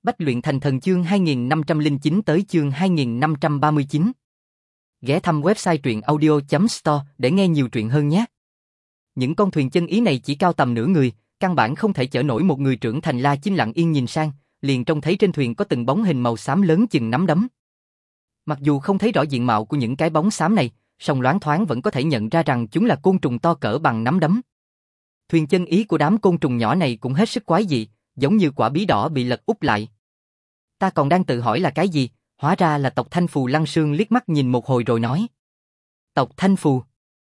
Bách luyện thành thần chương 2509 tới chương 2539. Ghé thăm website truyện audio.store để nghe nhiều truyện hơn nhé. Những con thuyền chân ý này chỉ cao tầm nửa người, căn bản không thể chở nổi một người trưởng thành. La Chinh lặng yên nhìn sang, liền trông thấy trên thuyền có từng bóng hình màu xám lớn chừng nắm đấm. Mặc dù không thấy rõ diện mạo của những cái bóng xám này, song loáng thoáng vẫn có thể nhận ra rằng chúng là côn trùng to cỡ bằng nắm đấm. Thuyền chân ý của đám côn trùng nhỏ này cũng hết sức quái dị, giống như quả bí đỏ bị lật úp lại. Ta còn đang tự hỏi là cái gì, hóa ra là tộc Thanh Phù. Lăng Sương liếc mắt nhìn một hồi rồi nói. Tộc Thanh Phù.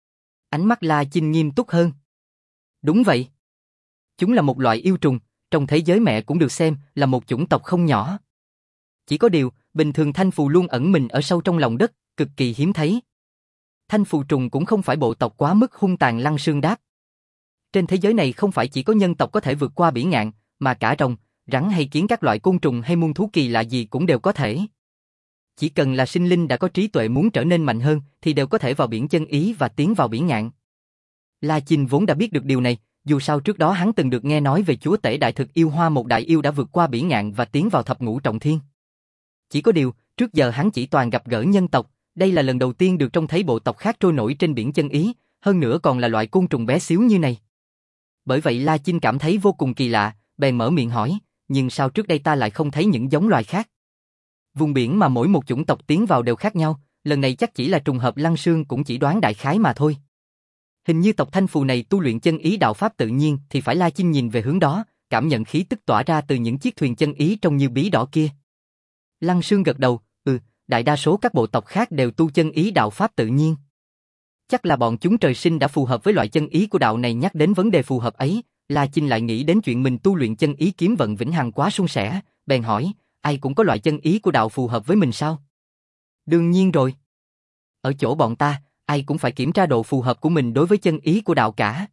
Ánh mắt La Chinh nghiêm túc hơn. Đúng vậy. Chúng là một loại yêu trùng, trong thế giới mẹ cũng được xem là một chủng tộc không nhỏ. Chỉ có điều, bình thường Thanh Phù luôn ẩn mình ở sâu trong lòng đất, cực kỳ hiếm thấy. Thanh Phù trùng cũng không phải bộ tộc quá mức hung tàn. Lăng Sương đáp. Trên thế giới này không phải chỉ có nhân tộc có thể vượt qua bỉ ngạn, mà cả rồng, rắn hay kiến, các loại côn trùng hay muôn thú kỳ lạ gì cũng đều có thể. Chỉ cần là sinh linh đã có trí tuệ muốn trở nên mạnh hơn thì đều có thể vào biển chân ý và tiến vào bỉ ngạn. La Chinh vốn đã biết được điều này, dù sao trước đó hắn từng được nghe nói về chúa tể đại thực yêu hoa, một đại yêu đã vượt qua bỉ ngạn và tiến vào thập ngũ trọng thiên. Chỉ có điều, trước giờ hắn chỉ toàn gặp gỡ nhân tộc, đây là lần đầu tiên được trông thấy bộ tộc khác trôi nổi trên biển chân ý, hơn nữa còn là loại côn trùng bé xíu như này. Bởi vậy La Chinh cảm thấy vô cùng kỳ lạ, bèn mở miệng hỏi, nhưng sao trước đây ta lại không thấy những giống loài khác? Vùng biển mà mỗi một chủng tộc tiến vào đều khác nhau, lần này chắc chỉ là trùng hợp. Lăng Sương cũng chỉ đoán đại khái mà thôi. Hình như tộc Thanh Phù này tu luyện chân ý đạo pháp tự nhiên thì phải. La Chinh nhìn về hướng đó, cảm nhận khí tức tỏa ra từ những chiếc thuyền chân ý trông như bí đỏ kia. Lăng Sương gật đầu, đại đa số các bộ tộc khác đều tu chân ý đạo pháp tự nhiên. Chắc là bọn chúng trời sinh đã phù hợp với loại chân ý của đạo này. Nhắc đến vấn đề phù hợp ấy, La Chinh lại nghĩ đến chuyện mình tu luyện chân ý kiếm vận vĩnh hằng quá suôn sẻ, bèn hỏi, ai cũng có loại chân ý của đạo phù hợp với mình sao? Đương nhiên rồi. Ở chỗ bọn ta, ai cũng phải kiểm tra độ phù hợp của mình đối với chân ý của đạo cả.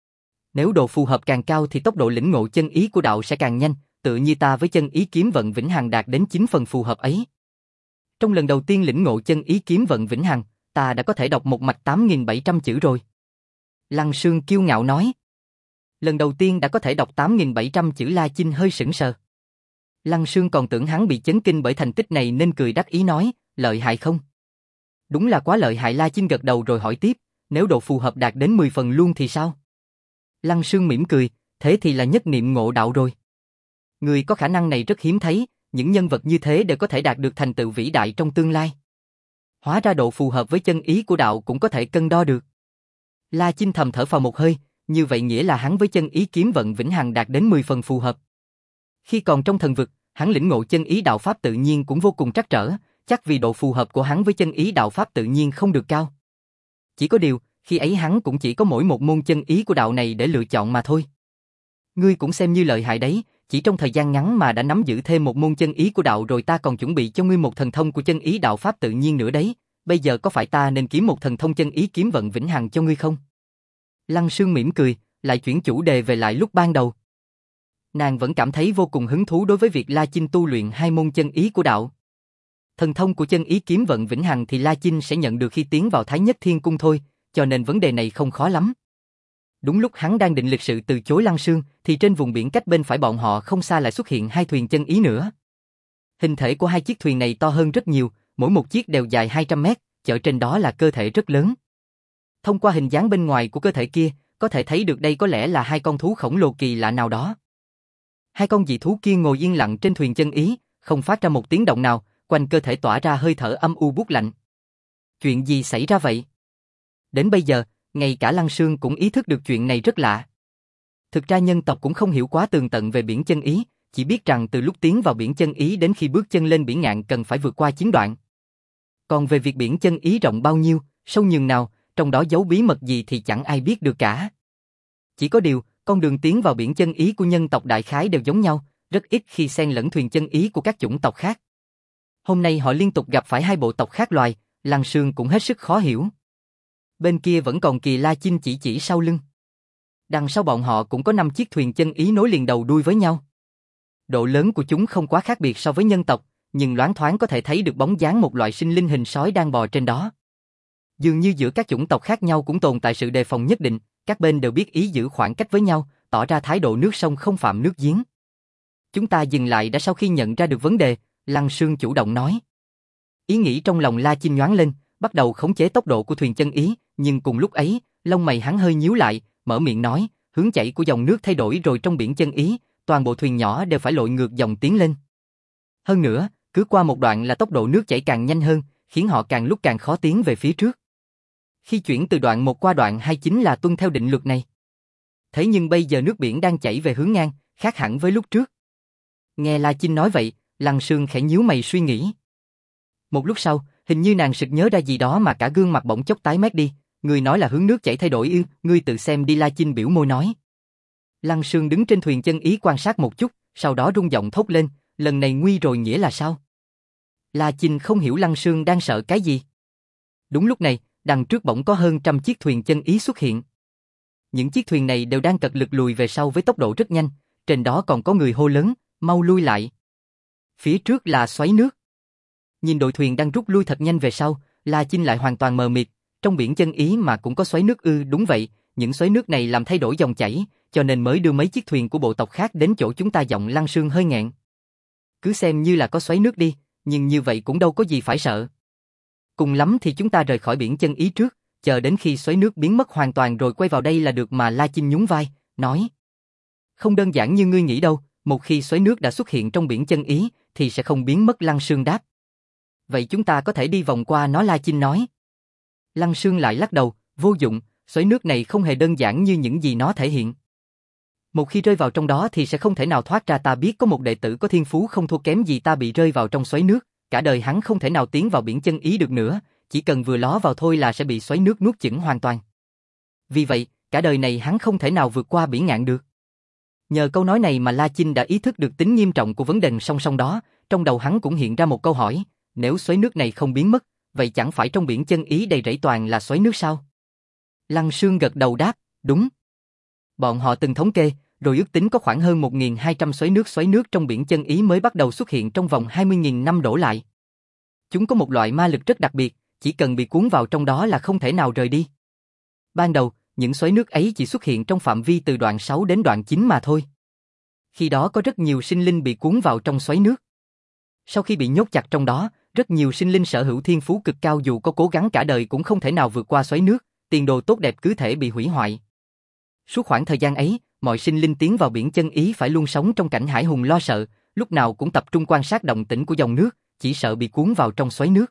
Nếu độ phù hợp càng cao thì tốc độ lĩnh ngộ chân ý của đạo sẽ càng nhanh, tự như ta với chân ý kiếm vận vĩnh hằng đạt đến 9 phần phù hợp ấy. Trong lần đầu tiên lĩnh ngộ chân ý kiếm vận vĩnh hằng, ta đã có thể đọc một mạch 8.700 chữ rồi. Lăng Sương kiêu ngạo nói. Lần đầu tiên đã có thể đọc 8.700 chữ. La Chinh hơi sững sờ. Lăng Sương còn tưởng hắn bị chấn kinh bởi thành tích này nên cười đắc ý nói, lợi hại không? Đúng là quá lợi hại. La Chinh gật đầu rồi hỏi tiếp, nếu độ phù hợp đạt đến 10 phần luôn thì sao? Lăng Sương mỉm cười, thế thì là nhất niệm ngộ đạo rồi. Người có khả năng này rất hiếm thấy, những nhân vật như thế đều có thể đạt được thành tựu vĩ đại trong tương lai. Hóa ra độ phù hợp với chân ý của đạo cũng có thể cân đo được. La Chinh thầm thở phào một hơi, như vậy nghĩa là hắn với chân ý kiếm vận vĩnh hằng đạt đến 10 phần phù hợp. Khi còn trong thần vực, hắn lĩnh ngộ chân ý đạo pháp tự nhiên cũng vô cùng trắc trở, chắc vì độ phù hợp của hắn với chân ý đạo pháp tự nhiên không được cao. Chỉ có điều, khi ấy hắn cũng chỉ có mỗi một môn chân ý của đạo này để lựa chọn mà thôi. Ngươi cũng xem như lợi hại đấy, chỉ trong thời gian ngắn mà đã nắm giữ thêm một môn chân ý của đạo rồi. Ta còn chuẩn bị cho ngươi một thần thông của chân ý đạo pháp tự nhiên nữa đấy, bây giờ có phải ta nên kiếm một thần thông chân ý kiếm vận vĩnh hằng cho ngươi không? Lăng Sương mỉm cười, lại chuyển chủ đề về lại lúc ban đầu. Nàng vẫn cảm thấy vô cùng hứng thú đối với việc La Chinh tu luyện hai môn chân ý của đạo. Thần thông của chân ý kiếm vận vĩnh hằng thì La Chinh sẽ nhận được khi tiến vào Thái Nhất Thiên Cung thôi, cho nên vấn đề này không khó lắm. Đúng lúc hắn đang định lịch sự từ chối Lăng Sương, thì trên vùng biển cách bên phải bọn họ không xa lại xuất hiện hai thuyền chân ý nữa. Hình thể của hai chiếc thuyền này to hơn rất nhiều, mỗi một chiếc đều dài 200 mét, chở trên đó là cơ thể rất lớn. Thông qua hình dáng bên ngoài của cơ thể kia, có thể thấy được đây có lẽ là hai con thú khổng lồ kỳ lạ nào đó. Hai con dị thú kia ngồi yên lặng trên thuyền chân ý, không phát ra một tiếng động nào, quanh cơ thể tỏa ra hơi thở âm u buốt lạnh. Chuyện gì xảy ra vậy? Đến bây giờ, ngay cả Lăng Sương cũng ý thức được chuyện này rất lạ. Thực ra nhân tộc cũng không hiểu quá tường tận về biển chân ý, chỉ biết rằng từ lúc tiến vào biển chân ý đến khi bước chân lên biển ngạn cần phải vượt qua 9 đoạn. Còn về việc biển chân ý rộng bao nhiêu, sâu nhường nào, trong đó giấu bí mật gì thì chẳng ai biết được cả. Chỉ có điều, con đường tiến vào biển chân ý của nhân tộc đại khái đều giống nhau, rất ít khi xen lẫn thuyền chân ý của các chủng tộc khác. Hôm nay họ liên tục gặp phải hai bộ tộc khác loài, Lăng Sương cũng hết sức khó hiểu. Bên kia vẫn còn Kỳ. La Chinh chỉ sau lưng. Đằng sau bọn họ cũng có 5 chiếc thuyền chân ý nối liền đầu đuôi với nhau. Độ lớn của chúng không quá khác biệt so với nhân tộc, nhưng loáng thoáng có thể thấy được bóng dáng một loại sinh linh hình sói đang bò trên đó. Dường như giữa các chủng tộc khác nhau cũng tồn tại sự đề phòng nhất định, các bên đều biết ý giữ khoảng cách với nhau, tỏ ra thái độ nước sông không phạm nước giếng. Chúng ta dừng lại đã sau khi nhận ra được vấn đề, Lăng Sương chủ động nói. Ý nghĩ trong lòng La Chinh nhoáng lên, bắt đầu khống chế tốc độ của thuyền chân ý, nhưng cùng lúc ấy, lông mày hắn hơi nhíu lại, mở miệng nói, hướng chảy của dòng nước thay đổi rồi trong biển chân ý, toàn bộ thuyền nhỏ đều phải lội ngược dòng tiến lên. Hơn nữa, cứ qua một đoạn là tốc độ nước chảy càng nhanh hơn, khiến họ càng lúc càng khó tiến về phía trước. Khi chuyển từ đoạn 1 qua đoạn 2 chính là tuân theo định luật này. Thế nhưng bây giờ nước biển đang chảy về hướng ngang, khác hẳn với lúc trước. Nghe La Chinh nói vậy, Lăng Sương khẽ nhíu mày suy nghĩ. Một lúc sau, hình như nàng sực nhớ ra gì đó mà cả gương mặt bỗng chốc tái mét đi. Người nói là hướng nước chảy thay đổi ư? Ngươi tự xem đi, La Chinh biểu môi nói. Lăng Sương đứng trên thuyền chân ý quan sát một chút, sau đó rung giọng thốt lên, lần này nguy rồi nghĩa là sao? La Chinh không hiểu Lăng Sương đang sợ cái gì. Đúng lúc này, đằng trước bỗng có hơn 100 chiếc thuyền chân ý xuất hiện. Những chiếc thuyền này đều đang cật lực lùi về sau với tốc độ rất nhanh, trên đó còn có người hô lớn, mau lui lại. Phía trước là xoáy nước. Nhìn đội thuyền đang rút lui thật nhanh về sau, La Chinh lại hoàn toàn mờ mịt, trong biển chân ý mà cũng có xoáy nước ư? Đúng vậy, những xoáy nước này làm thay đổi dòng chảy, cho nên mới đưa mấy chiếc thuyền của bộ tộc khác đến chỗ chúng ta. Giọng Lăng Sương hơi nghẹn. Cứ xem như là có xoáy nước đi, nhưng như vậy cũng đâu có gì phải sợ. Cùng lắm thì chúng ta rời khỏi biển chân ý trước, chờ đến khi xoáy nước biến mất hoàn toàn rồi quay vào đây là được mà. La Chinh nhún vai, nói. Không đơn giản như ngươi nghĩ đâu, một khi xoáy nước đã xuất hiện trong biển chân ý, thì sẽ không biến mất. Lăng Sương đáp. Vậy chúng ta có thể đi vòng qua nó, La Chinh nói. Lăng Sương lại lắc đầu, vô dụng, xoáy nước này không hề đơn giản như những gì nó thể hiện. Một khi rơi vào trong đó thì sẽ không thể nào thoát ra. Ta biết có một đệ tử có thiên phú không thua kém gì ta bị rơi vào trong xoáy nước, cả đời hắn không thể nào tiến vào biển chân ý được nữa, chỉ cần vừa ló vào thôi là sẽ bị xoáy nước nuốt chửng hoàn toàn. Vì vậy, cả đời này hắn không thể nào vượt qua biển ngạn được. Nhờ câu nói này mà La Chinh đã ý thức được tính nghiêm trọng của vấn đề. Song song đó, trong đầu hắn cũng hiện ra một câu hỏi, nếu xoáy nước này không biến mất, vậy chẳng phải trong biển chân ý đầy rẫy toàn là xoáy nước sao? Lăng Sương gật đầu đáp, đúng. Bọn họ từng thống kê, rồi ước tính có khoảng hơn 1.200 xoáy nước trong biển chân ý mới bắt đầu xuất hiện trong vòng 20.000 năm đổ lại. Chúng có một loại ma lực rất đặc biệt, chỉ cần bị cuốn vào trong đó là không thể nào rời đi. Ban đầu, những xoáy nước ấy chỉ xuất hiện trong phạm vi từ đoạn 6 đến đoạn 9 mà thôi. Khi đó có rất nhiều sinh linh bị cuốn vào trong xoáy nước. Sau khi bị nhốt chặt trong đó, rất nhiều sinh linh sở hữu thiên phú cực cao dù có cố gắng cả đời cũng không thể nào vượt qua xoáy nước, tiền đồ tốt đẹp cứ thể bị hủy hoại. Suốt khoảng thời gian ấy, mọi sinh linh tiến vào biển chân ý phải luôn sống trong cảnh hãi hùng lo sợ, lúc nào cũng tập trung quan sát động tĩnh của dòng nước, chỉ sợ bị cuốn vào trong xoáy nước.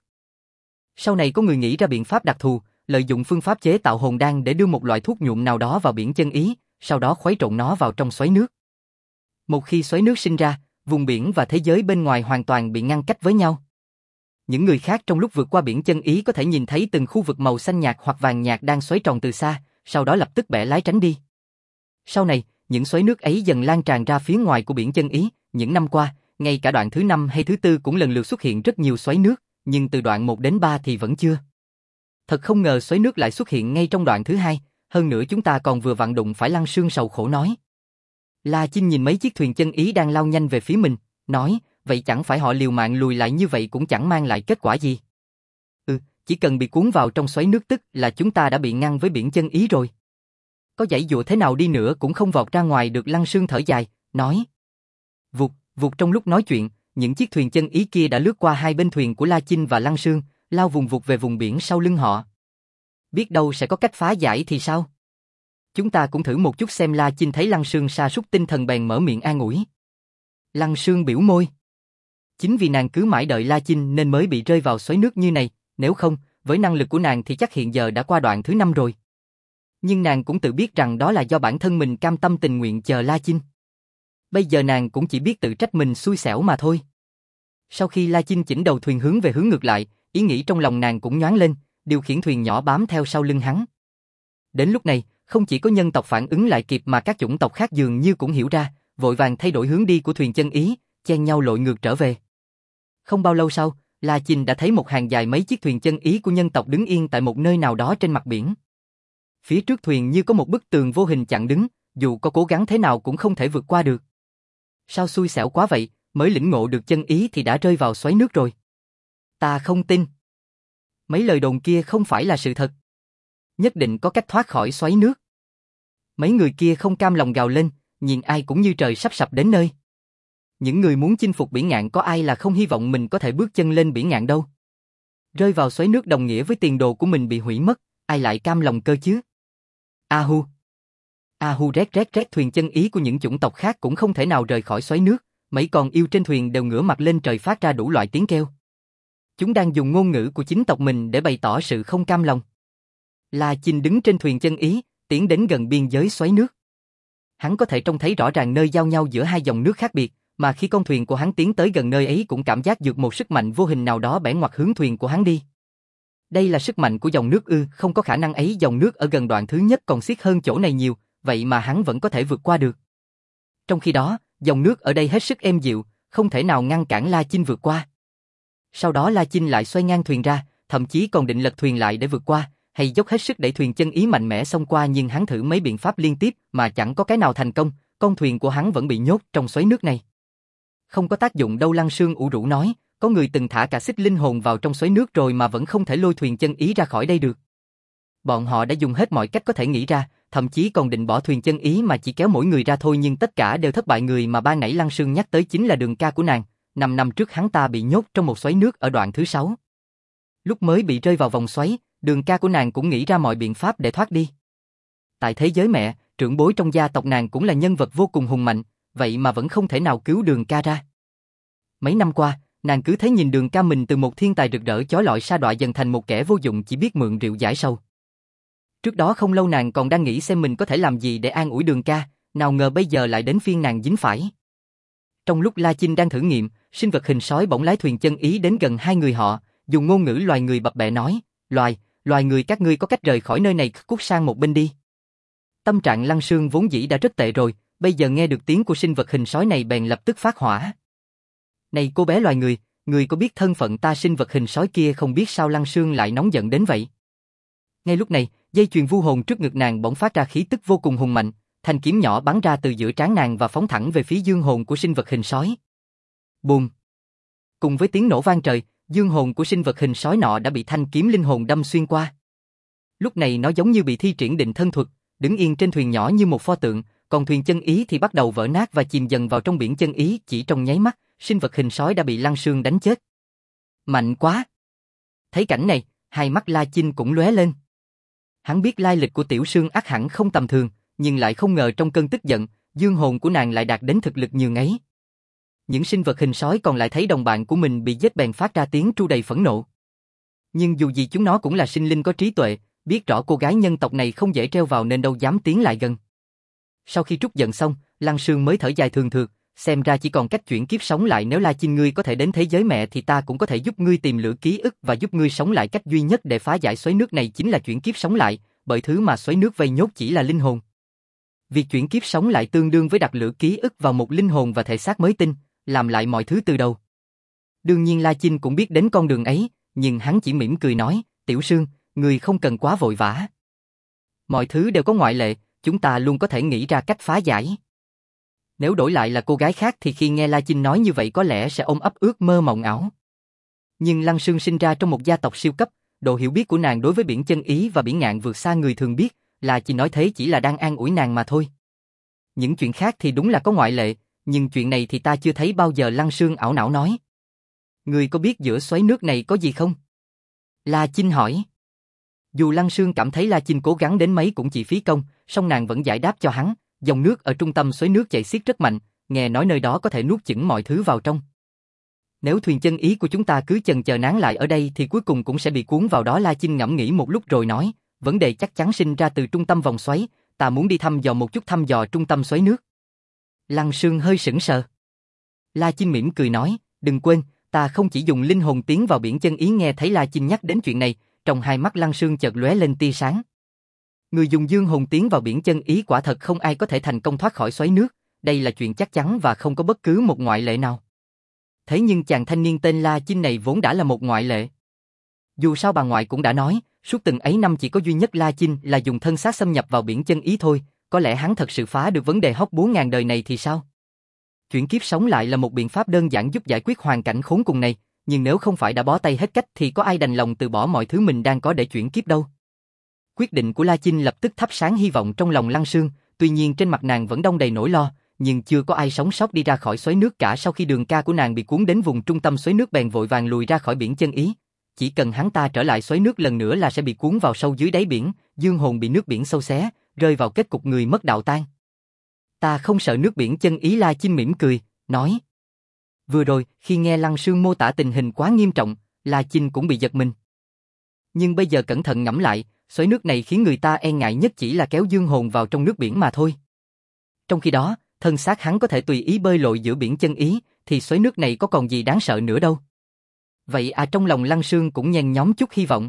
Sau này có người nghĩ ra biện pháp đặc thù, lợi dụng phương pháp chế tạo hồn đan để đưa một loại thuốc nhuộm nào đó vào biển chân ý, sau đó khuấy trộn nó vào trong xoáy nước. Một khi xoáy nước sinh ra, vùng biển và thế giới bên ngoài hoàn toàn bị ngăn cách với nhau. Những người khác trong lúc vượt qua biển chân ý có thể nhìn thấy từng khu vực màu xanh nhạt hoặc vàng nhạt đang xoáy tròn từ xa, sau đó lập tức bẻ lái tránh đi. Sau này, những xoáy nước ấy dần lan tràn ra phía ngoài của biển chân ý. Những năm qua, ngay cả đoạn thứ 5 hay thứ 4 cũng lần lượt xuất hiện rất nhiều xoáy nước, nhưng từ đoạn 1 đến 3 thì vẫn chưa. Thật không ngờ xoáy nước lại xuất hiện ngay trong đoạn thứ 2, hơn nữa chúng ta còn vừa vặn đụng phải. Lăng Sương sầu khổ nói. La Chinh nhìn mấy chiếc thuyền chân ý đang lao nhanh về phía mình, nói, vậy chẳng phải họ liều mạng lùi lại như vậy cũng chẳng mang lại kết quả gì. Chỉ cần bị cuốn vào trong xoáy nước tức là chúng ta đã bị ngăn với biển chân ý rồi. Có giãy dụa thế nào đi nữa cũng không vọt ra ngoài được. Lăng Sương thở dài, nói. Vụt, vụt trong lúc nói chuyện, những chiếc thuyền chân ý kia đã lướt qua hai bên thuyền của La Chinh và Lăng Sương, lao vùng vụt về vùng biển sau lưng họ. Biết đâu sẽ có cách phá giải thì sao? Chúng ta cũng thử một chút xem. La Chinh thấy Lăng Sương sa sút tinh thần bèn mở miệng an ủi. Lăng Sương biểu môi. Chính vì nàng cứ mãi đợi La Chinh nên mới bị rơi vào xoáy nước như này, nếu không, với năng lực của nàng thì chắc hiện giờ đã qua đoạn thứ 5 rồi. Nhưng nàng cũng tự biết rằng đó là do bản thân mình cam tâm tình nguyện chờ La Chinh. Bây giờ nàng cũng chỉ biết tự trách mình xui xẻo mà thôi. Sau khi La Chinh chỉnh đầu thuyền hướng về hướng ngược lại, ý nghĩ trong lòng nàng cũng nhoáng lên, điều khiển thuyền nhỏ bám theo sau lưng hắn. Đến lúc này, không chỉ có nhân tộc phản ứng lại kịp mà các chủng tộc khác dường như cũng hiểu ra, vội vàng thay đổi hướng đi của thuyền chân ý, chen nhau lội ngược trở về. Không bao lâu sau, La Chinh đã thấy một hàng dài mấy chiếc thuyền chân ý của nhân tộc đứng yên tại một nơi nào đó trên mặt biển. Phía trước thuyền như có một bức tường vô hình chặn đứng, dù có cố gắng thế nào cũng không thể vượt qua được. Sao xui xẻo quá vậy, mới lĩnh ngộ được chân ý thì đã rơi vào xoáy nước rồi. Ta không tin. Mấy lời đồn kia không phải là sự thật. Nhất định có cách thoát khỏi xoáy nước. Mấy người kia không cam lòng gào lên, nhìn ai cũng như trời sắp sập đến nơi. Những người muốn chinh phục biển ngạn có ai là không hy vọng mình có thể bước chân lên biển ngạn đâu. Rơi vào xoáy nước đồng nghĩa với tiền đồ của mình bị hủy mất, ai lại cam lòng cơ chứ? Ahu. Ahu rét rét rét, thuyền chân ý của những chủng tộc khác cũng không thể nào rời khỏi xoáy nước, mấy con yêu trên thuyền đều ngửa mặt lên trời phát ra đủ loại tiếng kêu. Chúng đang dùng ngôn ngữ của chính tộc mình để bày tỏ sự không cam lòng. La Chinh đứng trên thuyền chân ý, tiến đến gần biên giới xoáy nước. Hắn có thể trông thấy rõ ràng nơi giao nhau giữa hai dòng nước khác biệt, mà khi con thuyền của hắn tiến tới gần nơi ấy cũng cảm giác được một sức mạnh vô hình nào đó bẻ ngoặt hướng thuyền của hắn đi. Đây là sức mạnh của dòng nước ư? Không có khả năng ấy, dòng nước ở gần đoạn thứ nhất còn xiết hơn chỗ này nhiều, vậy mà hắn vẫn có thể vượt qua được. Trong khi đó, dòng nước ở đây hết sức êm dịu, không thể nào ngăn cản La Chinh vượt qua. Sau đó La Chinh lại xoay ngang thuyền ra, thậm chí còn định lật thuyền lại để vượt qua, hay dốc hết sức đẩy thuyền chân ý mạnh mẽ xông qua, nhưng hắn thử mấy biện pháp liên tiếp mà chẳng có cái nào thành công, con thuyền của hắn vẫn bị nhốt trong xoáy nước này. Không có tác dụng đâu, Lăng Sương ủ rũ nói, có người từng thả cả xích linh hồn vào trong xoáy nước rồi mà vẫn không thể lôi thuyền chân ý ra khỏi đây được. Bọn họ đã dùng hết mọi cách có thể nghĩ ra, thậm chí còn định bỏ thuyền chân ý mà chỉ kéo mỗi người ra thôi, nhưng tất cả đều thất bại. Người mà ban nãy Lăng Sương nhắc tới chính là Đường ca của nàng. 5 năm trước hắn ta bị nhốt trong một xoáy nước ở đoạn thứ 6. Lúc mới bị rơi vào vòng xoáy, Đường ca của nàng cũng nghĩ ra mọi biện pháp để thoát đi. Tại thế giới mẹ, trưởng bối trong gia tộc nàng cũng là nhân vật vô cùng hùng mạnh, vậy mà vẫn không thể nào cứu Đường ca ra. Mấy năm qua, nàng cứ thấy nhìn Đường ca mình từ một thiên tài rực rỡ chói lọi sa đọa dần thành một kẻ vô dụng chỉ biết mượn rượu giải sầu. Trước đó không lâu nàng còn đang nghĩ xem mình có thể làm gì để an ủi Đường ca, nào ngờ bây giờ lại đến phiên nàng dính phải. Trong lúc La Chinh đang thử nghiệm, sinh vật hình sói bỗng lái thuyền chân ý đến gần hai người họ, dùng ngôn ngữ loài người bập bẹ nói, loài người các ngươi có cách rời khỏi nơi này, cút sang một bên đi. Tâm trạng Lăng Sương vốn dĩ đã rất tệ rồi, bây giờ nghe được tiếng của sinh vật hình sói này bèn lập tức phát hỏa. Này cô bé loài người có biết thân phận ta? Sinh vật hình sói kia không biết sao Lăng Sương lại nóng giận đến vậy. Ngay lúc này, dây chuyền vu hồn trước ngực nàng bỗng phát ra khí tức vô cùng hùng mạnh, thanh kiếm nhỏ bắn ra từ giữa trán nàng và phóng thẳng về phía dương hồn của sinh vật hình sói. Bùm! Cùng với tiếng nổ vang trời, dương hồn của sinh vật hình sói nọ đã bị thanh kiếm linh hồn đâm xuyên qua. Lúc này nó giống như bị thi triển định thân thuật, đứng yên trên thuyền nhỏ như một pho tượng, còn thuyền chân ý thì bắt đầu vỡ nát và chìm dần vào trong biển chân ý. Chỉ trong nháy mắt, sinh vật hình sói đã bị Lăng Sương đánh chết. Mạnh quá! Thấy cảnh này, hai mắt La Chinh cũng lóe lên. Hắn biết lai lịch của Tiểu Sương ắt hẳn không tầm thường, nhưng lại không ngờ trong cơn tức giận, dương hồn của nàng lại đạt đến thực lực nhường ấy. Những sinh vật hình sói còn lại thấy đồng bạn của mình bị giết bèn phát ra tiếng tru đầy phẫn nộ. Nhưng dù gì chúng nó cũng là sinh linh có trí tuệ, biết rõ cô gái nhân tộc này không dễ treo vào nên đâu dám tiến lại gần. Sau khi trút giận xong, Lăng Sương mới thở dài thường thượt, xem ra chỉ còn cách chuyển kiếp sống lại. Nếu La Chinh ngươi có thể đến thế giới mẹ thì ta cũng có thể giúp ngươi tìm lửa ký ức và giúp ngươi sống lại. Cách duy nhất để phá giải xoáy nước này chính là chuyển kiếp sống lại, bởi thứ mà xoáy nước vây nhốt chỉ là linh hồn. Việc chuyển kiếp sống lại tương đương với đặt lửa ký ức vào một linh hồn và thể xác mới tinh, làm lại mọi thứ từ đầu. Đương nhiên La Chinh cũng biết đến con đường ấy, nhưng hắn chỉ mỉm cười nói, Tiểu Sương, ngươi không cần quá vội vã. Mọi thứ đều có ngoại lệ, chúng ta luôn có thể nghĩ ra cách phá giải. Nếu đổi lại là cô gái khác thì khi nghe La Chinh nói như vậy có lẽ sẽ ôm ấp ước mơ mộng ảo. Nhưng Lăng Sương sinh ra trong một gia tộc siêu cấp, độ hiểu biết của nàng đối với biển chân ý và biển ngạn vượt xa người thường biết, La Chinh nói thế chỉ là đang an ủi nàng mà thôi. Những chuyện khác thì đúng là có ngoại lệ, nhưng chuyện này thì ta chưa thấy bao giờ. Lăng Sương ảo não nói. Ngươi có biết giữa xoáy nước này có gì không? La Chinh hỏi. Dù Lăng Sương cảm thấy La Chinh cố gắng đến mấy cũng chỉ phí công, song nàng vẫn giải đáp cho hắn. Dòng nước ở trung tâm xoáy nước chảy xiết rất mạnh, nghe nói nơi đó có thể nuốt chửng mọi thứ vào trong. Nếu thuyền chân ý của chúng ta cứ chần chờ nán lại ở đây thì cuối cùng cũng sẽ bị cuốn vào đó. La Chinh ngẫm nghĩ một lúc rồi nói, vấn đề chắc chắn sinh ra từ trung tâm vòng xoáy, ta muốn đi thăm dò một chút, thăm dò trung tâm xoáy nước. Lăng Sương hơi sững sờ. La Chinh mỉm cười nói, đừng quên, ta không chỉ dùng linh hồn tiến vào biển chân ý. Nghe thấy La Chinh nhắc đến chuyện này, trong hai mắt Lăng Sương chợt lóe lên tia sáng. Người dùng dương hồn tiến vào biển chân ý quả thật không ai có thể thành công thoát khỏi xoáy nước, đây là chuyện chắc chắn và không có bất cứ một ngoại lệ nào. Thế nhưng chàng thanh niên tên La Chinh này vốn đã là một ngoại lệ. Dù sao bà ngoại cũng đã nói, suốt từng ấy năm chỉ có duy nhất La Chinh là dùng thân xác xâm nhập vào biển chân ý thôi, có lẽ hắn thật sự phá được vấn đề hóc búa ngàn đời này thì sao? Chuyển kiếp sống lại là một biện pháp đơn giản giúp giải quyết hoàn cảnh khốn cùng này, nhưng nếu không phải đã bó tay hết cách thì có ai đành lòng từ bỏ mọi thứ mình đang có để chuyển kiếp đâu. Quyết định của La Chinh lập tức thắp sáng hy vọng trong lòng Lăng Sương, tuy nhiên trên mặt nàng vẫn đong đầy nỗi lo, nhưng chưa có ai sống sót đi ra khỏi xoáy nước cả. Sau khi Đường ca của nàng bị cuốn đến vùng trung tâm xoáy nước bèn vội vàng lùi ra khỏi biển chân ý. Chỉ cần hắn ta trở lại xoáy nước lần nữa là sẽ bị cuốn vào sâu dưới đáy biển, dương hồn bị nước biển xâu xé, rơi vào kết cục người mất đạo tang. Ta không sợ nước biển chân ý, La Chinh mỉm cười, nói. Vừa rồi, khi nghe Lăng Sương mô tả tình hình quá nghiêm trọng, La Chinh cũng bị giật mình. Nhưng bây giờ cẩn thận ngẫm lại, xoáy nước này khiến người ta e ngại nhất chỉ là kéo dương hồn vào trong nước biển mà thôi. Trong khi đó, thân xác hắn có thể tùy ý bơi lội giữa biển chân ý, thì xoáy nước này có còn gì đáng sợ nữa đâu. Vậy trong lòng Lăng Sương cũng nhen nhóm chút hy vọng.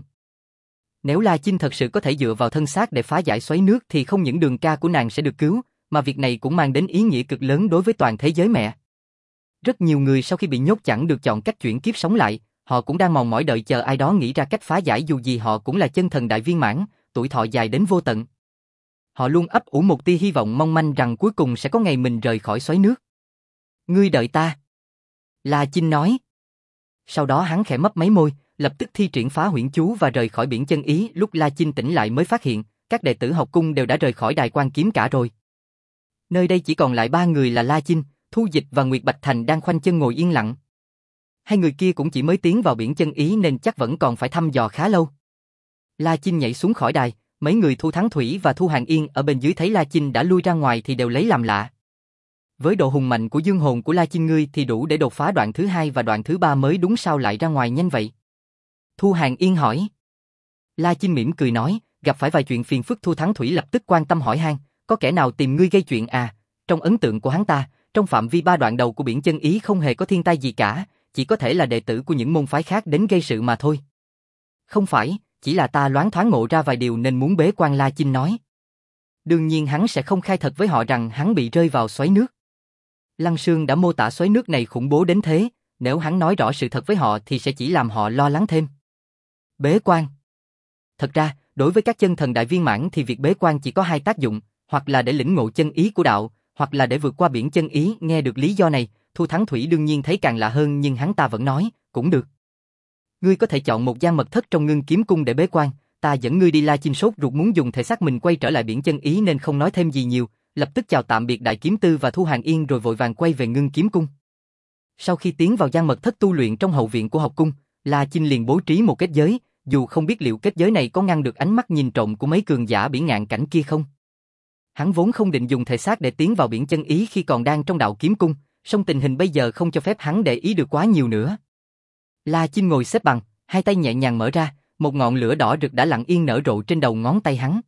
Nếu La Chinh thật sự có thể dựa vào thân xác để phá giải xoáy nước thì không những Đường ca của nàng sẽ được cứu, mà việc này cũng mang đến ý nghĩa cực lớn đối với toàn thế giới mẹ. Rất nhiều người sau khi bị nhốt chẳng được chọn cách chuyển kiếp sống lại, họ cũng đang mòn mỏi đợi chờ ai đó nghĩ ra cách phá giải, dù gì họ cũng là chân thần đại viên mãn, tuổi thọ dài đến vô tận. Họ luôn ấp ủ một tia hy vọng mong manh rằng cuối cùng sẽ có ngày mình rời khỏi xoáy nước. Ngươi đợi ta. La Chinh nói. Sau đó hắn khẽ mấp máy môi, lập tức thi triển phá huyễn chú và rời khỏi biển chân ý. Lúc La Chinh tỉnh lại mới phát hiện, các đệ tử học cung đều đã rời khỏi đài quan kiếm cả rồi. Nơi đây chỉ còn lại 3 người là La Chinh, Thu Dịch và Nguyệt Bạch Thành đang khoanh chân ngồi yên lặng. Hai người kia cũng chỉ mới tiến vào biển chân ý nên chắc vẫn còn phải thăm dò khá lâu. La Chinh nhảy xuống khỏi đài, mấy người Thu Thắng Thủy và Thu Hàng Yên ở bên dưới thấy La Chinh đã lui ra ngoài thì đều lấy làm lạ. Với độ hùng mạnh của dương hồn của La Chinh ngươi thì đủ để đột phá đoạn thứ 2 và đoạn thứ 3 mới đúng, sao lại ra ngoài nhanh vậy? Thu Hàng Yên hỏi. La Chinh mỉm cười nói, gặp phải vài chuyện phiền phức. Thu Thắng Thủy lập tức quan tâm hỏi han, có kẻ nào tìm ngươi gây chuyện à? Trong ấn tượng của hắn ta, trong phạm vi 3 đoạn đầu của biển chân ý không hề có thiên tai gì cả, chỉ có thể là đệ tử của những môn phái khác đến gây sự mà thôi. Không phải, chỉ là ta loáng thoáng ngộ ra vài điều nên muốn bế quan, La Chinh nói. Đương nhiên hắn sẽ không khai thật với họ rằng hắn bị rơi vào xoáy nước. Lăng Sương đã mô tả xoáy nước này khủng bố đến thế, nếu hắn nói rõ sự thật với họ thì sẽ chỉ làm họ lo lắng thêm. Bế quan. Thật ra, đối với các chân thần đại viên mãn thì việc bế quan chỉ có 2 tác dụng, hoặc là để lĩnh ngộ chân ý của đạo, hoặc là để vượt qua biển chân ý. Nghe được lý do này, Thu Thắng Thủy đương nhiên thấy càng lạ hơn, nhưng hắn ta vẫn nói, cũng được. Ngươi có thể chọn một gian mật thất trong Ngưng Kiếm Cung để bế quan, ta dẫn ngươi đi. La Chinh sốt ruột muốn dùng thể xác mình quay trở lại biển chân ý nên không nói thêm gì nhiều, lập tức chào tạm biệt Đại Kiếm Tư và Thu Hàng Yên rồi vội vàng quay về Ngưng Kiếm Cung. Sau khi tiến vào gian mật thất tu luyện trong hậu viện của học cung, La Chinh liền bố trí một kết giới, dù không biết liệu kết giới này có ngăn được ánh mắt nhìn trộm của mấy cường giả bỉ ngạn cảnh kia không. Hắn vốn không định dùng thể xác để tiến vào biển chân ý khi còn đang trong đạo kiếm cung, song tình hình bây giờ không cho phép hắn để ý được quá nhiều nữa. La Chinh ngồi xếp bằng, hai tay nhẹ nhàng mở ra, một ngọn lửa đỏ rực đã lặng yên nở rộ trên đầu ngón tay hắn.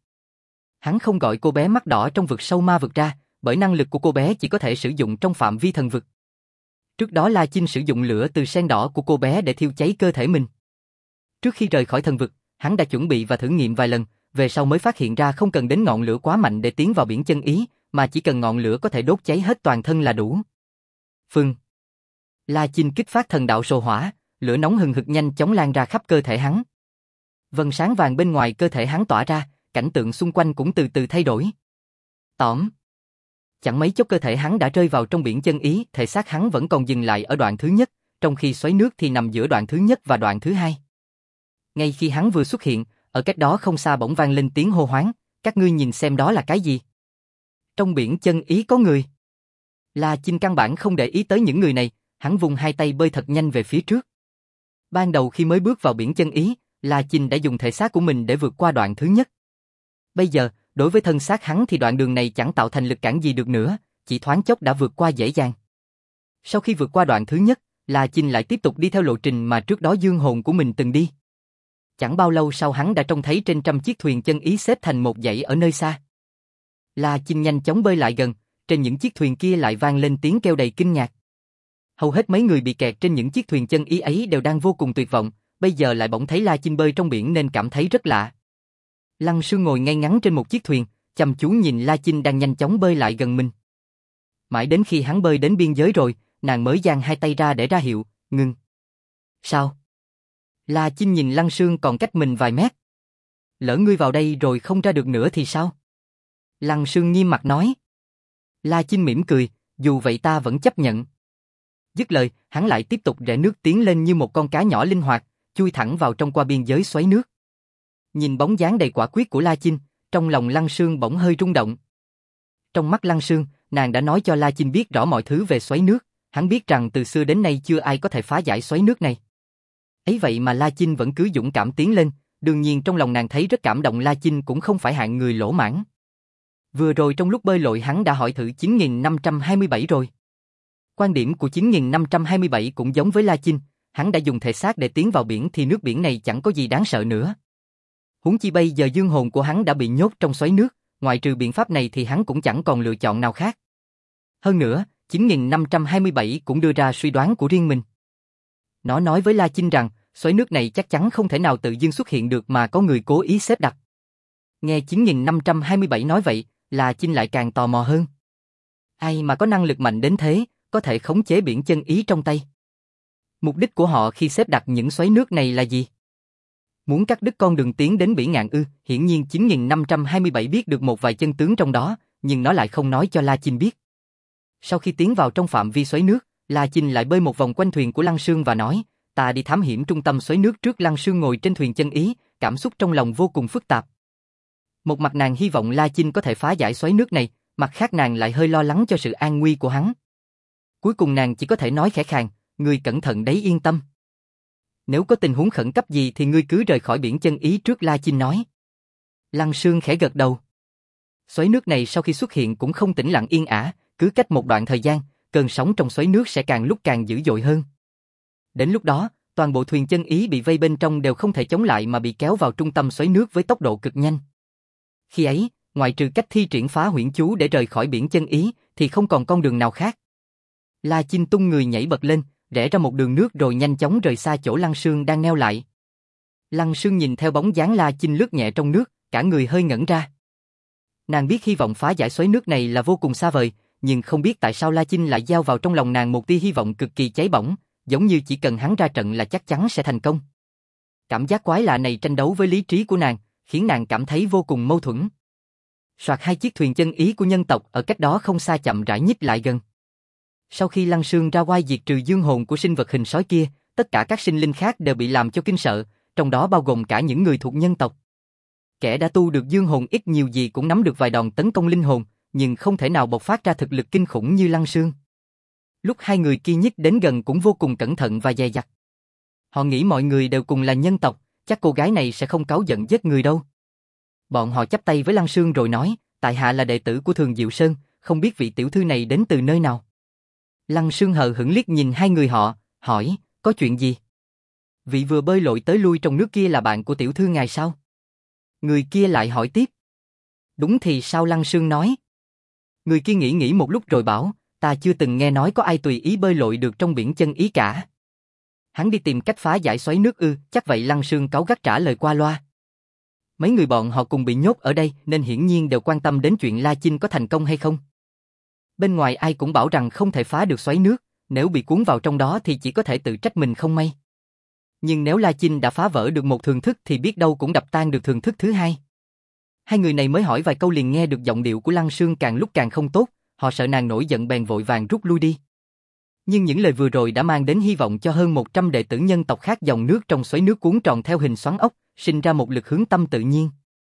Hắn không gọi cô bé mắt đỏ trong vực sâu ma vực ra, bởi năng lực của cô bé chỉ có thể sử dụng trong phạm vi thần vực. Trước đó La Chinh sử dụng lửa từ sen đỏ của cô bé để thiêu cháy cơ thể mình. Trước khi rời khỏi thần vực, hắn đã chuẩn bị và thử nghiệm vài lần, về sau mới phát hiện ra không cần đến ngọn lửa quá mạnh để tiến vào biển chân ý, mà chỉ cần ngọn lửa có thể đốt cháy hết toàn thân là đủ. Phừng. La Chinh kích phát thần đạo sồ hỏa, lửa nóng hừng hực nhanh chóng lan ra khắp cơ thể hắn. Vầng sáng vàng bên ngoài cơ thể hắn tỏa ra, cảnh tượng xung quanh cũng từ từ thay đổi. Tỏm. Chẳng mấy chốc cơ thể hắn đã rơi vào trong biển chân ý, thể xác hắn vẫn còn dừng lại ở đoạn thứ nhất, trong khi xoáy nước thì nằm giữa đoạn thứ nhất và đoạn thứ 2. Ngay khi hắn vừa xuất hiện, ở cách đó không xa bỗng vang lên tiếng hô hoáng, các ngươi nhìn xem đó là cái gì? Trong biển chân ý có người. La Chinh căn bản không để ý tới những người này, hắn vùng hai tay bơi thật nhanh về phía trước. Ban đầu khi mới bước vào biển chân ý, La Chinh đã dùng thể xác của mình để vượt qua đoạn thứ nhất. Bây giờ, đối với thân xác hắn thì đoạn đường này chẳng tạo thành lực cản gì được nữa, chỉ thoáng chốc đã vượt qua dễ dàng. Sau khi vượt qua đoạn thứ nhất, La Chinh lại tiếp tục đi theo lộ trình mà trước đó dương hồn của mình từng đi. Chẳng bao lâu sau hắn đã trông thấy trên trăm chiếc thuyền chân ý xếp thành một dãy ở nơi xa. La Chinh nhanh chóng bơi lại gần, trên những chiếc thuyền kia lại vang lên tiếng kêu đầy kinh ngạc. Hầu hết mấy người bị kẹt trên những chiếc thuyền chân ý ấy đều đang vô cùng tuyệt vọng, bây giờ lại bỗng thấy La Chinh bơi trong biển nên cảm thấy rất lạ. Lăng Sương ngồi ngay ngắn trên một chiếc thuyền, chăm chú nhìn La Chinh đang nhanh chóng bơi lại gần mình. Mãi đến khi hắn bơi đến biên giới rồi, nàng mới giang hai tay ra để ra hiệu, ngừng. Sao? La Chinh nhìn Lăng Sương còn cách mình vài mét. Lỡ ngươi vào đây rồi không ra được nữa thì sao? Lăng Sương nghiêm mặt nói. La Chinh mỉm cười, dù vậy ta vẫn chấp nhận. Dứt lời, hắn lại tiếp tục rẽ nước tiến lên như một con cá nhỏ linh hoạt, chui thẳng vào trong qua biên giới xoáy nước. Nhìn bóng dáng đầy quả quyết của La Chinh, trong lòng Lăng Sương bỗng hơi rung động. Trong mắt Lăng Sương, nàng đã nói cho La Chinh biết rõ mọi thứ về xoáy nước, hắn biết rằng từ xưa đến nay chưa ai có thể phá giải xoáy nước này. Ấy vậy mà La Chinh vẫn cứ dũng cảm tiến lên, đương nhiên trong lòng nàng thấy rất cảm động. La Chinh cũng không phải hạng người lỗ mãn. Vừa rồi trong lúc bơi lội hắn đã hỏi thử 9527 rồi. Quan điểm của 9527 cũng giống với La Chinh, hắn đã dùng thể xác để tiến vào biển thì nước biển này chẳng có gì đáng sợ nữa. Huống chi bây giờ dương hồn của hắn đã bị nhốt trong xoáy nước, ngoại trừ biện pháp này thì hắn cũng chẳng còn lựa chọn nào khác. Hơn nữa, 9527 cũng đưa ra suy đoán của riêng mình. Nó nói với La Chinh rằng, xoáy nước này chắc chắn không thể nào tự dưng xuất hiện được mà có người cố ý xếp đặt. Nghe 9527 nói vậy, La Chinh lại càng tò mò hơn. Ai mà có năng lực mạnh đến thế, có thể khống chế biển chân ý trong tay? Mục đích của họ khi xếp đặt những xoáy nước này là gì? Muốn cắt đứt con đường tiến đến biển ngạn ư? Hiển nhiên 9527 biết được một vài chân tướng trong đó, nhưng nó lại không nói cho La Chinh biết. Sau khi tiến vào trong phạm vi xoáy nước, La Chinh lại bơi một vòng quanh thuyền của Lăng Sương và nói, ta đi thám hiểm trung tâm xoáy nước trước. Lăng Sương ngồi trên thuyền chân ý, cảm xúc trong lòng vô cùng phức tạp. Một mặt nàng hy vọng La Chinh có thể phá giải xoáy nước này, mặt khác nàng lại hơi lo lắng cho sự an nguy của hắn. Cuối cùng nàng chỉ có thể nói khẽ khàng, ngươi cẩn thận đấy, yên tâm. Nếu có tình huống khẩn cấp gì thì ngươi cứ rời khỏi biển chân ý trước. La Chinh nói. Lăng Sương khẽ gật đầu. Xoáy nước này sau khi xuất hiện cũng không tĩnh lặng yên ả, cứ cách một đoạn thời gian, cơn sóng trong xoáy nước sẽ càng lúc càng dữ dội hơn. Đến lúc đó, toàn bộ thuyền chân ý bị vây bên trong đều không thể chống lại mà bị kéo vào trung tâm xoáy nước với tốc độ cực nhanh. Khi ấy, ngoại trừ cách thi triển phá huyễn chú để rời khỏi biển chân ý, thì không còn con đường nào khác. La Chinh tung người nhảy bật lên, rẽ ra một đường nước rồi nhanh chóng rời xa chỗ Lăng Sương đang neo lại. Lăng Sương nhìn theo bóng dáng La Chinh lướt nhẹ trong nước, cả người hơi ngẩn ra. Nàng biết hy vọng phá giải xoáy nước này là vô cùng xa vời, nhưng không biết tại sao La Chinh lại gieo vào trong lòng nàng một tia hy vọng cực kỳ cháy bỏng, giống như chỉ cần hắn ra trận là chắc chắn sẽ thành công. Cảm giác quái lạ này tranh đấu với lý trí của nàng, khiến nàng cảm thấy vô cùng mâu thuẫn. Soạt, hai chiếc thuyền chân ý của nhân tộc ở cách đó không xa chậm rãi nhích lại gần. Sau khi Lăng Sương ra oai diệt trừ dương hồn của sinh vật hình sói kia, tất cả các sinh linh khác đều bị làm cho kinh sợ, trong đó bao gồm cả những người thuộc nhân tộc. Kẻ đã tu được dương hồn ít nhiều gì cũng nắm được vài đòn tấn công linh hồn, nhưng không thể nào bộc phát ra thực lực kinh khủng như Lăng Sương. Lúc hai người kia nhích đến gần cũng vô cùng cẩn thận và dè dặt. Họ nghĩ mọi người đều cùng là nhân tộc, chắc cô gái này sẽ không cáu giận giết người đâu. Bọn họ chắp tay với Lăng Sương rồi nói, tại hạ là đệ tử của Thường Diệu Sơn, không biết vị tiểu thư này đến từ nơi nào. Lăng Sương hờ hững liếc nhìn hai người họ, hỏi, có chuyện gì? Vị vừa bơi lội tới lui trong nước kia là bạn của tiểu thư ngài sao? Người kia lại hỏi tiếp. Đúng thì sao? Lăng Sương nói. Người kia nghĩ một lúc rồi bảo, ta chưa từng nghe nói có ai tùy ý bơi lội được trong biển chân ý cả. Hắn đi tìm cách phá giải xoáy nước ư? Chắc vậy. Lăng Sương cáu gắt trả lời qua loa. Mấy người bọn họ cùng bị nhốt ở đây nên hiển nhiên đều quan tâm đến chuyện La Chinh có thành công hay không. Bên ngoài ai cũng bảo rằng không thể phá được xoáy nước, nếu bị cuốn vào trong đó thì chỉ có thể tự trách mình không may. Nhưng nếu La Chinh đã phá vỡ được một thường thức thì biết đâu cũng đập tan được thường thức thứ hai. Hai người này mới hỏi vài câu liền nghe được giọng điệu của Lăng Sương càng lúc càng không tốt, họ sợ nàng nổi giận bèn vội vàng rút lui đi. Nhưng những lời vừa rồi đã mang đến hy vọng cho hơn 100 đệ tử nhân tộc khác. Dòng nước trong xoáy nước cuốn tròn theo hình xoắn ốc, sinh ra một lực hướng tâm tự nhiên.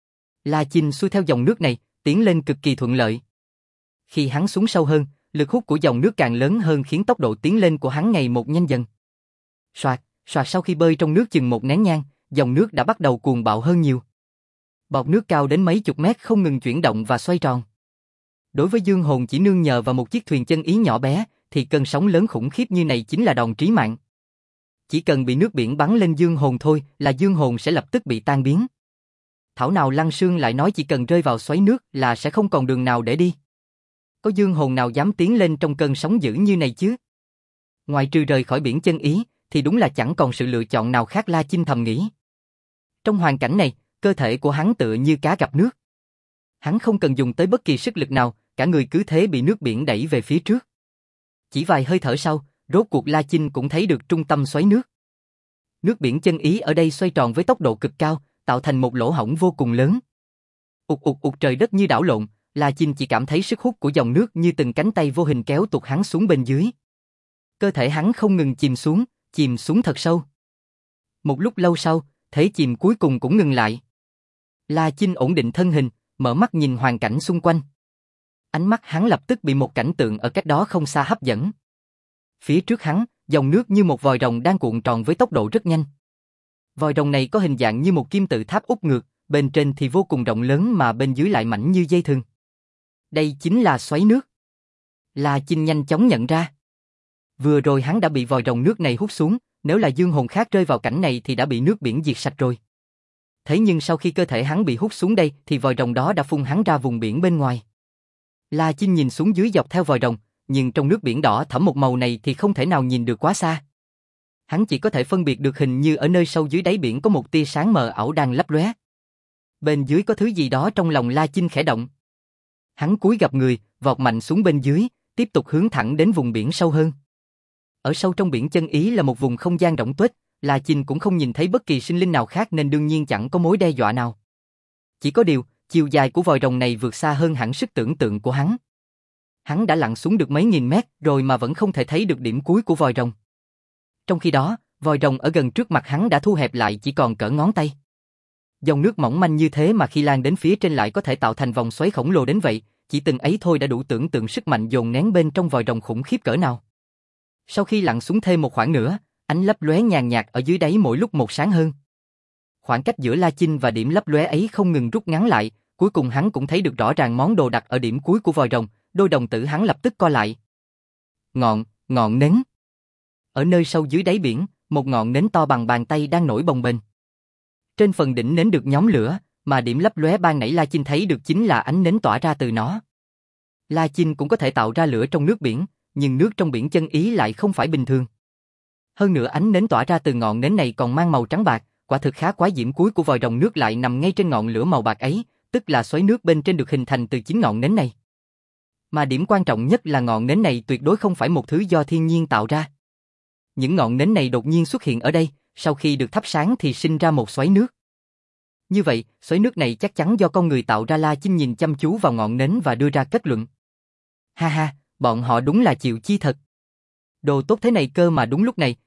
La Chinh xuôi theo dòng nước này, tiến lên cực kỳ thuận lợi. Khi hắn xuống sâu hơn, lực hút của dòng nước càng lớn hơn khiến tốc độ tiến lên của hắn ngày một nhanh dần. Soạt, soạt, sau khi bơi trong nước chừng một nén nhang, dòng nước đã bắt đầu cuồng bạo hơn nhiều. Bọt nước cao đến mấy chục mét không ngừng chuyển động và xoay tròn. Đối với dương hồn chỉ nương nhờ vào một chiếc thuyền chân ý nhỏ bé, thì cơn sóng lớn khủng khiếp như này chính là đòn trí mạng. Chỉ cần bị nước biển bắn lên dương hồn thôi là dương hồn sẽ lập tức bị tan biến. Thảo nào Lăng Sương lại nói chỉ cần rơi vào xoáy nước là sẽ không còn đường nào để đi. Có dương hồn nào dám tiến lên trong cơn sóng dữ như này chứ? Ngoài trừ rời khỏi biển chân ý, thì đúng là chẳng còn sự lựa chọn nào khác. La Chinh thầm nghĩ. Trong hoàn cảnh này, cơ thể của hắn tựa như cá gặp nước. Hắn không cần dùng tới bất kỳ sức lực nào, cả người cứ thế bị nước biển đẩy về phía trước. Chỉ vài hơi thở sau, rốt cuộc La Chinh cũng thấy được trung tâm xoáy nước. Nước biển chân ý ở đây xoay tròn với tốc độ cực cao, tạo thành một lỗ hổng vô cùng lớn. Ụt ụt ụt, trời đất như đảo lộn, La Chinh chỉ cảm thấy sức hút của dòng nước như từng cánh tay vô hình kéo tuột hắn xuống bên dưới. Cơ thể hắn không ngừng chìm xuống thật sâu. Một lúc lâu sau, thế chìm cuối cùng cũng ngừng lại. La Chinh ổn định thân hình, mở mắt nhìn hoàn cảnh xung quanh. Ánh mắt hắn lập tức bị một cảnh tượng ở cách đó không xa hấp dẫn. Phía trước hắn, dòng nước như một vòi rồng đang cuộn tròn với tốc độ rất nhanh. Vòi rồng này có hình dạng như một kim tự tháp úp ngược, bên trên thì vô cùng rộng lớn mà bên dưới lại mảnh như dây thừng. Đây chính là xoáy nước. La Chinh nhanh chóng nhận ra. Vừa rồi hắn đã bị vòi rồng nước này hút xuống, nếu là dương hồn khác rơi vào cảnh này thì đã bị nước biển diệt sạch rồi. Thế nhưng sau khi cơ thể hắn bị hút xuống đây thì vòi rồng đó đã phun hắn ra vùng biển bên ngoài. La Chinh nhìn xuống dưới dọc theo vòi rồng, nhưng trong nước biển đỏ thẫm một màu này thì không thể nào nhìn được quá xa. Hắn chỉ có thể phân biệt được hình như ở nơi sâu dưới đáy biển có một tia sáng mờ ảo đang lấp lóe. Bên dưới có thứ gì đó trong lòng La Chinh khẽ động. Hắn cúi gập người, vọt mạnh xuống bên dưới, tiếp tục hướng thẳng đến vùng biển sâu hơn. Ở sâu trong biển Chân Ý là một vùng không gian rỗng tuếch, La Chinh cũng không nhìn thấy bất kỳ sinh linh nào khác nên đương nhiên chẳng có mối đe dọa nào. Chỉ có điều, chiều dài của vòi rồng này vượt xa hơn hẳn sức tưởng tượng của hắn. Hắn đã lặn xuống được mấy nghìn mét rồi mà vẫn không thể thấy được điểm cuối của vòi rồng. Trong khi đó, vòi rồng ở gần trước mặt hắn đã thu hẹp lại chỉ còn cỡ ngón tay. Dòng nước mỏng manh như thế mà khi lan đến phía trên lại có thể tạo thành vòng xoáy khổng lồ đến vậy, chỉ từng ấy thôi đã đủ tưởng tượng sức mạnh dồn nén bên trong vòi rồng khủng khiếp cỡ nào. Sau khi lặn xuống thêm một khoảng nữa, ánh lấp lóe nhàn nhạt ở dưới đáy mỗi lúc một sáng hơn. Khoảng cách giữa La Chinh và điểm lấp lóe ấy không ngừng rút ngắn lại, cuối cùng hắn cũng thấy được rõ ràng món đồ đặt ở điểm cuối của vòi rồng, đôi đồng tử hắn lập tức co lại. Ngọn nến. Ở nơi sâu dưới đáy biển, một ngọn nến to bằng bàn tay đang nổi bồng bềnh. Trên phần đỉnh nến được nhóm lửa, mà điểm lấp lóe ban nãy La Chinh thấy được chính là ánh nến tỏa ra từ nó. La Chinh cũng có thể tạo ra lửa trong nước biển, nhưng nước trong biển Chân Ý lại không phải bình thường. Hơn nữa ánh nến tỏa ra từ ngọn nến này còn mang màu trắng bạc, quả thực khá quái diễm, cuối của vòi rồng nước lại nằm ngay trên ngọn lửa màu bạc ấy, tức là xoáy nước bên trên được hình thành từ chính ngọn nến này. Mà điểm quan trọng nhất là ngọn nến này tuyệt đối không phải một thứ do thiên nhiên tạo ra. Những ngọn nến này đột nhiên xuất hiện ở đây, sau khi được thắp sáng thì sinh ra một xoáy nước. Như vậy, xoáy nước này chắc chắn do con người tạo ra. La Chinh nhìn chăm chú vào ngọn nến và đưa ra kết luận. Ha ha, bọn họ đúng là chịu chi thật. Đồ tốt thế này cơ mà. Đúng lúc này,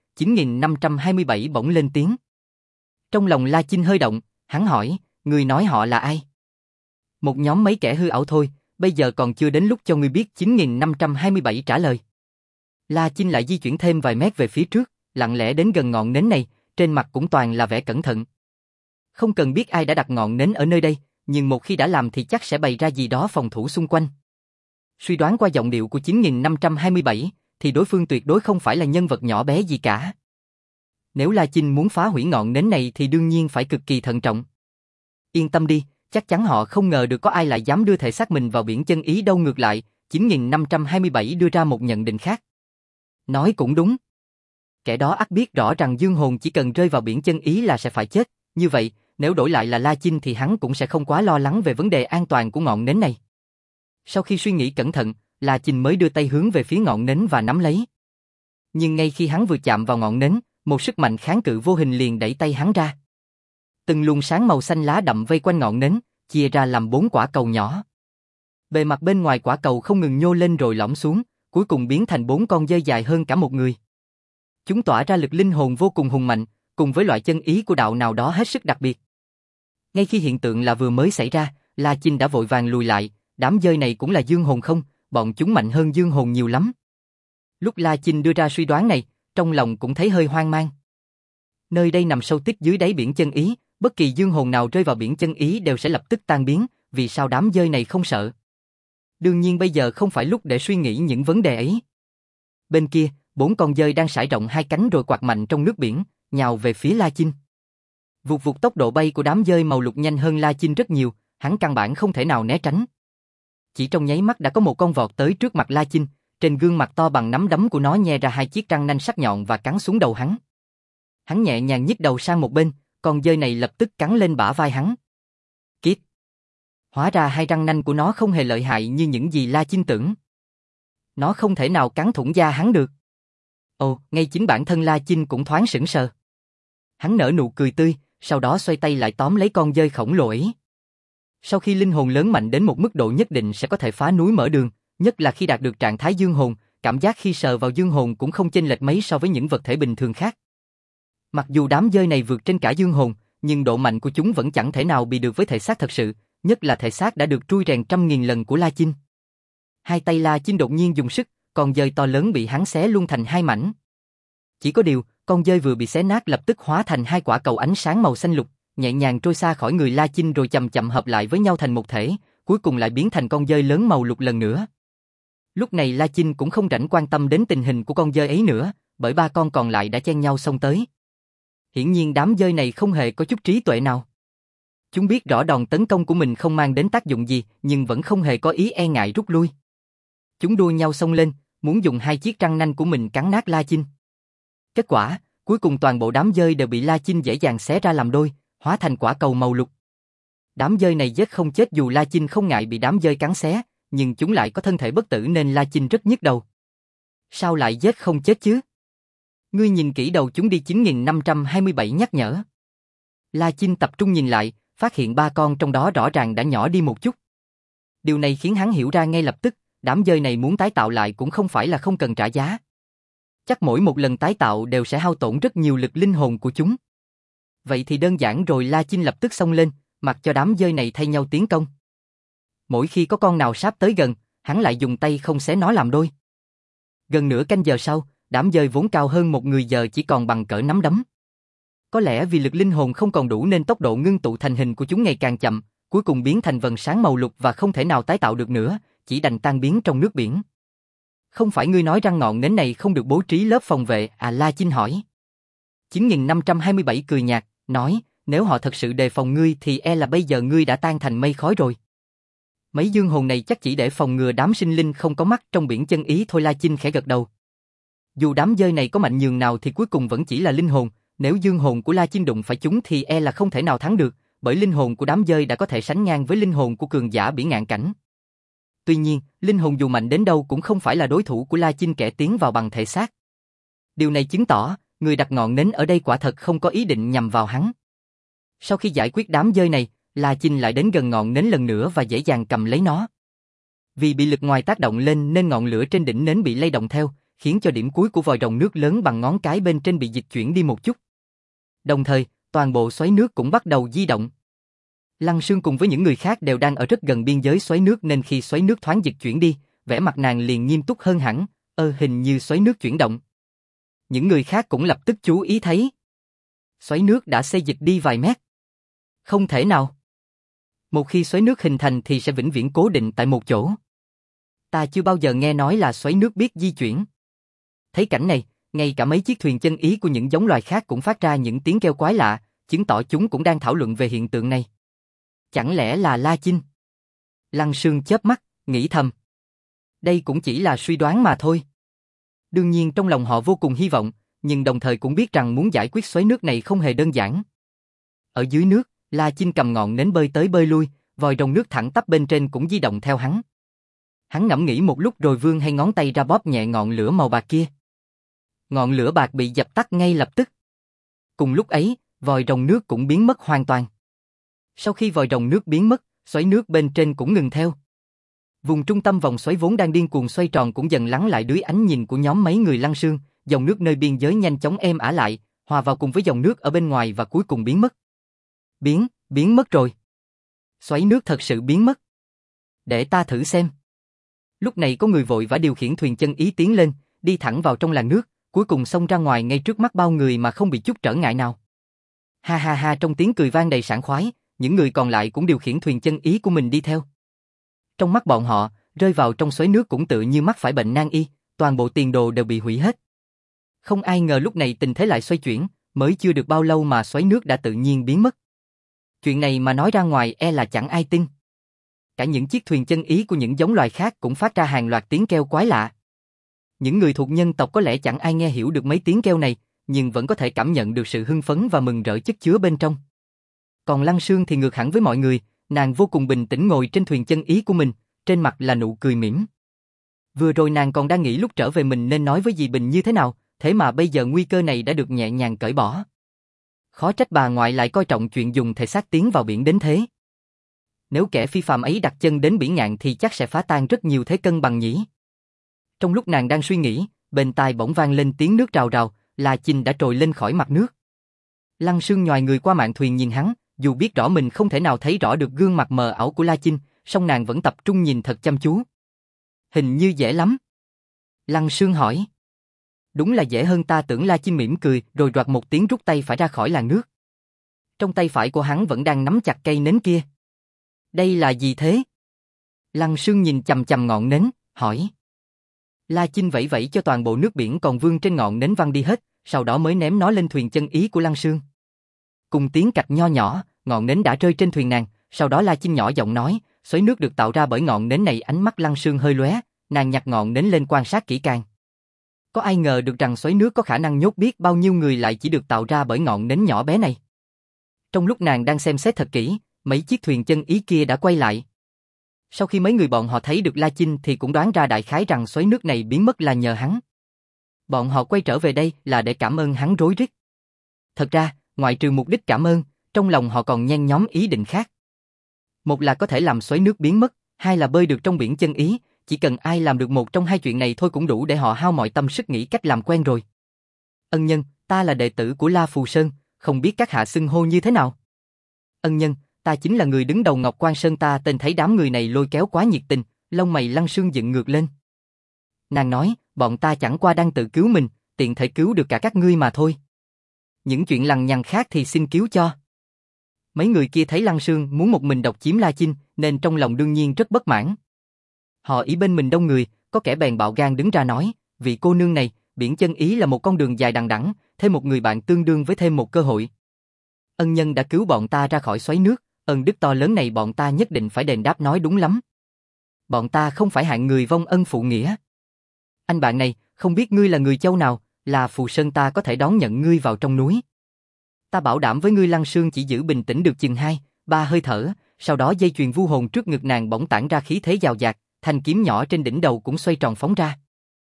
9527 bỗng lên tiếng. Trong lòng La Chinh hơi động, hắn hỏi, người nói họ là ai? Một nhóm mấy kẻ hư ảo thôi, bây giờ còn chưa đến lúc cho ngươi biết. 9527 trả lời. La Chinh lại di chuyển thêm vài mét về phía trước, lặng lẽ đến gần ngọn nến này, trên mặt cũng toàn là vẻ cẩn thận. Không cần biết ai đã đặt ngọn nến ở nơi đây, nhưng một khi đã làm thì chắc sẽ bày ra gì đó phòng thủ xung quanh. Suy đoán qua giọng điệu của 9527, thì đối phương tuyệt đối không phải là nhân vật nhỏ bé gì cả. Nếu La Chinh muốn phá hủy ngọn nến này thì đương nhiên phải cực kỳ thận trọng. Yên tâm đi, chắc chắn họ không ngờ được có ai lại dám đưa thể xác mình vào biển Chân Ý đâu. Ngược lại, 9527 đưa ra một nhận định khác. Nói cũng đúng. Kẻ đó ắt biết rõ rằng dương hồn chỉ cần rơi vào biển Chân Ý là sẽ phải chết, như vậy, nếu đổi lại là La Chinh thì hắn cũng sẽ không quá lo lắng về vấn đề an toàn của ngọn nến này. Sau khi suy nghĩ cẩn thận, La Chinh mới đưa tay hướng về phía ngọn nến và nắm lấy. Nhưng ngay khi hắn vừa chạm vào ngọn nến, một sức mạnh kháng cự vô hình liền đẩy tay hắn ra. Từng luồng sáng màu xanh lá đậm vây quanh ngọn nến, chia ra làm 4 quả cầu nhỏ. Bề mặt bên ngoài quả cầu không ngừng nhô lên rồi lõm xuống, cuối cùng biến thành 4 con dơi dài hơn cả một người. Chúng tỏa ra lực linh hồn vô cùng hùng mạnh, cùng với loại chân ý của đạo nào đó hết sức đặc biệt. Ngay khi hiện tượng là vừa mới xảy ra, La Chinh đã vội vàng lùi lại, đám dơi này cũng là dương hồn không, bọn chúng mạnh hơn dương hồn nhiều lắm. Lúc La Chinh đưa ra suy đoán này, trong lòng cũng thấy hơi hoang mang. Nơi đây nằm sâu tích dưới đáy biển Chân Ý, bất kỳ dương hồn nào rơi vào biển Chân Ý đều sẽ lập tức tan biến, vì sao đám dơi này không sợ? Đương nhiên bây giờ không phải lúc để suy nghĩ những vấn đề ấy. Bên kia, 4 con dơi đang sải rộng hai cánh rồi quạt mạnh trong nước biển, nhào về phía La Chinh. Vụt vụt, tốc độ bay của đám dơi màu lục nhanh hơn La Chinh rất nhiều, hắn căn bản không thể nào né tránh. Chỉ trong nháy mắt đã có một con vọt tới trước mặt La Chinh, trên gương mặt to bằng nắm đấm của nó nhe ra 2 chiếc răng nanh sắc nhọn và cắn xuống đầu hắn. Hắn nhẹ nhàng nhích đầu sang một bên, con dơi này lập tức cắn lên bả vai hắn. Kiếp! Hóa ra 2 răng nanh của nó không hề lợi hại như những gì La Chinh tưởng. Nó không thể nào cắn thủng da hắn được. Ồ, ngay chính bản thân La Chinh cũng thoáng sững sờ. Hắn nở nụ cười tươi, sau đó xoay tay lại tóm lấy con dơi khổng lồ ấy. Sau khi linh hồn lớn mạnh đến một mức độ nhất định sẽ có thể phá núi mở đường, nhất là khi đạt được trạng thái dương hồn, cảm giác khi sờ vào dương hồn cũng không chênh lệch mấy so với những vật thể bình thường khác. Mặc dù đám dơi này vượt trên cả dương hồn, nhưng độ mạnh của chúng vẫn chẳng thể nào bị được với thể xác thật sự, nhất là thể xác đã được trui rèn trăm nghìn lần của La Chinh. Hai tay La Chinh đột nhiên dùng sức, con dơi to lớn bị hắn xé luôn thành hai mảnh. Chỉ có điều, con dơi vừa bị xé nát lập tức hóa thành hai quả cầu ánh sáng màu xanh lục, nhẹ nhàng trôi xa khỏi người La Chinh rồi chậm chậm hợp lại với nhau thành một thể, cuối cùng lại biến thành con dơi lớn màu lục lần nữa. Lúc này La Chinh cũng không rảnh quan tâm đến tình hình của con dơi ấy nữa, bởi ba con còn lại đã chen nhau xông tới. Hiển nhiên đám dơi này không hề có chút trí tuệ nào. Chúng biết rõ đòn tấn công của mình không mang đến tác dụng gì, nhưng vẫn không hề có ý e ngại rút lui. Chúng đua nhau xông lên, muốn dùng hai chiếc răng nanh của mình cắn nát La Chinh. Kết quả, cuối cùng toàn bộ đám dơi đều bị La Chinh dễ dàng xé ra làm đôi, hóa thành quả cầu màu lục. Đám dơi này giết không chết dù La Chinh không ngại bị đám dơi cắn xé, nhưng chúng lại có thân thể bất tử nên La Chinh rất nhức đầu. Sao lại giết không chết chứ? Ngươi nhìn kỹ đầu chúng đi. 9527 nhắc nhở. La Chinh tập trung nhìn lại, phát hiện ba con trong đó rõ ràng đã nhỏ đi một chút. Điều này khiến hắn hiểu ra ngay lập tức, đám dơi này muốn tái tạo lại cũng không phải là không cần trả giá. Chắc mỗi một lần tái tạo đều sẽ hao tổn rất nhiều lực linh hồn của chúng. Vậy thì đơn giản rồi. La Chinh lập tức xông lên, mặc cho đám dơi này thay nhau tiến công. Mỗi khi có con nào sắp tới gần, hắn lại dùng tay không xé nó làm đôi. Gần nửa canh giờ sau, đám dơi vốn cao hơn một người giờ chỉ còn bằng cỡ nắm đấm. Có lẽ vì lực linh hồn không còn đủ nên tốc độ ngưng tụ thành hình của chúng ngày càng chậm, cuối cùng biến thành vầng sáng màu lục và không thể nào tái tạo được nữa, chỉ đành tan biến trong nước biển. Không phải ngươi nói răng ngọn nến này không được bố trí lớp phòng vệ à? La Chinh hỏi. 9527 cười nhạt, nói, nếu họ thật sự đề phòng ngươi thì e là bây giờ ngươi đã tan thành mây khói rồi. Mấy dương hồn này chắc chỉ để phòng ngừa đám sinh linh không có mắt trong biển chân ý thôi. La Chinh khẽ gật đầu. Dù đám dơi này có mạnh nhường nào thì cuối cùng vẫn chỉ là linh hồn, nếu dương hồn của La Chinh đụng phải chúng thì e là không thể nào thắng được, bởi linh hồn của đám dơi đã có thể sánh ngang với linh hồn của cường giả biển ngạn cảnh. Tuy nhiên, linh hồn dù mạnh đến đâu cũng không phải là đối thủ của La Chinh kẻ tiến vào bằng thể xác. Điều này chứng tỏ, người đặt ngọn nến ở đây quả thật không có ý định nhằm vào hắn. Sau khi giải quyết đám dơi này, La Chinh lại đến gần ngọn nến lần nữa và dễ dàng cầm lấy nó. Vì bị lực ngoài tác động lên nên ngọn lửa trên đỉnh nến bị lay động theo, khiến cho điểm cuối của vòi rồng nước lớn bằng ngón cái bên trên bị dịch chuyển đi một chút. Đồng thời, toàn bộ xoáy nước cũng bắt đầu di động. Lăng Sương cùng với những người khác đều đang ở rất gần biên giới xoáy nước nên khi xoáy nước thoáng dịch chuyển đi, vẻ mặt nàng liền nghiêm túc hơn hẳn, hình như xoáy nước chuyển động. Những người khác cũng lập tức chú ý thấy. Xoáy nước đã xê dịch đi vài mét. Không thể nào. Một khi xoáy nước hình thành thì sẽ vĩnh viễn cố định tại một chỗ. Ta chưa bao giờ nghe nói là xoáy nước biết di chuyển. Thấy cảnh này, ngay cả mấy chiếc thuyền chân ý của những giống loài khác cũng phát ra những tiếng kêu quái lạ, chứng tỏ chúng cũng đang thảo luận về hiện tượng này. Chẳng lẽ là La Chinh? Lăng Sương chớp mắt, nghĩ thầm. Đây cũng chỉ là suy đoán mà thôi. Đương nhiên trong lòng họ vô cùng hy vọng, nhưng đồng thời cũng biết rằng muốn giải quyết xoáy nước này không hề đơn giản. Ở dưới nước, La Chinh cầm ngọn nến bơi tới bơi lui, vòi rồng nước thẳng tắp bên trên cũng di động theo hắn. Hắn ngẫm nghĩ một lúc rồi vươn hai ngón tay ra bóp nhẹ ngọn lửa màu bạc kia. Ngọn lửa bạc bị dập tắt ngay lập tức. Cùng lúc ấy, vòi rồng nước cũng biến mất hoàn toàn. Sau khi vòi rồng nước biến mất, xoáy nước bên trên cũng ngừng theo. Vùng trung tâm vòng xoáy vốn đang điên cuồng xoay tròn cũng dần lắng lại dưới ánh nhìn của nhóm mấy người Lăng Sương, dòng nước nơi biên giới nhanh chóng êm ả lại, hòa vào cùng với dòng nước ở bên ngoài và cuối cùng biến mất. Biến mất rồi. Xoáy nước thật sự biến mất. Để ta thử xem. Lúc này có người vội vã điều khiển thuyền chân ý tiến lên, đi thẳng vào trong làn nước, cuối cùng xông ra ngoài ngay trước mắt bao người mà không bị chút trở ngại nào. Ha ha ha, trong tiếng cười vang đầy sảng khoái, những người còn lại cũng điều khiển thuyền chân ý của mình đi theo. Trong mắt bọn họ, rơi vào trong xoáy nước cũng tự như mắc phải bệnh nan y, toàn bộ tiền đồ đều bị hủy hết. Không ai ngờ lúc này tình thế lại xoay chuyển, mới chưa được bao lâu mà xoáy nước đã tự nhiên biến mất. Chuyện này mà nói ra ngoài e là chẳng ai tin. Cả những chiếc thuyền chân ý của những giống loài khác cũng phát ra hàng loạt tiếng kêu quái lạ. Những người thuộc nhân tộc có lẽ chẳng ai nghe hiểu được mấy tiếng kêu này, nhưng vẫn có thể cảm nhận được sự hưng phấn và mừng rỡ chất chứa bên trong. Còn Lăng Sương thì ngược hẳn với mọi người, nàng vô cùng bình tĩnh ngồi trên thuyền chân ý của mình, trên mặt là nụ cười mỉm. Vừa rồi nàng còn đang nghĩ lúc trở về mình nên nói với dì Bình như thế nào, thế mà bây giờ nguy cơ này đã được nhẹ nhàng cởi bỏ. Khó trách bà ngoại lại coi trọng chuyện dùng thể xác tiến vào biển đến thế. Nếu kẻ phi phàm ấy đặt chân đến biển ngạn thì chắc sẽ phá tan rất nhiều thế cân bằng nhỉ. Trong lúc nàng đang suy nghĩ, bên tai bỗng vang lên tiếng nước rào rào, La Chinh đã trồi lên khỏi mặt nước. Lăng Sương nhoài người qua mạn thuyền nhìn hắn, dù biết rõ mình không thể nào thấy rõ được gương mặt mờ ảo của La Chinh, song nàng vẫn tập trung nhìn thật chăm chú. Hình như dễ lắm. Lăng Sương hỏi. Đúng là dễ hơn ta tưởng, La Chinh mỉm cười rồi đoạt một tiếng rút tay phải ra khỏi làn nước. Trong tay phải của hắn vẫn đang nắm chặt cây nến kia. Đây là gì thế? Lăng Sương nhìn chằm chằm ngọn nến, hỏi. La Chinh vẫy vẫy cho toàn bộ nước biển còn vương trên ngọn nến văng đi hết, sau đó mới ném nó lên thuyền chân ý của Lăng Sương. Cùng tiếng cạch nho nhỏ, ngọn nến đã rơi trên thuyền nàng, sau đó La Chinh nhỏ giọng nói, xoáy nước được tạo ra bởi ngọn nến này. Ánh mắt Lăng Sương hơi lóe, nàng nhặt ngọn nến lên quan sát kỹ càng. Có ai ngờ được rằng xoáy nước có khả năng nhốt biết bao nhiêu người lại chỉ được tạo ra bởi ngọn nến nhỏ bé này. Trong lúc nàng đang xem xét thật kỹ, mấy chiếc thuyền chân ý kia đã quay lại. Sau khi mấy người bọn họ thấy được La Chinh thì cũng đoán ra đại khái rằng xoáy nước này biến mất là nhờ hắn. Bọn họ quay trở về đây là để cảm ơn hắn rối rít. Thật ra, ngoại trừ mục đích cảm ơn, trong lòng họ còn nhen nhóm ý định khác. Một là có thể làm xoáy nước biến mất, hai là bơi được trong biển chân ý, chỉ cần ai làm được một trong hai chuyện này thôi cũng đủ để họ hao mọi tâm sức nghĩ cách làm quen rồi. Ân nhân, ta là đệ tử của La Phù Sơn, không biết các hạ xưng hô như thế nào? Ân nhân, ta chính là người đứng đầu Ngọc Quan Sơn. Ta tên thấy đám người này lôi kéo quá nhiệt tình, lông mày Lăng Sương dựng ngược lên. Nàng nói, bọn ta chẳng qua đang tự cứu mình, tiện thể cứu được cả các ngươi mà thôi. Những chuyện lằng nhằng khác thì xin cứu cho. Mấy người kia thấy Lăng Sương muốn một mình độc chiếm La Chinh, nên trong lòng đương nhiên rất bất mãn. Họ ý bên mình đông người, có kẻ bèn bạo gan đứng ra nói, vị cô nương này, biển chân ý là một con đường dài đằng đẵng, thêm một người bạn tương đương với thêm một cơ hội. Ân nhân đã cứu bọn ta ra khỏi xoáy nước, ân đức to lớn này bọn ta nhất định phải đền đáp. Nói đúng lắm. Bọn ta không phải hạng người vong ân phụ nghĩa. Anh bạn này, không biết ngươi là người châu nào, là Phù Sơn ta có thể đón nhận ngươi vào trong núi. Ta bảo đảm với ngươi. Lăng Sương chỉ giữ bình tĩnh được chừng 2-3 hơi thở, sau đó dây chuyền vu hồn trước ngực nàng bỗng tản ra khí thế giàu dạt, thanh kiếm nhỏ trên đỉnh đầu cũng xoay tròn phóng ra.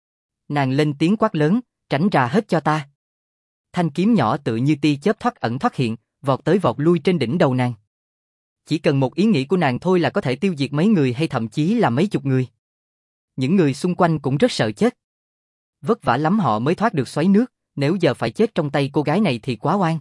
Nàng lên tiếng quát lớn, tránh ra hết cho ta. Thanh kiếm nhỏ tự như tia chớp thoát ẩn thoát hiện, vọt tới vọt lui trên đỉnh đầu nàng. Chỉ cần một ý nghĩ của nàng thôi là có thể tiêu diệt mấy người hay thậm chí là mấy chục người. Những người xung quanh cũng rất sợ chết. Vất vả lắm họ mới thoát được xoáy nước, nếu giờ phải chết trong tay cô gái này thì quá oan.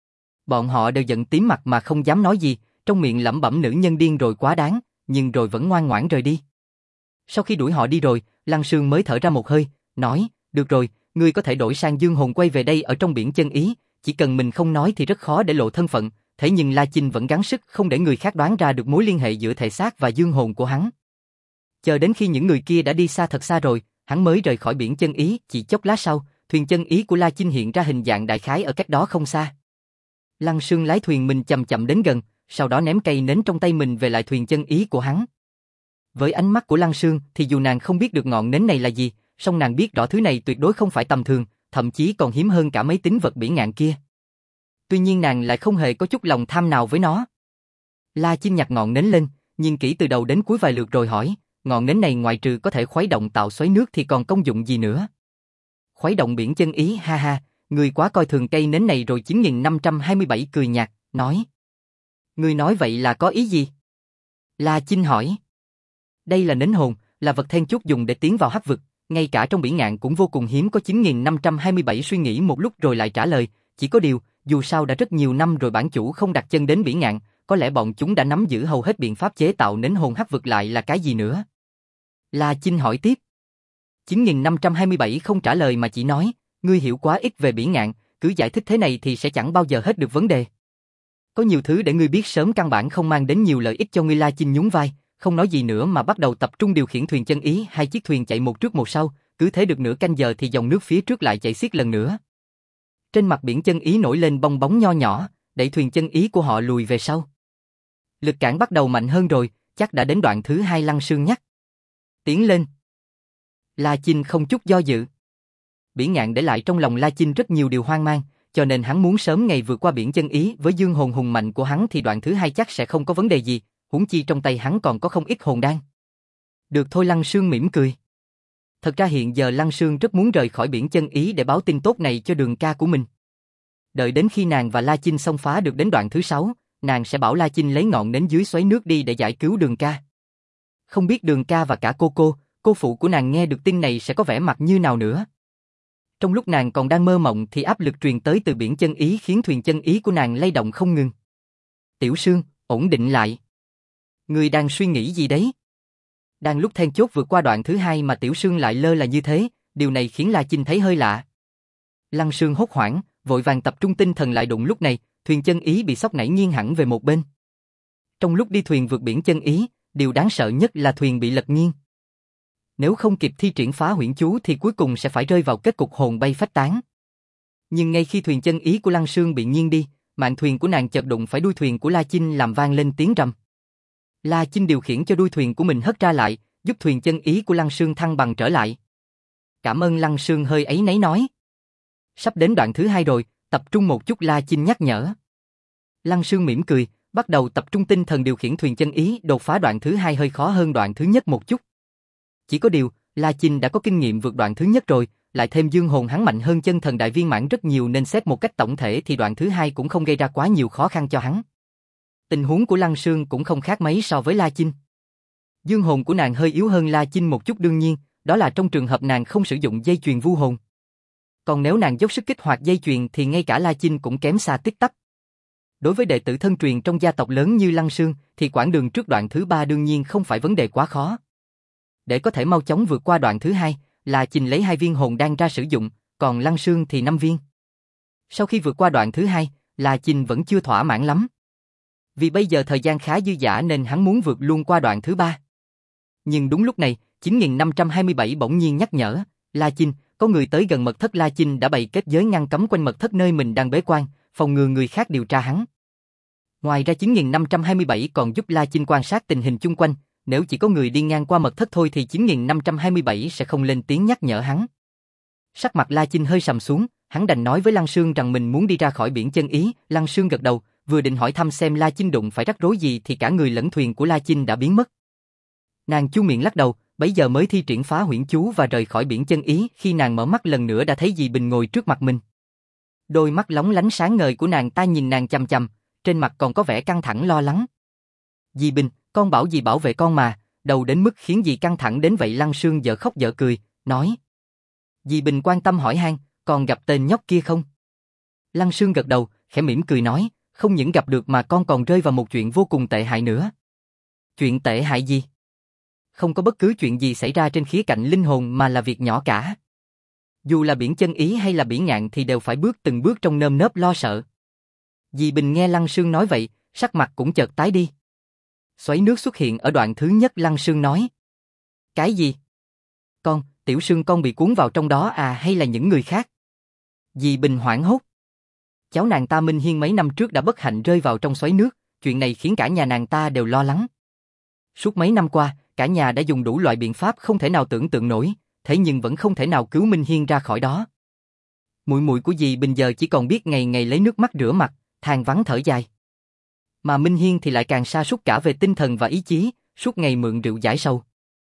Bọn họ đều giận tím mặt mà không dám nói gì, trong miệng lẩm bẩm nữ nhân điên rồi quá đáng, nhưng rồi vẫn ngoan ngoãn rời đi. Sau khi đuổi họ đi rồi, Lăng Sương mới thở ra một hơi, nói, được rồi, ngươi có thể đổi sang dương hồn quay về đây ở trong biển chân ý, chỉ cần mình không nói thì rất khó để lộ thân phận, thế nhưng La Chinh vẫn gắng sức không để người khác đoán ra được mối liên hệ giữa thể xác và dương hồn của hắn. Chờ đến khi những người kia đã đi xa thật xa rồi, hắn mới rời khỏi biển chân ý. Chỉ chốc lát sau, thuyền chân ý của La Chinh hiện ra hình dạng đại khái ở cách đó không xa. Lăng Sương lái thuyền mình chậm chậm đến gần, sau đó ném cây nến trong tay mình về lại thuyền chân ý của hắn. Với ánh mắt của Lăng Sương thì dù nàng không biết được ngọn nến này là gì, song nàng biết rõ thứ này tuyệt đối không phải tầm thường, thậm chí còn hiếm hơn cả mấy tín vật bỉ ngạn kia. Tuy nhiên nàng lại không hề có chút lòng tham nào với nó. La Chinh nhặt ngọn nến lên, nhìn kỹ từ đầu đến cuối vài lượt rồi hỏi, ngọn nến này ngoại trừ có thể khuấy động tạo xoáy nước thì còn công dụng gì nữa? Khuấy động biển chân ý, ha ha, người quá coi thường cây nến này rồi. 9527 cười nhạt, nói. Người nói vậy là có ý gì? La Chinh hỏi. Đây là nến hồn, là vật then chốt dùng để tiến vào hắc vực, ngay cả trong biển ngạn cũng vô cùng hiếm có. 9527 suy nghĩ một lúc rồi lại trả lời, chỉ có điều, dù sao đã rất nhiều năm rồi bản chủ không đặt chân đến biển ngạn, có lẽ bọn chúng đã nắm giữ hầu hết biện pháp chế tạo nến hồn. Hắc vực lại là cái gì nữa? La Chinh hỏi tiếp. 9527 không trả lời mà chỉ nói, ngươi hiểu quá ít về biển ngạn, cứ giải thích thế này thì sẽ chẳng bao giờ hết được vấn đề. Có nhiều thứ để ngươi biết sớm căn bản không mang đến nhiều lợi ích cho ngươi. La Chinh nhún vai, không nói gì nữa mà bắt đầu tập trung điều khiển thuyền chân ý. Hai chiếc thuyền chạy một trước một sau, cứ thế được nửa canh giờ thì dòng nước phía trước lại chạy xiết lần nữa. Trên mặt biển chân ý nổi lên bong bóng nho nhỏ, đẩy thuyền chân ý của họ lùi về sau. Lực cản bắt đầu mạnh hơn rồi, chắc đã đến đoạn thứ 2. Lăng Sương nhắc. Tiến lên. La Chinh không chút do dự. Biển ngạn để lại trong lòng La Chinh rất nhiều điều hoang mang, cho nên hắn muốn sớm ngày vượt qua biển chân ý. Với dương hồn hùng mạnh của hắn thì đoạn thứ 2 chắc sẽ không có vấn đề gì, huống chi trong tay hắn còn có không ít hồn đan. Được thôi. Lăng Sương mỉm cười. Thật ra hiện giờ Lăng Sương rất muốn rời khỏi biển chân ý để báo tin tốt này cho Đường ca của mình. Đợi đến khi nàng và La Chinh xông phá được đến đoạn thứ 6, nàng sẽ bảo La Chinh lấy ngọn nến dưới xoáy nước đi để giải cứu Đường ca. Không biết Đường ca và cả cô phụ của nàng nghe được tin này sẽ có vẻ mặt như nào nữa. Trong lúc nàng còn đang mơ mộng thì áp lực truyền tới từ biển chân ý khiến thuyền chân ý của nàng lay động không ngừng. Tiểu Sương, ổn định lại. Ngươi đang suy nghĩ gì đấy? Đang lúc then chốt vượt qua đoạn thứ hai mà Tiểu Sương lại lơ là như thế, điều này khiến La Chinh thấy hơi lạ. Lăng Sương hốt hoảng, vội vàng tập trung tinh thần lại đụng lúc này, thuyền chân ý bị sóc nảy nghiêng hẳn về một bên. Trong lúc đi thuyền vượt biển chân ý, điều đáng sợ nhất là thuyền bị lật nghiêng. Nếu không kịp thi triển phá huyễn chú thì cuối cùng sẽ phải rơi vào kết cục hồn bay phách tán. Nhưng ngay khi thuyền chân ý của Lăng Sương bị nghiêng đi, mạn thuyền của nàng chợt đụng phải đuôi thuyền của La Chinh làm vang lên tiếng rầm. La Chinh điều khiển cho đuôi thuyền của mình hất ra lại, giúp thuyền chân ý của Lăng Sương thăng bằng trở lại. Cảm ơn Lăng Sương hơi áy náy nói. Sắp đến đoạn thứ hai rồi, tập trung một chút La Chinh nhắc nhở. Lăng Sương mỉm cười, bắt đầu tập trung tinh thần điều khiển thuyền chân ý, đột phá đoạn thứ hai hơi khó hơn đoạn thứ nhất một chút. Chỉ có điều, La Chinh đã có kinh nghiệm vượt đoạn thứ nhất rồi, lại thêm dương hồn hắn mạnh hơn chân thần đại viên mãn rất nhiều nên xét một cách tổng thể thì đoạn thứ hai cũng không gây ra quá nhiều khó khăn cho hắn. Tình huống của Lăng Sương cũng không khác mấy so với La Chinh. Dương hồn của nàng hơi yếu hơn La Chinh một chút đương nhiên, đó là trong trường hợp nàng không sử dụng dây chuyền vu hồn. Còn nếu nàng dốc sức kích hoạt dây chuyền thì ngay cả La Chinh cũng kém xa tích tắc. Đối với đệ tử thân truyền trong gia tộc lớn như Lăng Sương thì quãng đường trước đoạn thứ ba đương nhiên không phải vấn đề quá khó. Để có thể mau chóng vượt qua đoạn thứ hai, La Chinh lấy 2 viên hồn đan ra sử dụng, còn Lăng Sương thì 5 viên. Sau khi vượt qua đoạn thứ hai, La Chinh vẫn chưa thỏa mãn lắm. Vì bây giờ thời gian khá dư dả nên hắn muốn vượt luôn qua đoạn thứ ba. Nhưng đúng lúc này, 9527 bỗng nhiên nhắc nhở, La Chinh, có người tới gần mật thất. La Chinh đã bày kết giới ngăn cấm quanh mật thất nơi mình đang bế quan, phòng ngừa người khác điều tra hắn. Ngoài ra 9527 còn giúp La Chinh quan sát tình hình chung quanh, nếu chỉ có người đi ngang qua mật thất thôi thì 9527 sẽ không lên tiếng nhắc nhở hắn. Sắc mặt La Chinh hơi sầm xuống, hắn đành nói với Lăng Sương rằng mình muốn đi ra khỏi biển chân ý. Lăng Sương gật đầu, vừa định hỏi thăm xem La Chinh đụng phải rắc rối gì thì cả người lẫn thuyền của La Chinh đã biến mất. Nàng chu miệng lắc đầu, bấy giờ mới thi triển phá huyễn chú và rời khỏi biển chân ý. Khi nàng mở mắt lần nữa đã thấy Dì Bình ngồi trước mặt mình. Đôi mắt lóng lánh sáng ngời của nàng ta nhìn nàng chằm chằm, trên mặt còn có vẻ căng thẳng lo lắng. Dì Bình, con bảo dì bảo vệ con mà, đầu đến mức khiến dì căng thẳng đến vậy. Lăng Sương dở khóc dở cười, nói. Dì Bình quan tâm hỏi han, còn gặp tên nhóc kia không? Lăng Sương gật đầu, khẽ mỉm cười nói, không những gặp được mà con còn rơi vào một chuyện vô cùng tệ hại nữa. Chuyện tệ hại gì? Không có bất cứ chuyện gì xảy ra trên khía cạnh linh hồn mà là việc nhỏ cả. Dù là biển chân ý hay là biển ngạn thì đều phải bước từng bước trong nơm nớp lo sợ. Dì Bình nghe Lăng Sương nói vậy, sắc mặt cũng chợt tái đi. Xoáy nước xuất hiện ở đoạn thứ nhất. Lăng Sương nói. Cái gì? Con, Tiểu Sương con bị cuốn vào trong đó à hay là những người khác? Dì Bình hoảng hốt. Cháu nàng ta Minh Hiên mấy năm trước đã bất hạnh rơi vào trong xoáy nước, chuyện này khiến cả nhà nàng ta đều lo lắng. Suốt mấy năm qua, cả nhà đã dùng đủ loại biện pháp không thể nào tưởng tượng nổi, thế nhưng vẫn không thể nào cứu Minh Hiên ra khỏi đó. Muội muội của dì Bình giờ chỉ còn biết ngày ngày lấy nước mắt rửa mặt, than vãn thở dài. Mà Minh Hiên thì lại càng sa sút cả về tinh thần và ý chí, suốt ngày mượn rượu giải sầu.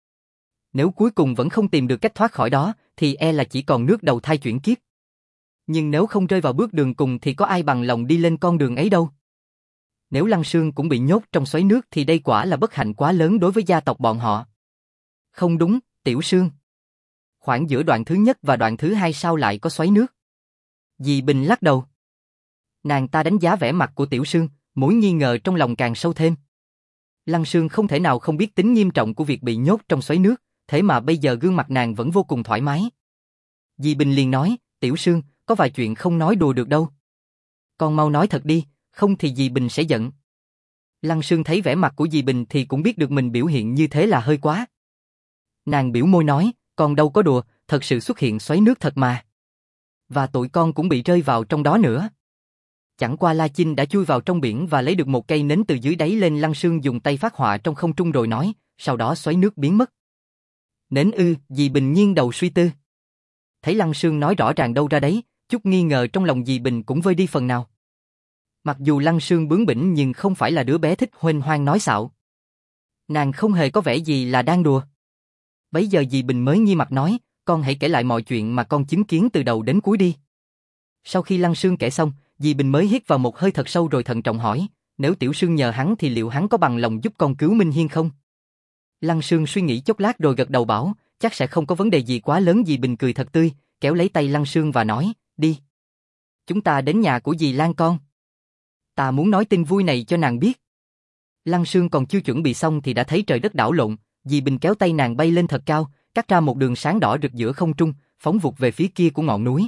Nếu cuối cùng vẫn không tìm được cách thoát khỏi đó, thì e là chỉ còn nước đầu thai chuyển kiếp. Nhưng nếu không rơi vào bước đường cùng thì có ai bằng lòng đi lên con đường ấy đâu. Nếu Lăng Sương cũng bị nhốt trong xoáy nước thì đây quả là bất hạnh quá lớn đối với gia tộc bọn họ. Không đúng, Tiểu Sương. Khoảng giữa đoạn thứ nhất và đoạn thứ hai sao lại có xoáy nước? Dì Bình lắc đầu. Nàng ta đánh giá vẻ mặt của Tiểu Sương, mối nghi ngờ trong lòng càng sâu thêm. Lăng Sương không thể nào không biết tính nghiêm trọng của việc bị nhốt trong xoáy nước, thế mà bây giờ gương mặt nàng vẫn vô cùng thoải mái. Dì Bình liền nói, Tiểu Sương, có vài chuyện không nói đùa được đâu. Con mau nói thật đi, không thì dì Bình sẽ giận. Lăng Sương thấy vẻ mặt của dì Bình thì cũng biết được mình biểu hiện như thế là hơi quá. Nàng biểu môi nói, con đâu có đùa, thật sự xuất hiện xoáy nước thật mà. Và tụi con cũng bị rơi vào trong đó nữa. Chẳng qua La Chinh đã chui vào trong biển và lấy được một cây nến từ dưới đáy lên. Lăng Sương dùng tay phát họa trong không trung rồi nói, sau đó xoáy nước biến mất. Nến ư? Dì Bình nghiêng đầu suy tư. Thấy Lăng Sương nói rõ ràng đâu ra đấy, chút nghi ngờ trong lòng dì Bình cũng vơi đi phần nào. Mặc dù Lăng Sương bướng bỉnh nhưng không phải là đứa bé thích huênh hoang nói xạo. Nàng không hề có vẻ gì là đang đùa. Bấy giờ dì Bình mới nghiêm mặt nói, con hãy kể lại mọi chuyện mà con chứng kiến từ đầu đến cuối đi. Sau khi Lăng Sương kể xong, dì Bình mới hít vào một hơi thật sâu rồi thận trọng hỏi, nếu Tiểu Sương nhờ hắn thì liệu hắn có bằng lòng giúp con cứu Minh Hiên không? Lăng Sương suy nghĩ chốc lát rồi gật đầu bảo, chắc sẽ không có vấn đề gì quá lớn. Dì Bình cười thật tươi, kéo lấy tay Lăng Sương và nói, đi. Chúng ta đến nhà của dì Lan con. Ta muốn nói tin vui này cho nàng biết. Lăng Sương còn chưa chuẩn bị xong thì đã thấy trời đất đảo lộn, Dì Bình kéo tay nàng bay lên thật cao, cắt ra một đường sáng đỏ rực giữa không trung, phóng vụt về phía kia của ngọn núi.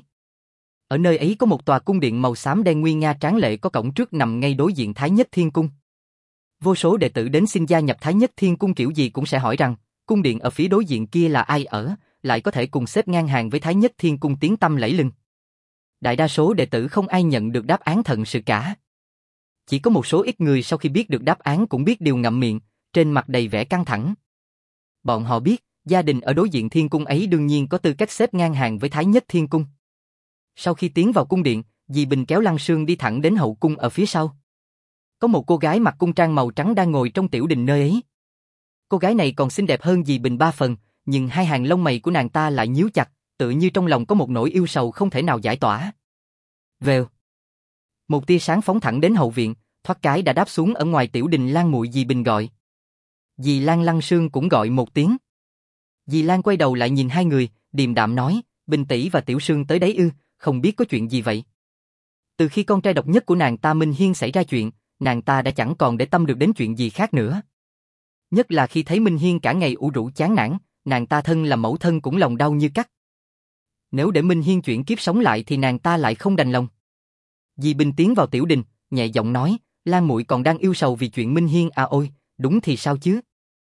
Ở nơi ấy có một tòa cung điện màu xám đen nguy nga tráng lệ có cổng trước nằm ngay đối diện Thái Nhất Thiên Cung. Vô số đệ tử đến xin gia nhập Thái Nhất Thiên Cung kiểu gì cũng sẽ hỏi rằng, cung điện ở phía đối diện kia là ai ở, lại có thể cùng xếp ngang hàng với Thái Nhất Thiên Cung tiếng tăm lẫy lừng. Đại đa số đệ tử không ai nhận được đáp án thật sự cả. Chỉ có một số ít người sau khi biết được đáp án cũng biết điều ngậm miệng, trên mặt đầy vẻ căng thẳng. Bọn họ biết, gia đình ở đối diện thiên cung ấy đương nhiên có tư cách xếp ngang hàng với Thái Nhất Thiên Cung. Sau khi tiến vào cung điện, dì Bình kéo Lăng Sương đi thẳng đến hậu cung ở phía sau. Có một cô gái mặc cung trang màu trắng đang ngồi trong tiểu đình nơi ấy. Cô gái này còn xinh đẹp hơn dì Bình 3 phần, nhưng hai hàng lông mày của nàng ta lại nhíu chặt, tựa như trong lòng có một nỗi yêu sầu không thể nào giải tỏa. Vèo. Một tia sáng phóng thẳng đến hậu viện, thoát cái đã đáp xuống ở ngoài tiểu đình Lan muội dì Bình gọi. Dì Lan Lăng Sương cũng gọi một tiếng. Dì Lan quay đầu lại nhìn hai người, điềm đạm nói, Bình tỷ và Tiểu Sương tới đấy ư, không biết có chuyện gì vậy. Từ khi con trai độc nhất của nàng ta Minh Hiên xảy ra chuyện, nàng ta đã chẳng còn để tâm được đến chuyện gì khác nữa. Nhất là khi thấy Minh Hiên cả ngày ủ rũ chán nản, nàng ta thân là mẫu thân cũng lòng đau như cắt. Nếu để Minh Hiên chuyển kiếp sống lại thì nàng ta lại không đành lòng. Dì Bình tiến vào tiểu đình, nhẹ giọng nói, Lan muội còn đang yêu sầu vì chuyện Minh Hiên à ôi, đúng thì sao chứ?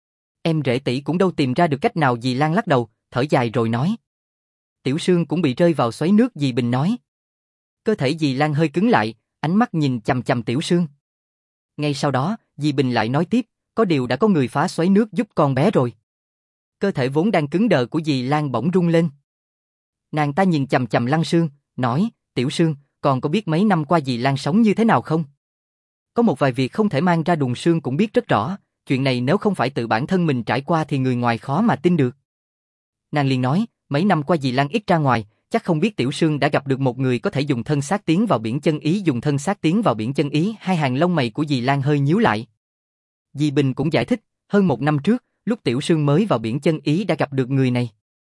Em rể tỷ cũng đâu tìm ra được cách nào. Dì Lan lắc đầu, thở dài rồi nói. Tiểu Sương cũng bị rơi vào xoáy nước. Dì Bình nói. Cơ thể dì Lan hơi cứng lại, ánh mắt nhìn chằm chằm Tiểu Sương. Ngay sau đó, dì Bình lại nói tiếp, có điều đã có người phá xoáy nước giúp con bé rồi. Cơ thể vốn đang cứng đờ của dì Lan bỗng rung lên. Nàng ta nhìn chằm chằm Lăng Sương, nói, Tiểu Sương, con có biết mấy năm qua dì Lan sống như thế nào không? Có một vài việc không thể mang ra đùn Sương cũng biết rất rõ, chuyện này nếu không phải tự bản thân mình trải qua thì người ngoài khó mà tin được. Nàng liền nói, mấy năm qua dì Lan ít ra ngoài, chắc không biết Tiểu Sương đã gặp được một người có thể dùng thân xác tiến vào biển chân ý. Dùng thân xác tiến vào biển chân ý, hai hàng lông mày của dì Lan hơi nhíu lại. Dì Bình cũng giải thích, hơn 1 năm trước, lúc Tiểu Sương mới vào biển chân ý đã gặp được người này.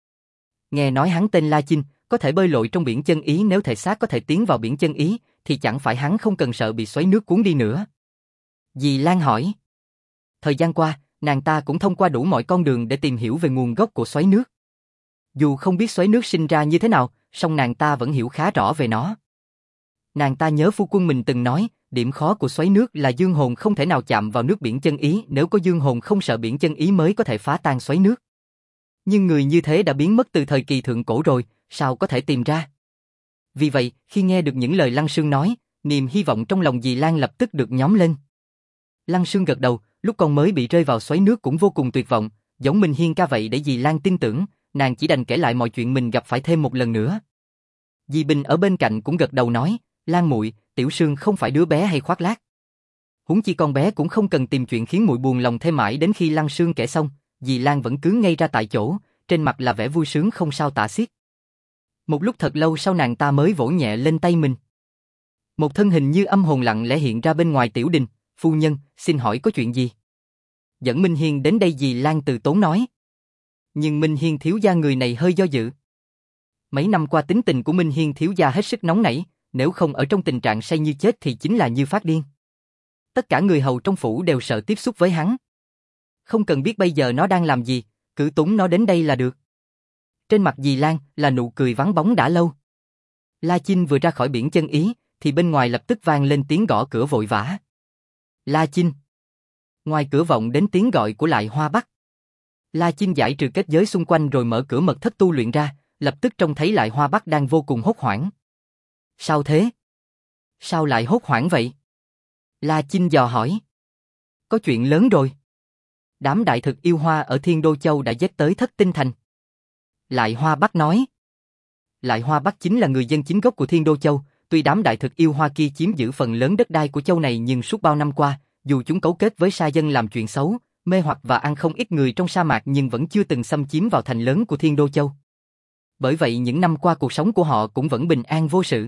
Nghe nói hắn tên La Chinh, có thể bơi lội trong biển chân ý. Nếu thể xác có thể tiến vào biển chân ý, thì chẳng phải hắn không cần sợ bị xoáy nước cuốn đi nữa. Dì Lan hỏi. Thời gian qua, nàng ta cũng thông qua đủ mọi con đường để tìm hiểu về nguồn gốc của xoáy nước. Dù không biết xoáy nước sinh ra như thế nào, song nàng ta vẫn hiểu khá rõ về nó. Nàng ta nhớ phu quân mình từng nói, điểm khó của xoáy nước là dương hồn không thể nào chạm vào nước biển chân ý. Nếu có dương hồn không sợ biển chân ý mới có thể phá tan xoáy nước. Nhưng người như thế đã biến mất từ thời kỳ thượng cổ rồi, sao có thể tìm ra? Vì vậy, khi nghe được những lời Lăng Sương nói, niềm hy vọng trong lòng dì Lan lập tức được nhóm lên. Lăng Sương gật đầu, lúc con mới bị rơi vào xoáy nước cũng vô cùng tuyệt vọng, giống Minh Hiên ca vậy. Để dì Lan tin tưởng, nàng chỉ đành kể lại mọi chuyện mình gặp phải thêm một lần nữa. Dì Bình ở bên cạnh cũng gật đầu nói, Lan muội, Tiểu Sương không phải đứa bé hay khoác lác. Huống chi con bé cũng không cần tìm chuyện khiến muội buồn lòng thêm. Mãi đến khi Lăng Sương kể xong, dì Lan vẫn cứ ngây ra tại chỗ, trên mặt là vẻ vui sướng không sao tả xiết. Một lúc thật lâu sau nàng ta mới vỗ nhẹ lên tay mình. Một thân hình như âm hồn lặng lẽ hiện ra bên ngoài tiểu đình. Phu nhân, xin hỏi có chuyện gì? Dẫn Minh Hiên đến đây. Dì Lan từ tốn nói. Nhưng Minh Hiên thiếu gia người này hơi do dự. Mấy năm qua tính tình của Minh Hiên thiếu gia hết sức nóng nảy, nếu không ở trong tình trạng say như chết thì chính là như phát điên. Tất cả người hầu trong phủ đều sợ tiếp xúc với hắn. Không cần biết bây giờ nó đang làm gì, cứ túng nó đến đây là được. Trên mặt dì Lan là nụ cười vắng bóng đã lâu. La Chinh vừa ra khỏi biển chân ý, thì bên ngoài lập tức vang lên tiếng gõ cửa vội vã. La Chinh. Ngoài cửa vọng đến tiếng gọi của Lại Hoa Bắc. La Chinh giải trừ kết giới xung quanh rồi mở cửa mật thất tu luyện ra, lập tức trông thấy Lại Hoa Bắc đang vô cùng hốt hoảng. Sao thế? Sao lại hốt hoảng vậy? La Chinh dò hỏi. Có chuyện lớn rồi. Đám đại thực yêu hoa ở Thiên Đô Châu đã giết tới Thất Tinh Thành. Lại Hoa Bắc nói. Lại Hoa Bắc chính là người dân chính gốc của Thiên Đô Châu. Tuy đám đại thực yêu hoa kia chiếm giữ phần lớn đất đai của châu này, nhưng suốt bao năm qua, dù chúng cấu kết với sa dân làm chuyện xấu, mê hoặc và ăn không ít người trong sa mạc, nhưng vẫn chưa từng xâm chiếm vào thành lớn của Thiên Đô Châu. Bởi vậy những năm qua cuộc sống của họ cũng vẫn bình an vô sự.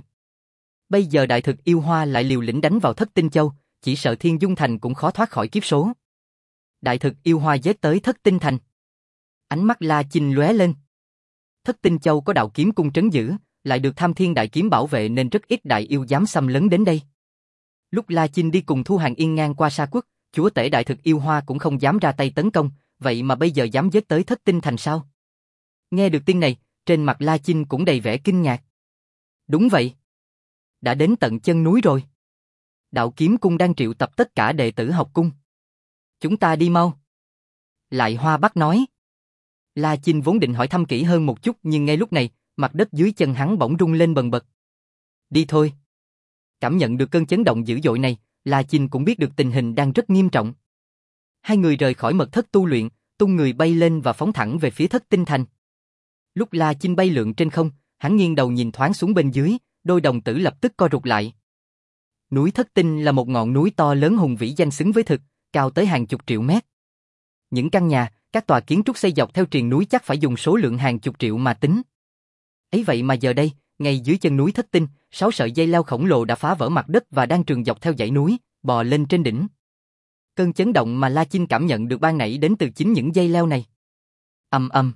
Bây giờ đại thực yêu hoa lại liều lĩnh đánh vào Thất Tinh Châu, chỉ sợ Thiên Dung Thành cũng khó thoát khỏi kiếp số. Đại thực yêu hoa giết tới Thất Tinh Thành. Ánh mắt La Chinh lóe lên. Thất Tinh Châu có đạo kiếm cung trấn giữ, lại được Tham Thiên đại kiếm bảo vệ nên rất ít đại yêu dám xâm lấn đến đây. Lúc La Chinh đi cùng Thu Hàng Yên ngang qua Sa Quốc, chúa tể đại thực yêu hoa cũng không dám ra tay tấn công, vậy mà bây giờ dám giết tới thất tinh thành sao? Nghe được tin này, trên mặt La Chinh cũng đầy vẻ kinh ngạc. Đúng vậy. Đã đến tận chân núi rồi. Đạo Kiếm Cung đang triệu tập tất cả đệ tử học cung. Chúng ta đi mau. Lại Hoa Bắc nói. La Chinh vốn định hỏi thăm kỹ hơn một chút nhưng ngay lúc này, mặt đất dưới chân hắn bỗng rung lên bần bật. Đi thôi. Cảm nhận được cơn chấn động dữ dội này, La Chinh cũng biết được tình hình đang rất nghiêm trọng. Hai người rời khỏi mật thất tu luyện, tung người bay lên và phóng thẳng về phía thất tinh thành. Lúc La Chinh bay lượn trên không, hắn nghiêng đầu nhìn thoáng xuống bên dưới, đôi đồng tử lập tức co rụt lại. Núi Thất Tinh là một ngọn núi to lớn hùng vĩ danh xứng với thực, cao tới hàng chục triệu mét. Những căn nhà, các tòa kiến trúc xây dọc theo triền núi chắc phải dùng số lượng hàng chục triệu mà tính. Ấy vậy mà giờ đây, ngay dưới chân núi Thất Tinh, 6 sợi dây leo khổng lồ đã phá vỡ mặt đất và đang trườn dọc theo dãy núi, bò lên trên đỉnh. Cơn chấn động mà La Chinh cảm nhận được ban nãy đến từ chính những dây leo này. Ầm ầm.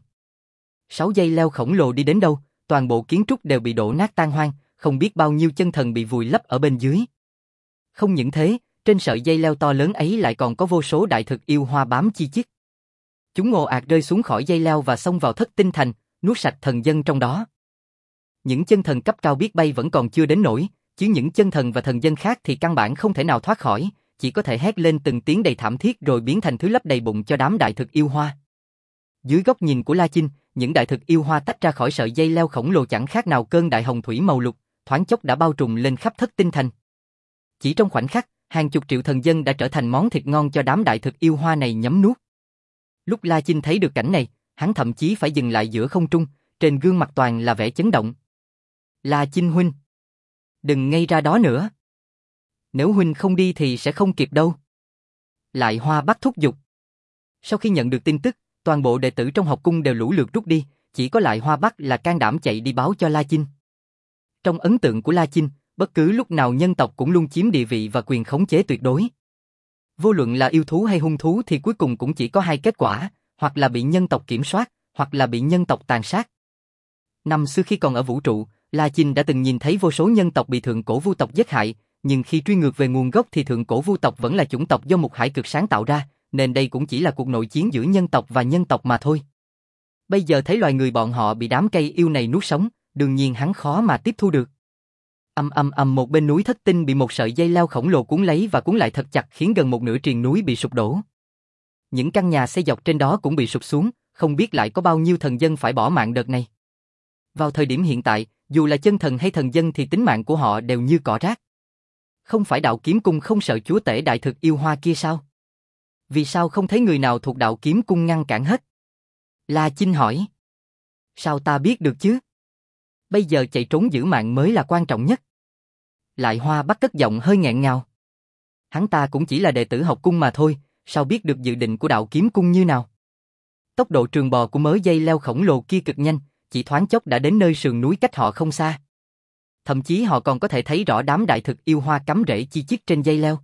6 dây leo khổng lồ đi đến đâu, toàn bộ kiến trúc đều bị đổ nát tan hoang, không biết bao nhiêu chân thần bị vùi lấp ở bên dưới. Không những thế, trên sợi dây leo to lớn ấy lại còn có vô số đại thực yêu hoa bám chi chít. Chúng ồ ạt rơi xuống khỏi dây leo và xông vào thất tinh thành, nuốt sạch thần dân trong đó. Những chân thần cấp cao biết bay vẫn còn chưa đến nỗi, chứ những chân thần và thần dân khác thì căn bản không thể nào thoát khỏi, chỉ có thể hét lên từng tiếng đầy thảm thiết rồi biến thành thứ lấp đầy bụng cho đám đại thực yêu hoa. Dưới góc nhìn của La Chinh, những đại thực yêu hoa tách ra khỏi sợi dây leo khổng lồ chẳng khác nào cơn đại hồng thủy màu lục, thoáng chốc đã bao trùm lên khắp thất tinh thành. Chỉ trong khoảnh khắc, hàng chục triệu thần dân đã trở thành món thịt ngon cho đám đại thực yêu hoa này nhấm nuốt. Lúc La Chinh thấy được cảnh này, hắn thậm chí phải dừng lại giữa không trung, trên gương mặt toàn là vẻ chấn động. La Chinh huynh, đừng ngây ra đó nữa. Nếu huynh không đi thì sẽ không kịp đâu. Lại Hoa Bắc thúc giục. Sau khi nhận được tin tức, toàn bộ đệ tử trong học cung đều lũ lượt rút đi, chỉ có Lại Hoa Bắc là can đảm chạy đi báo cho La Chinh. Trong ấn tượng của La Chinh, bất cứ lúc nào nhân tộc cũng luôn chiếm địa vị và quyền khống chế tuyệt đối. Vô luận là yêu thú hay hung thú thì cuối cùng cũng chỉ có hai kết quả, hoặc là bị nhân tộc kiểm soát, hoặc là bị nhân tộc tàn sát. Năm xưa khi còn ở vũ trụ, La Chinh đã từng nhìn thấy vô số nhân tộc bị thượng cổ vu tộc giết hại, nhưng khi truy ngược về nguồn gốc thì thượng cổ vu tộc vẫn là chủng tộc do Mục Hải Cực sáng tạo ra, nên đây cũng chỉ là cuộc nội chiến giữa nhân tộc và nhân tộc mà thôi. Bây giờ thấy loài người bọn họ bị đám cây yêu này nuốt sống, đương nhiên hắn khó mà tiếp thu được. Một bên núi Thất Tinh bị một sợi dây leo khổng lồ cuốn lấy và cuốn lại thật chặt khiến gần một nửa triền núi bị sụp đổ. Những căn nhà xây dọc trên đó cũng bị sụp xuống, không biết lại có bao nhiêu thần dân phải bỏ mạng đợt này. Vào thời điểm hiện tại, dù là chân thần hay thần dân thì tính mạng của họ đều như cỏ rác. Không phải Đạo Kiếm Cung không sợ chúa tể đại thực yêu hoa kia sao? Vì sao không thấy người nào thuộc Đạo Kiếm Cung ngăn cản hết? La Chinh hỏi. Sao ta biết được chứ? Bây giờ chạy trốn giữ mạng mới là quan trọng nhất. Lại Hoa Bắc cất giọng hơi nghẹn ngào. Hắn ta cũng chỉ là đệ tử học cung mà thôi, sao biết được dự định của Đạo Kiếm Cung như nào? Tốc độ trường bò của mớ dây leo khổng lồ kia cực nhanh, chỉ thoáng chốc đã đến nơi sườn núi cách họ không xa. Thậm chí họ còn có thể thấy rõ đám đại thực yêu hoa cắm rễ chi chít trên dây leo.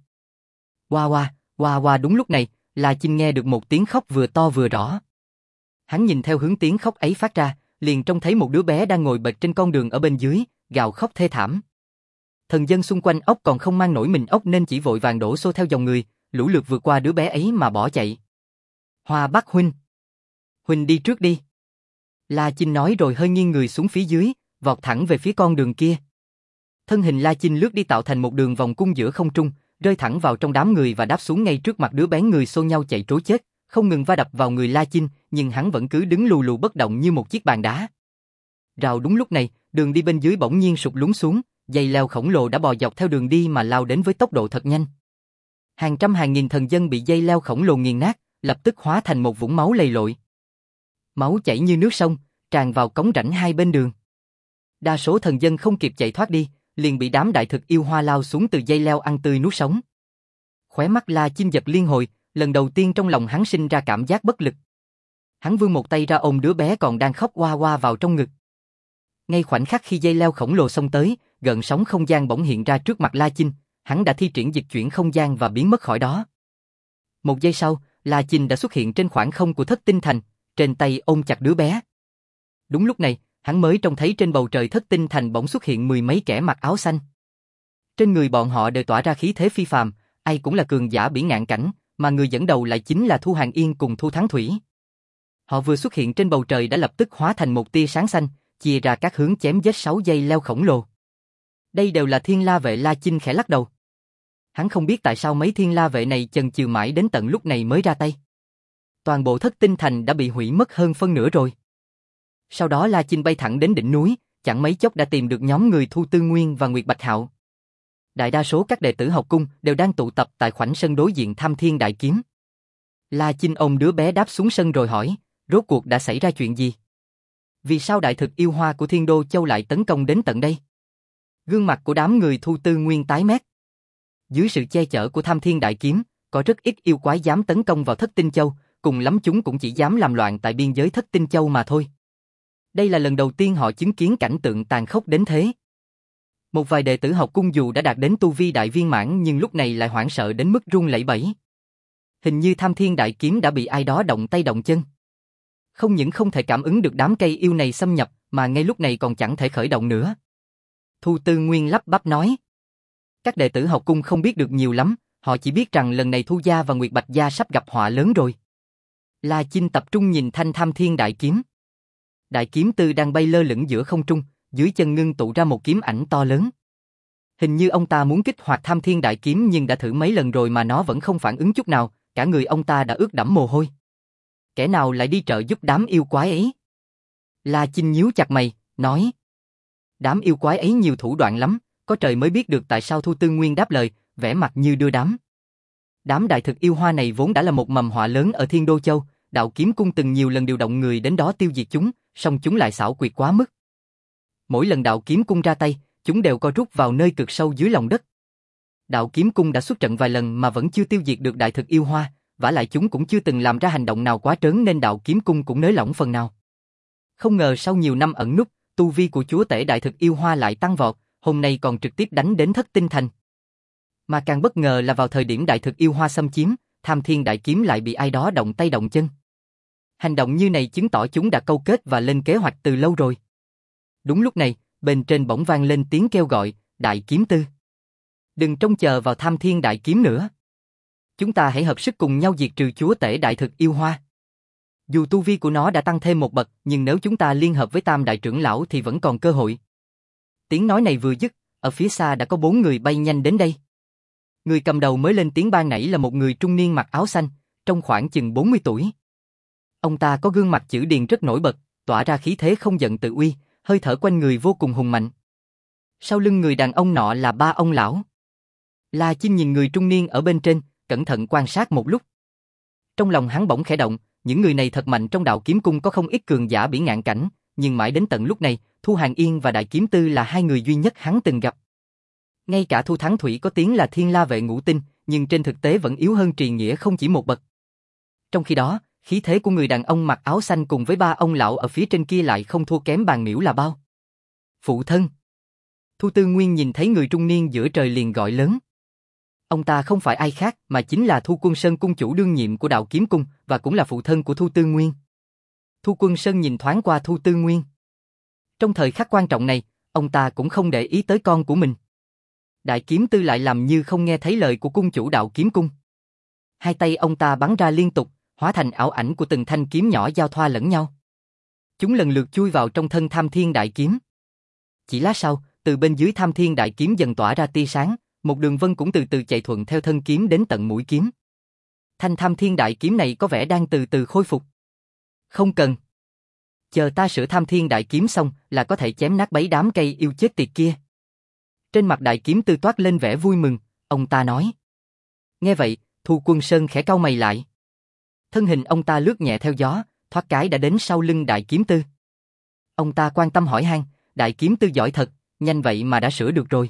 Hoa đúng lúc này, La Chinh nghe được một tiếng khóc vừa to vừa rõ. Hắn nhìn theo hướng tiếng khóc ấy phát ra, liền trông thấy một đứa bé đang ngồi bệt trên con đường ở bên dưới, gào khóc thê thảm. Thần dân xung quanh ốc còn không mang nổi mình ốc nên chỉ vội vàng đổ xô theo dòng người, lũ lượt vượt qua đứa bé ấy mà bỏ chạy. Hoa Bắc huynh đi trước đi. La Chinh nói rồi hơi nghiêng người xuống phía dưới, vọt thẳng về phía con đường kia. Thân hình La Chinh lướt đi tạo thành một đường vòng cung giữa không trung, rơi thẳng vào trong đám người và đáp xuống ngay trước mặt đứa bé người xô nhau chạy trối chết, không ngừng va đập vào người La Chinh, nhưng hắn vẫn cứ đứng lù lù bất động như một chiếc bàn đá. Rào đúng lúc này, đường đi bên dưới bỗng nhiên sụt lún xuống, dây leo khổng lồ đã bò dọc theo đường đi mà lao đến với tốc độ thật nhanh. Hàng trăm hàng nghìn thần dân bị dây leo khổng lồ nghiền nát, lập tức hóa thành một vũng máu lầy lội. Máu chảy như nước sông, tràn vào cống rãnh hai bên đường. Đa số thần dân không kịp chạy thoát đi, liền bị đám đại thực yêu hoa lao xuống từ dây leo ăn tươi nuốt sống. Khóe mắt La Chinh giật liên hồi, lần đầu tiên trong lòng hắn sinh ra cảm giác bất lực. Hắn vươn một tay ra ôm đứa bé còn đang khóc oa oa vào trong ngực. Ngay khoảnh khắc khi dây leo khổng lồ xông tới, gợn sóng không gian bỗng hiện ra trước mặt La Chinh, hắn đã thi triển dịch chuyển không gian và biến mất khỏi đó. Một giây sau, La Chinh đã xuất hiện trên khoảng không của Thất Tinh Thành, trên tay ôm chặt đứa bé. Đúng lúc này, hắn mới trông thấy trên bầu trời Thất Tinh Thành bỗng xuất hiện mười mấy kẻ mặc áo xanh. Trên người bọn họ đều tỏa ra khí thế phi phàm, ai cũng là cường giả bỉ ngạn cảnh, mà người dẫn đầu lại chính là Thu Hàng Yên cùng Thu Thắng Thủy. Họ vừa xuất hiện trên bầu trời đã lập tức hóa thành một tia sáng xanh, chia ra các hướng chém giết 6 dây leo khổng lồ. Đây đều là Thiên La vệ. La Chinh khẽ lắc đầu. Hắn không biết tại sao mấy Thiên La vệ này chần chừ mãi đến tận lúc này mới ra tay. Toàn bộ Thất Tinh Thành đã bị hủy mất hơn phân nửa rồi. Sau đó La Chinh bay thẳng đến đỉnh núi, chẳng mấy chốc đã tìm được nhóm người Thu Tư Nguyên và Nguyệt Bạch Hạo. Đại đa số các đệ tử học cung đều đang tụ tập tại khoảnh sân đối diện Tham Thiên Đại Kiếm. La Chinh ôm đứa bé đáp xuống sân rồi hỏi, rốt cuộc đã xảy ra chuyện gì? Vì sao đại thực yêu hoa của Thiên Đô Châu lại tấn công đến tận đây? Gương mặt của đám người Thu Tư Nguyên tái mét. Dưới sự che chở của Tham Thiên Đại Kiếm, có rất ít yêu quái dám tấn công vào Thất Tinh Châu, cùng lắm chúng cũng chỉ dám làm loạn tại biên giới Thất Tinh Châu mà thôi. Đây là lần đầu tiên họ chứng kiến cảnh tượng tàn khốc đến thế. Một vài đệ tử học cung dù đã đạt đến tu vi đại viên mãn nhưng lúc này lại hoảng sợ đến mức run lẩy bẩy. Hình như Tham Thiên Đại Kiếm đã bị ai đó động tay động chân. Không những không thể cảm ứng được đám cây yêu này xâm nhập, mà ngay lúc này còn chẳng thể khởi động nữa. Thu Tư Nguyên lắp bắp nói. Các đệ tử học cung không biết được nhiều lắm, họ chỉ biết rằng lần này Thu gia và Nguyệt Bạch gia sắp gặp họa lớn rồi. La Chinh tập trung nhìn thanh Tham Thiên Đại Kiếm. Đại kiếm tư đang bay lơ lửng giữa không trung, dưới chân ngưng tụ ra một kiếm ảnh to lớn. Hình như ông ta muốn kích hoạt Tham Thiên Đại Kiếm nhưng đã thử mấy lần rồi mà nó vẫn không phản ứng chút nào, cả người ông ta đã ướt đẫm mồ hôi. Kẻ nào lại đi trợ giúp đám yêu quái ấy? La Chinh nhíu chặt mày, nói. Đám yêu quái ấy nhiều thủ đoạn lắm, có trời mới biết được tại sao. Thu Tư Nguyên đáp lời, vẻ mặt như đưa đám. Đám đại thực yêu hoa này vốn đã là một mầm họa lớn ở Thiên Đô Châu, Đạo Kiếm Cung từng nhiều lần điều động người đến đó tiêu diệt chúng, song chúng lại xảo quyệt quá mức. Mỗi lần Đạo Kiếm Cung ra tay, chúng đều co rút vào nơi cực sâu dưới lòng đất. Đạo Kiếm Cung đã xuất trận vài lần mà vẫn chưa tiêu diệt được đại thực yêu hoa, vả lại chúng cũng chưa từng làm ra hành động nào quá trớn nên Đạo Kiếm Cung cũng nới lỏng phần nào. Không ngờ sau nhiều năm ẩn núp, tu vi của chúa tể đại thực yêu hoa lại tăng vọt, hôm nay còn trực tiếp đánh đến Thất Tinh Thành. Mà càng bất ngờ là vào thời điểm đại thực yêu hoa xâm chiếm, Tham Thiên Đại Kiếm lại bị ai đó động tay động chân. Hành động như này chứng tỏ chúng đã câu kết và lên kế hoạch từ lâu rồi. Đúng lúc này, bên trên bỗng vang lên tiếng kêu gọi, Đại Kiếm Tư. Đừng trông chờ vào Tham Thiên Đại Kiếm nữa. Chúng ta hãy hợp sức cùng nhau diệt trừ chúa tể đại thực yêu hoa. Dù tu vi của nó đã tăng thêm một bậc, nhưng nếu chúng ta liên hợp với Tam Đại Trưởng Lão thì vẫn còn cơ hội. Tiếng nói này vừa dứt, ở phía xa đã có 4 người bay nhanh đến đây. Người cầm đầu mới lên tiếng ban nãy là một người trung niên mặc áo xanh, trong khoảng chừng 40 tuổi. Ông ta có gương mặt chữ điền rất nổi bật, tỏa ra khí thế không giận tự uy, hơi thở quanh người vô cùng hùng mạnh. Sau lưng người đàn ông nọ là 3 ông lão. La Chinh nhìn người trung niên ở bên trên, cẩn thận quan sát một lúc. Trong lòng hắn bỗng khẽ động, những người này thật mạnh. Trong Đạo Kiếm Cung có không ít cường giả bỉ ngạn cảnh, nhưng mãi đến tận lúc này, Thu Hàng Yên và Đại Kiếm Tư là 2 người duy nhất hắn từng gặp. Ngay cả Thu Thắng Thủy có tiếng là Thiên La vệ ngũ tinh, nhưng trên thực tế vẫn yếu hơn Trì Nghĩa không chỉ một bậc. Trong khi đó, khí thế của người đàn ông mặc áo xanh cùng với 3 ông lão ở phía trên kia lại không thua kém Bàn Miễu là bao. Phụ thân. Thu Tư Nguyên nhìn thấy người trung niên giữa trời liền gọi lớn. Ông ta không phải ai khác mà chính là Thu Quân Sơn cung chủ đương nhiệm của Đạo Kiếm Cung và cũng là phụ thân của Thu Tư Nguyên. Thu Quân Sơn nhìn thoáng qua Thu Tư Nguyên. Trong thời khắc quan trọng này, ông ta cũng không để ý tới con của mình. Đại Kiếm Tư lại làm như không nghe thấy lời của cung chủ Đạo Kiếm Cung. Hai tay ông ta bắn ra liên tục, hóa thành ảo ảnh của từng thanh kiếm nhỏ giao thoa lẫn nhau. Chúng lần lượt chui vào trong thân Tham Thiên Đại Kiếm. Chỉ lát sau, từ bên dưới Tham Thiên Đại Kiếm dần tỏa ra tia sáng, một đường vân cũng từ từ chạy thuận theo thân kiếm đến tận mũi kiếm. Thanh Tham Thiên Đại Kiếm này có vẻ đang từ từ khôi phục. Không cần. Chờ ta sửa Tham Thiên Đại Kiếm xong là có thể chém nát bấy đám cây yêu chết tiệt kia. Trên mặt Đại Kiếm Tư toát lên vẻ vui mừng, ông ta nói. Nghe vậy, Thu Quân Sơn khẽ cau mày lại. Thân hình ông ta lướt nhẹ theo gió, thoát cái đã đến sau lưng Đại Kiếm Tư. Ông ta quan tâm hỏi han, Đại Kiếm Tư giỏi thật, nhanh vậy mà đã sửa được rồi.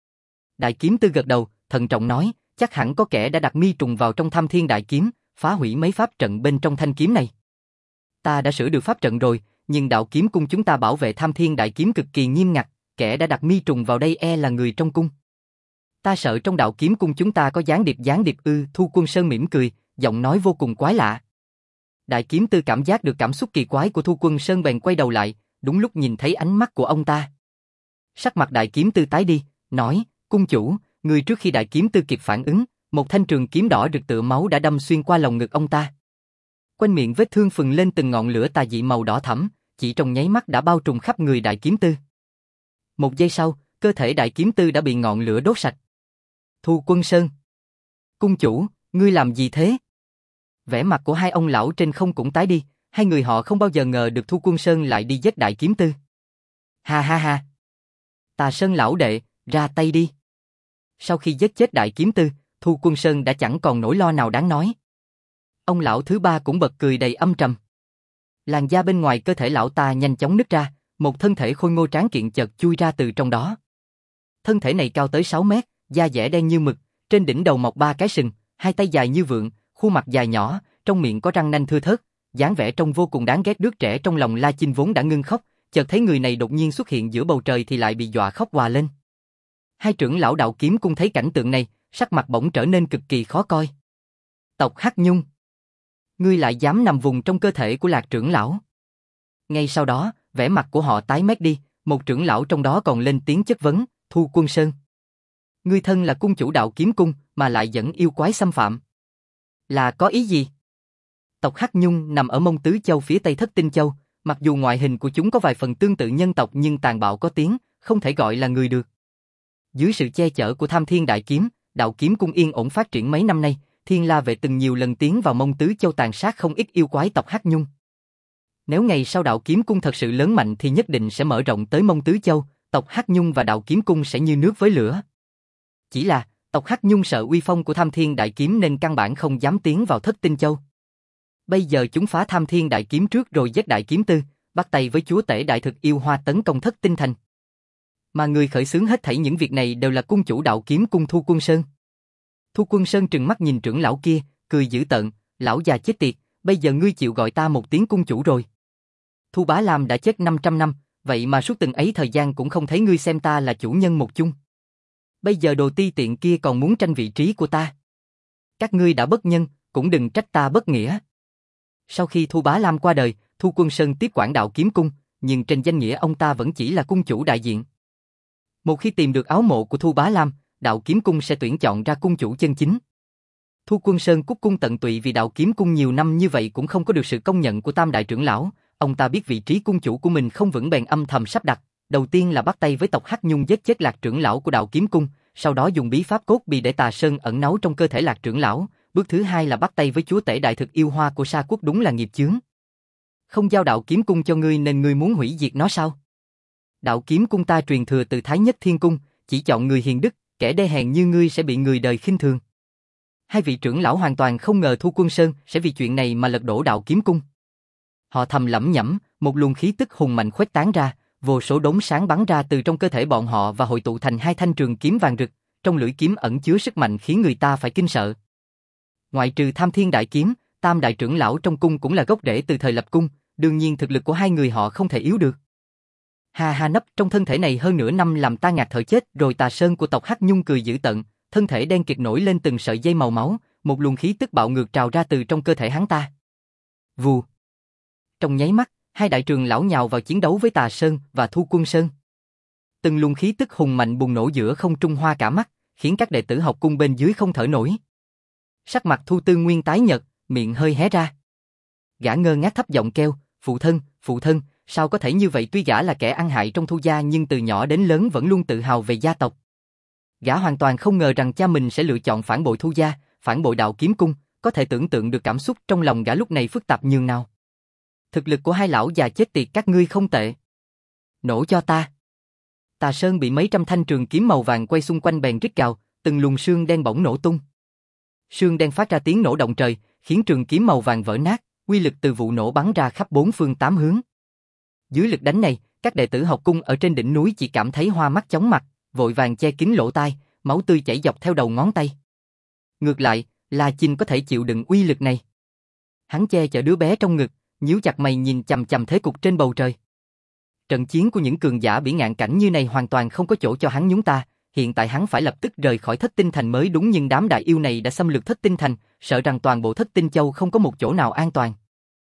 Đại Kiếm Tư gật đầu, thận trọng nói, chắc hẳn có kẻ đã đặt mi trùng vào trong Tham Thiên Đại Kiếm, phá hủy mấy pháp trận bên trong thanh kiếm này. Ta đã sửa được pháp trận rồi, nhưng Đạo Kiếm Cung chúng ta bảo vệ Tham Thiên Đại Kiếm cực kỳ nghiêm ngặt, kẻ đã đặt mi trùng vào đây là người trong cung. Ta sợ trong Đạo Kiếm Cung chúng ta có gián điệp ư? Thu Quân Sơn mỉm cười, giọng nói vô cùng quái lạ. Đại Kiếm Tư cảm giác được cảm xúc kỳ quái của Thu Quân Sơn bèn quay đầu lại, đúng lúc nhìn thấy ánh mắt của ông ta. Sắc mặt Đại Kiếm Tư tái đi, nói, cung chủ, người trước khi Đại Kiếm Tư kịp phản ứng, một thanh trường kiếm đỏ rực tựa máu đã đâm xuyên qua lồng ngực ông ta. Quanh miệng vết thương phừng lên từng ngọn lửa tà dị màu đỏ thẫm, chỉ trong nháy mắt đã bao trùm khắp người Đại Kiếm Tư. Một giây sau, cơ thể Đại Kiếm Tư đã bị ngọn lửa đốt sạch. Thu Quân Sơn. Cung chủ, ngươi làm gì thế? Vẻ mặt của hai ông lão trên không cũng tái đi, hai người họ không bao giờ ngờ được Thu Quân Sơn lại đi giết Đại Kiếm Tư. Ha ha ha. Tà Sơn lão đệ, ra tay đi. Sau khi giết chết Đại Kiếm Tư, Thu Quân Sơn đã chẳng còn nỗi lo nào đáng nói. Ông lão thứ ba cũng bật cười đầy âm trầm. Làn da bên ngoài cơ thể lão ta nhanh chóng nứt ra, một thân thể khôi ngô tráng kiện chợt chui ra từ trong đó. Thân thể này cao tới 6 mét, da dẻ đen như mực, trên đỉnh đầu mọc 3 cái sừng, hai tay dài như vượn, khuôn mặt dài nhỏ, trong miệng có răng nanh thưa thớt, dáng vẻ trông vô cùng đáng ghét. Đứa trẻ trong lòng La Chinh vốn đã ngưng khóc, chợt thấy người này đột nhiên xuất hiện giữa bầu trời thì lại bị dọa khóc òa lên. Hai trưởng lão Đạo Kiếm Cung thấy cảnh tượng này, sắc mặt bỗng trở nên cực kỳ khó coi. Tộc Hắc Nhung, ngươi lại dám nằm vùng trong cơ thể của Lạc trưởng lão? Ngay sau đó, vẻ mặt của họ tái mét đi, một trưởng lão trong đó còn lên tiếng chất vấn, Thu Quân Sơn. Ngươi thân là cung chủ Đạo Kiếm Cung mà lại dẫn yêu quái xâm phạm. Là có ý gì? Tộc Hắc Nhung nằm ở Mông Tứ Châu phía tây Thất Tinh Châu, mặc dù ngoại hình của chúng có vài phần tương tự nhân tộc nhưng tàn bạo có tiếng, không thể gọi là người được. Dưới sự che chở của Tham Thiên Đại Kiếm, Đạo Kiếm Cung yên ổn phát triển mấy năm nay, Thiên La Vệ từng nhiều lần tiến vào Mông Tứ Châu tàn sát không ít yêu quái tộc Hắc Nhung. Nếu ngày sau Đạo Kiếm Cung thật sự lớn mạnh thì nhất định sẽ mở rộng tới Mông Tứ Châu, tộc Hắc Nhung và Đạo Kiếm Cung sẽ như nước với lửa. Chỉ là, tộc Hắc Nhung sợ uy phong của Tham Thiên Đại Kiếm nên căn bản không dám tiến vào Thất Tinh Châu. Bây giờ chúng phá Tham Thiên Đại Kiếm trước rồi giết Đại Kiếm Tư, bắt tay với chúa tể Đại Thực Yêu Hoa tấn công Thất Tinh Thành. Mà người khởi xướng hết thảy những việc này đều là cung chủ Đạo Kiếm Cung Thu Quân Sơn. Thu Quân Sơn trừng mắt nhìn trưởng lão kia, cười dữ tợn, lão già chết tiệt, bây giờ ngươi chịu gọi ta một tiếng cung chủ rồi. Thu Bá Lam đã chết 500 năm, vậy mà suốt từng ấy thời gian cũng không thấy ngươi xem ta là chủ nhân một chung. Bây giờ đồ ti tiện kia còn muốn tranh vị trí của ta. Các ngươi đã bất nhân, cũng đừng trách ta bất nghĩa. Sau khi Thu Bá Lam qua đời, Thu Quân Sơn tiếp quản Đạo Kiếm Cung, nhưng trên danh nghĩa ông ta vẫn chỉ là cung chủ đại diện. Một khi tìm được áo mộ của Thu Bá Lam, Đạo Kiếm Cung sẽ tuyển chọn ra cung chủ chân chính. Thu Quân Sơn cúc cung tận tụy vì Đạo Kiếm Cung nhiều năm như vậy cũng không có được sự công nhận của Tam Đại trưởng lão, ông ta biết vị trí cung chủ của mình không vững bền âm thầm sắp đặt, đầu tiên là bắt tay với tộc Hắc Nhung giết chết Lạc trưởng lão của Đạo Kiếm Cung, sau đó dùng bí pháp cốt bì để Tà Sơn ẩn náu trong cơ thể Lạc trưởng lão, bước thứ hai là bắt tay với chúa tể Đại Thực Yêu Hoa của Sa Quốc, đúng là nghiệp chướng. Không giao Đạo Kiếm Cung cho ngươi nên ngươi muốn hủy diệt nó sao? Đạo Kiếm Cung ta truyền thừa từ Thái Nhất Thiên Cung, chỉ chọn người hiền đức, kẻ đê hèn như ngươi sẽ bị người đời khinh thường. Hai vị trưởng lão hoàn toàn không ngờ Thu Quân Sơn sẽ vì chuyện này mà lật đổ Đạo Kiếm Cung. Họ thầm lẩm nhẩm, một luồng khí tức hùng mạnh khuếch tán ra, vô số đốm sáng bắn ra từ trong cơ thể bọn họ và hội tụ thành hai thanh trường kiếm vàng rực, trong lưỡi kiếm ẩn chứa sức mạnh khiến người ta phải kinh sợ. Ngoại trừ Tham Thiên Đại Kiếm, Tam Đại trưởng lão trong cung cũng là gốc rễ từ thời lập cung, đương nhiên thực lực của hai người họ không thể yếu được. Hà Hà nấp trong thân thể này hơn nửa năm làm ta ngạt thở chết rồi. Tà Sơn của tộc Hắc Nhung cười dữ tợn, thân thể đen kịt nổi lên từng sợi dây màu máu, một luồng khí tức bạo ngược trào ra từ trong cơ thể hắn ta. Vù. Trong nháy mắt, hai đại trưởng lão nhào vào chiến đấu với Tà Sơn và Thu Quân Sơn. Từng luồng khí tức hùng mạnh bùng nổ giữa không trung hoa cả mắt, khiến các đệ tử học cung bên dưới không thở nổi. Sắc mặt Thu Tư Nguyên tái nhợt, miệng hơi hé ra. Gã ngơ ngác thấp giọng kêu, phụ thân, sao có thể như vậy? Tuy gã là kẻ ăn hại trong Thu gia nhưng từ nhỏ đến lớn vẫn luôn tự hào về gia tộc. Gã hoàn toàn không ngờ rằng cha mình sẽ lựa chọn phản bội Thu gia, phản bội Đạo Kiếm Cung, có thể tưởng tượng được cảm xúc trong lòng gã lúc này phức tạp nhường nào. Thực lực của hai lão già chết tiệt các ngươi không tệ. Nổ cho ta. Tà Sơn bị mấy trăm thanh trường kiếm màu vàng quay xung quanh bèn rít gào, từng luồng sương đen bỗng nổ tung. Sương đen phát ra tiếng nổ động trời, khiến trường kiếm màu vàng vỡ nát, uy lực từ vụ nổ bắn ra khắp bốn phương tám hướng. Dưới lực đánh này, các đệ tử học cung ở trên đỉnh núi chỉ cảm thấy hoa mắt chóng mặt, vội vàng che kín lỗ tai, máu tươi chảy dọc theo đầu ngón tay. Ngược lại, La Chinh có thể chịu đựng uy lực này. Hắn che chở đứa bé trong ngực, nhíu chặt mày nhìn chằm chằm thế cục trên bầu trời. Trận chiến của những cường giả bỉ ngạn cảnh như này hoàn toàn không có chỗ cho hắn nhúng ta, hiện tại hắn phải lập tức rời khỏi Thất Tinh Thành mới đúng, nhưng đám đại yêu này đã xâm lược Thất Tinh Thành, sợ rằng toàn bộ Thất Tinh Châu không có một chỗ nào an toàn.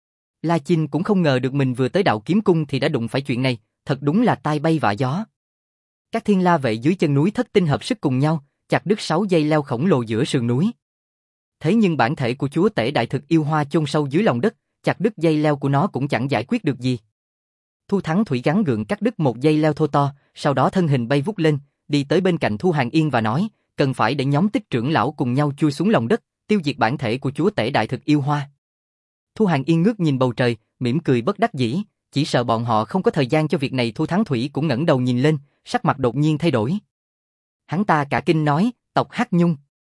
La Chinh cũng không ngờ được mình vừa tới Đạo Kiếm Cung thì đã đụng phải chuyện này, thật đúng là tai bay vạ gió. Các thiên la vệ dưới chân núi Thất Tinh hợp sức cùng nhau, chặt đứt 6 dây leo khổng lồ giữa sườn núi. Thế nhưng bản thể của chúa tể đại thực yêu hoa chôn sâu dưới lòng đất, chặt đứt dây leo của nó cũng chẳng giải quyết được gì. Thu Thắng Thủy gắng gượng cắt đứt một dây leo thô to, sau đó thân hình bay vút lên, đi tới bên cạnh Thu Hàng Yên và nói, cần phải để nhóm Tích trưởng lão cùng nhau chui xuống lòng đất, tiêu diệt bản thể của chúa tể đại thực yêu hoa. Thu Hàng Yên ngước nhìn bầu trời, mỉm cười bất đắc dĩ, chỉ sợ bọn họ không có thời gian cho việc này. Thu Thắng Thủy cũng ngẩng đầu nhìn lên, sắc mặt đột nhiên thay đổi. Hắn ta cả kinh nói, tộc Hắc Nhung.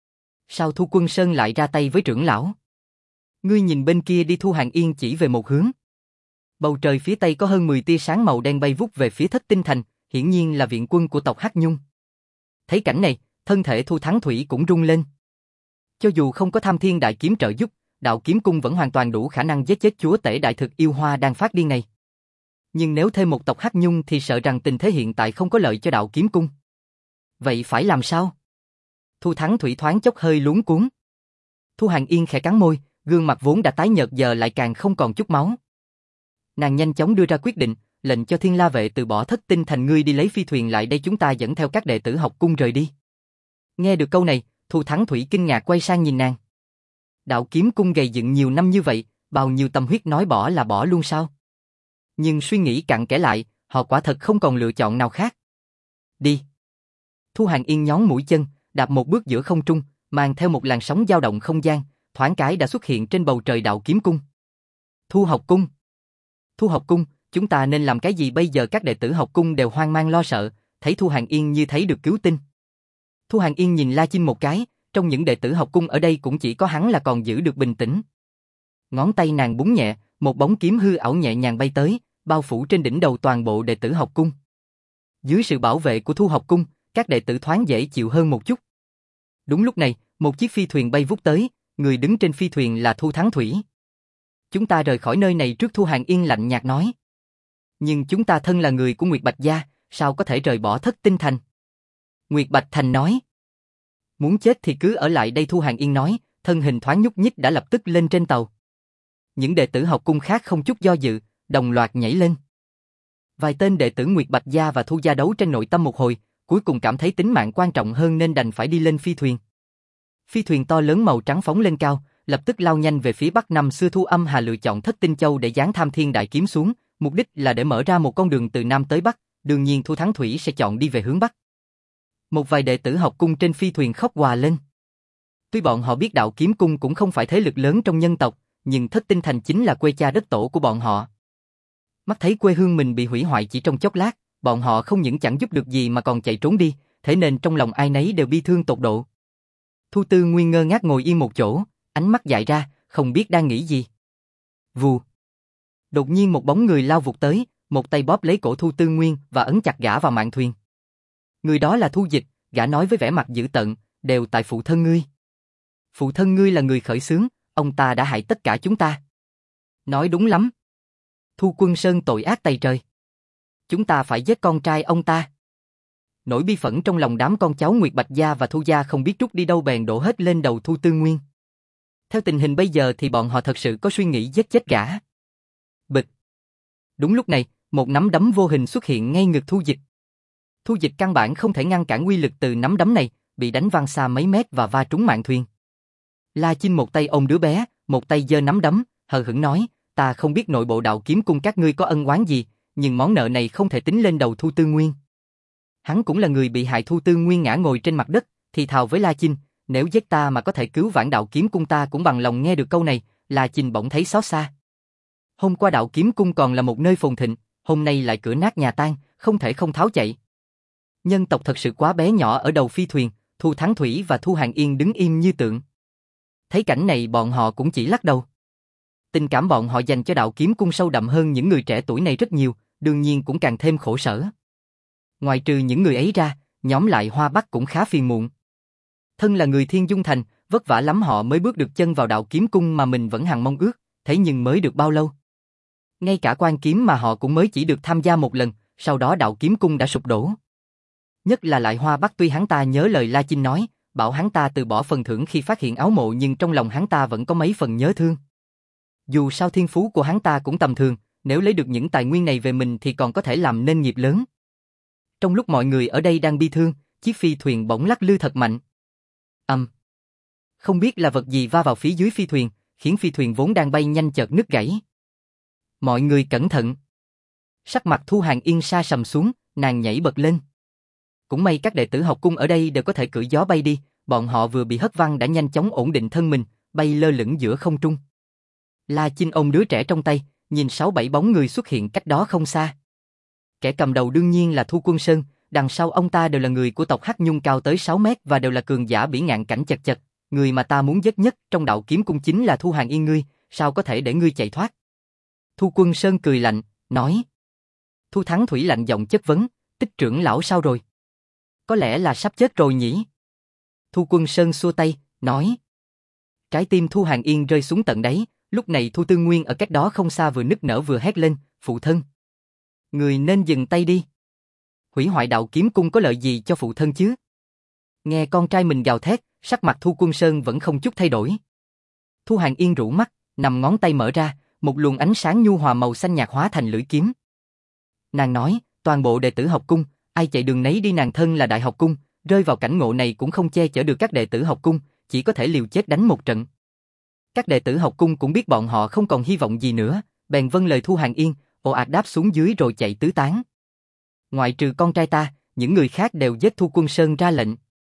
Sao Thu Quân Sơn lại ra tay với trưởng lão? Ngươi nhìn bên kia đi. Thu Hàng Yên chỉ về một hướng. Bầu trời phía tây có hơn 10 tia sáng màu đen bay vút về phía Thất Tinh Thành, hiển nhiên là viện quân của tộc Hắc Nhung. Thấy cảnh này, thân thể Thu Thắng Thủy cũng rung lên. Cho dù không có Tham Thiên Đại Kiếm trợ giúp, Đạo Kiếm Cung vẫn hoàn toàn đủ khả năng giết chết chúa tể đại thực yêu hoa đang phát điên này. Nhưng nếu thêm một tộc Hắc Nhung thì sợ rằng tình thế hiện tại không có lợi cho Đạo Kiếm Cung. Vậy phải làm sao? Thu Thắng Thủy thoáng chốc hơi luống cuống. Thu Hàng Yên khẽ cắn môi, gương mặt vốn đã tái nhợt giờ lại càng không còn chút máu. Nàng nhanh chóng đưa ra quyết định, lệnh cho Thiên La vệ từ bỏ Thất Tinh Thành. Ngươi đi lấy phi thuyền lại đây, chúng ta dẫn theo các đệ tử học cung rời đi. Nghe được câu này, Thu Thắng Thủy kinh ngạc quay sang nhìn nàng. Đạo Kiếm Cung gầy dựng nhiều năm như vậy, bao nhiêu tâm huyết nói bỏ là bỏ luôn sao? Nhưng suy nghĩ cặn kẽ lại, họ quả thật không còn lựa chọn nào khác. Đi. Thu Hàng Yên nhón mũi chân, đạp một bước giữa không trung, mang theo một làn sóng dao động không gian, thoáng cái đã xuất hiện trên bầu trời Đạo Kiếm Cung. Thu học cung. Thu học cung, chúng ta nên làm cái gì bây giờ? Các đệ tử học cung đều hoang mang lo sợ, thấy Thu Hàng Yên như thấy được cứu tinh. Thu Hàng Yên nhìn La Chinh một cái, trong những đệ tử học cung ở đây cũng chỉ có hắn là còn giữ được bình tĩnh. Ngón tay nàng búng nhẹ, một bóng kiếm hư ảo nhẹ nhàng bay tới, bao phủ trên đỉnh đầu toàn bộ đệ tử học cung. Dưới sự bảo vệ của Thu học cung, các đệ tử thoáng dễ chịu hơn một chút. Đúng lúc này, một chiếc phi thuyền bay vút tới, người đứng trên phi thuyền là Thu Thắng Thủy. Chúng ta rời khỏi nơi này trước. Thu Hàng Yên lạnh nhạt nói. Nhưng chúng ta thân là người của Nguyệt Bạch Gia, sao có thể rời bỏ Thất Tinh Thành? Nguyệt Bạch Thành nói. Muốn chết thì cứ ở lại đây. Thu Hàng Yên nói, thân hình thoáng nhúc nhích đã lập tức lên trên tàu. Những đệ tử học cung khác không chút do dự, đồng loạt nhảy lên. Vài tên đệ tử Nguyệt Bạch Gia và Thu Gia đấu tranh nội tâm một hồi, cuối cùng cảm thấy tính mạng quan trọng hơn nên đành phải đi lên phi thuyền. Phi thuyền to lớn màu trắng phóng lên cao, lập tức lao nhanh về phía bắc. Năm xưa Thu Âm Hà lựa chọn Thất Tinh Châu để giáng Tham Thiên Đại Kiếm xuống, mục đích là để mở ra một con đường từ nam tới bắc, đương nhiên Thu Thắng Thủy sẽ chọn đi về hướng bắc. Một vài đệ tử học cung trên phi thuyền khóc òa lên. Tuy bọn họ biết Đạo Kiếm Cung cũng không phải thế lực lớn trong nhân tộc, nhưng Thất Tinh Thành chính là quê cha đất tổ của bọn họ. Mắt thấy quê hương mình bị hủy hoại chỉ trong chốc lát, bọn họ không những chẳng giúp được gì mà còn chạy trốn đi, thế nên trong lòng ai nấy đều bi thương tột độ. Thu Tư Nguyên ngơ ngác ngồi yên một chỗ, ánh mắt dại ra, không biết đang nghĩ gì. Vù. Đột nhiên một bóng người lao vụt tới, một tay bóp lấy cổ Thu Tư Nguyên và ấn chặt gã vào mạn thuyền. Người đó là Thu Dịch, gã nói với vẻ mặt dữ tợn, đều tại phụ thân ngươi. Phụ thân ngươi là người khởi xướng, ông ta đã hại tất cả chúng ta. Nói đúng lắm. Thu Quân Sơn tội ác tày trời. Chúng ta phải giết con trai ông ta. Nỗi bi phẫn trong lòng đám con cháu Nguyệt Bạch Gia và Thu Gia không biết trút đi đâu bèn đổ hết lên đầu Thu Tư Nguyên. Theo tình hình bây giờ thì bọn họ thật sự có suy nghĩ giết chết gã. Bịch. Đúng lúc này, một nắm đấm vô hình xuất hiện ngay ngực Thu Dịch. Thu Dịch căn bản không thể ngăn cản uy lực từ nắm đấm này, bị đánh văng xa mấy mét và va trúng mạn thuyền. La Chinh một tay ôm đứa bé, một tay giơ nắm đấm, hờ hững nói, ta không biết nội bộ Đạo Kiếm Cung các ngươi có ân oán gì, nhưng món nợ này không thể tính lên đầu Thu Tư Nguyên. Hắn cũng là người bị hại. Thu Tư Nguyên ngã ngồi trên mặt đất, thì thào với La Chinh, nếu giết ta mà có thể cứu vãn Đạo Kiếm Cung ta cũng bằng lòng. Nghe được câu này, La Chinh bỗng thấy xót xa. Hôm qua Đạo Kiếm Cung còn là một nơi phồn thịnh, hôm nay lại cửa nát nhà tan, không thể không tháo chạy. Nhân tộc thật sự quá bé nhỏ. Ở đầu phi thuyền, Thu Thắng Thủy và Thu Hàng Yên đứng im như tượng. Thấy cảnh này bọn họ cũng chỉ lắc đầu. Tình cảm bọn họ dành cho Đạo Kiếm Cung sâu đậm hơn những người trẻ tuổi này rất nhiều, đương nhiên cũng càng thêm khổ sở. Ngoài trừ những người ấy ra, nhóm lại Hoa Bắc cũng khá phiền muộn. Thân là người Thiên Dung Thành, vất vả lắm họ mới bước được chân vào Đạo Kiếm Cung mà mình vẫn hằng mong ước, thế nhưng mới được bao lâu? Ngay cả quan kiếm mà họ cũng mới chỉ được tham gia một lần, sau đó Đạo Kiếm Cung đã sụp đổ. Nhất là lại Hoa Bắc, tuy hắn ta nhớ lời La Chinh nói, bảo hắn ta từ bỏ phần thưởng khi phát hiện áo mộ, nhưng trong lòng hắn ta vẫn có mấy phần nhớ thương. Dù sao thiên phú của hắn ta cũng tầm thường, nếu lấy được những tài nguyên này về mình thì còn có thể làm nên nghiệp lớn. Trong lúc mọi người ở đây đang bi thương, chiếc phi thuyền bỗng lắc lư thật mạnh. Không biết là vật gì va vào phía dưới phi thuyền, khiến phi thuyền vốn đang bay nhanh chợt nứt gãy. Mọi người cẩn thận. Sắc mặt Thu Hàng Yên sa sầm xuống, nàng nhảy bật lên. Cũng may các đệ tử học cung ở đây đều có thể cưỡi gió bay đi, bọn họ vừa bị hất văng đã nhanh chóng ổn định thân mình, bay lơ lửng giữa không trung. La Chinh ôm đứa trẻ trong tay, nhìn 6-7 bóng người xuất hiện cách đó không xa. Kẻ cầm đầu đương nhiên là Thu Quân Sơn, đằng sau ông ta đều là người của tộc Hắc Nhung cao tới 6 mét và đều là cường giả bỉ ngạn cảnh chật chật. Người mà ta muốn giết nhất trong đạo kiếm cung chính là Thu Hàng Yên ngươi, sao có thể để ngươi chạy thoát? Thu Quân Sơn cười lạnh, nói. Thu Thắng Thủy lạnh giọng chất vấn, Tích trưởng lão sao rồi? Có lẽ là sắp chết rồi nhỉ? Thu Quân Sơn xua tay, nói. Trái tim Thu Hàng Yên rơi xuống tận đáy, lúc này Thu Tư Nguyên ở cách đó không xa vừa nức nở vừa hét lên, phụ thân. Người nên dừng tay đi. Hủy hoại đạo kiếm cung có lợi gì cho phụ thân chứ? Nghe con trai mình gào thét, sắc mặt Thu Quân Sơn vẫn không chút thay đổi. Thu Hàng Yên rũ mắt, nằm ngón tay mở ra, một luồng ánh sáng nhu hòa màu xanh nhạt hóa thành lưỡi kiếm. Nàng nói, toàn bộ đệ tử học cung, ai chạy đường nấy đi, nàng thân là đại học cung, rơi vào cảnh ngộ này cũng không che chở được các đệ tử học cung, chỉ có thể liều chết đánh một trận. Các đệ tử học cung cũng biết bọn họ không còn hy vọng gì nữa, bèn vâng lời Thu Hàng Yên, ồ ạt đáp xuống dưới rồi chạy tứ tán. Ngoại trừ con trai ta, những người khác đều giết. Thu Quân Sơn ra lệnh.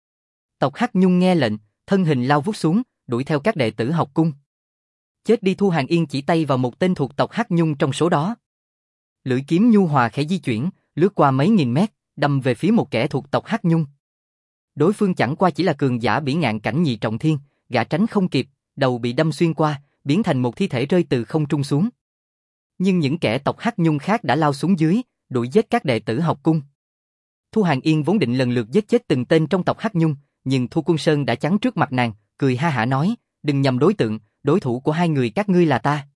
Tộc Hắc Nhung nghe lệnh, thân hình lao vút xuống, đuổi theo các đệ tử học cung. Chết đi. Thu Hàng Yên chỉ tay vào một tên thuộc tộc Hắc Nhung trong số đó. Lưỡi kiếm nhu hòa khẽ di chuyển, lướt qua mấy nghìn mét, đâm về phía một kẻ thuộc tộc Hắc Nhung. Đối phương chẳng qua chỉ là cường giả bỉ ngạn cảnh nhị trọng thiên, gã tránh không kịp, đầu bị đâm xuyên qua, biến thành một thi thể rơi từ không trung xuống. Nhưng những kẻ tộc Hắc Nhung khác đã lao xuống dưới, đuổi giết các đệ tử học cung. Thu Hàng Yên vốn định lần lượt giết chết từng tên trong tộc Hắc Nhung, nhưng Thu Quân Sơn đã chắn trước mặt nàng, cười ha hả nói, đừng nhầm đối tượng, đối thủ của hai người các ngươi là ta.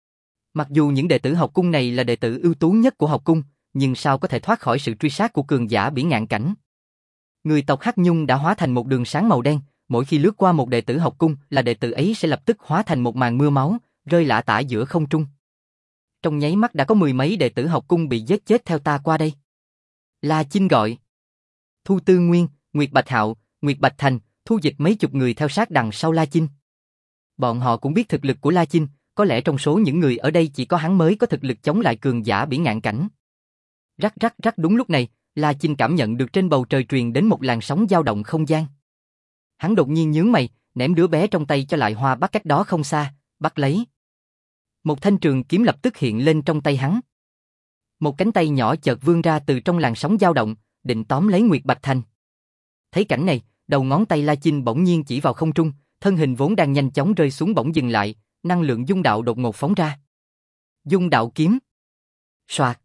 Mặc dù những đệ tử học cung này là đệ tử ưu tú nhất của học cung, nhưng sao có thể thoát khỏi sự truy sát của cường giả bỉ ngạn cảnh. Người tộc Hắc Nhung đã hóa thành một đường sáng màu đen, mỗi khi lướt qua một đệ tử học cung là đệ tử ấy sẽ lập tức hóa thành một màn mưa máu, rơi lả tả giữa không trung. Trong nháy mắt đã có 10 mấy đệ tử học cung bị giết chết theo ta qua đây. La Chinh gọi. Thu Tư Nguyên, Nguyệt Bạch Hạo, Nguyệt Bạch Thành, Thu Dịch mấy chục người theo sát đằng sau La Chinh. Bọn họ cũng biết thực lực của La Chinh, có lẽ trong số những người ở đây chỉ có hắn mới có thực lực chống lại cường giả bỉ ngạn cảnh. Rắc rắc rắc. Đúng lúc này, La Chinh cảm nhận được trên bầu trời truyền đến một làn sóng dao động không gian. Hắn đột nhiên nhướng mày, ném đứa bé trong tay cho Lại Hoa bắt cách đó không xa, bắt lấy. Một thanh trường kiếm lập tức hiện lên trong tay hắn. Một cánh tay nhỏ chợt vươn ra từ trong làn sóng dao động, định tóm lấy Nguyệt Bạch Thành. Thấy cảnh này, đầu ngón tay La Chinh bỗng nhiên chỉ vào không trung, thân hình vốn đang nhanh chóng rơi xuống bỗng dừng lại, năng lượng dung đạo đột ngột phóng ra. Dung đạo kiếm. Soạt.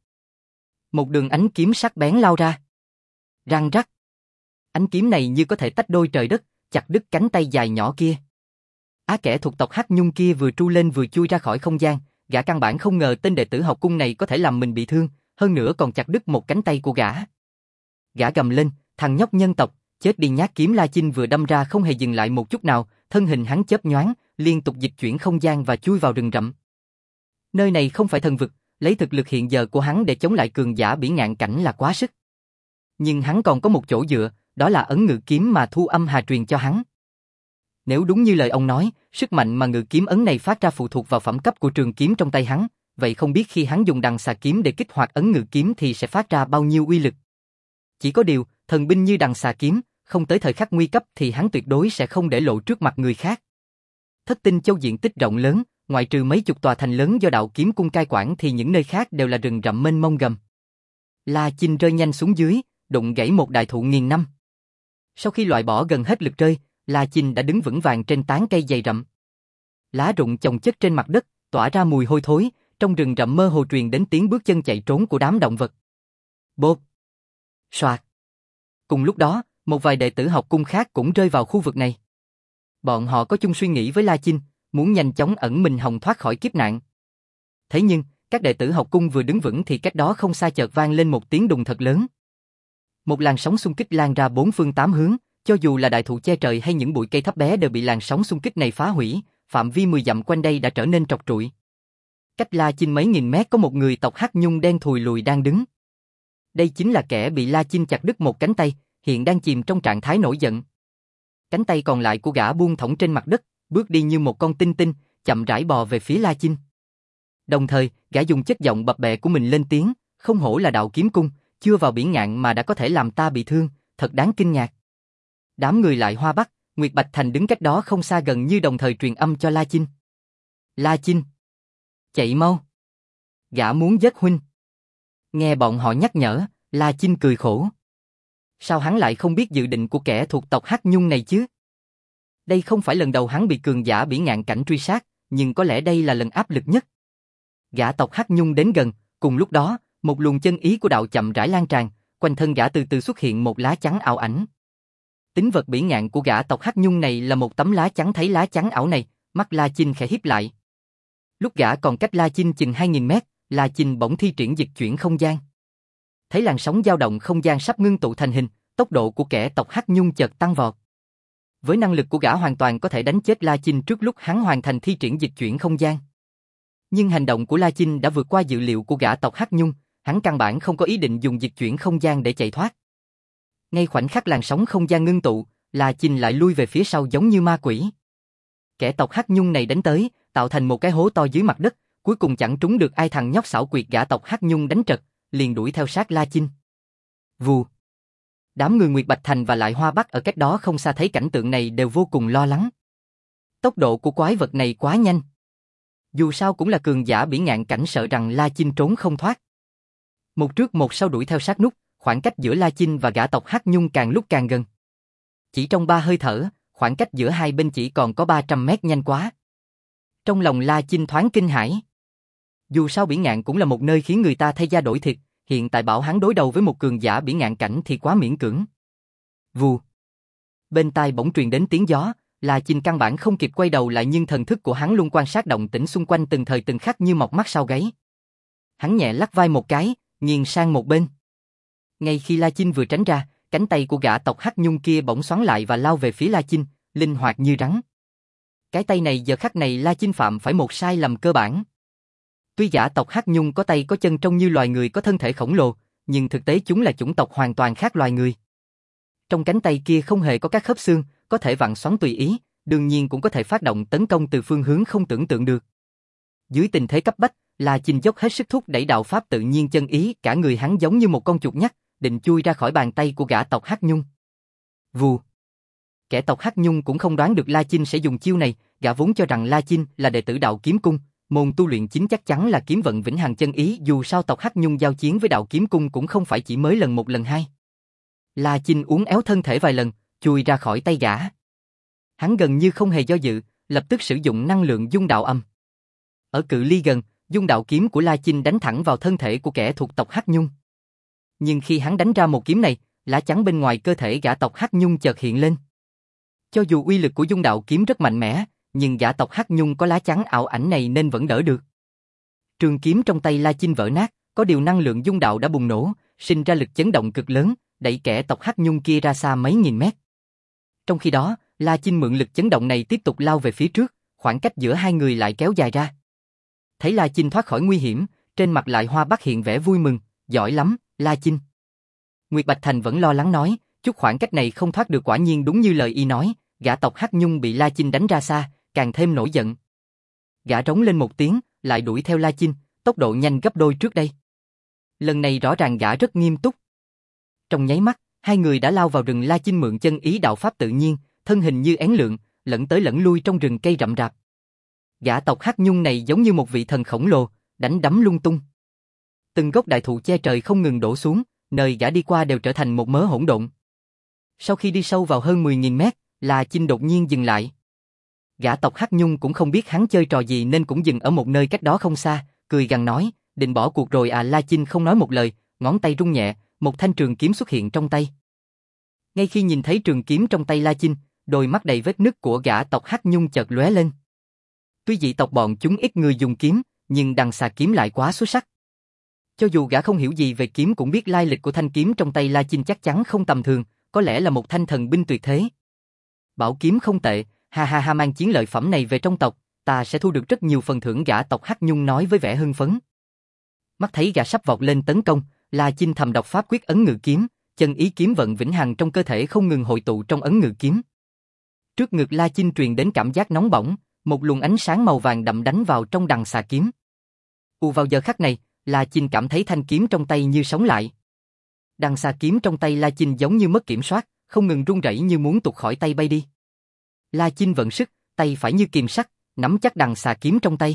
Một đường ánh kiếm sắc bén lao ra. Răng rắc. Ánh kiếm này như có thể tách đôi trời đất, chặt đứt cánh tay dài nhỏ kia. Kẻ thuộc tộc Hắc Nhung kia vừa tru lên vừa chui ra khỏi không gian, gã căn bản không ngờ tên đệ tử học cung này có thể làm mình bị thương, hơn nữa còn chặt đứt một cánh tay của gã. Gã gầm lên, thằng nhóc nhân tộc, chết đi. Nhát kiếm La Chinh vừa đâm ra không hề dừng lại một chút nào, thân hình hắn chớp nhoáng, liên tục dịch chuyển không gian và chui vào rừng rậm. Nơi này không phải thần vực, lấy thực lực hiện giờ của hắn để chống lại cường giả bỉ ngạn cảnh là quá sức. Nhưng hắn còn có một chỗ dựa, đó là ấn ngự kiếm mà Thu Âm Hà truyền cho hắn. Nếu đúng như lời ông nói, sức mạnh mà ngự kiếm ấn này phát ra phụ thuộc vào phẩm cấp của trường kiếm trong tay hắn, vậy không biết khi hắn dùng đằng xà kiếm để kích hoạt ấn ngự kiếm thì sẽ phát ra bao nhiêu uy lực. Chỉ có điều, thần binh như đằng xà kiếm, không tới thời khắc nguy cấp thì hắn tuyệt đối sẽ không để lộ trước mặt người khác. Thất Tinh Châu diện tích rộng lớn, ngoại trừ mấy chục tòa thành lớn do đạo kiếm cung cai quản thì những nơi khác đều là rừng rậm mênh mông gầm. La Chinh rơi nhanh xuống dưới, đụng gãy một đại thụ nghìn năm. Sau khi loại bỏ gần hết lực rơi, La Chinh đã đứng vững vàng trên tán cây dày rậm. Lá rụng chồng chất trên mặt đất, tỏa ra mùi hôi thối, trong rừng rậm mơ hồ truyền đến tiếng bước chân chạy trốn của đám động vật. Bộp! Soạt! Cùng lúc đó, một vài đệ tử học cung khác cũng rơi vào khu vực này. Bọn họ có chung suy nghĩ với La Chinh, muốn nhanh chóng ẩn mình hòng thoát khỏi kiếp nạn. Thế nhưng, các đệ tử học cung vừa đứng vững thì cách đó không xa chợt vang lên một tiếng đùng thật lớn. Một làn sóng xung kích lan ra bốn phương tám hướng, cho dù là đại thụ che trời hay những bụi cây thấp bé đều bị làn sóng xung kích này phá hủy, phạm vi 10 dặm quanh đây đã trở nên trọc trụi. Cách La Chinh mấy nghìn mét có một người tộc Hắc Nhung đen thùi lùi đang đứng. Đây chính là kẻ bị La Chinh chặt đứt một cánh tay, hiện đang chìm trong trạng thái nổi giận. Cánh tay còn lại của gã buông thõng trên mặt đất, bước đi như một con tinh tinh, chậm rãi bò về phía La Chinh. Đồng thời, gã dùng chất giọng bập bẹ của mình lên tiếng, không hổ là đạo kiếm cung, chưa vào biển ngạn mà đã có thể làm ta bị thương, thật đáng kinh ngạc. Đám người lại Hoa Bắc, Nguyệt Bạch Thành đứng cách đó không xa gần như đồng thời truyền âm cho La Chinh. La Chinh! Chạy mau! Gã muốn giết huynh. Nghe bọn họ nhắc nhở, La Chinh cười khổ. Sao hắn lại không biết dự định của kẻ thuộc tộc Hắc Nhung này chứ? Đây không phải lần đầu hắn bị cường giả biển ngạn cảnh truy sát, nhưng có lẽ đây là lần áp lực nhất. Gã tộc Hắc Nhung đến gần, cùng lúc đó, một luồng chân ý của đạo chậm rãi lan tràn, quanh thân gã từ từ xuất hiện một lá chắn ảo ảnh. Tính vật biển ngạn của gã tộc Hắc Nhung này là một tấm lá chắn, thấy lá chắn ảo này, mắt La Chinh khẽ híp lại. Lúc gã còn cách La Chinh chừng 2000 mét, La Chinh bỗng thi triển dịch chuyển không gian. Thấy làn sóng dao động không gian sắp ngưng tụ thành hình, tốc độ của kẻ tộc Hắc Nhung chợt tăng vọt. Với năng lực của gã hoàn toàn có thể đánh chết La Chinh trước lúc hắn hoàn thành thi triển dịch chuyển không gian. Nhưng hành động của La Chinh đã vượt qua dự liệu của gã tộc Hắc Nhung, hắn căn bản không có ý định dùng dịch chuyển không gian để chạy thoát. Ngay khoảnh khắc làn sóng không gian ngưng tụ, La Chinh lại lui về phía sau giống như ma quỷ. Kẻ tộc Hắc Nhung này đánh tới, tạo thành một cái hố to dưới mặt đất, cuối cùng chẳng trúng được ai, thằng nhóc xảo quyệt gã tộc Hắc Nhung đánh trật, liền đuổi theo sát La Chinh. Vù. Đám người Nguyệt Bạch Thành và lại Hoa Bắc ở cách đó không xa thấy cảnh tượng này đều vô cùng lo lắng. Tốc độ của quái vật này quá nhanh. Dù sao cũng là cường giả biển ngạn cảnh, sợ rằng La Chinh trốn không thoát. Một trước một sau đuổi theo sát nút, khoảng cách giữa La Chinh và gã tộc Hắc Nhung càng lúc càng gần. Chỉ trong 3 hơi thở, khoảng cách giữa hai bên chỉ còn có 300 mét, nhanh quá. Trong lòng La Chinh thoáng kinh hãi. Dù sao biển ngạn cũng là một nơi khiến người ta thay da đổi thịt, hiện tại bảo hắn đối đầu với một cường giả biển ngạn cảnh thì quá miễn cưỡng. Vù. Bên tai bỗng truyền đến tiếng gió, La Chinh căn bản không kịp quay đầu lại, nhưng thần thức của hắn luôn quan sát động tĩnh xung quanh từng thời từng khắc như mọc mắt sau gáy. Hắn nhẹ lắc vai một cái, nghiêng sang một bên. Ngay khi La Chinh vừa tránh ra, cánh tay của gã tộc Hắc Nhung kia bỗng xoắn lại và lao về phía La Chinh, linh hoạt như rắn. Cái tay này giờ khắc này La Chinh phạm phải một sai lầm cơ bản. Tuy gã tộc Hắc Nhung có tay có chân trông như loài người có thân thể khổng lồ, nhưng thực tế chúng là chủng tộc hoàn toàn khác loài người. Trong cánh tay kia không hề có các khớp xương, có thể vặn xoắn tùy ý, đương nhiên cũng có thể phát động tấn công từ phương hướng không tưởng tượng được. Dưới tình thế cấp bách, La Chinh dốc hết sức thúc đẩy đạo pháp tự nhiên chân ý, cả người hắn giống như một con chuột nhắt, định chui ra khỏi bàn tay của gã tộc Hắc Nhung. Vù. Kẻ tộc Hắc Nhung cũng không đoán được La Chinh sẽ dùng chiêu này, gã vốn cho rằng La Chinh là đệ tử đạo kiếm cung, môn tu luyện chính chắc chắn là kiếm vận vĩnh hằng chân ý, dù sao tộc Hắc Nhung giao chiến với đạo kiếm cung cũng không phải chỉ mới lần một lần hai. La Chinh uốn éo thân thể vài lần, chui ra khỏi tay gã. Hắn gần như không hề do dự, lập tức sử dụng năng lượng dung đạo âm. Ở cự ly gần, dung đạo kiếm của La Chinh đánh thẳng vào thân thể của kẻ thuộc tộc Hắc Nhung. Nhưng khi hắn đánh ra một kiếm này, lá chắn bên ngoài cơ thể gã tộc Hắc Nhung chợt hiện lên. Cho dù uy lực của dung đạo kiếm rất mạnh mẽ, nhưng gã tộc Hắc Nhung có lá chắn ảo ảnh này nên vẫn đỡ được. Trường kiếm trong tay La Chinh vỡ nát, có điều năng lượng dung đạo đã bùng nổ, sinh ra lực chấn động cực lớn, đẩy kẻ tộc Hắc Nhung kia ra xa mấy nghìn mét. Trong khi đó, La Chinh mượn lực chấn động này tiếp tục lao về phía trước, khoảng cách giữa hai người lại kéo dài ra. Thấy La Chinh thoát khỏi nguy hiểm, trên mặt lại Hoa Bắc hiện vẻ vui mừng, giỏi lắm, La Chinh. Nguyệt Bạch Thành vẫn lo lắng nói, chút khoảng cách này không thoát được, quả nhiên đúng như lời y nói, gã tộc Hắc Nhung bị La Chinh đánh ra xa, càng thêm nổi giận. Gã rống lên một tiếng, lại đuổi theo La Chinh, tốc độ nhanh gấp đôi trước đây. Lần này rõ ràng gã rất nghiêm túc. Trong nháy mắt, hai người đã lao vào rừng. La Chinh mượn chân ý đạo pháp tự nhiên, thân hình như én lượn, lẫn tới lẫn lui trong rừng cây rậm rạp. Gã tộc Hắc Nhung này giống như một vị thần khổng lồ, đánh đấm lung tung. Từng gốc đại thụ che trời không ngừng đổ xuống, nơi gã đi qua đều trở thành một mớ hỗn độn. Sau khi đi sâu vào hơn 10.000 mét, La Chinh đột nhiên dừng lại. Gã tộc Hắc Nhung cũng không biết hắn chơi trò gì nên cũng dừng ở một nơi cách đó không xa, cười gằn nói, định bỏ cuộc rồi à? La Chinh không nói một lời, ngón tay rung nhẹ, một thanh trường kiếm xuất hiện trong tay. Ngay khi nhìn thấy trường kiếm trong tay La Chinh, đôi mắt đầy vết nứt của gã tộc Hắc Nhung chợt lóe lên. Tuy dị tộc bọn chúng ít người dùng kiếm, nhưng đằng xà kiếm lại quá xuất sắc. Cho dù gã không hiểu gì về kiếm cũng biết lai lịch của thanh kiếm trong tay La Chinh chắc chắn không tầm thường, có lẽ là một thanh thần binh tuyệt thế. Bảo kiếm không tệ, ha ha ha, mang chiến lợi phẩm này về trong tộc, ta sẽ thu được rất nhiều phần thưởng, gã tộc Hắc Nhung nói với vẻ hưng phấn. Mắt thấy gã sắp vọt lên tấn công, La Chinh thầm đọc pháp quyết ấn ngự kiếm, chân ý kiếm vận vĩnh hằng trong cơ thể không ngừng hội tụ trong ấn ngự kiếm. Trước ngực La Chinh truyền đến cảm giác nóng bỏng, một luồng ánh sáng màu vàng đậm đánh vào trong đằng xà kiếm. Vào giờ khắc này, La Chinh cảm thấy thanh kiếm trong tay như sống lại. Đằng xà kiếm trong tay La Chinh giống như mất kiểm soát, không ngừng rung rẩy như muốn tuột khỏi tay bay đi. La Chinh vận sức, tay phải như kìm sắt, nắm chắc đằng xà kiếm trong tay.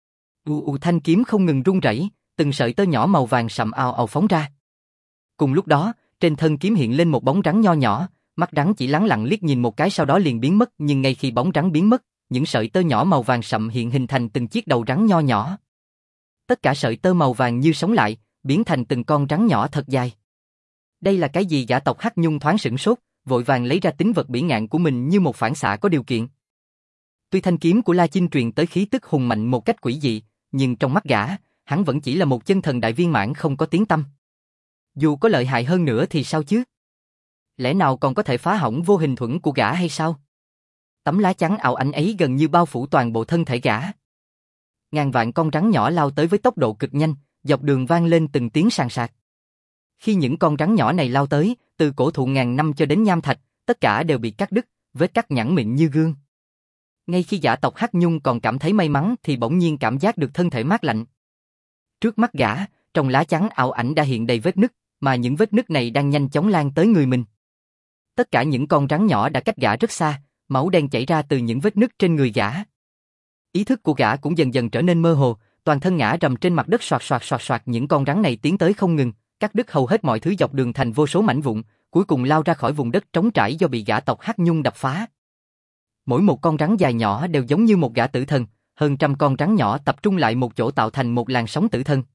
Thanh kiếm không ngừng rung rẩy, từng sợi tơ nhỏ màu vàng sậm ào ào phóng ra. Cùng lúc đó, trên thân kiếm hiện lên một bóng rắn nho nhỏ, mắt rắn chỉ lẳng lặng liếc nhìn một cái sau đó liền biến mất, nhưng ngay khi bóng rắn biến mất, những sợi tơ nhỏ màu vàng sậm hiện hình thành từng chiếc đầu rắn nho nhỏ. Tất cả sợi tơ màu vàng như sống lại, biến thành từng con rắn nhỏ thật dài. Đây là cái gì? Gã tộc Hắc Nhung thoáng sửng sốt, vội vàng lấy ra tín vật bỉ ngạn của mình như một phản xạ có điều kiện. Tuy thanh kiếm của La Chinh truyền tới khí tức hùng mạnh một cách quỷ dị, nhưng trong mắt gã, hắn vẫn chỉ là một chân thần đại viên mãn không có tiếng tăm. Dù có lợi hại hơn nữa thì sao chứ? Lẽ nào còn có thể phá hỏng vô hình thuẫn của gã hay sao? Tấm lá chắn ảo ảnh ấy gần như bao phủ toàn bộ thân thể gã. Ngàn vạn con rắn nhỏ lao tới với tốc độ cực nhanh, dọc đường vang lên từng tiếng sàn sạc. Khi những con rắn nhỏ này lao tới, từ cổ thụ ngàn năm cho đến nham thạch, tất cả đều bị cắt đứt, vết cắt nhẵn mịn như gương. Ngay khi gã tộc Hắc Nhung còn cảm thấy may mắn thì bỗng nhiên cảm giác được thân thể mát lạnh. Trước mắt gã, trong lá chắn ảo ảnh đã hiện đầy vết nứt, mà những vết nứt này đang nhanh chóng lan tới người mình. Tất cả những con rắn nhỏ đã cách gã rất xa, máu đen chảy ra từ những vết nứt trên người gã. Ý thức của gã cũng dần dần trở nên mơ hồ, toàn thân ngã rầm trên mặt đất xoạt xoạt, những con rắn này tiến tới không ngừng, cắt đứt hầu hết mọi thứ dọc đường thành vô số mảnh vụn, cuối cùng lao ra khỏi vùng đất trống trải do bị gã tộc Hắc Nhung đập phá. Mỗi một con rắn dài nhỏ đều giống như một gã tử thần, hơn trăm con rắn nhỏ tập trung lại một chỗ tạo thành một làn sóng tử thần.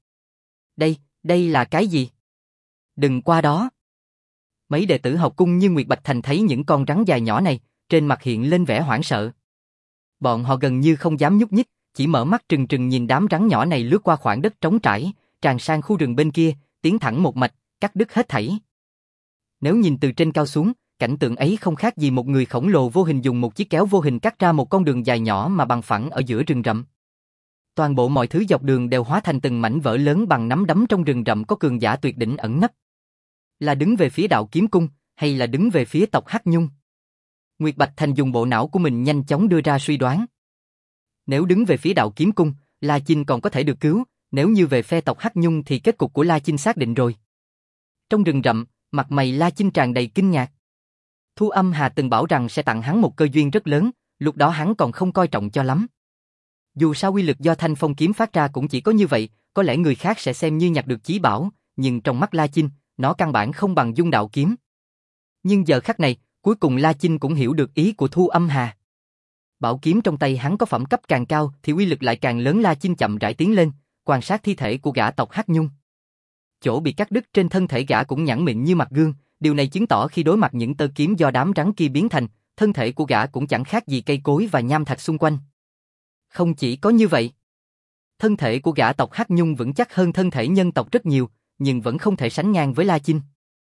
Đây là cái gì? Đừng qua đó. Mấy đệ tử học cung như Nguyệt Bạch Thành thấy những con rắn dài nhỏ này, trên mặt hiện lên vẻ hoảng sợ. Bọn họ gần như không dám nhúc nhích, chỉ mở mắt trừng trừng nhìn đám rắn nhỏ này lướt qua khoảng đất trống trải, tràn sang khu rừng bên kia, tiến thẳng một mạch, cắt đứt hết thảy. Nếu nhìn từ trên cao xuống, cảnh tượng ấy không khác gì một người khổng lồ vô hình dùng một chiếc kéo vô hình cắt ra một con đường dài nhỏ mà bằng phẳng ở giữa rừng rậm. Toàn bộ mọi thứ dọc đường đều hóa thành từng mảnh vỡ lớn bằng nắm đấm, trong rừng rậm có cường giả tuyệt đỉnh ẩn nấp. Là đứng về phía Đạo Kiếm Cung, hay là đứng về phía tộc Hắc Nhung? Nguyệt Bạch Thành dùng bộ não của mình nhanh chóng đưa ra suy đoán. Nếu đứng về phía Đạo Kiếm Cung, La Chinh còn có thể được cứu, nếu như về phe tộc Hắc Nhung thì kết cục của La Chinh xác định rồi. Trong rừng rậm, mặt mày La Chinh tràn đầy kinh ngạc. Thu Âm Hà từng bảo rằng sẽ tặng hắn một cơ duyên rất lớn, lúc đó hắn còn không coi trọng cho lắm. Dù sao uy lực do Thanh Phong kiếm phát ra cũng chỉ có như vậy, có lẽ người khác sẽ xem như nhặt được chí bảo, nhưng trong mắt La Chinh, nó căn bản không bằng Dung Đạo kiếm. Nhưng giờ khắc này, cuối cùng La Chinh cũng hiểu được ý của Thu Âm Hà. Bảo kiếm trong tay hắn có phẩm cấp càng cao thì uy lực lại càng lớn. La Chinh chậm rãi tiến lên, quan sát thi thể của gã tộc Hắc Nhung. Chỗ bị cắt đứt trên thân thể gã cũng nhẵn mịn như mặt gương, điều này chứng tỏ khi đối mặt những tơ kiếm do đám rắn kia biến thành, thân thể của gã cũng chẳng khác gì cây cối và nham thạch xung quanh. Không chỉ có như vậy, thân thể của gã tộc Hắc Nhung vững chắc hơn thân thể nhân tộc rất nhiều, nhưng vẫn không thể sánh ngang với La Chinh.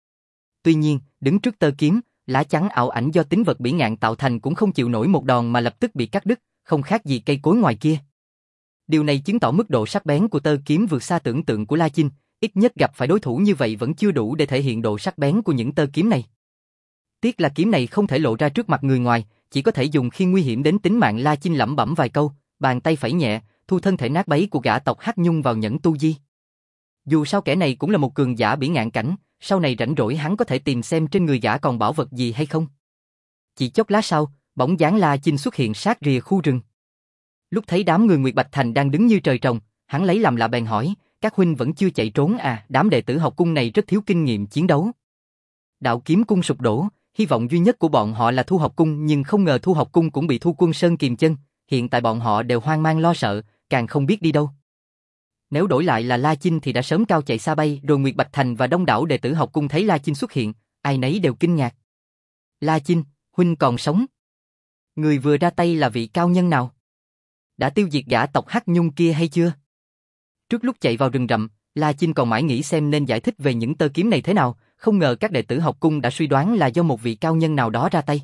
Tuy nhiên, đứng trước tơ kiếm, lá chắn ảo ảnh do tín vật bỉ ngạn tạo thành cũng không chịu nổi một đòn mà lập tức bị cắt đứt, không khác gì cây cối ngoài kia. Điều này chứng tỏ mức độ sắc bén của tơ kiếm vượt xa tưởng tượng của La Chinh, ít nhất gặp phải đối thủ như vậy vẫn chưa đủ để thể hiện độ sắc bén của những tơ kiếm này. Tiếc là kiếm này không thể lộ ra trước mặt người ngoài, chỉ có thể dùng khi nguy hiểm đến tính mạng. La Chinh lẩm bẩm vài câu, bàn tay phẩy nhẹ, thu thân thể nát bấy của gã tộc Hắc Nhung vào nhẫn tu di. Dù sao kẻ này cũng là một cường giả bỉ ngạn cảnh, sau này rảnh rỗi hắn có thể tìm xem trên người gã còn bảo vật gì hay không. Chỉ chốc lát sau, bóng dáng La Chinh xuất hiện sát rìa khu rừng. Lúc thấy đám người Nguyệt Bạch Thành đang đứng như trời trồng, hắn lấy làm lạ bèn hỏi, các huynh vẫn chưa chạy trốn à? Đám đệ tử học cung này rất thiếu kinh nghiệm chiến đấu. Đạo Kiếm Cung sụp đổ, hy vọng duy nhất của bọn họ là Thu Học Cung, nhưng không ngờ Thu Học Cung cũng bị Thu Quân Sơn kìm chân, hiện tại bọn họ đều hoang mang lo sợ, càng không biết đi đâu. Nếu đổi lại là La Chinh thì đã sớm cao chạy xa bay rồi. Nguyệt Bạch Thành và đông đảo đệ tử học cung thấy La Chinh xuất hiện, ai nấy đều kinh ngạc. La Chinh, huynh còn sống? Người vừa ra tay là vị cao nhân nào? Đã tiêu diệt gã tộc Hắc Nhung kia hay chưa? Trước lúc chạy vào rừng rậm, La Chinh còn mãi nghĩ xem nên giải thích về những tơ kiếm này thế nào, không ngờ các đệ tử học cung đã suy đoán là do một vị cao nhân nào đó ra tay.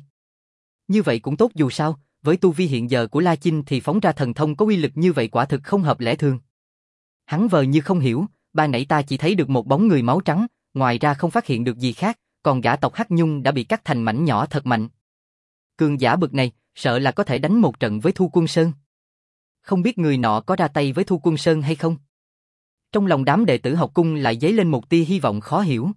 Như vậy cũng tốt, dù sao, với tu vi hiện giờ của La Chinh thì phóng ra thần thông có uy lực như vậy quả thực không hợp lẽ thường. Hắn vờ như không hiểu, ban nãy ta chỉ thấy được một bóng người máu trắng, ngoài ra không phát hiện được gì khác, còn gã tộc Hắc Nhung đã bị cắt thành mảnh nhỏ thật mạnh. cường giả bực này, sợ là có thể đánh một trận với Thu Quân Sơn. Không biết người nọ có ra tay với Thu Quân Sơn hay không? Trong lòng đám đệ tử học cung lại dấy lên một tia hy vọng khó hiểu.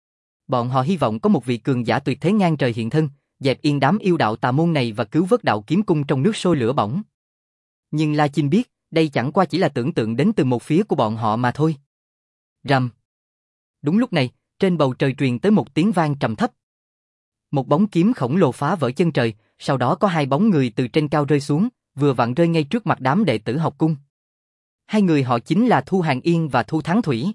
Bọn họ hy vọng có một vị cường giả tuyệt thế ngang trời hiện thân, dẹp yên đám yêu đạo tà môn này và cứu vớt đạo kiếm cung trong nước sôi lửa bỏng. Nhưng La Chinh biết, đây chẳng qua chỉ là tưởng tượng đến từ một phía của bọn họ mà thôi. Rầm. Đúng lúc này, trên bầu trời truyền tới một tiếng vang trầm thấp. Một bóng kiếm khổng lồ phá vỡ chân trời, sau đó có hai bóng người từ trên cao rơi xuống, vừa vặn rơi ngay trước mặt đám đệ tử học cung. Hai người họ chính là Thu Hàng Yên và Thu Thắng Thủy.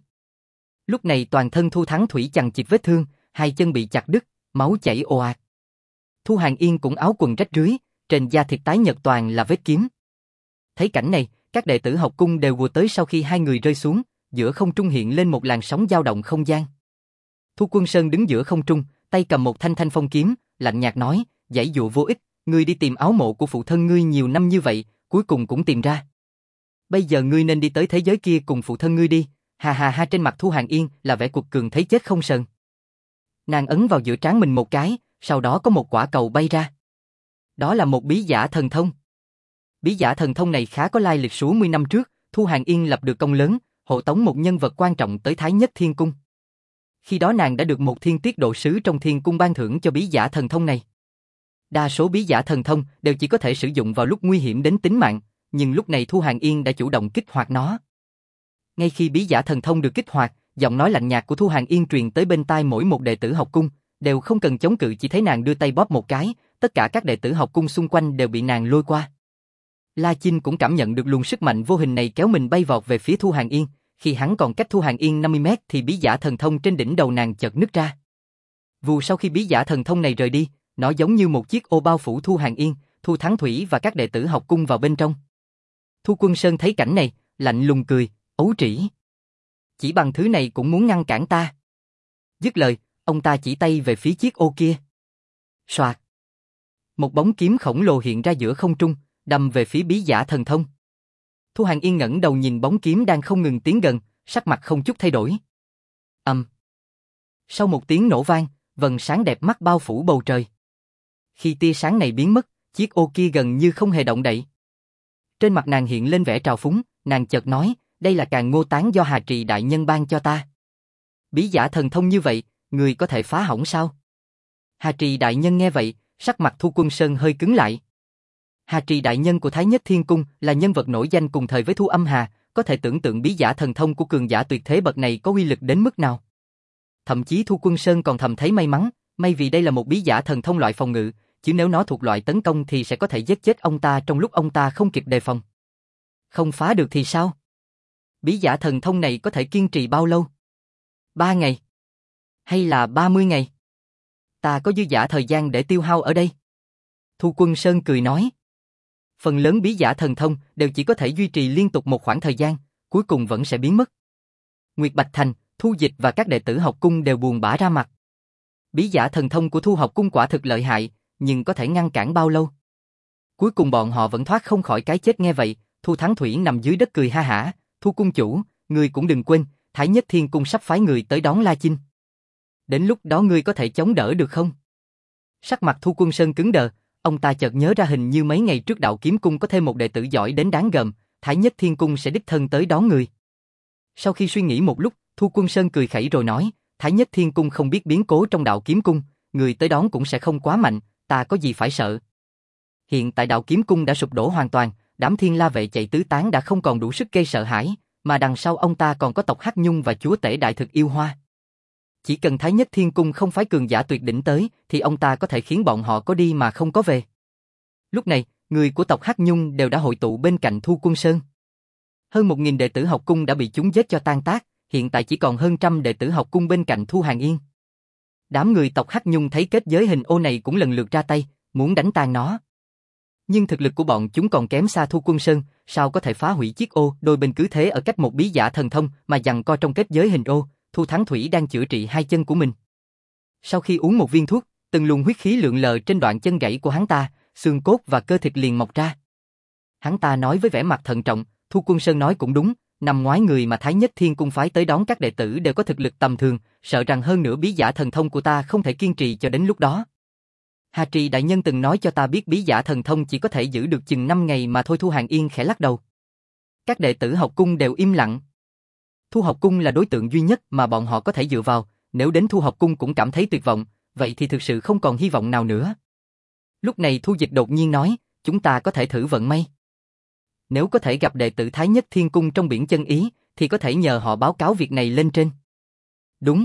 Lúc này toàn thân Thu Thắng Thủy chằng chịt vết thương, hai chân bị chặt đứt, máu chảy ồ ạt. Thu Hàng Yên cũng áo quần rách rưới, trên da thịt tái nhợt toàn là vết kiếm. Thấy cảnh này, các đệ tử học cung đều vùa tới sau khi hai người rơi xuống, giữa không trung hiện lên một làn sóng dao động không gian. Thu Quân Sơn đứng giữa không trung, tay cầm một thanh thanh phong kiếm, lạnh nhạt nói, giãy dụa vô ích, ngươi đi tìm áo mộ của phụ thân ngươi nhiều năm như vậy, cuối cùng cũng tìm ra. Bây giờ ngươi nên đi tới thế giới kia cùng phụ thân ngươi đi, ha ha ha. Trên mặt Thu Hàng Yên là vẻ cuột cường thấy chết không sờn. Nàng ấn vào giữa trán mình một cái, sau đó có một quả cầu bay ra. Đó là một bí giả thần thông. Bí giả thần thông này khá có lai lịch. Số 10 năm trước, Thu Hàng Yên lập được công lớn, hộ tống một nhân vật quan trọng tới Thái Nhất Thiên Cung. Khi đó nàng đã được một thiên tiết độ sứ trong thiên cung ban thưởng cho bí giả thần thông này. Đa số bí giả thần thông đều chỉ có thể sử dụng vào lúc nguy hiểm đến tính mạng, nhưng lúc này Thu Hàng Yên đã chủ động kích hoạt nó. Ngay khi bí giả thần thông được kích hoạt, giọng nói lạnh nhạt của Thu Hàng Yên truyền tới bên tai mỗi một đệ tử học cung, đều không cần chống cự, chỉ thấy nàng đưa tay bóp một cái, tất cả các đệ tử học cung xung quanh đều bị nàng lôi qua. La Chinh cũng cảm nhận được luồng sức mạnh vô hình này kéo mình bay vọt về phía Thu Hàng Yên, khi hắn còn cách Thu Hàng Yên 50 mét thì bí giả thần thông trên đỉnh đầu nàng chợt nứt ra. Vù, sau khi bí giả thần thông này rời đi, nó giống như một chiếc ô bao phủ Thu Hàng Yên, Thu Thắng Thủy và các đệ tử học cung vào bên trong. Thu Quân Sơn thấy cảnh này, lạnh lùng cười, ấu trĩ. Chỉ bằng thứ này cũng muốn ngăn cản ta. Dứt lời, ông ta chỉ tay về phía chiếc ô kia. Soạt. Một bóng kiếm khổng lồ hiện ra giữa không trung, đâm về phía bí giả thần thông. Thu Hàng Yên ngẩng đầu nhìn bóng kiếm đang không ngừng tiến gần, sắc mặt không chút thay đổi. Sau một tiếng nổ vang, vầng sáng đẹp mắt bao phủ bầu trời. Khi tia sáng này biến mất, chiếc ô kia gần như không hề động đậy. Trên mặt nàng hiện lên vẻ trào phúng, nàng chợt nói, đây là Càn Ngô Tán do Hà Trì đại nhân ban cho ta. Bí giả thần thông như vậy, người có thể phá hỏng sao? Hà Trì đại nhân nghe vậy, sắc mặt Thu Quân Sơn hơi cứng lại. Hà Trì đại nhân của Thái Nhất Thiên Cung là nhân vật nổi danh cùng thời với Thu Âm Hà, có thể tưởng tượng bí giả thần thông của cường giả tuyệt thế bậc này có uy lực đến mức nào. Thậm chí Thu Quân Sơn còn thầm thấy may mắn, may vì đây là một bí giả thần thông loại phòng ngự, chứ nếu nó thuộc loại tấn công thì sẽ có thể giết chết ông ta trong lúc ông ta không kịp đề phòng. Không phá được thì sao? Bí giả thần thông này có thể kiên trì bao lâu? 3 ngày? Hay là 30 ngày? Ta có dư dả thời gian để tiêu hao ở đây. Thu Quân Sơn cười nói. Phần lớn bí giả thần thông đều chỉ có thể duy trì liên tục một khoảng thời gian, cuối cùng vẫn sẽ biến mất. Nguyệt Bạch Thành, Thu Dịch và các đệ tử học cung đều buồn bã ra mặt. Bí giả thần thông của Thu học cung quả thực lợi hại, nhưng có thể ngăn cản bao lâu? Cuối cùng bọn họ vẫn thoát không khỏi cái chết. Nghe vậy, Thu Thắng Thủy nằm dưới đất cười ha hả, Thu cung chủ, ngươi cũng đừng quên, Thái Nhất Thiên Cung sắp phái người tới đón La Chinh. Đến lúc đó ngươi có thể chống đỡ được không? Sắc mặt Thu Quân Sơn cứng đờ, ông ta chợt nhớ ra hình như mấy ngày trước đạo kiếm cung có thêm một đệ tử giỏi đến đáng gờm, Thái Nhất Thiên Cung sẽ đích thân tới đón người. Sau khi suy nghĩ một lúc, Thu Quân Sơn cười khẩy rồi nói, Thái Nhất Thiên Cung không biết biến cố trong đạo kiếm cung, người tới đón cũng sẽ không quá mạnh, ta có gì phải sợ. Hiện tại đạo kiếm cung đã sụp đổ hoàn toàn, đám Thiên La vệ chạy tứ tán đã không còn đủ sức gây sợ hãi, mà đằng sau ông ta còn có tộc Hắc Nhung và chúa tể đại thực yêu hoa. Chỉ cần Thái Nhất Thiên Cung không phái cường giả tuyệt đỉnh tới, thì ông ta có thể khiến bọn họ có đi mà không có về. Lúc này, người của tộc Hắc Nhung đều đã hội tụ bên cạnh Thu Quân Sơn. Hơn 1000 đệ tử học cung đã bị chúng giết cho tan tác, hiện tại chỉ còn hơn 100 đệ tử học cung bên cạnh Thu Hàng Yên. Đám người tộc Hắc Nhung thấy kết giới hình ô này cũng lần lượt ra tay, muốn đánh tan nó. Nhưng thực lực của bọn chúng còn kém xa Thu Quân Sơn, sao có thể phá hủy chiếc ô? Đôi bên cứ thế ở cách một bí giả thần thông mà giằng co trong kết giới hình ô. Thu Thắng Thủy đang chữa trị hai chân của mình. Sau khi uống một viên thuốc, từng luồng huyết khí lượn lờ trên đoạn chân gãy của hắn ta, xương cốt và cơ thịt liền mọc ra. Hắn ta nói với vẻ mặt thận trọng, Thu Quân Sơn nói cũng đúng, năm ngoái người mà Thái Nhất Thiên Cung phái tới đón các đệ tử đều có thực lực tầm thường, sợ rằng hơn nữa bí giả thần thông của ta không thể kiên trì cho đến lúc đó. Hà Trì đại nhân từng nói cho ta biết bí giả thần thông chỉ có thể giữ được chừng 5 ngày mà thôi. Thu Hàng Yên khẽ lắc đầu. Các đệ tử học cung đều im lặng. Thu học cung là đối tượng duy nhất mà bọn họ có thể dựa vào, nếu đến Thu học cung cũng cảm thấy tuyệt vọng, vậy thì thực sự không còn hy vọng nào nữa. Lúc này Thu Dịch đột nhiên nói, chúng ta có thể thử vận may. Nếu có thể gặp đệ tử Thái Nhất Thiên Cung trong biển chân ý, thì có thể nhờ họ báo cáo việc này lên trên. Đúng.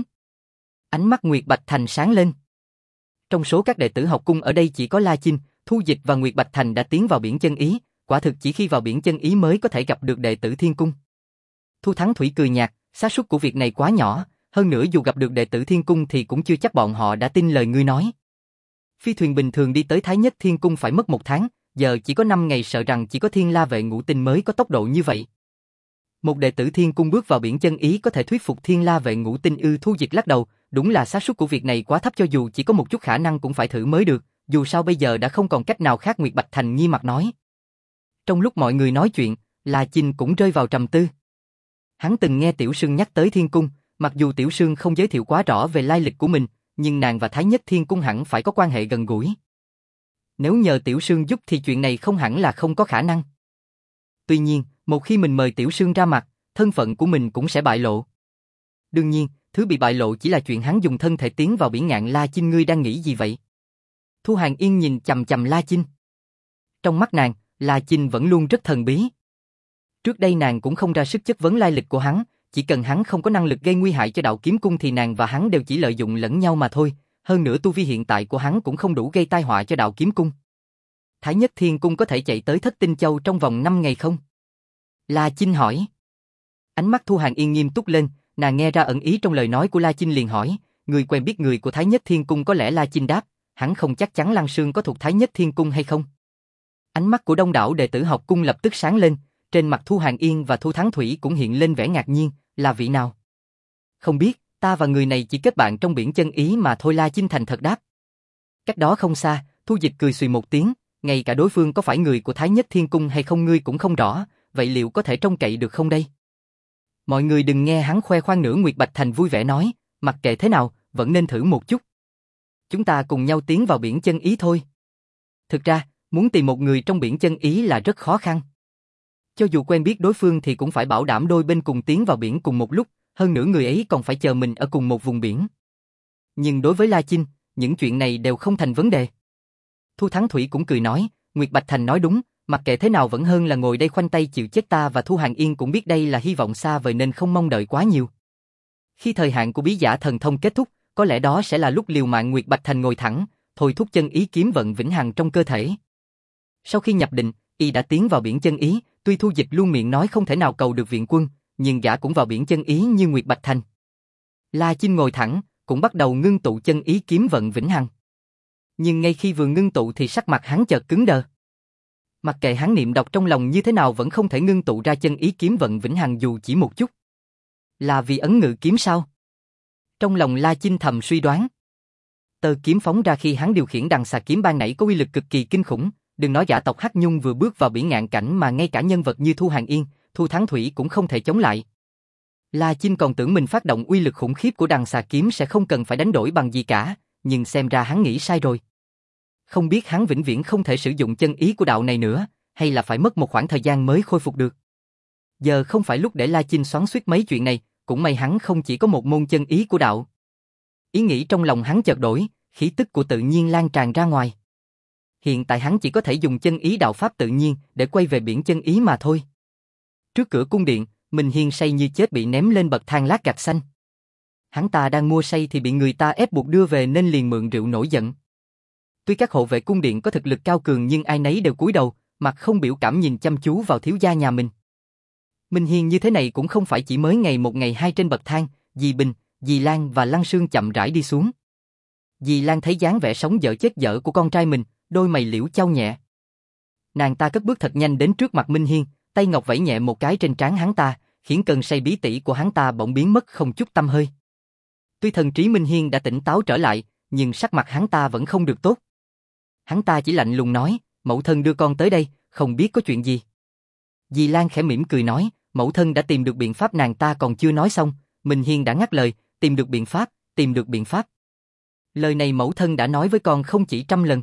Ánh mắt Nguyệt Bạch Thành sáng lên. Trong số các đệ tử học cung ở đây chỉ có La Chinh, Thu Dịch và Nguyệt Bạch Thành đã tiến vào biển chân ý, quả thực chỉ khi vào biển chân ý mới có thể gặp được đệ tử Thiên Cung. Thu Thắng Thủy cười nhạt, xác suất của việc này quá nhỏ, hơn nữa dù gặp được đệ tử Thiên Cung thì cũng chưa chắc bọn họ đã tin lời ngươi nói. Phi thuyền bình thường đi tới Thái Nhất Thiên Cung phải mất 1 tháng, giờ chỉ có 5 ngày, sợ rằng chỉ có Thiên La vệ Ngũ Tinh mới có tốc độ như vậy. Một đệ tử Thiên Cung bước vào biển chân ý có thể thuyết phục Thiên La vệ Ngũ Tinh ư? Thu Dịch lắc đầu, đúng là xác suất của việc này quá thấp, cho dù chỉ có một chút khả năng cũng phải thử mới được, dù sao bây giờ đã không còn cách nào khác. Nguyệt Bạch Thành nghiêm mặt nói. Trong lúc mọi người nói chuyện, La Chinh cũng rơi vào trầm tư. Hắn từng nghe Tiểu Sương nhắc tới Thiên Cung, mặc dù Tiểu Sương không giới thiệu quá rõ về lai lịch của mình, nhưng nàng và Thái Nhất Thiên Cung hẳn phải có quan hệ gần gũi. Nếu nhờ Tiểu Sương giúp thì chuyện này không hẳn là không có khả năng. Tuy nhiên, một khi mình mời Tiểu Sương ra mặt, thân phận của mình cũng sẽ bại lộ. Đương nhiên, thứ bị bại lộ chỉ là chuyện hắn dùng thân thể tiến vào biển ngạn. La Chinh, ngươi đang nghĩ gì vậy? Thu Hàng Yên nhìn chằm chằm La Chinh. Trong mắt nàng, La Chinh vẫn luôn rất thần bí. Trước đây nàng cũng không ra sức chất vấn lai lịch của hắn, chỉ cần hắn không có năng lực gây nguy hại cho Đạo Kiếm Cung thì nàng và hắn đều chỉ lợi dụng lẫn nhau mà thôi, hơn nữa tu vi hiện tại của hắn cũng không đủ gây tai họa cho Đạo Kiếm Cung. Thái Nhất Thiên Cung có thể chạy tới Thất Tinh Châu trong vòng 5 ngày không? La Chinh hỏi. Ánh mắt Thu Hàng Yên nghiêm túc lên, nàng nghe ra ẩn ý trong lời nói của La Chinh liền hỏi, người quen biết người của Thái Nhất Thiên Cung? Có lẽ La Chinh đáp, hắn không chắc chắn Lăng Sương có thuộc Thái Nhất Thiên Cung hay không. Ánh mắt của đông đảo đệ tử học cung lập tức sáng lên, trên mặt Thu Hàng Yên và Thu Thắng Thủy cũng hiện lên vẻ ngạc nhiên, là vị nào? Không biết, ta và người này chỉ kết bạn trong biển chân ý mà thôi. La Chinh thành thật đáp. Cách đó không xa, Thu Dịch cười xùy một tiếng, ngay cả đối phương có phải người của Thái Nhất Thiên Cung hay không ngươi cũng không rõ, vậy liệu có thể trông cậy được không đây? Mọi người đừng nghe hắn khoe khoang nữa. Nguyệt Bạch Thành vui vẻ nói, mặc kệ thế nào, vẫn nên thử một chút. Chúng ta cùng nhau tiến vào biển chân ý thôi. Thực ra, muốn tìm một người trong biển chân ý là rất khó khăn. Cho dù quen biết đối phương thì cũng phải bảo đảm đôi bên cùng tiến vào biển cùng một lúc, hơn nữa người ấy còn phải chờ mình ở cùng một vùng biển. Nhưng đối với La Chinh, những chuyện này đều không thành vấn đề. Thu Thắng Thủy cũng cười nói, Nguyệt Bạch Thành nói đúng, mặc kệ thế nào vẫn hơn là ngồi đây khoanh tay chịu chết. Ta và Thu Hàng Yên cũng biết đây là hy vọng xa vời nên không mong đợi quá nhiều. Khi thời hạn của bí giả thần thông kết thúc, có lẽ đó sẽ là lúc liều mạng. Nguyệt Bạch Thành ngồi thẳng, thôi thúc chân ý kiếm vận vĩnh hằng trong cơ thể. Sau khi nhập định, y đã tiến vào biển chân ý, tuy Thu Dịch luôn miệng nói không thể nào cầu được viện quân, nhưng gã cũng vào biển chân ý như Nguyệt Bạch Thành. La Chinh ngồi thẳng, cũng bắt đầu ngưng tụ chân ý kiếm vận vĩnh hằng. Nhưng ngay khi vừa ngưng tụ thì sắc mặt hắn chợt cứng đờ. Mặc kệ hắn niệm đọc trong lòng như thế nào vẫn không thể ngưng tụ ra chân ý kiếm vận vĩnh hằng dù chỉ một chút. Là vì ấn ngự kiếm sao? Trong lòng La Chinh thầm suy đoán. Tơ kiếm phóng ra khi hắn điều khiển đằng xà kiếm ban nãy có uy lực cực kỳ kinh khủng, đừng nói giả tộc Hắc Nhung vừa bước vào biển ngạn cảnh mà ngay cả nhân vật như Thu Hàng Yên, Thu Thắng Thủy cũng không thể chống lại. La Chinh còn tưởng mình phát động uy lực khủng khiếp của đằng xà kiếm sẽ không cần phải đánh đổi bằng gì cả, nhưng xem ra hắn nghĩ sai rồi. Không biết hắn vĩnh viễn không thể sử dụng chân ý của đạo này nữa, hay là phải mất một khoảng thời gian mới khôi phục được. Giờ không phải lúc để La Chinh xoắn xuýt mấy chuyện này, cũng may hắn không chỉ có một môn chân ý của đạo. Ý nghĩ trong lòng hắn chợt đổi, khí tức của tự nhiên lan tràn ra ngoài. Hiện tại hắn chỉ có thể dùng chân ý đạo pháp tự nhiên để quay về biển chân ý mà thôi. Trước cửa cung điện, Minh Hiên say như chết bị ném lên bậc thang lát gạch xanh. Hắn ta đang mua say thì bị người ta ép buộc đưa về nên liền mượn rượu nổi giận. Tuy các hộ vệ cung điện có thực lực cao cường nhưng ai nấy đều cúi đầu, mặt không biểu cảm nhìn chăm chú vào thiếu gia nhà mình. Minh Hiên như thế này cũng không phải chỉ mới ngày một ngày hai trên bậc thang, dì Bình, dì Lan và Lăng Sương chậm rãi đi xuống. Dì Lan thấy dáng vẻ sống dở chết dở của con trai mình, đôi mày liễu chau nhẹ. Nàng ta cất bước thật nhanh đến trước mặt Minh Hiên, tay ngọc vẫy nhẹ một cái trên trán hắn ta, khiến cơn say bí tỉ của hắn ta bỗng biến mất không chút tăm hơi. Tuy thần trí Minh Hiên đã tỉnh táo trở lại, nhưng sắc mặt hắn ta vẫn không được tốt. Hắn ta chỉ lạnh lùng nói, mẫu thân đưa con tới đây, không biết có chuyện gì. Dì Lan khẽ mỉm cười nói, mẫu thân đã tìm được biện pháp. Nàng ta còn chưa nói xong, Minh Hiên đã ngắt lời, tìm được biện pháp, tìm được biện pháp. Lời này mẫu thân đã nói với con không chỉ 100 lần.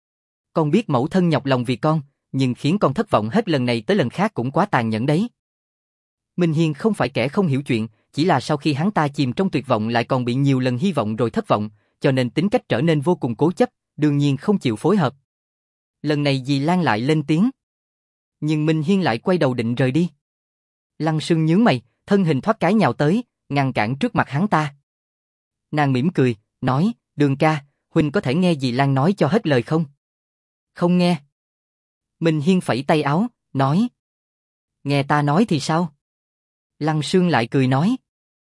Con biết mẫu thân nhọc lòng vì con, nhưng khiến con thất vọng hết lần này tới lần khác cũng quá tàn nhẫn đấy. Minh Hiên không phải kẻ không hiểu chuyện, chỉ là sau khi hắn ta chìm trong tuyệt vọng lại còn bị nhiều lần hy vọng rồi thất vọng, cho nên tính cách trở nên vô cùng cố chấp, đương nhiên không chịu phối hợp. Lần này dì Lan lại lên tiếng. Nhưng Minh Hiên lại quay đầu định rời đi. Lăng Sương nhướng mày, thân hình thoát cái nhào tới, ngăn cản trước mặt hắn ta. Nàng mỉm cười, nói, Đường ca, huynh có thể nghe dì Lan nói cho hết lời không? Không nghe. Minh Hiên phẩy tay áo, nói. Nghe ta nói thì sao? Lăng Sương lại cười nói.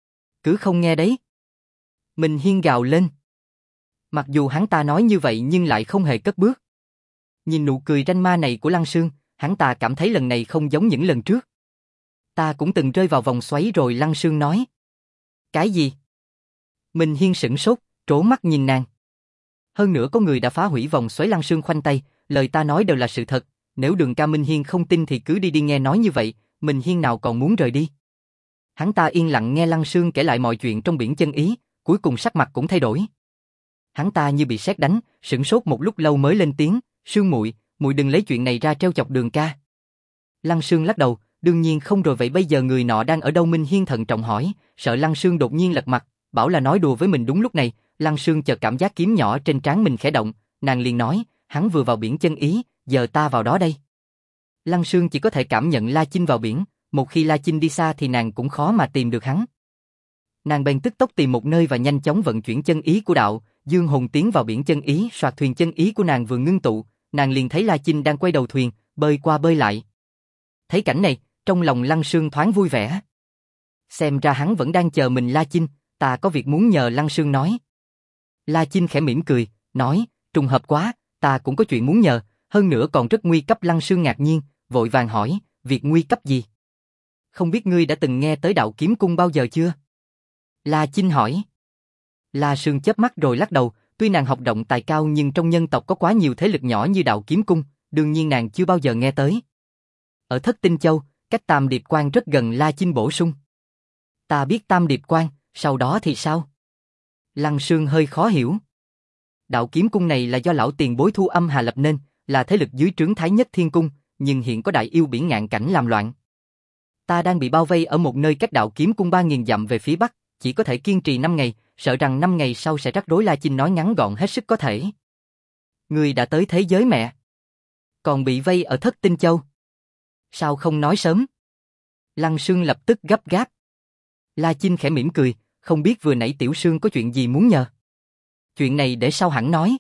Cứ không nghe đấy. Minh Hiên gào lên. Mặc dù hắn ta nói như vậy nhưng lại không hề cất bước. Nhìn nụ cười ranh ma này của Lăng Sương, hắn ta cảm thấy lần này không giống những lần trước. Ta cũng từng rơi vào vòng xoáy rồi. Lăng Sương nói. Cái gì? Minh Hiên sửng sốt, trố mắt nhìn nàng. Hơn nữa có người đã phá hủy vòng xoáy. Lăng Sương khoanh tay, lời ta nói đều là sự thật, nếu Đường ca Minh Hiên không tin thì cứ đi nghe nói như vậy, Minh Hiên nào còn muốn rời đi. Hắn ta yên lặng nghe Lăng Sương kể lại mọi chuyện trong biển chân ý, cuối cùng sắc mặt cũng thay đổi. Hắn ta như bị sét đánh, sửng sốt một lúc lâu mới lên tiếng, Sương muội, muội đừng lấy chuyện này ra trêu chọc Đường ca. Lăng Sương lắc đầu, đương nhiên không rồi. Vậy bây giờ người nọ đang ở đâu? Minh Hiên thận trọng hỏi, sợ Lăng Sương đột nhiên lật mặt, bảo là nói đùa với mình. Đúng lúc này, Lăng Sương chợt cảm giác kiếm nhỏ trên trán mình khẽ động, nàng liền nói, hắn vừa vào biển chân ý, giờ ta vào đó đây. Lăng Sương chỉ có thể cảm nhận La Chinh vào biển, một khi La Chinh đi xa thì nàng cũng khó mà tìm được hắn. Nàng bèn tức tốc tìm một nơi và nhanh chóng vận chuyển chân ý của đạo, dương hồn tiến vào biển chân ý. Soạt thuyền chân ý của nàng vừa ngưng tụ, nàng liền thấy La Chinh đang quay đầu thuyền, bơi qua bơi lại. Thấy cảnh này, trong lòng Lăng Sương thoáng vui vẻ. Xem ra hắn vẫn đang chờ mình. La Chinh, ta có việc muốn nhờ. Lăng Sương nói. La Chinh khẽ mỉm cười, nói, trùng hợp quá, ta cũng có chuyện muốn nhờ, hơn nữa còn rất nguy cấp. Lăng Sương ngạc nhiên, vội vàng hỏi, việc nguy cấp gì? Không biết ngươi đã từng nghe tới Đạo Kiếm Cung bao giờ chưa? La Chinh hỏi. La Sương chớp mắt rồi lắc đầu, tuy nàng học động tài cao nhưng trong nhân tộc có quá nhiều thế lực nhỏ như Đạo Kiếm Cung, đương nhiên nàng chưa bao giờ nghe tới. Ở Thất Tinh Châu, cách Tam Điệp Quan rất gần. La Chinh bổ sung. Ta biết Tam Điệp Quan, sau đó thì sao? Lăng Sương hơi khó hiểu. Đạo Kiếm Cung này là do lão tiền bối Thu Âm Hà lập nên, là thế lực dưới trướng Thái Nhất Thiên Cung, nhưng hiện có đại yêu biển ngạn cảnh làm loạn. Ta đang bị bao vây ở một nơi cách Đạo Kiếm Cung 3.000 dặm về phía bắc, chỉ có thể kiên trì 5 ngày, sợ rằng 5 ngày sau sẽ rắc rối. La Chinh nói ngắn gọn hết sức có thể. Ngươi đã tới thế giới mẹ, còn bị vây ở Thất Tinh Châu. Sao không nói sớm? Lăng Sương lập tức gấp gáp. La Chinh khẽ mỉm cười, không biết vừa nãy Tiểu Sương có chuyện gì muốn nhờ. Chuyện này để sau hẳn nói.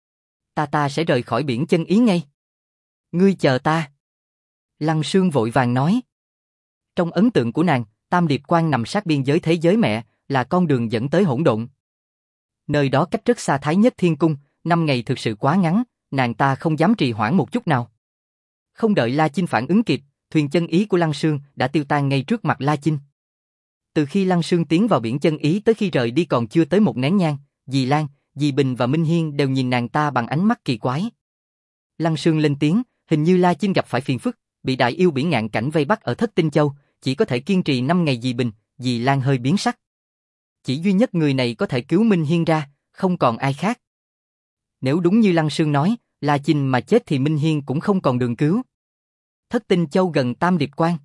Ta sẽ rời khỏi biển chân ý ngay. Ngươi chờ ta. Lăng Sương vội vàng nói. Trong ấn tượng của nàng, Tam Điệp Quan nằm sát biên giới thế giới mẹ, là con đường dẫn tới hỗn độn. Nơi đó cách rất xa Thái Nhất Thiên Cung, 5 ngày thực sự quá ngắn, nàng ta không dám trì hoãn một chút nào. Không đợi La Chinh phản ứng kịp, thuyền chân ý của Lăng Sương đã tiêu tan ngay trước mặt La Chinh. Từ khi Lăng Sương tiến vào biển chân ý tới khi rời đi còn chưa tới một nén nhang, dì Lan, dì Bình và Minh Hiên đều nhìn nàng ta bằng ánh mắt kỳ quái. Lăng Sương lên tiếng, hình như La Chinh gặp phải phiền phức, bị đại yêu biển ngạn cảnh vây bắt ở Thất Tinh Châu, chỉ có thể kiên trì 5 ngày. Dì Bình, dì Lan hơi biến sắc. Chỉ duy nhất người này có thể cứu Minh Hiên ra, không còn ai khác. Nếu đúng như Lăng Sương nói, La Chinh mà chết thì Minh Hiên cũng không còn đường cứu. Thất Tinh Châu gần Tam Điệp Quan.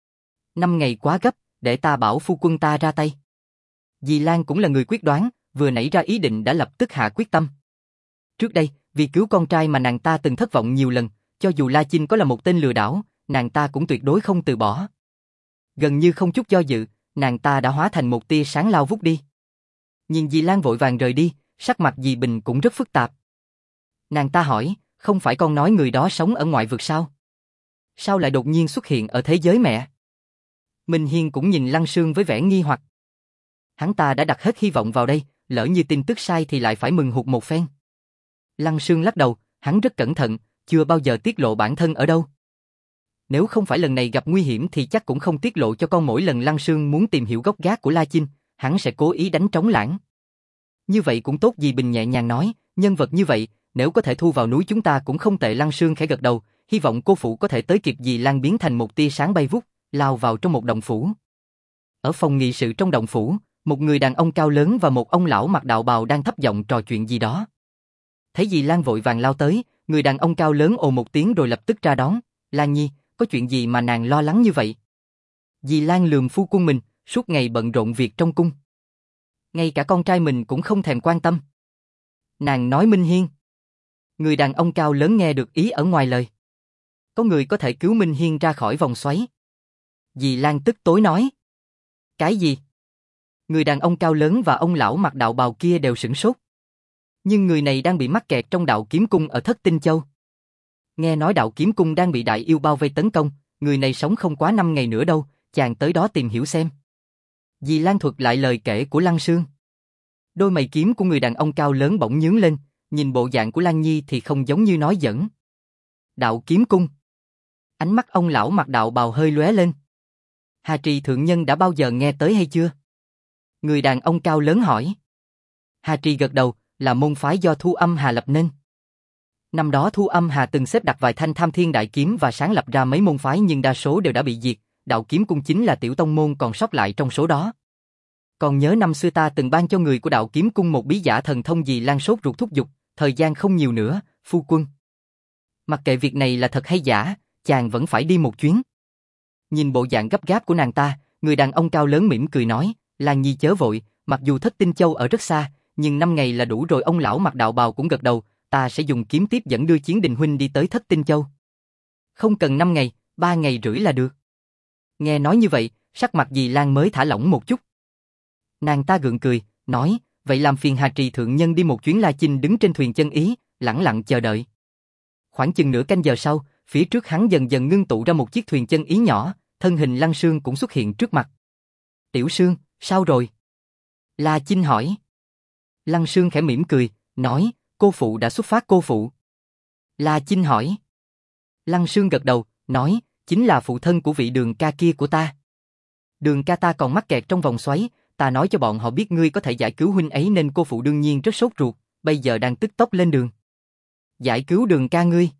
5 ngày quá gấp, để ta bảo phu quân ta ra tay. Dì Lan cũng là người quyết đoán, vừa nảy ra ý định đã lập tức hạ quyết tâm. Trước đây, vì cứu con trai mà nàng ta từng thất vọng nhiều lần, cho dù La Chinh có là một tên lừa đảo, nàng ta cũng tuyệt đối không từ bỏ. Gần như không chút do dự, nàng ta đã hóa thành một tia sáng lao vút đi. Nhìn dì Lan vội vàng rời đi, sắc mặt dì Bình cũng rất phức tạp. Nàng ta hỏi, không phải con nói người đó sống ở ngoại vực sao? Sao lại đột nhiên xuất hiện ở thế giới mẹ? Minh Hiên cũng nhìn Lăng Sương với vẻ nghi hoặc. Hắn ta đã đặt hết hy vọng vào đây, lỡ như tin tức sai thì lại phải mừng hụt một phen. Lăng Sương lắc đầu, hắn rất cẩn thận, chưa bao giờ tiết lộ bản thân ở đâu. Nếu không phải lần này gặp nguy hiểm thì chắc cũng không tiết lộ cho con. Mỗi lần Lăng Sương muốn tìm hiểu gốc gác của La Chinh, hắn sẽ cố ý đánh trống lãng. Như vậy cũng tốt. Dì Bình nhẹ nhàng nói, nhân vật như vậy, nếu có thể thu vào núi chúng ta cũng không tệ. Lăng Sương khẽ gật đầu, hy vọng cô phụ có thể tới kịp. Dì Lan biến thành một tia sáng bay vút, lao vào trong một động phủ. Ở phòng nghị sự trong động phủ, một người đàn ông cao lớn và một ông lão mặc đạo bào đang thấp giọng trò chuyện gì đó. Thấy dì Lan vội vàng lao tới, người đàn ông cao lớn ồ một tiếng rồi lập tức ra đón. Lan Nhi, có chuyện gì mà nàng lo lắng như vậy? Dì Lan lườm phu quân mình, suốt ngày bận rộn việc trong cung. Ngay cả con trai mình cũng không thèm quan tâm. Nàng nói Minh Hiên. Người đàn ông cao lớn nghe được ý ở ngoài lời. Có người có thể cứu Minh Hiên ra khỏi vòng xoáy. Dì Lan tức tối nói. Cái gì? Người đàn ông cao lớn và ông lão mặc đạo bào kia đều sửng sốt. Nhưng người này đang bị mắc kẹt trong đạo kiếm cung ở Thất Tinh Châu. Nghe nói đạo kiếm cung đang bị đại yêu bao vây tấn công, người này sống không quá 5 ngày nữa đâu, chàng tới đó tìm hiểu xem. Dì Lan thuật lại lời kể của Lăng Sương. Đôi mày kiếm của người đàn ông cao lớn bỗng nhướng lên, nhìn bộ dạng của Lan Nhi thì không giống như nói giỡn. Đạo kiếm cung. Ánh mắt ông lão mặc đạo bào hơi lóe lên. Hà Trì thượng nhân đã bao giờ nghe tới hay chưa? Người đàn ông cao lớn hỏi. Hà Trì gật đầu, là môn phái do Thu Âm Hà lập nên. Năm đó Thu Âm Hà từng xếp đặt vài thanh Tham Thiên Đại Kiếm và sáng lập ra mấy môn phái nhưng đa số đều đã bị diệt, đạo kiếm cung chính là tiểu tông môn còn sót lại trong số đó. Còn nhớ năm xưa ta từng ban cho người của đạo kiếm cung một bí giả thần thông gì Lan sốt ruột thúc giục, thời gian không nhiều nữa, phu quân. Mặc kệ việc này là thật hay giả, chàng vẫn phải đi một chuyến. Nhìn bộ dạng gấp gáp của nàng ta, người đàn ông cao lớn mỉm cười nói, Lan Nhi chớ vội, mặc dù Thất Tinh Châu ở rất xa, nhưng 5 ngày là đủ rồi. Ông lão mặc đạo bào cũng gật đầu, ta sẽ dùng kiếm tiếp dẫn đưa Chiến Đình huynh đi tới Thất Tinh Châu. Không cần 5 ngày, 3 ngày rưỡi là được. Nghe nói như vậy, sắc mặt dì Lan mới thả lỏng một chút. Nàng ta gượng cười, nói, vậy làm phiền Hà Trì thượng nhân đi một chuyến. La Chinh đứng trên thuyền chân ý, lẳng lặng chờ đợi. Khoảng chừng nửa canh giờ sau, phía trước hắn dần dần ngưng tụ ra một chiếc thuyền chân ý nhỏ, thân hình Lăng Sương cũng xuất hiện trước mặt. Tiểu Sương, sao rồi? La Chinh hỏi. Lăng Sương khẽ mỉm cười, nói, cô phụ đã xuất phát. Cô phụ? La Chinh hỏi. Lăng Sương gật đầu, nói, chính là phụ thân của vị Đường ca kia của ta. Đường ca ta còn mắc kẹt trong vòng xoáy, ta nói cho bọn họ biết ngươi có thể giải cứu huynh ấy nên cô phụ đương nhiên rất sốt ruột, bây giờ đang tức tốc lên đường. Giải cứu Đường ca ngươi?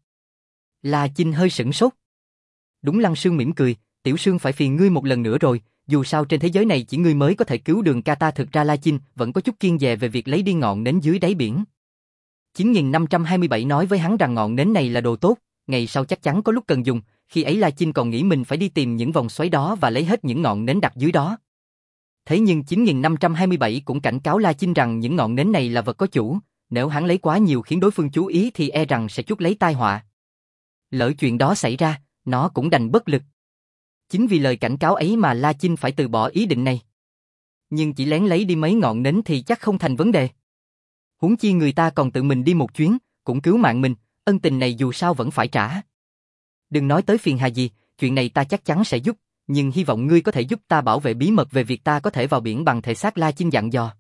La Chinh hơi sửng sốt. Đúng. Lăng Sương mỉm cười, Tiểu Sương phải phiền ngươi một lần nữa rồi, dù sao trên thế giới này chỉ ngươi mới có thể cứu Đường ca ta. Thực ra La Chinh vẫn có chút kiêng dè về việc lấy đi ngọn nến dưới đáy biển. 9527 nói với hắn rằng ngọn nến này là đồ tốt, ngày sau chắc chắn có lúc cần dùng, khi ấy La Chinh còn nghĩ mình phải đi tìm những vòng xoáy đó và lấy hết những ngọn nến đặt dưới đó. Thế nhưng 9527 cũng cảnh cáo La Chinh rằng những ngọn nến này là vật có chủ, nếu hắn lấy quá nhiều khiến đối phương chú ý thì e rằng sẽ chuốc lấy tai họa. Lỡ chuyện đó xảy ra, nó cũng đành bất lực. Chính vì lời cảnh cáo ấy mà La Chinh phải từ bỏ ý định này. Nhưng chỉ lén lấy đi mấy ngọn nến thì chắc không thành vấn đề. Huống chi người ta còn tự mình đi một chuyến, cũng cứu mạng mình, ân tình này dù sao vẫn phải trả. Đừng nói tới phiền hà gì, chuyện này ta chắc chắn sẽ giúp, nhưng hy vọng ngươi có thể giúp ta bảo vệ bí mật về việc ta có thể vào biển bằng thể xác. La Chinh dặn dò.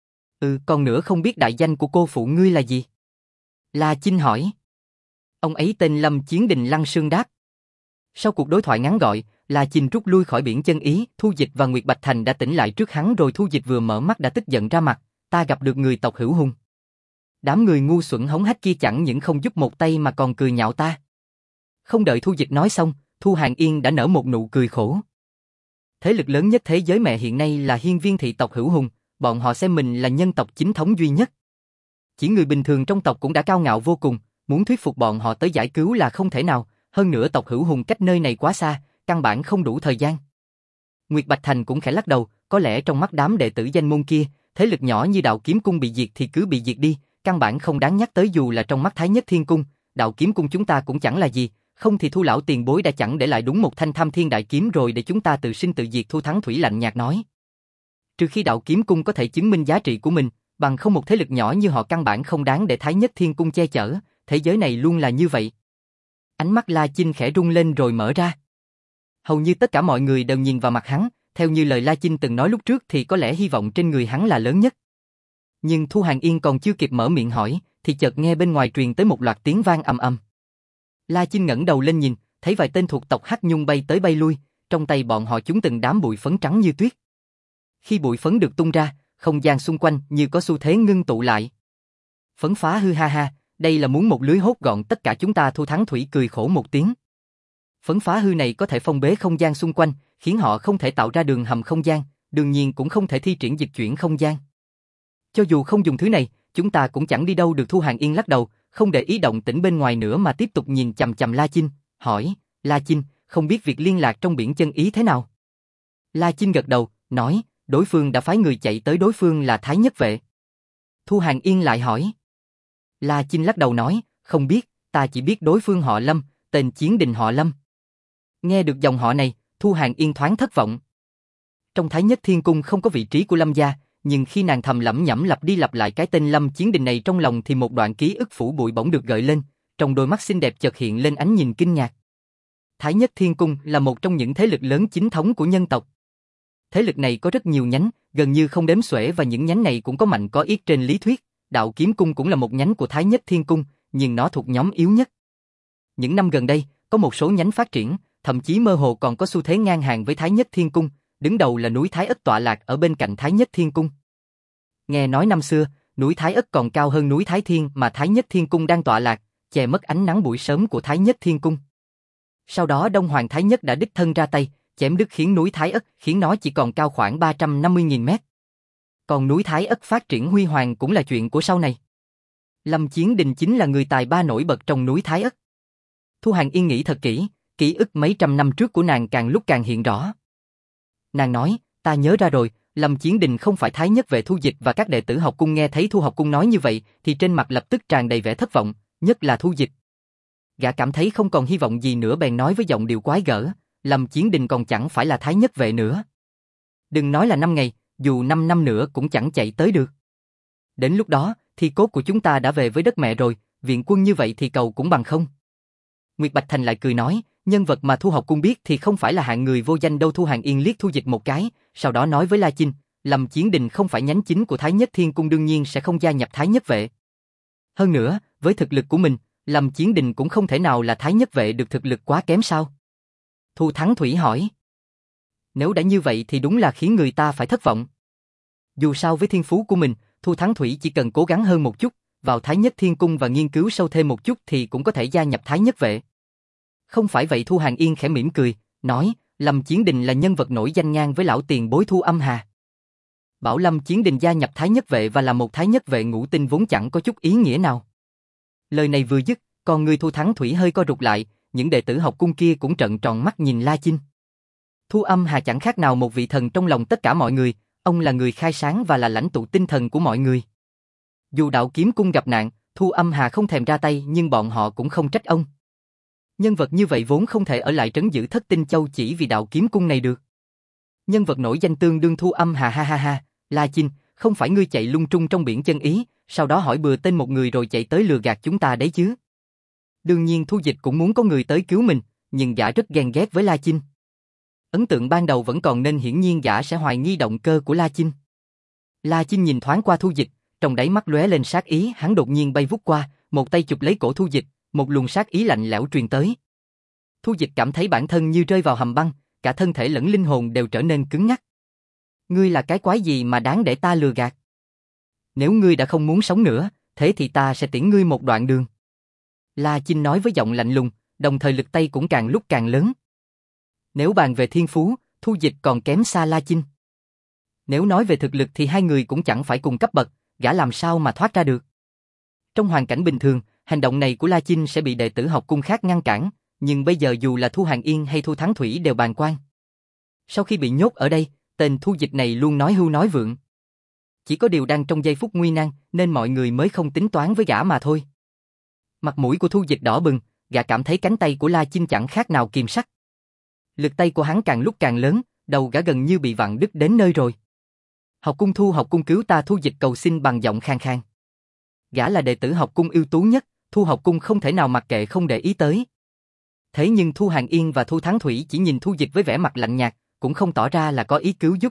Còn nữa không biết đại danh của cô phụ ngươi là gì? La Chinh hỏi. Ông ấy tên Lâm Chiến Đình. Lăng Sương đáp. Sau cuộc đối thoại ngắn gọi, La Chinh rút lui khỏi biển chân ý. Thu Dịch và Nguyệt Bạch Thành đã tỉnh lại trước hắn rồi. Thu Dịch vừa mở mắt đã tức giận ra mặt, ta gặp được người tộc Hữu Hùng. Đám người ngu xuẩn hống hách kia chẳng những không giúp một tay mà còn cười nhạo ta. Không đợi Thu Dịch nói xong, Thu Hàng Yên đã nở một nụ cười khổ. Thế lực lớn nhất thế giới mẹ hiện nay là Hiên Viên thị tộc Hữu Hùng, bọn họ xem mình là nhân tộc chính thống duy nhất. Chỉ người bình thường trong tộc cũng đã cao ngạo vô cùng, muốn thuyết phục bọn họ tới giải cứu là không thể nào, hơn nữa tộc Hữu Hùng cách nơi này quá xa, căn bản không đủ thời gian. Nguyệt Bạch Thành cũng khẽ lắc đầu, có lẽ trong mắt đám đệ tử danh môn kia, thế lực nhỏ như đạo kiếm cung bị diệt thì cứ bị diệt đi, căn bản không đáng nhắc tới. Dù là trong mắt Thái Nhất Thiên Cung, đạo kiếm cung chúng ta cũng chẳng là gì, không thì Thu lão tiền bối đã chẳng để lại đúng một thanh Tham Thiên Đại Kiếm rồi để chúng ta tự sinh tự diệt. Thu Thắng Thủy lạnh nhạt nói. Trừ khi đạo kiếm cung có thể chứng minh giá trị của mình, bằng không một thế lực nhỏ như họ căn bản không đáng để Thái Nhất Thiên Cung che chở, thế giới này luôn là như vậy. Ánh mắt La Chinh khẽ rung lên rồi mở ra. Hầu như tất cả mọi người đều nhìn vào mặt hắn, theo như lời La Chinh từng nói lúc trước thì có lẽ hy vọng trên người hắn là lớn nhất. Nhưng Thu Hàng Yên còn chưa kịp mở miệng hỏi, thì chợt nghe bên ngoài truyền tới một loạt tiếng vang ầm ầm. La Chinh ngẩng đầu lên nhìn, thấy vài tên thuộc tộc Hắc Nhung bay tới bay lui, trong tay bọn họ chúng từng đám bụi phấn trắng như tuyết. Khi bụi phấn được tung ra, không gian xung quanh như có xu thế ngưng tụ lại. Phấn phá hư ha ha, đây là muốn một lưới hốt gọn tất cả chúng ta. Thu Thắng Thủy cười khổ một tiếng. Phấn phá hư này có thể phong bế không gian xung quanh, khiến họ không thể tạo ra đường hầm không gian, đương nhiên cũng không thể thi triển dịch chuyển không gian. Cho dù không dùng thứ này, chúng ta cũng chẳng đi đâu được. Thu Hàng Yên lắc đầu, không để ý động tĩnh bên ngoài nữa mà tiếp tục nhìn chằm chằm La Chinh, hỏi, La Chinh, không biết việc liên lạc trong biển chân ý thế nào? La Chinh gật đầu, nói, đối phương đã phái người chạy tới. Đối phương là Thái Nhất Vệ. Thu Hàng Yên lại hỏi. La Chinh lắc đầu nói, không biết, ta chỉ biết đối phương họ Lâm, tên Chiến Đình họ Lâm. Nghe được dòng họ này, Thu Hàng Yên thoáng thất vọng. Trong Thái Nhất Thiên Cung không có vị trí của Lâm gia, nhưng khi nàng thầm lẩm nhẩm lặp đi lặp lại cái tên Lâm Chiến Đình này trong lòng thì một đoạn ký ức phủ bụi bỗng được gợi lên, trong đôi mắt xinh đẹp chợt hiện lên ánh nhìn kinh ngạc. Thái Nhất Thiên Cung là một trong những thế lực lớn chính thống của nhân tộc. Thế lực này có rất nhiều nhánh, gần như không đếm xuể, và những nhánh này cũng có mạnh có yếu trên lý thuyết. Đạo Kiếm Cung cũng là một nhánh của Thái Nhất Thiên Cung, nhưng nó thuộc nhóm yếu nhất. Những năm gần đây, có một số nhánh phát triển, thậm chí mơ hồ còn có xu thế ngang hàng với Thái Nhất Thiên Cung, đứng đầu là núi Thái Ất tọa lạc ở bên cạnh Thái Nhất Thiên Cung. Nghe nói năm xưa, núi Thái Ất còn cao hơn núi Thái Thiên mà Thái Nhất Thiên Cung đang tọa lạc, che mất ánh nắng buổi sớm của Thái Nhất Thiên Cung. Sau đó Đông Hoàng Thái Nhất đã đích thân ra tay, chém đứt khiến núi Thái Ất, khiến nó chỉ còn cao khoảng 350.000 mét. Còn núi Thái Ất phát triển huy hoàng cũng là chuyện của sau này. Lâm Chiến Đình chính là người tài ba nổi bật trong núi Thái Ất. Thu Hàng Yên nghĩ thật kỹ, ký ức mấy trăm năm trước của nàng càng lúc càng hiện rõ. Nàng nói, ta nhớ ra rồi, Lâm Chiến Đình không phải Thái Nhất Vệ Thu Dịch. Và các đệ tử học cung nghe thấy Thu học cung nói như vậy thì trên mặt lập tức tràn đầy vẻ thất vọng, nhất là Thu Dịch. Gã cảm thấy không còn hy vọng gì nữa bèn nói với giọng điệu quái gở, Lâm Chiến Đình còn chẳng phải là Thái Nhất Vệ nữa. Đừng nói là 5 ngày, dù 5 năm nữa cũng chẳng chạy tới được. Đến lúc đó, thì cốt của chúng ta đã về với đất mẹ rồi, viện quân như vậy thì cầu cũng bằng không. Nguyệt Bạch Thành lại cười nói, nhân vật mà Thu học cung biết thì không phải là hạng người vô danh đâu. Thu Hàng Yên liếc Thu Dịch một cái, sau đó nói với La Chinh, Lâm Chiến Đình không phải nhánh chính của Thái Nhất Thiên Cung, đương nhiên sẽ không gia nhập Thái Nhất Vệ. Hơn nữa, với thực lực của mình, Lâm Chiến Đình cũng không thể nào là Thái Nhất Vệ được, thực lực quá kém sao? Thu Thắng Thủy hỏi. Nếu đã như vậy thì đúng là khiến người ta phải thất vọng. Dù sao với thiên phú của mình, Thu Thắng Thủy chỉ cần cố gắng hơn một chút, vào Thái Nhất Thiên Cung và nghiên cứu sâu thêm một chút thì cũng có thể gia nhập Thái Nhất Vệ. Không phải vậy. Thu Hàng Yên khẽ mỉm cười, nói, Lâm Chiến Đình là nhân vật nổi danh ngang với lão tiền bối Thu Âm Hà. Bảo Lâm Chiến Đình gia nhập Thái Nhất Vệ và là một Thái Nhất Vệ ngũ tinh vốn chẳng có chút ý nghĩa nào. Lời này vừa dứt, còn người Thu Thắng Thủy hơi co rụt lại, những đệ tử học cung kia cũng trợn tròn mắt nhìn La Chinh. Thu Âm Hà chẳng khác nào một vị thần trong lòng tất cả mọi người, ông là người khai sáng và là lãnh tụ tinh thần của mọi người. Dù Đạo Kiếm Cung gặp nạn, Thu Âm Hà không thèm ra tay nhưng bọn họ cũng không trách ông. Nhân vật như vậy vốn không thể ở lại trấn giữ Thất Tinh Châu chỉ vì Đạo Kiếm Cung này được. Nhân vật nổi danh tương đương Thu Âm Hà. Ha ha ha, La Chinh, không phải ngươi chạy lung tung trong biển chân ý, sau đó hỏi bừa tên một người rồi chạy tới lừa gạt chúng ta đấy chứ? Đương nhiên Thu Dịch cũng muốn có người tới cứu mình, nhưng gã rất ghen ghét với La Chinh. Ấn tượng ban đầu vẫn còn nên hiển nhiên gã sẽ hoài nghi động cơ của La Chinh. La Chinh nhìn thoáng qua Thu Dịch, trong đáy mắt lóe lên sát ý, hắn đột nhiên bay vút qua, một tay chụp lấy cổ Thu Dịch, một luồng sát ý lạnh lẽo truyền tới. Thu Dịch cảm thấy bản thân như rơi vào hầm băng, cả thân thể lẫn linh hồn đều trở nên cứng ngắc. Ngươi là cái quái gì mà đáng để ta lừa gạt? Nếu ngươi đã không muốn sống nữa, thế thì ta sẽ tiễn ngươi một đoạn đường. La Chinh nói với giọng lạnh lùng, đồng thời lực tay cũng càng lúc càng lớn. Nếu bàn về thiên phú, Thu Dịch còn kém xa La Chinh. Nếu nói về thực lực thì hai người cũng chẳng phải cùng cấp bậc, gã làm sao mà thoát ra được. Trong hoàn cảnh bình thường, hành động này của La Chinh sẽ bị đệ tử học cung khác ngăn cản, nhưng bây giờ dù là Thu Hàng Yên hay Thu Thắng Thủy đều bàng quan. Sau khi bị nhốt ở đây, tên Thu Dịch này luôn nói hưu nói vượng. Chỉ có điều đang trong giây phút nguy nan, nên mọi người mới không tính toán với gã mà thôi. Mặt mũi của Thu Dịch đỏ bừng, gã cảm thấy cánh tay của La Chinh chẳng khác nào kiềm sắt. Lực tay của hắn càng lúc càng lớn, đầu gã gần như bị vặn đứt đến nơi rồi. Học cung Thu học cung cứu ta. Thu Dịch cầu xin bằng giọng khàn khàn. Gã là đệ tử học cung ưu tú nhất, Thu học cung không thể nào mặc kệ không để ý tới. Thế nhưng Thu Hàng Yên và Thu Thắng Thủy chỉ nhìn Thu Dịch với vẻ mặt lạnh nhạt, cũng không tỏ ra là có ý cứu giúp.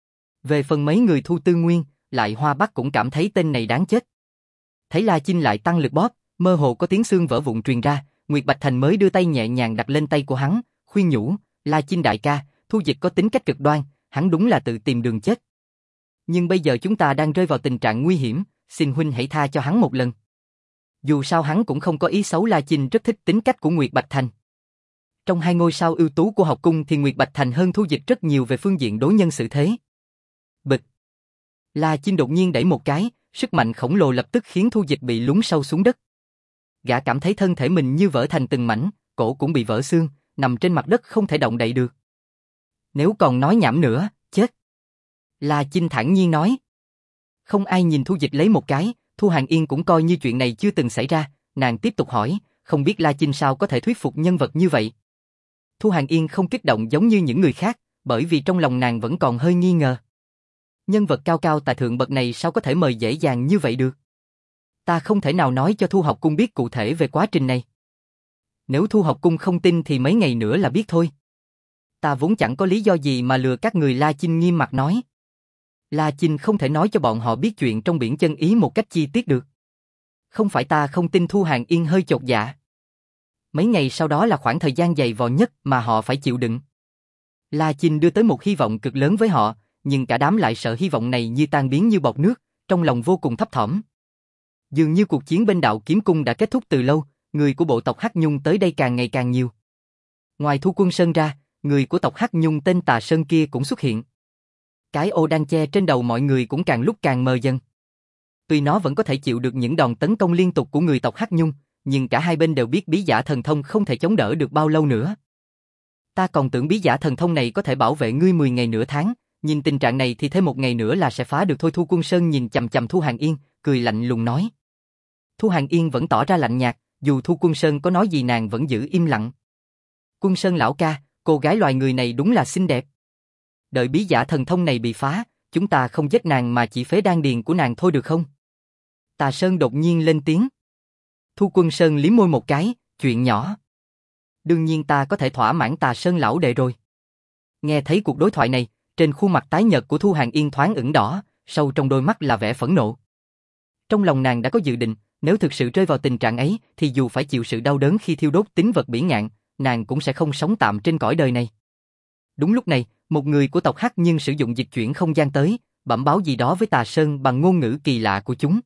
Về phần mấy người Thu Tư Nguyên, lại Hoa Bắc cũng cảm thấy tên này đáng chết. Thấy La Chinh lại tăng lực bóp, mơ hồ có tiếng xương vỡ vụn truyền ra, Nguyệt Bạch Thành mới đưa tay nhẹ nhàng đặt lên tay của hắn, khuyên nhủ, La Chinh đại ca, Thu Dịch có tính cách cực đoan, hắn đúng là tự tìm đường chết. Nhưng bây giờ chúng ta đang rơi vào tình trạng nguy hiểm, xin huynh hãy tha cho hắn một lần. Dù sao hắn cũng không có ý xấu. La Chinh rất thích tính cách của Nguyệt Bạch Thành. Trong hai ngôi sao ưu tú của học cung thì Nguyệt Bạch Thành hơn Thu Dịch rất nhiều về phương diện đối nhân xử thế. Bịch. La Chinh đột nhiên đẩy một cái, sức mạnh khổng lồ lập tức khiến Thu Dịch bị lún sâu xuống đất. Gã cảm thấy thân thể mình như vỡ thành từng mảnh, cổ cũng bị vỡ xương, nằm trên mặt đất không thể động đậy được. Nếu còn nói nhảm nữa, chết. La Chinh thản nhiên nói. Không ai nhìn Thu Dịch lấy một cái, Thu Hàng Yên cũng coi như chuyện này chưa từng xảy ra, nàng tiếp tục hỏi, không biết La Chinh sao có thể thuyết phục nhân vật như vậy. Thu Hàng Yên không kích động giống như những người khác, bởi vì trong lòng nàng vẫn còn hơi nghi ngờ. Nhân vật cao cao tại thượng bậc này sao có thể mời dễ dàng như vậy được? Ta không thể nào nói cho Thu Học Cung biết cụ thể về quá trình này. Nếu Thu Học Cung không tin thì mấy ngày nữa là biết thôi. Ta vốn chẳng có lý do gì mà lừa các người, La Chinh nghiêm mặt nói. La Chinh không thể nói cho bọn họ biết chuyện trong biển chân ý một cách chi tiết được. Không phải ta không tin, Thu Hàng Yên hơi chột dạ. Mấy ngày sau đó là khoảng thời gian dày vò nhất mà họ phải chịu đựng. La Chinh đưa tới một hy vọng cực lớn với họ, nhưng cả đám lại sợ hy vọng này như tan biến như bọt nước, trong lòng vô cùng thấp thỏm. Dường như cuộc chiến bên Đạo Kiếm Cung đã kết thúc từ lâu, người của bộ tộc Hắc Nhung tới đây càng ngày càng nhiều. Ngoài Thu Quân Sơn ra, người của tộc Hắc Nhung tên Tà Sơn kia cũng xuất hiện. Cái ô đang che trên đầu mọi người cũng càng lúc càng mờ dần. Tuy nó vẫn có thể chịu được những đòn tấn công liên tục của người tộc Hắc Nhung, nhưng cả hai bên đều biết bí giả thần thông không thể chống đỡ được bao lâu nữa. Ta còn tưởng bí giả thần thông này có thể bảo vệ ngươi 10 ngày nửa tháng, nhìn tình trạng này thì thêm một ngày nữa là sẽ phá được thôi. Thu Quân Sơn nhìn chằm chằm Thu Hàng Yên, cười lạnh lùng nói. Thu Hàng Yên vẫn tỏ ra lạnh nhạt, dù Thu Quân Sơn có nói gì nàng vẫn giữ im lặng. Quân Sơn lão ca, cô gái loài người này đúng là xinh đẹp. Đợi bí giả thần thông này bị phá, chúng ta không giết nàng mà chỉ phế đan điền của nàng thôi được không? Tà Sơn đột nhiên lên tiếng. Thu Quân Sơn liếm môi một cái, chuyện nhỏ. Đương nhiên ta có thể thỏa mãn Tà Sơn lão đệ rồi. Nghe thấy cuộc đối thoại này, trên khuôn mặt tái nhợt của Thu Hàng Yên thoáng ửng đỏ, sâu trong đôi mắt là vẻ phẫn nộ. Trong lòng nàng đã có dự định, nếu thực sự rơi vào tình trạng ấy, thì dù phải chịu sự đau đớn khi thiêu đốt tín vật bỉ ngạn, nàng cũng sẽ không sống tạm trên cõi đời này. Đúng lúc này, một người của tộc Hắc nhưng sử dụng dịch chuyển không gian tới, bẩm báo gì đó với Tà Sơn bằng ngôn ngữ kỳ lạ của chúng.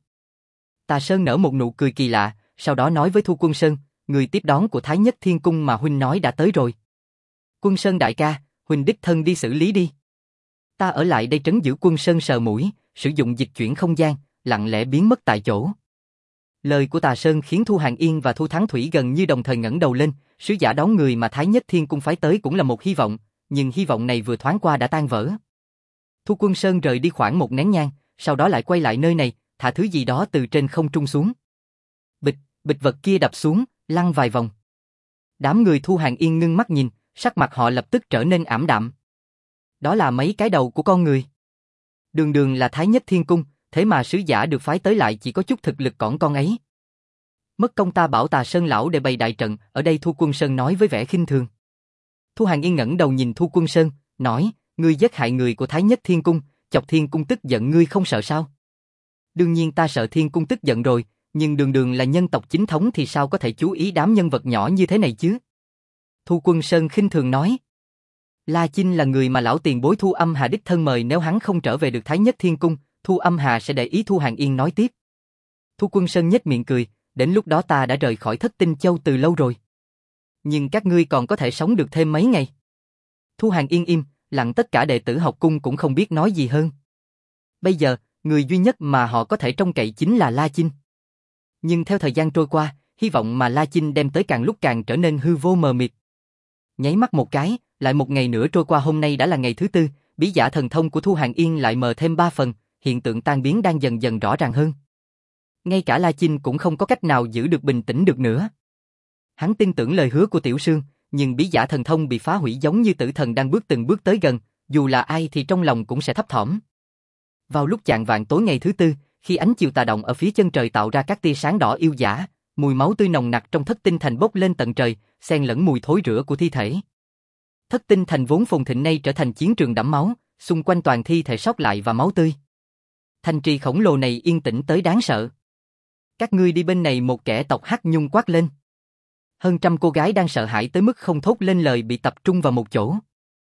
Tà Sơn nở một nụ cười kỳ lạ, sau đó nói với Thu Quân Sơn, người tiếp đón của Thái Nhất Thiên Cung mà huynh nói đã tới rồi. Quân Sơn đại ca, huynh đích thân đi xử lý đi. Ta ở lại đây trấn giữ. Quân Sơn sờ mũi, sử dụng dịch chuyển không gian, lặng lẽ biến mất tại chỗ. Lời của Tà Sơn khiến Thu Hàng Yên và Thu Thắng Thủy gần như đồng thời ngẩng đầu lên, sứ giả đón người mà Thái Nhất Thiên Cung phái tới cũng là một hy vọng, nhưng hy vọng này vừa thoáng qua đã tan vỡ. Thu Quân Sơn rời đi khoảng một nén nhang, sau đó lại quay lại nơi này, thả thứ gì đó từ trên không trung xuống. Bịch, bịch vật kia đập xuống, lăn vài vòng. Đám người Thu Hàng Yên ngưng mắt nhìn, sắc mặt họ lập tức trở nên ảm đạm. Đó là mấy cái đầu của con người. Đường đường là Thái Nhất Thiên Cung, thế mà sứ giả được phái tới lại chỉ có chút thực lực cỏn con ấy. Mất công ta bảo Tà Sơn lão để bày đại trận, ở đây Thu Quân Sơn nói với vẻ khinh thường. Thu Hàng Yên ngẩng đầu nhìn Thu Quân Sơn, nói, ngươi giết hại người của Thái Nhất Thiên Cung, chọc Thiên Cung tức giận, ngươi không sợ sao? Đương nhiên ta sợ Thiên Cung tức giận rồi, nhưng đường đường là nhân tộc chính thống thì sao có thể chú ý đám nhân vật nhỏ như thế này chứ? Thu Quân Sơn khinh thường nói. La Chinh là người mà lão tiền bối Thu Âm Hà đích thân mời, nếu hắn không trở về được Thái Nhất Thiên Cung, Thu Âm Hà sẽ để ý. Thu Hàng Yên nói tiếp. Thu Quân Sơn nhếch miệng cười, đến lúc đó ta đã rời khỏi Thất Tinh Châu từ lâu rồi. Nhưng các ngươi còn có thể sống được thêm mấy ngày. Thu Hàng Yên im lặng, tất cả đệ tử học cung cũng không biết nói gì hơn. Bây giờ, người duy nhất mà họ có thể trông cậy chính là La Chinh. Nhưng theo thời gian trôi qua, hy vọng mà La Chinh đem tới càng lúc càng trở nên hư vô mờ mịt. Nháy mắt một cái, lại một ngày nữa trôi qua, hôm nay đã là ngày thứ tư, bí giả thần thông của Thu Hàng Yên lại mờ thêm 3 phần, hiện tượng tan biến đang dần dần rõ ràng hơn. Ngay cả La Chinh cũng không có cách nào giữ được bình tĩnh được nữa. Hắn tin tưởng lời hứa của Tiểu Sương, nhưng bí giả thần thông bị phá hủy giống như tử thần đang từng bước tới gần, dù là ai thì trong lòng cũng sẽ thấp thỏm. Vào lúc chạng vạng tối ngày thứ tư, khi ánh chiều tà động ở phía chân trời tạo ra các tia sáng đỏ yêu dã, mùi máu tươi nồng nặc trong Thất Tinh Thành bốc lên tận trời, xen lẫn mùi thối rữa của thi thể. Thất Tinh Thành vốn phồn thịnh nay trở thành chiến trường đẫm máu, xung quanh toàn thi thể sót lại và máu tươi. Thành trì khổng lồ này yên tĩnh tới đáng sợ. Các ngươi đi bên này, một kẻ tộc Hắc Nhung quát lên. Hơn trăm cô gái đang sợ hãi tới mức không thốt lên lời bị tập trung vào một chỗ.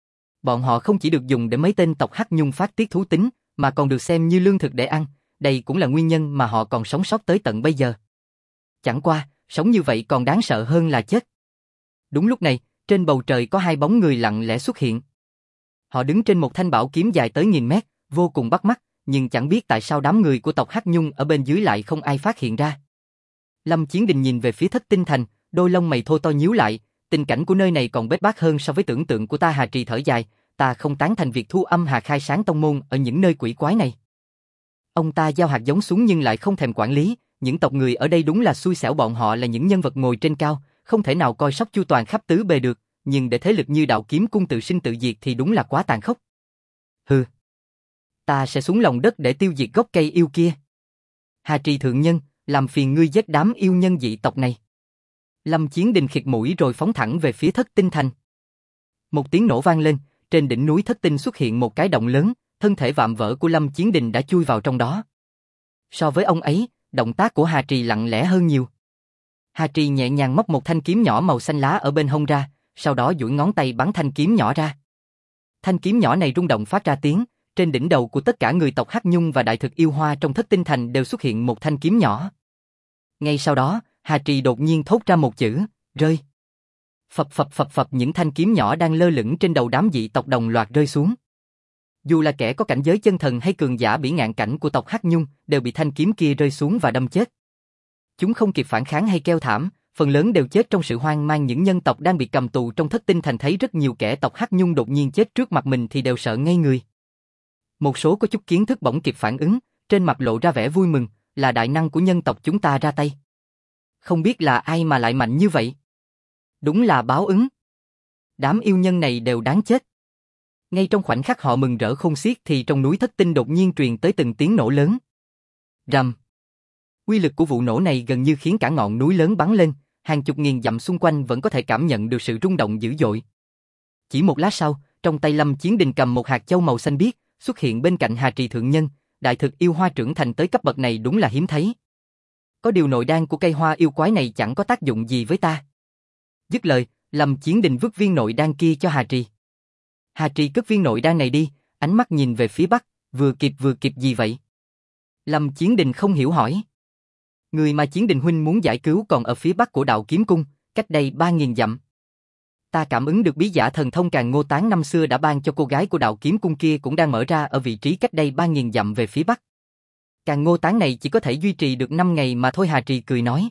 Bọn họ không chỉ được dùng để mấy tên tộc Hắc Nhung phát tiết thú tính, mà còn được xem như lương thực để ăn, đây cũng là nguyên nhân mà họ còn sống sót tới tận bây giờ. Chẳng qua, sống như vậy còn đáng sợ hơn là chết. Đúng lúc này, trên bầu trời có hai bóng người lặng lẽ xuất hiện. Họ đứng trên một thanh bảo kiếm dài tới nghìn mét, vô cùng bắt mắt, nhưng chẳng biết tại sao đám người của tộc Hắc Nhung ở bên dưới lại không ai phát hiện ra. Lâm Chiến Đình nhìn về phía Thất Tinh Thành, đôi lông mày thô to nhíu lại, tình cảnh của nơi này còn bết bát hơn so với tưởng tượng của ta. Hà Trì thở dài, ta không tán thành việc Thu Âm Hà khai sáng tông môn ở những nơi quỷ quái này. Ông ta gieo hạt giống xuống nhưng lại không thèm quản lý, những tộc người ở đây đúng là xui xẻo, bọn họ là những nhân vật ngồi trên cao, không thể nào coi sóc chu toàn khắp tứ bề được, nhưng để thế lực như Đạo Kiếm Cung tự sinh tự diệt thì đúng là quá tàn khốc. Hừ, ta sẽ xuống lòng đất để tiêu diệt gốc cây yêu kia. Hà Trì thượng nhân, làm phiền ngươi giết đám yêu nhân dị tộc này. Lâm Chiến Đình khịt mũi rồi phóng thẳng về phía Thất Tinh Thành. Một tiếng nổ vang lên, trên đỉnh núi Thất Tinh xuất hiện một cái động lớn, thân thể vạm vỡ của Lâm Chiến Đình đã chui vào trong đó. So với ông ấy, động tác của Hà Trì lặng lẽ hơn nhiều. Hà Trì nhẹ nhàng móc một thanh kiếm nhỏ màu xanh lá ở bên hông ra, sau đó duỗi ngón tay bắn thanh kiếm nhỏ ra. Thanh kiếm nhỏ này rung động phát ra tiếng, trên đỉnh đầu của tất cả người tộc Hắc Nhung và đại thực yêu hoa trong Thất Tinh Thành đều xuất hiện một thanh kiếm nhỏ. Ngay sau đó, Hà Trì đột nhiên thốt ra một chữ, rơi. Phập phập phập phập, những thanh kiếm nhỏ đang lơ lửng trên đầu đám dị tộc đồng loạt rơi xuống. Dù là kẻ có cảnh giới chân thần hay cường giả bỉ ngạn cảnh của tộc Hắc Nhung đều bị thanh kiếm kia rơi xuống và đâm chết. Chúng không kịp phản kháng hay kêu thảm, phần lớn đều chết trong sự hoang mang. Những nhân tộc đang bị cầm tù trong Thất Tinh Thành thấy rất nhiều kẻ tộc Hắc Nhung đột nhiên chết trước mặt mình thì đều sợ ngây người. Một số có chút kiến thức bỗng kịp phản ứng, trên mặt lộ ra vẻ vui mừng, là đại năng của nhân tộc chúng ta ra tay. Không biết là ai mà lại mạnh như vậy. Đúng là báo ứng. Đám yêu nhân này đều đáng chết. Ngay trong khoảnh khắc họ mừng rỡ khôn xiết thì trong núi Thất Tinh đột nhiên truyền tới từng tiếng nổ lớn. Rầm. Uy lực của vụ nổ này gần như khiến cả ngọn núi lớn bắn lên, hàng chục nghìn dặm xung quanh vẫn có thể cảm nhận được sự rung động dữ dội. Chỉ một lát sau, trong tay Lâm Chiến Đình cầm một hạt châu màu xanh biếc, xuất hiện bên cạnh Hà Trì thượng nhân, đại thực yêu hoa trưởng thành tới cấp bậc này đúng là hiếm thấy. Có điều nội đan của cây hoa yêu quái này chẳng có tác dụng gì với ta. Dứt lời, Lâm Chiến Đình vứt viên nội đan kia cho Hà Trì. Hà Trì cất viên nội đan này đi, ánh mắt nhìn về phía bắc, vừa kịp gì vậy? Lâm Chiến Đình không hiểu hỏi. Người mà Chiến Đình huynh muốn giải cứu còn ở phía bắc của Đạo Kiếm Cung, cách đây 3.000 dặm. Ta cảm ứng được bí giả thần thông Càn Ngô Tán năm xưa đã ban cho cô gái của Đạo Kiếm Cung kia cũng đang mở ra ở vị trí cách đây 3.000 dặm về phía bắc. Càn Ngô Tán này chỉ có thể duy trì được 5 ngày mà thôi. Hà Trì cười nói.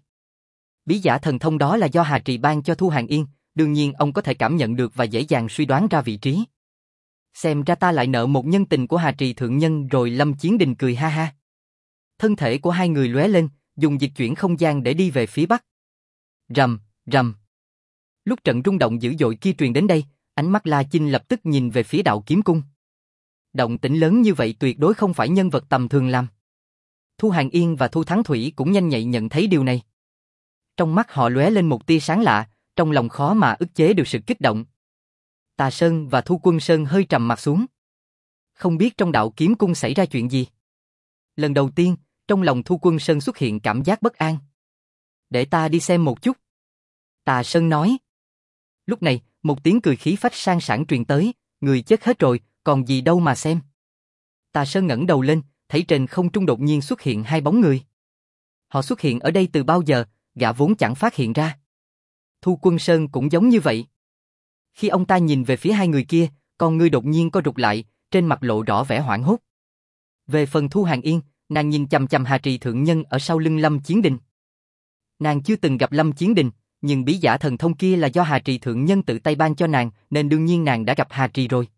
Bí giả thần thông đó là do Hà Trì ban cho Thu Hàng Yên, đương nhiên ông có thể cảm nhận được và dễ dàng suy đoán ra vị trí. Xem ra ta lại nợ một nhân tình của Hà Trì thượng nhân rồi. Lâm Chiến Đình cười ha ha. Thân thể của hai người lóe lên, dùng dịch chuyển không gian để đi về phía bắc. Rầm, rầm. Lúc trận rung động dữ dội kia truyền đến đây, ánh mắt La Chinh lập tức nhìn về phía Đạo Kiếm Cung. Động tĩnh lớn như vậy tuyệt đối không phải nhân vật tầm thường làm. Thu Hàng Yên và Thu Thắng Thủy cũng nhanh nhạy nhận thấy điều này. Trong mắt họ lóe lên một tia sáng lạ, trong lòng khó mà ức chế được sự kích động. Tà Sơn và Thu Quân Sơn hơi trầm mặt xuống. Không biết trong Đạo Kiếm Cung xảy ra chuyện gì. Lần đầu tiên, trong lòng Thu Quân Sơn xuất hiện cảm giác bất an. Để ta đi xem một chút. Tà Sơn nói. Lúc này, một tiếng cười khí phách sang sảng truyền tới, người chết hết rồi, còn gì đâu mà xem. Tà Sơn ngẩng đầu lên, thấy trên không trung đột nhiên xuất hiện hai bóng người. Họ xuất hiện ở đây từ bao giờ, gã vốn chẳng phát hiện ra. Thu Quân Sơn cũng giống như vậy. Khi ông ta nhìn về phía hai người kia, con ngươi đột nhiên co rụt lại, trên mặt lộ rõ vẻ hoảng hốt. Về phần Thu Hàng Yên, nàng nhìn chằm chằm Hà Trì thượng nhân ở sau lưng Lâm Chiến Đình. Nàng chưa từng gặp Lâm Chiến Đình, nhưng bí giả thần thông kia là do Hà Trì thượng nhân tự tay ban cho nàng, nên đương nhiên nàng đã gặp Hà Trì rồi.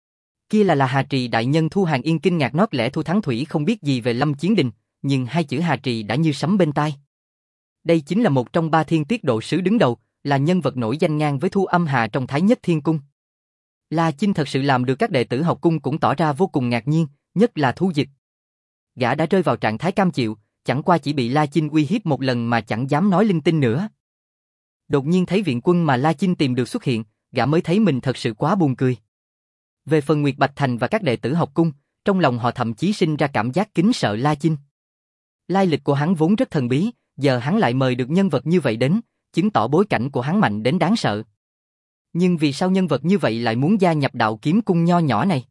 Kia là Hà Trì đại nhân. Thu Hàng Yên kinh ngạc nót lẽ Thu Thắng Thủy không biết gì về Lâm Chiến Đình, nhưng hai chữ Hà Trì đã như sấm bên tai. Đây chính là một trong 3 thiên tiết độ sứ đứng đầu, là nhân vật nổi danh ngang với Thu Âm Hà trong Thái Nhất Thiên Cung. La Chinh thật sự làm được, các đệ tử học cung cũng tỏ ra vô cùng ngạc nhiên, nhất là Thu Dịch. Gã đã rơi vào trạng thái cam chịu, chẳng qua chỉ bị La Chinh uy hiếp một lần mà chẳng dám nói linh tinh nữa. Đột nhiên thấy viện quân mà La Chinh tìm được xuất hiện, gã mới thấy mình thật sự quá buồn cười. Về phần Nguyệt Bạch Thành và các đệ tử học cung, trong lòng họ thậm chí sinh ra cảm giác kính sợ La Chinh. Lai lịch của hắn vốn rất thần bí, giờ hắn lại mời được nhân vật như vậy đến, chứng tỏ bối cảnh của hắn mạnh đến đáng sợ. Nhưng vì sao nhân vật như vậy lại muốn gia nhập Đạo Kiếm Cung nho nhỏ này?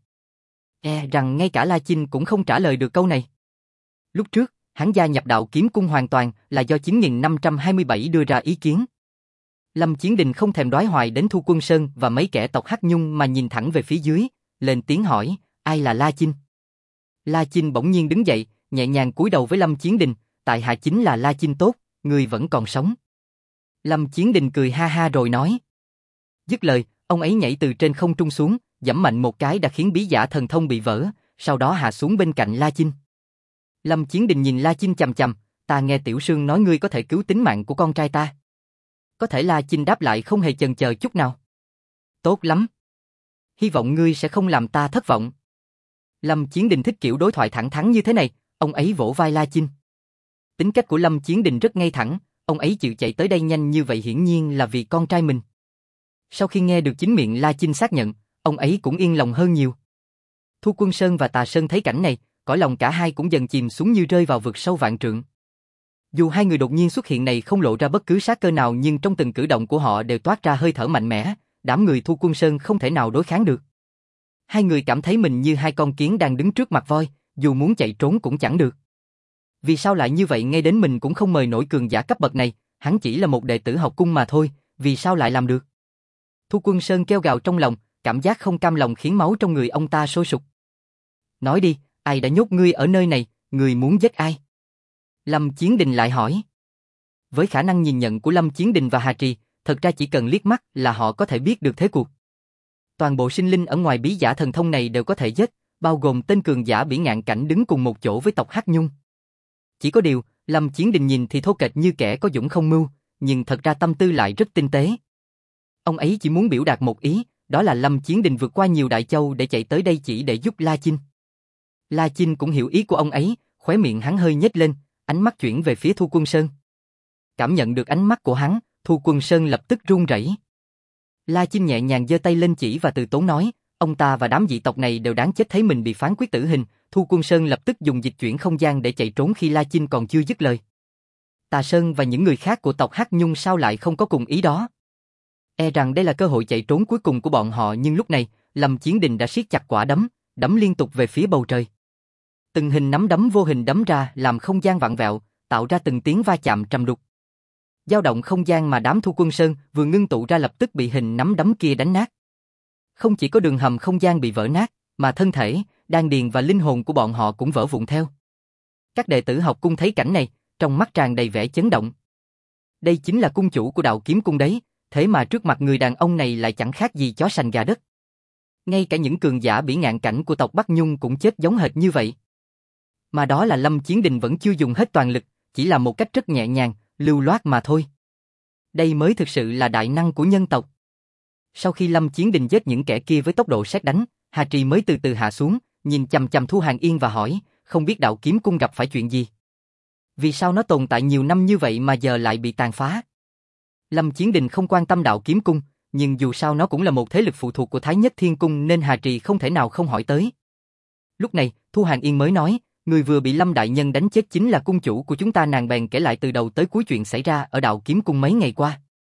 Rằng ngay cả La Chinh cũng không trả lời được câu này. Lúc trước, hắn gia nhập Đạo Kiếm Cung hoàn toàn là do 9527 đưa ra ý kiến. Lâm Chiến Đình không thèm đoái hoài đến Thu Quân Sơn và mấy kẻ tộc Hắc Nhung mà nhìn thẳng về phía dưới, lên tiếng hỏi, ai là La Chinh? La Chinh bỗng nhiên đứng dậy, nhẹ nhàng cúi đầu với Lâm Chiến Đình, tại hạ chính là La Chinh tốt, người vẫn còn sống. Lâm Chiến Đình cười ha ha rồi nói. Dứt lời, ông ấy nhảy từ trên không trung xuống, giẫm mạnh một cái đã khiến bí giả thần thông bị vỡ, sau đó hạ xuống bên cạnh La Chinh. Lâm Chiến Đình nhìn La Chinh chằm chằm, ta nghe Tiểu Sương nói ngươi có thể cứu tính mạng của con trai ta. Có thể La Chinh đáp lại không hề chần chờ chút nào. Tốt lắm. Hy vọng ngươi sẽ không làm ta thất vọng. Lâm Chiến Đình thích kiểu đối thoại thẳng thắn như thế này, ông ấy vỗ vai La Chinh. Tính cách của Lâm Chiến Đình rất ngay thẳng, ông ấy chịu chạy tới đây nhanh như vậy hiển nhiên là vì con trai mình. Sau khi nghe được chính miệng La Chinh xác nhận, ông ấy cũng yên lòng hơn nhiều. Thu Quân Sơn và Tà Sơn thấy cảnh này, cõi lòng cả hai cũng dần chìm xuống như rơi vào vực sâu vạn trượng. Dù hai người đột nhiên xuất hiện này không lộ ra bất cứ sát cơ nào nhưng trong từng cử động của họ đều toát ra hơi thở mạnh mẽ, đám người Thu Quân Sơn không thể nào đối kháng được. Hai người cảm thấy mình như hai con kiến đang đứng trước mặt voi, dù muốn chạy trốn cũng chẳng được. Vì sao lại như vậy, ngay đến mình cũng không mời nổi cường giả cấp bậc này, hắn chỉ là một đệ tử học cung mà thôi, vì sao lại làm được? Thu Quân Sơn kêu gào trong lòng, cảm giác không cam lòng khiến máu trong người ông ta sôi sục. Nói đi, ai đã nhốt ngươi ở nơi này, ngươi muốn giết ai? Lâm Chiến Đình lại hỏi. Với khả năng nhìn nhận của Lâm Chiến Đình và Hà Trì, thật ra chỉ cần liếc mắt là họ có thể biết được thế cuộc. Toàn bộ sinh linh ở ngoài bí giả thần thông này đều có thể giết, bao gồm tên cường giả Bỉ Ngạn Cảnh đứng cùng một chỗ với tộc Hắc Nhung. Chỉ có điều, Lâm Chiến Đình nhìn thì thô kệch như kẻ có dũng không mưu, nhưng thật ra tâm tư lại rất tinh tế. Ông ấy chỉ muốn biểu đạt một ý, đó là Lâm Chiến Đình vượt qua nhiều đại châu để chạy tới đây chỉ để giúp La Chinh. La Chinh cũng hiểu ý của ông ấy, khóe miệng hắn hơi nhếch lên, ánh mắt chuyển về phía Thu Quân Sơn. Cảm nhận được ánh mắt của hắn, Thu Quân Sơn lập tức run rẩy. La Chinh nhẹ nhàng giơ tay lên chỉ và từ tốn nói, ông ta và đám dị tộc này đều đáng chết, thấy mình bị phán quyết tử hình. Thu Quân Sơn lập tức dùng dịch chuyển không gian để chạy trốn khi La Chinh còn chưa dứt lời. Tà Sơn và những người khác của tộc Hắc Nhung sao lại không có cùng ý đó? E rằng đây là cơ hội chạy trốn cuối cùng của bọn họ, nhưng lúc này, Lâm Chiến Đình đã siết chặt quả đấm, đấm liên tục về phía bầu trời. Từng hình nắm đấm vô hình đấm ra làm không gian vặn vẹo, tạo ra từng tiếng va chạm trầm đục. Dao động không gian mà đám Thu Quân Sơn vừa ngưng tụ ra lập tức bị hình nắm đấm kia đánh nát. Không chỉ có đường hầm không gian bị vỡ nát, mà thân thể, đan điền và linh hồn của bọn họ cũng vỡ vụn theo. Các đệ tử học cung thấy cảnh này, trong mắt tràn đầy vẻ chấn động. Đây chính là cung chủ của Đạo Kiếm Cung đấy, thế mà trước mặt người đàn ông này lại chẳng khác gì chó sành gà đất. Ngay cả những cường giả Bỉ Ngạn Cảnh của tộc Bắc Nhung cũng chết giống hệt như vậy. Mà đó là Lâm Chiến Đình vẫn chưa dùng hết toàn lực, chỉ là một cách rất nhẹ nhàng, lưu loát mà thôi. Đây mới thực sự là đại năng của nhân tộc. Sau khi Lâm Chiến Đình giết những kẻ kia với tốc độ sét đánh, Hà Trì mới từ từ hạ xuống, nhìn chằm chằm Thu Hàng Yên và hỏi, không biết Đạo Kiếm Cung gặp phải chuyện gì? Vì sao nó tồn tại nhiều năm như vậy mà giờ lại bị tàn phá? Lâm Chiến Đình không quan tâm Đạo Kiếm Cung, nhưng dù sao nó cũng là một thế lực phụ thuộc của Thái Nhất Thiên Cung nên Hà Trì không thể nào không hỏi tới. Lúc này, Thu Hàng Yên mới nói, người vừa bị Lâm Đại Nhân đánh chết chính là cung chủ của chúng ta. Nàng bèn kể lại từ đầu tới cuối chuyện xảy ra ở Đạo Kiếm Cung mấy ngày qua.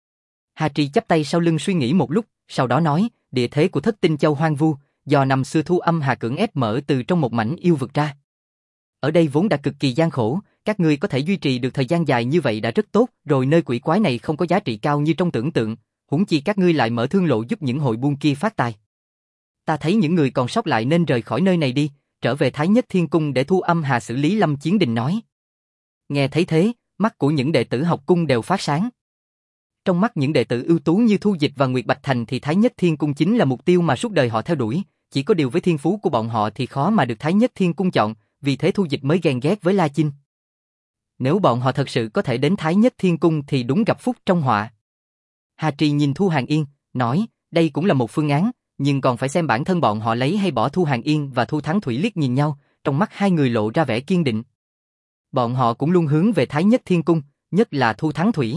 Hà Trì chắp tay sau lưng suy nghĩ một lúc, sau đó nói, địa thế của Thất Tinh Châu hoang vu, do năm xưa Thu Âm Hà cưỡng ép mở từ trong một mảnh yêu vực ra. Ở đây vốn đã cực kỳ gian khổ, các ngươi có thể duy trì được thời gian dài như vậy đã rất tốt, rồi nơi quỷ quái này không có giá trị cao như trong tưởng tượng, huống chi các ngươi lại mở thương lộ giúp những hội buôn kia phát tài. Ta thấy những người còn sót lại nên rời khỏi nơi này đi, trở về Thái Nhất Thiên Cung để Thu Âm Hà xử lý. Lâm Chiến Đình nói. Nghe thấy thế, mắt của những đệ tử học cung đều phát sáng. Trong mắt những đệ tử ưu tú như Thu Dịch và Nguyệt Bạch Thành thì Thái Nhất Thiên Cung chính là mục tiêu mà suốt đời họ theo đuổi, chỉ có điều với thiên phú của bọn họ thì khó mà được Thái Nhất Thiên Cung chọn, vì thế Thu Dịch mới ghen ghét với La Chinh. Nếu bọn họ thật sự có thể đến Thái Nhất Thiên Cung thì đúng gặp phúc trong họa. Hà Trì nhìn Thu Hàng Yên, nói, đây cũng là một phương án, nhưng còn phải xem bản thân bọn họ lấy hay bỏ. Thu Hàng Yên và Thu Thắng Thủy liếc nhìn nhau, trong mắt hai người lộ ra vẻ kiên định. Bọn họ cũng luôn hướng về Thái Nhất Thiên Cung, nhất là Thu Thắng Thủy.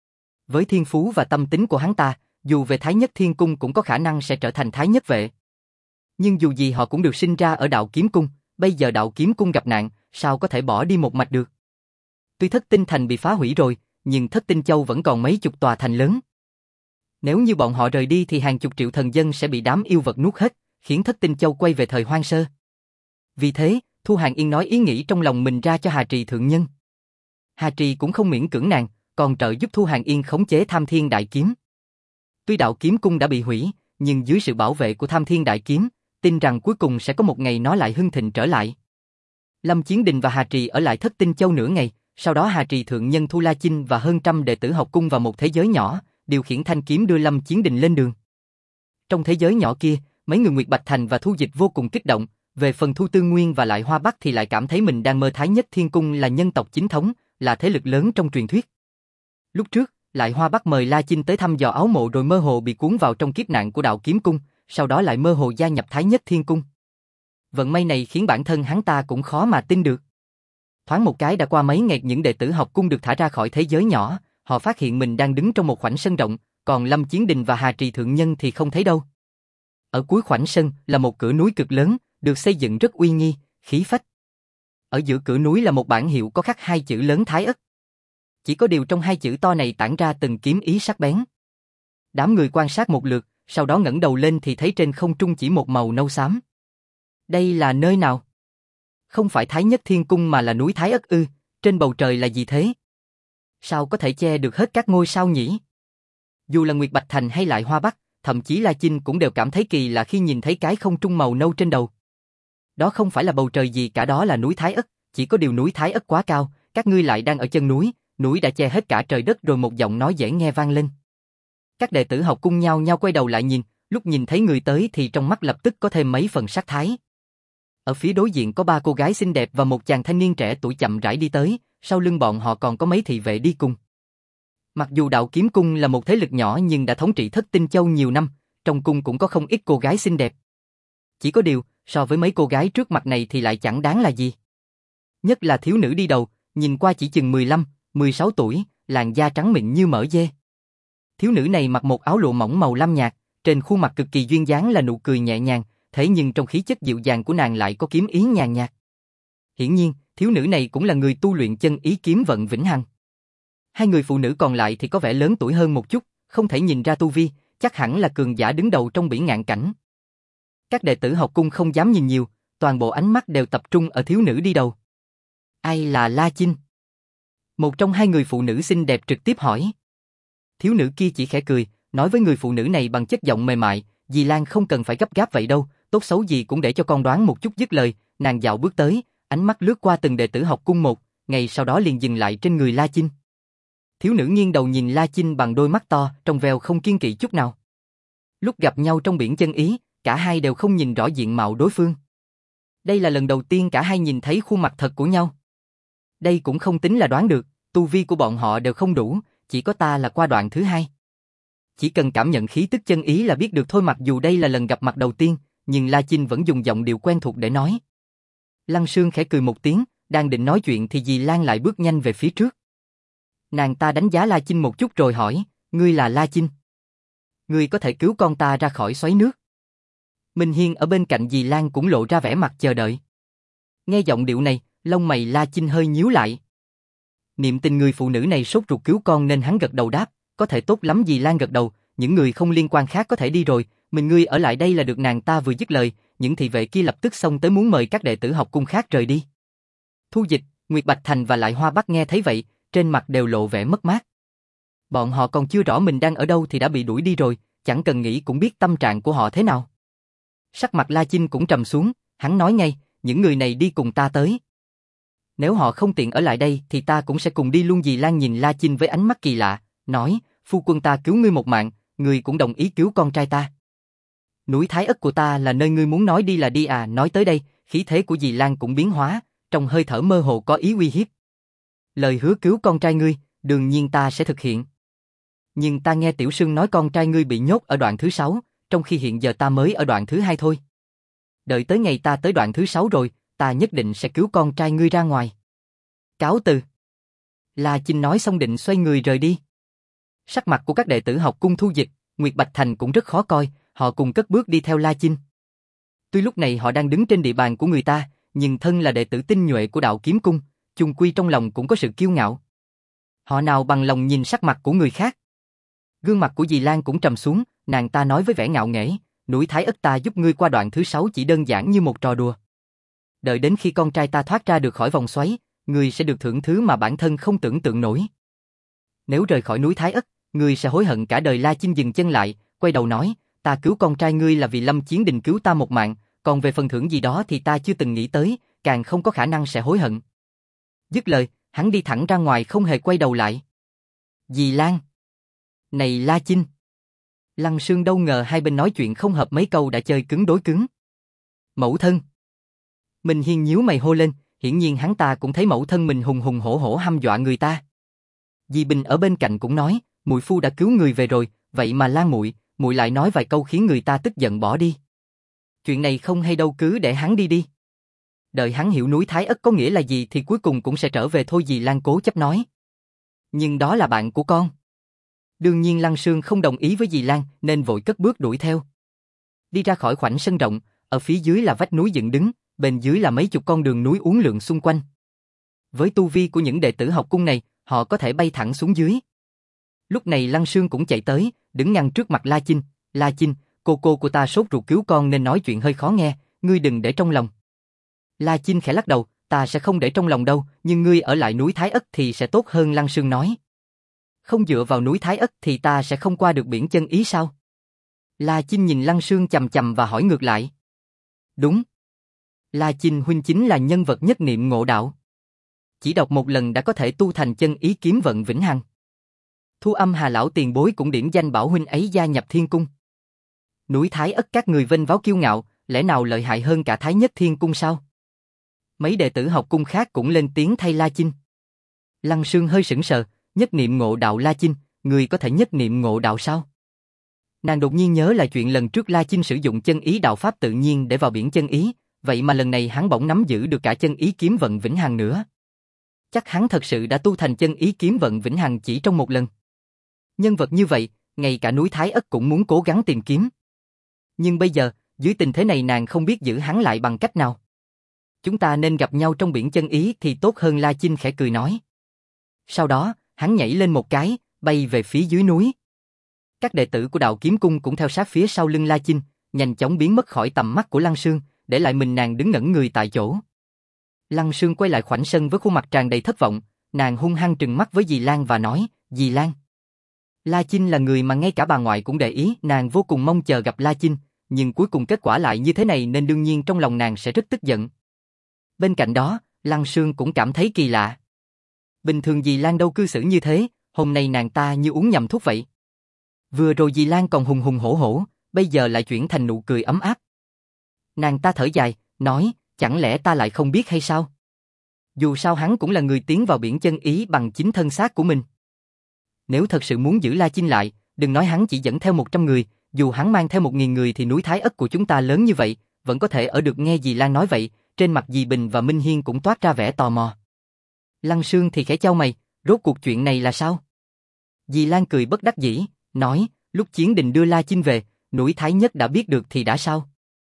Với thiên phú và tâm tính của hắn ta, dù về Thái Nhất Thiên Cung cũng có khả năng sẽ trở thành Thái Nhất Vệ. Nhưng dù gì họ cũng được sinh ra ở Đạo Kiếm Cung, bây giờ Đạo Kiếm Cung gặp nạn, sao có thể bỏ đi một mạch được. Tuy Thất Tinh Thành bị phá hủy rồi, nhưng Thất Tinh Châu vẫn còn mấy chục tòa thành lớn. Nếu như bọn họ rời đi thì hàng chục triệu thần dân sẽ bị đám yêu vật nuốt hết, khiến Thất Tinh Châu quay về thời hoang sơ. Vì thế, Thu Hàng Yên nói ý nghĩ trong lòng mình ra cho Hà Trì thượng nhân. Hà Trì cũng không miễn cưỡng nàng, còn trợ giúp Thu Hàng Yên khống chế Tham Thiên Đại Kiếm. Tuy Đạo Kiếm Cung đã bị hủy, nhưng dưới sự bảo vệ của Tham Thiên Đại Kiếm, tin rằng cuối cùng sẽ có một ngày nó lại hưng thịnh trở lại. Lâm Chiến Đình và Hà Trì ở lại Thất Tinh Châu nửa ngày, sau đó Hà Trì thượng nhân Thu La Chinh và hơn trăm đệ tử học cung vào một thế giới nhỏ, điều khiển thanh kiếm đưa Lâm Chiến Đình lên đường. Trong thế giới nhỏ kia, mấy người Nguyệt Bạch Thành và Thu Dịch vô cùng kích động, về phần Thu Tư Nguyên và lại Hoa Bắc thì lại cảm thấy mình đang mơ Thái Nhất Thiên Cung là nhân tộc chính thống, là thế lực lớn trong truyền thuyết. Lúc trước, lại Hoa Bắc mời La Chinh tới thăm dò áo mộ rồi mơ hồ bị cuốn vào trong kiếp nạn của Đạo Kiếm Cung, sau đó lại mơ hồ gia nhập Thái Nhất Thiên Cung. Vận may này khiến bản thân hắn ta cũng khó mà tin được. Thoáng một cái đã qua mấy ngày, những đệ tử học cung được thả ra khỏi thế giới nhỏ, họ phát hiện mình đang đứng trong một khoảnh sân rộng, còn Lâm Chiến Đình và Hà Trì thượng nhân thì không thấy đâu. Ở cuối khoảnh sân là một cửa núi cực lớn, được xây dựng rất uy nghi, khí phách. Ở giữa cửa núi là một bảng hiệu có khắc hai chữ lớn Thái Ất. Chỉ có điều trong hai chữ to này tản ra từng kiếm ý sắc bén. Đám người quan sát một lượt, sau đó ngẩng đầu lên thì thấy trên không trung chỉ một màu nâu xám. Đây là nơi nào? Không phải Thái Nhất Thiên Cung mà là núi Thái Ất ư? Trên bầu trời là gì thế? Sao có thể che được hết các ngôi sao nhỉ? Dù là Nguyệt Bạch Thành hay lại Hoa Bắc, thậm chí La Chinh cũng đều cảm thấy kỳ lạ khi nhìn thấy cái không trung màu nâu trên đầu. Đó không phải là bầu trời gì cả, đó là núi Thái Ất, chỉ có điều núi Thái Ất quá cao, các ngươi lại đang ở chân núi, núi đã che hết cả trời đất rồi. Một giọng nói dễ nghe vang lên. Các đệ tử học cung nhao nhao quay đầu lại nhìn, lúc nhìn thấy người tới thì trong mắt lập tức có thêm mấy phần sát thái. Ở phía đối diện có ba cô gái xinh đẹp và một chàng thanh niên trẻ tuổi chậm rãi đi tới, sau lưng bọn họ còn có mấy thị vệ đi cùng. Mặc dù Đạo Kiếm Cung là một thế lực nhỏ nhưng đã thống trị Thất Tinh Châu nhiều năm, trong cung cũng có không ít cô gái xinh đẹp. Chỉ có điều, so với mấy cô gái trước mặt này thì lại chẳng đáng là gì. Nhất là thiếu nữ đi đầu, nhìn qua chỉ chừng 15, 16 tuổi, làn da trắng mịn như mỡ dê. Thiếu nữ này mặc một áo lụa mỏng màu lam nhạt, trên khuôn mặt cực kỳ duyên dáng là nụ cười nhẹ nhàng, thế nhưng trong khí chất dịu dàng của nàng lại có kiếm ý nhàn nhạt. Hiển nhiên, thiếu nữ này cũng là người tu luyện chân ý kiếm vận vĩnh hằng. Hai người phụ nữ còn lại thì có vẻ lớn tuổi hơn một chút, không thể nhìn ra tu vi, chắc hẳn là cường giả đứng đầu trong bỉ ngạn cảnh. Các đệ tử học cung không dám nhìn nhiều, toàn bộ ánh mắt đều tập trung ở thiếu nữ đi đầu. Ai là La Chinh? Một trong hai người phụ nữ xinh đẹp trực tiếp hỏi. Thiếu nữ kia chỉ khẽ cười, nói với người phụ nữ này bằng chất giọng mềm mại, dì Lan không cần phải gấp gáp vậy đâu, tốt xấu gì cũng để cho con đoán một chút. Dứt lời, nàng dạo bước tới, ánh mắt lướt qua từng đệ tử học cung một, ngay sau đó liền dừng lại trên người La Chinh. Thiếu nữ nghiêng đầu nhìn La Chinh bằng đôi mắt to, trong veo không kiêng kỵ chút nào. Lúc gặp nhau trong biển chân ý, cả hai đều không nhìn rõ diện mạo đối phương. Đây là lần đầu tiên cả hai nhìn thấy khuôn mặt thật của nhau. Đây cũng không tính là đoán được, tu vi của bọn họ đều không đủ, chỉ có ta là qua đoạn thứ hai. Chỉ cần cảm nhận khí tức chân ý là biết được thôi. Mặc dù đây là lần gặp mặt đầu tiên, nhưng La Chinh vẫn dùng giọng điệu quen thuộc để nói. Lăng Sương khẽ cười một tiếng, đang định nói chuyện thì dì Lan lại bước nhanh về phía trước. Nàng ta đánh giá La Chinh một chút rồi hỏi, ngươi là La Chinh? Ngươi có thể cứu con ta ra khỏi xoáy nước? Minh Hiên ở bên cạnh dì Lan cũng lộ ra vẻ mặt chờ đợi. Nghe giọng điệu này, lông mày La Chinh hơi nhíu lại. Niệm tình người phụ nữ này sốt ruột cứu con nên hắn gật đầu đáp, có thể tốt lắm. Dì Lan gật đầu, những người không liên quan khác có thể đi rồi, mình ngươi ở lại đây là được. Nàng ta vừa dứt lời, những thị vệ kia lập tức xông tới muốn mời các đệ tử học cung khác rời đi. Thu Dịch, Nguyệt Bạch Thành và lại Hoa Bắc nghe thấy vậy, trên mặt đều lộ vẻ mất mát. Bọn họ còn chưa rõ mình đang ở đâu thì đã bị đuổi đi rồi, chẳng cần nghĩ cũng biết tâm trạng của họ thế nào. Sắc mặt La Chinh cũng trầm xuống, hắn nói ngay, những người này đi cùng ta tới. Nếu họ không tiện ở lại đây thì ta cũng sẽ cùng đi luôn. Dì Lan nhìn La Chinh với ánh mắt kỳ lạ, nói, phu quân ta cứu ngươi một mạng, ngươi cũng đồng ý cứu con trai ta. Núi Thái Ất của ta là nơi ngươi muốn nói đi là đi à? Nói tới đây, khí thế của dì Lan cũng biến hóa, trong hơi thở mơ hồ có ý uy hiếp. Lời hứa cứu con trai ngươi, đương nhiên ta sẽ thực hiện. Nhưng ta nghe Tiểu Sương nói con trai ngươi bị nhốt ở đoạn thứ 6, trong khi hiện giờ ta mới ở đoạn thứ 2 thôi. Đợi tới ngày ta tới đoạn thứ 6 rồi, ta nhất định sẽ cứu con trai ngươi ra ngoài. Cáo từ. La Chinh nói xong định xoay người rời đi. Sắc mặt của các đệ tử học cung Thu Dịch, Nguyệt Bạch Thành cũng rất khó coi, họ cùng cất bước đi theo La Chinh. Tuy lúc này họ đang đứng trên địa bàn của người ta, nhưng thân là đệ tử tinh nhuệ của Đạo Kiếm Cung, chung quy trong lòng cũng có sự kiêu ngạo. Họ nào bằng lòng nhìn sắc mặt của người khác. Gương mặt của dì Lan cũng trầm xuống, nàng ta nói với vẻ ngạo nghễ, núi Thái Ất ta giúp ngươi qua đoạn thứ 6 chỉ đơn giản như một trò đùa. Đợi đến khi con trai ta thoát ra được khỏi vòng xoáy, ngươi sẽ được thưởng thứ mà bản thân không tưởng tượng nổi. Nếu rời khỏi núi Thái Ất, ngươi sẽ hối hận cả đời. La Chinh dừng chân lại, quay đầu nói, ta cứu con trai ngươi là vì Lâm Chiến Đình cứu ta một mạng, còn về phần thưởng gì đó thì ta chưa từng nghĩ tới, càng không có khả năng sẽ hối hận. Dứt lời, hắn đi thẳng ra ngoài không hề quay đầu lại. Dì Lan! Này La Chinh! Lăng Sương đâu ngờ hai bên nói chuyện không hợp mấy câu đã chơi cứng đối cứng. Mẫu thân! Minh Hiên nhíu mày hô lên, hiển nhiên hắn ta cũng thấy mẫu thân mình hùng hùng hổ hổ hăm dọa người ta. Dì Bình ở bên cạnh cũng nói, muội phu đã cứu người về rồi, vậy mà Lan muội lại nói vài câu khiến người ta tức giận bỏ đi. Chuyện này không hay đâu, cứ để hắn đi đi. Đợi hắn hiểu núi Thái Ất có nghĩa là gì thì cuối cùng cũng sẽ trở về thôi, dì Lan cố chấp nói. Nhưng đó là bạn của con. Đương nhiên Lăng Sương không đồng ý với dì Lan nên vội cất bước đuổi theo. Đi ra khỏi khoảnh sân rộng, ở phía dưới là vách núi dựng đứng, bên dưới là mấy chục con đường núi uốn lượn xung quanh. Với tu vi của những đệ tử học cung này, họ có thể bay thẳng xuống dưới. Lúc này Lăng Sương cũng chạy tới, đứng ngăn trước mặt La Chinh. La Chinh, cô của ta sốt ruột cứu con nên nói chuyện hơi khó nghe, ngươi đừng để trong lòng. La Chinh khẽ lắc đầu, ta sẽ không để trong lòng đâu, nhưng ngươi ở lại núi Thái Ất thì sẽ tốt hơn, Lăng Sương nói. Không dựa vào núi Thái Ất thì ta sẽ không qua được biển Chân Ý sao? La Chinh nhìn Lăng Sương chằm chằm và hỏi ngược lại. Đúng. La Chinh huynh chính là nhân vật nhất niệm ngộ đạo. Chỉ đọc một lần đã có thể tu thành Chân Ý kiếm vận vĩnh hằng. Thu Âm Hà lão tiền bối cũng điểm danh bảo huynh ấy gia nhập Thiên Cung. Núi Thái Ất các người vênh váo kiêu ngạo, lẽ nào lợi hại hơn cả Thái Nhất Thiên Cung sao? Mấy đệ tử học cung khác cũng lên tiếng thay La Chinh. Lăng Sương hơi sững sờ, nhất niệm ngộ đạo. La Chinh, người có thể nhất niệm ngộ đạo sao? Nàng đột nhiên nhớ là chuyện lần trước La Chinh sử dụng Chân Ý đạo pháp tự nhiên để vào biển Chân Ý, vậy mà lần này hắn bỗng nắm giữ được cả Chân Ý kiếm vận vĩnh hằng nữa. Chắc hắn thật sự đã tu thành Chân Ý kiếm vận vĩnh hằng chỉ trong một lần. Nhân vật như vậy, ngay cả núi Thái Ất cũng muốn cố gắng tìm kiếm. Nhưng bây giờ, dưới tình thế này nàng không biết giữ hắn lại bằng cách nào. Chúng ta nên gặp nhau trong biển Chân Ý thì tốt hơn, La Chinh khẽ cười nói. Sau đó, hắn nhảy lên một cái, bay về phía dưới núi. Các đệ tử của Đạo Kiếm Cung cũng theo sát phía sau lưng La Chinh, nhanh chóng biến mất khỏi tầm mắt của Lăng Sương, để lại mình nàng đứng ngẩn người tại chỗ. Lăng Sương quay lại khoảnh sân với khuôn mặt tràn đầy thất vọng, nàng hung hăng trừng mắt với dì Lan và nói, dì Lan. La Chinh là người mà ngay cả bà ngoại cũng để ý, nàng vô cùng mong chờ gặp La Chinh, nhưng cuối cùng kết quả lại như thế này nên đương nhiên trong lòng nàng sẽ rất tức giận. Bên cạnh đó, Lăng Sương cũng cảm thấy kỳ lạ. Bình thường dì Lan đâu cư xử như thế, hôm nay nàng ta như uống nhầm thuốc vậy. Vừa rồi dì Lan còn hùng hùng hổ hổ, bây giờ lại chuyển thành nụ cười ấm áp. Nàng ta thở dài, nói, chẳng lẽ ta lại không biết hay sao? Dù sao hắn cũng là người tiến vào biển Chân Ý bằng chính thân xác của mình. Nếu thật sự muốn giữ La Chinh lại, đừng nói hắn chỉ dẫn theo 100 người, dù hắn mang theo 1000 người thì núi Thái Ất của chúng ta lớn như vậy, vẫn có thể ở được. Nghe dì Lan nói vậy, trên mặt dì Bình và Minh Hiên cũng toát ra vẻ tò mò. Lăng Sương thì khẽ chau mày, rốt cuộc chuyện này là sao? Dì Lan cười bất đắc dĩ, nói, lúc Chiến Đình đưa La Chinh về, núi Thái Nhất đã biết được thì đã sao?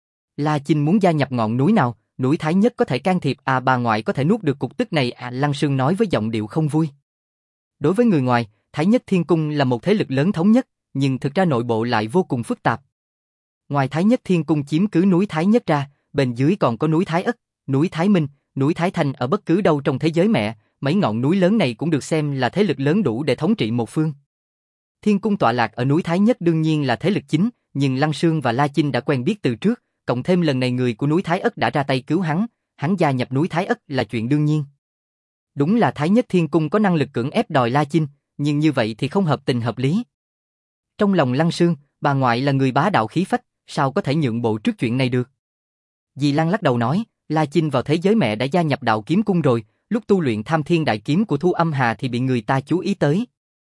La Chinh muốn gia nhập ngọn núi nào, núi Thái Nhất có thể can thiệp à, bà ngoại có thể nuốt được cục tức này à, Lăng Sương nói với giọng điệu không vui. Đối với người ngoài, Thái Nhất Thiên Cung là một thế lực lớn thống nhất, nhưng thực ra nội bộ lại vô cùng phức tạp. Ngoài Thái Nhất Thiên Cung chiếm cứ núi Thái Nhất ra, bên dưới còn có núi Thái Ất, núi Thái Minh, núi Thái Thanh, ở bất cứ đâu trong thế giới mẹ, mấy ngọn núi lớn này cũng được xem là thế lực lớn đủ để thống trị một phương. Thiên Cung tọa lạc ở núi Thái Nhất đương nhiên là thế lực chính, nhưng Lăng Sương và La Chinh đã quen biết từ trước, cộng thêm lần này người của núi Thái Ất đã ra tay cứu hắn gia nhập núi Thái Ất là chuyện đương nhiên. Đúng là Thái Nhất Thiên Cung có năng lực cưỡng ép đòi La Chinh, nhưng như vậy thì không hợp tình hợp lý. Trong lòng Lăng Sương, bà ngoại là người bá đạo khí phách, sao có thể nhượng bộ trước chuyện này được? Dì Lan lắc đầu nói, La Chinh vào thế giới mẹ đã gia nhập Đạo Kiếm Cung rồi, lúc tu luyện Tham Thiên Đại Kiếm của Thu Âm Hà thì bị người ta chú ý tới.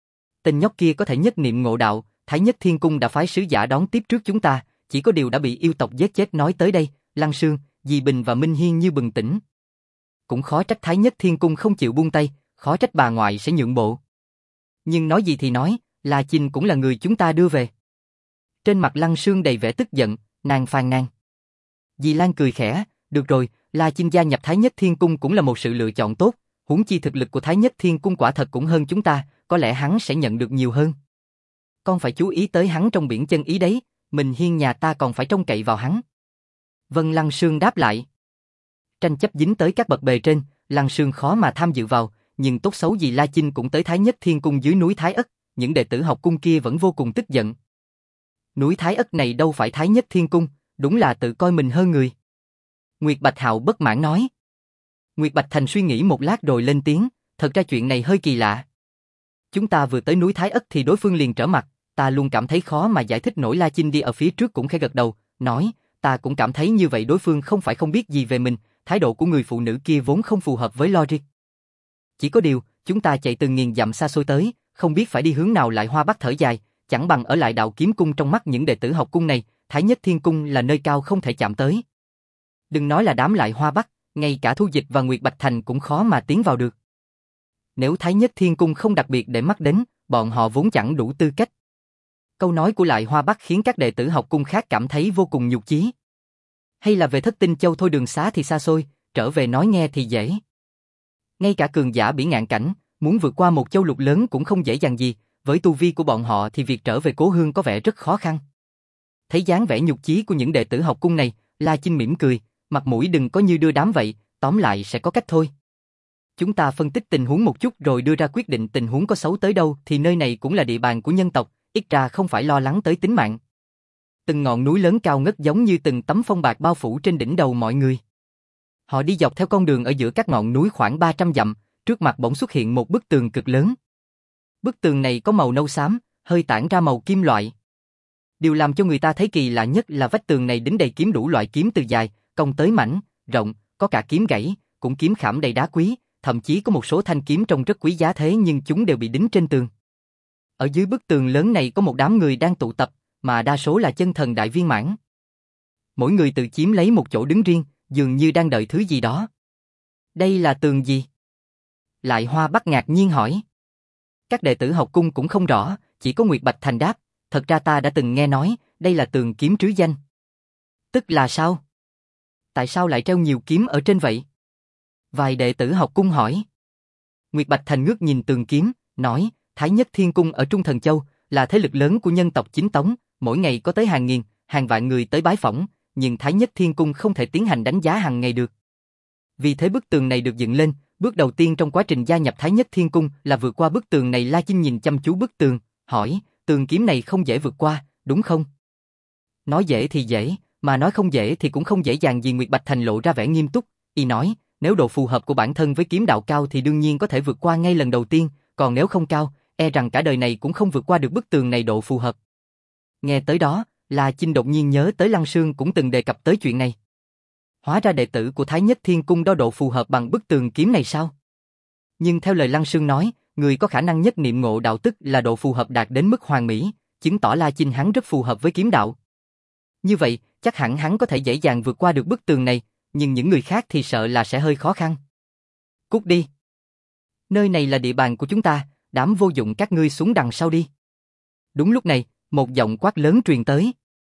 Tên nhóc kia có thể nhất niệm ngộ đạo, Thái Nhất Thiên Cung đã phái sứ giả đón tiếp trước chúng ta, chỉ có điều đã bị yêu tộc giết chết. Nói tới đây, Lăng Sương, dì Bình và Minh Hiên như bừng tỉnh. Cũng khó trách Thái Nhất Thiên Cung không chịu buông tay, khó trách bà ngoại sẽ nhượng bộ. Nhưng nói gì thì nói, La Chinh cũng là người chúng ta đưa về. Trên mặt Lăng Sương đầy vẻ tức giận, nàng phàn nàn. Dì Lan cười khẽ, được rồi, La Chinh gia nhập Thái Nhất Thiên Cung cũng là một sự lựa chọn tốt, huống chi thực lực của Thái Nhất Thiên Cung quả thật cũng hơn chúng ta, có lẽ hắn sẽ nhận được nhiều hơn. Con phải chú ý tới hắn trong biển Chân Ý đấy, Minh Hiên nhà ta còn phải trông cậy vào hắn. Vân, Lăng Sương đáp lại. Tranh chấp dính tới các bậc bề trên, Lăng Sương khó mà tham dự vào, nhưng tốt xấu gì La Chinh cũng tới Thái Nhất Thiên Cung dưới núi Thái Ất, những đệ tử học cung kia vẫn vô cùng tức giận. Núi Thái Ất này đâu phải Thái Nhất Thiên Cung, đúng là tự coi mình hơn người. Nguyệt Bạch Hạo bất mãn nói. Nguyệt Bạch Thành suy nghĩ một lát rồi lên tiếng, thật ra chuyện này hơi kỳ lạ. Chúng ta vừa tới núi Thái Ất thì đối phương liền trở mặt, ta luôn cảm thấy khó mà giải thích nổi. La Chinh đi ở phía trước cũng khẽ gật đầu, nói, ta cũng cảm thấy như vậy. Đối phương không phải không biết gì về mình, thái độ của người phụ nữ kia vốn không phù hợp với logic. Chỉ có điều, chúng ta chạy từ nghìn dặm xa xôi tới, không biết phải đi hướng nào. Lại Hoa Bắc thở dài, chẳng bằng ở lại Đạo Kiếm Cung. Trong mắt những đệ tử học cung này, Thái Nhất Thiên Cung là nơi cao không thể chạm tới. Đừng nói là đám Lại Hoa Bắc, ngay cả Thu Dịch và Nguyệt Bạch Thành cũng khó mà tiến vào được. Nếu Thái Nhất Thiên Cung không đặc biệt để mắt đến, bọn họ vốn chẳng đủ tư cách. Câu nói của Lại Hoa Bắc khiến các đệ tử học cung khác cảm thấy vô cùng nhục chí. Hay là về Thất Tinh Châu thôi, đường xá thì xa xôi, trở về nói nghe thì dễ. Ngay cả cường giả bỉ ngạn cảnh, muốn vượt qua một châu lục lớn cũng không dễ dàng gì, với tu vi của bọn họ thì việc trở về cố hương có vẻ rất khó khăn. Thấy dáng vẻ nhục chí của những đệ tử học cung này, La Chinh mỉm cười, mặt mũi đừng có như đưa đám vậy, tóm lại sẽ có cách thôi. Chúng ta phân tích tình huống một chút rồi đưa ra quyết định. Tình huống có xấu tới đâu thì nơi này cũng là địa bàn của nhân tộc, ít ra không phải lo lắng tới tính mạng. Từng ngọn núi lớn cao ngất giống như từng tấm phong bạc bao phủ trên đỉnh đầu mọi người. Họ đi dọc theo con đường ở giữa các ngọn núi khoảng 300 dặm, trước mặt bỗng xuất hiện một bức tường cực lớn. Bức tường này có màu nâu xám, hơi tản ra màu kim loại. Điều làm cho người ta thấy kỳ lạ nhất là vách tường này đính đầy kiếm, đủ loại kiếm từ dài, cong tới mảnh, rộng, có cả kiếm gãy, cũng kiếm khảm đầy đá quý, thậm chí có một số thanh kiếm trông rất quý giá thế nhưng chúng đều bị đính trên tường. Ở dưới bức tường lớn này có một đám người đang tụ tập, mà đa số là chân thần đại viên mãn. Mỗi người tự chiếm lấy một chỗ đứng riêng, dường như đang đợi thứ gì đó. Đây là tường gì? Lại Hoa Bắc ngạc nhiên hỏi. Các đệ tử học cung cũng không rõ, chỉ có Nguyệt Bạch Thành đáp, thật ra ta đã từng nghe nói, đây là tường kiếm trứ danh. Tức là sao? Tại sao lại treo nhiều kiếm ở trên vậy? Vài đệ tử học cung hỏi. Nguyệt Bạch Thành ngước nhìn tường kiếm, nói, Thái Nhất Thiên Cung ở Trung Thần Châu, là thế lực lớn của nhân tộc Chính Tống, mỗi ngày có tới hàng nghìn, hàng vạn người tới bái phỏng, nhưng Thái Nhất Thiên Cung không thể tiến hành đánh giá hàng ngày được. Vì thế bức tường này được dựng lên, bước đầu tiên trong quá trình gia nhập Thái Nhất Thiên Cung là vượt qua bức tường này. La Chinh nhìn chăm chú bức tường, hỏi, tường kiếm này không dễ vượt qua, đúng không? Nói dễ thì dễ, mà nói không dễ thì cũng không dễ dàng gì. Nguyệt Bạch Thành lộ ra vẻ nghiêm túc, y nói, nếu độ phù hợp của bản thân với kiếm đạo cao thì đương nhiên có thể vượt qua ngay lần đầu tiên, còn nếu không cao, e rằng cả đời này cũng không vượt qua được bức tường này độ phù hợp. Nghe tới đó, La Chinh đột nhiên nhớ tới Lăng Sương cũng từng đề cập tới chuyện này. Hóa ra đệ tử của Thái Nhất Thiên Cung đo độ phù hợp bằng bức tường kiếm này sao? Nhưng theo lời Lăng Sương nói, người có khả năng nhất niệm ngộ đạo tức là độ phù hợp đạt đến mức hoàn mỹ, chứng tỏ La Chinh hắn rất phù hợp với kiếm đạo. Như vậy, chắc hẳn hắn có thể dễ dàng vượt qua được bức tường này, nhưng những người khác thì sợ là sẽ hơi khó khăn. Cút đi. Nơi này là địa bàn của chúng ta, đám vô dụng các ngươi xuống đằng sau đi. Đúng lúc này, một giọng quát lớn truyền tới.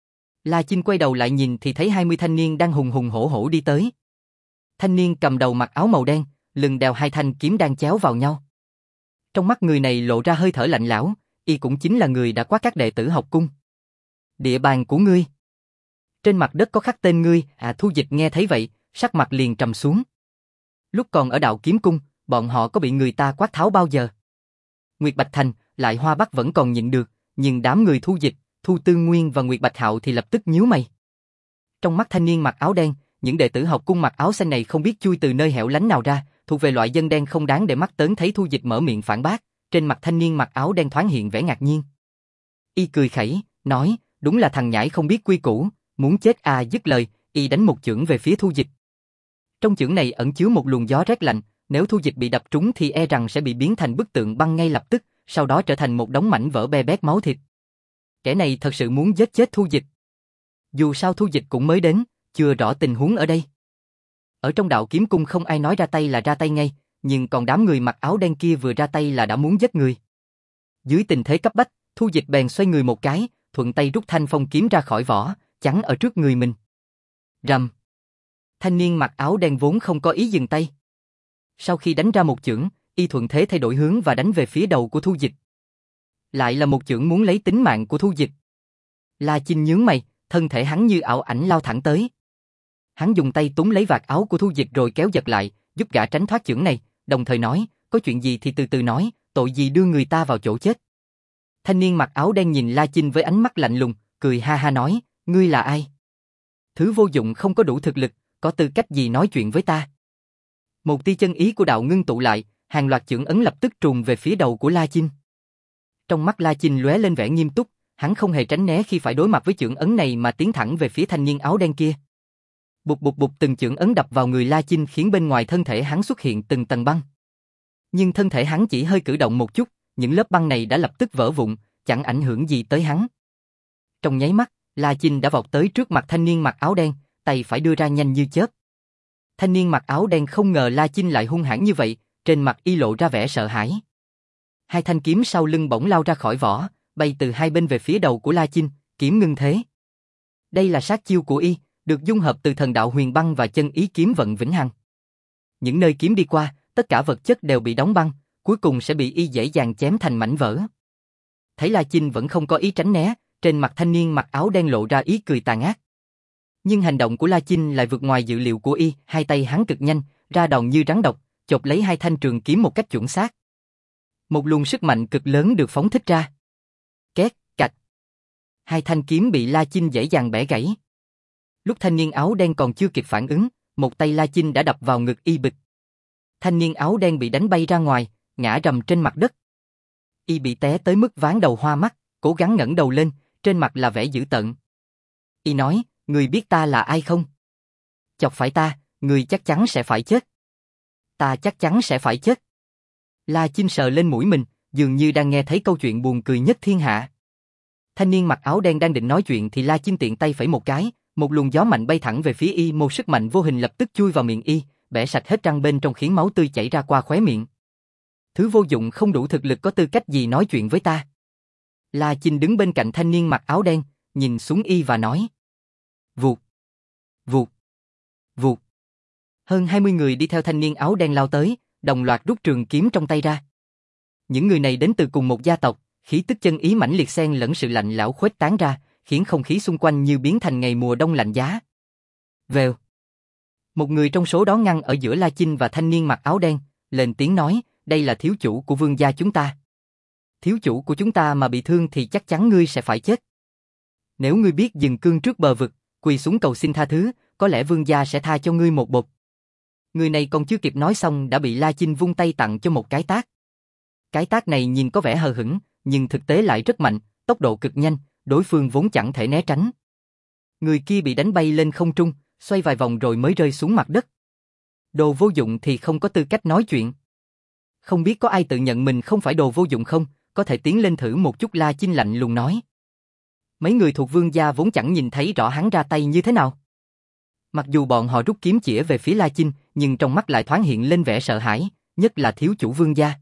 La Chinh quay đầu lại nhìn thì thấy 20 thanh niên đang hùng hùng hổ hổ đi tới. Thanh niên cầm đầu mặc áo màu đen, lưng đeo hai thanh kiếm đang chéo vào nhau. Trong mắt người này lộ ra hơi thở lạnh lẽo, y cũng chính là người đã quát các đệ tử học cung. Địa bàn của ngươi. Trên mặt đất có khắc tên ngươi. Thu Dịch nghe thấy vậy, sắc mặt liền trầm xuống. Lúc còn ở Đạo Kiếm Cung, bọn họ có bị người ta quát tháo bao giờ? Nguyệt Bạch Thành, Lại Hoa Bắc vẫn còn nhịn được, nhưng đám người Thu Dịch, Thu Tư Nguyên và Nguyệt Bạch Hạo thì lập tức nhíu mày. Trong mắt thanh niên mặc áo đen, những đệ tử học cung mặc áo xanh này không biết chui từ nơi hẻo lánh nào ra, thuộc về loại dân đen không đáng để mắt tới. Thấy Thu Dịch mở miệng phản bác, trên mặt thanh niên mặc áo đen thoáng hiện vẻ ngạc nhiên. Y cười khẩy, nói, đúng là thằng nhãi không biết quy củ, muốn chết à. Dứt lời, y đánh một chưởng về phía Thu Dịch. Trong chưởng này ẩn chứa một luồng gió rét lạnh, nếu Thu Dịch bị đập trúng thì e rằng sẽ bị biến thành bức tượng băng ngay lập tức, sau đó trở thành một đống mảnh vỡ be bét máu thịt. Kẻ này thật sự muốn giết chết Thu Dịch. Dù sao Thu Dịch cũng mới đến, chưa rõ tình huống ở đây. Ở trong Đạo Kiếm Cung không ai nói ra tay là ra tay ngay, nhưng còn đám người mặc áo đen kia vừa ra tay là đã muốn giết người. Dưới tình thế cấp bách, Thu Dịch bèn xoay người một cái, thuận tay rút thanh phong kiếm ra khỏi vỏ, chắn ở trước người mình. Rầm. Thanh niên mặc áo đen vốn không có ý dừng tay. Sau khi đánh ra một chưởng, y thuận thế thay đổi hướng và đánh về phía đầu của Thu Dịch. Lại là một chưởng muốn lấy tính mạng của Thu Dịch. La Chinh nhướng mày, thân thể hắn như ảo ảnh lao thẳng tới. Hắn dùng tay túm lấy vạt áo của Thu Dịch rồi kéo giật lại, giúp gã tránh thoát chưởng này, đồng thời nói, có chuyện gì thì từ từ nói, tội gì đưa người ta vào chỗ chết. Thanh niên mặc áo đen nhìn La Chinh với ánh mắt lạnh lùng, cười ha ha nói, ngươi là ai? Thứ vô dụng không có đủ thực lực, có tư cách gì nói chuyện với ta? Một tia chân ý của đạo ngưng tụ lại, hàng loạt chưởng ấn lập tức trùm về phía đầu của La Chinh. Trong mắt La Chinh lóe lên vẻ nghiêm túc, hắn không hề tránh né khi phải đối mặt với chưởng ấn này mà tiến thẳng về phía thanh niên áo đen kia. Bụp bụp bụp, từng chưởng ấn đập vào người La Chinh khiến bên ngoài thân thể hắn xuất hiện từng tầng băng. Nhưng thân thể hắn chỉ hơi cử động một chút, những lớp băng này đã lập tức vỡ vụn, chẳng ảnh hưởng gì tới hắn. Trong nháy mắt, La Chinh đã vọt tới trước mặt thanh niên mặc áo đen, tay phải đưa ra nhanh như chớp. Thanh niên mặc áo đen không ngờ La Chinh lại hung hãn như vậy, trên mặt y lộ ra vẻ sợ hãi. Hai thanh kiếm sau lưng bỗng lao ra khỏi vỏ, bay từ hai bên về phía đầu của La Chinh, kiếm ngưng thế. Đây là sát chiêu của y, được dung hợp từ thần đạo huyền băng và chân ý kiếm vận vĩnh hằng. Những nơi kiếm đi qua, tất cả vật chất đều bị đóng băng, cuối cùng sẽ bị y dễ dàng chém thành mảnh vỡ. Thấy La Chinh vẫn không có ý tránh né, trên mặt thanh niên mặc áo đen lộ ra ý cười tàn ác. Nhưng hành động của La Chinh lại vượt ngoài dự liệu của y, hai tay hắn cực nhanh, ra đòn như rắn độc, chộp lấy hai thanh trường kiếm một cách chuẩn xác. Một luồng sức mạnh cực lớn được phóng thích ra. Két, cạch. Hai thanh kiếm bị La Chinh dễ dàng bẻ gãy. Lúc thanh niên áo đen còn chưa kịp phản ứng, một tay La Chinh đã đập vào ngực y bịch. Thanh niên áo đen bị đánh bay ra ngoài, ngã rầm trên mặt đất. Y bị té tới mức ván đầu hoa mắt, cố gắng ngẩng đầu lên, trên mặt là vẻ dữ tợn. Y nói, người biết ta là ai không? Chọc phải ta, người chắc chắn sẽ phải chết. Ta chắc chắn sẽ phải chết. La Chinh sờ lên mũi mình, dường như đang nghe thấy câu chuyện buồn cười nhất thiên hạ. Thanh niên mặc áo đen đang định nói chuyện thì La Chinh tiện tay phẩy một cái, một luồng gió mạnh bay thẳng về phía y, một sức mạnh vô hình lập tức chui vào miệng y, bẻ sạch hết răng bên trong khiến máu tươi chảy ra qua khóe miệng. Thứ vô dụng không đủ thực lực có tư cách gì nói chuyện với ta. La Chinh đứng bên cạnh thanh niên mặc áo đen, nhìn xuống y và nói. Vụt, vụt, vụt. Hơn 20 người đi theo thanh niên áo đen lao tới, đồng loạt rút trường kiếm trong tay ra. Những người này đến từ cùng một gia tộc, khí tức chân ý mãnh liệt xen lẫn sự lạnh lẽo khuếch tán ra, khiến không khí xung quanh như biến thành ngày mùa đông lạnh giá. Vèo. Một người trong số đó ngăn ở giữa La Chinh và thanh niên mặc áo đen, lên tiếng nói, đây là thiếu chủ của vương gia chúng ta. Thiếu chủ của chúng ta mà bị thương thì chắc chắn ngươi sẽ phải chết. Nếu ngươi biết dừng cương trước bờ vực, quỳ xuống cầu xin tha thứ, có lẽ vương gia sẽ tha cho ngươi một bột. Người này còn chưa kịp nói xong đã bị La Chinh vung tay tặng cho một cái tát. Cái tát này nhìn có vẻ hờ hững, nhưng thực tế lại rất mạnh, tốc độ cực nhanh, đối phương vốn chẳng thể né tránh. Người kia bị đánh bay lên không trung, xoay vài vòng rồi mới rơi xuống mặt đất. Đồ vô dụng thì không có tư cách nói chuyện. Không biết có ai tự nhận mình không phải đồ vô dụng không, có thể tiến lên thử một chút. La Chinh lạnh lùng nói. Mấy người thuộc vương gia vốn chẳng nhìn thấy rõ hắn ra tay như thế nào. Mặc dù bọn họ rút kiếm chĩa về phía La Chinh, nhưng trong mắt lại thoáng hiện lên vẻ sợ hãi, nhất là thiếu chủ vương gia.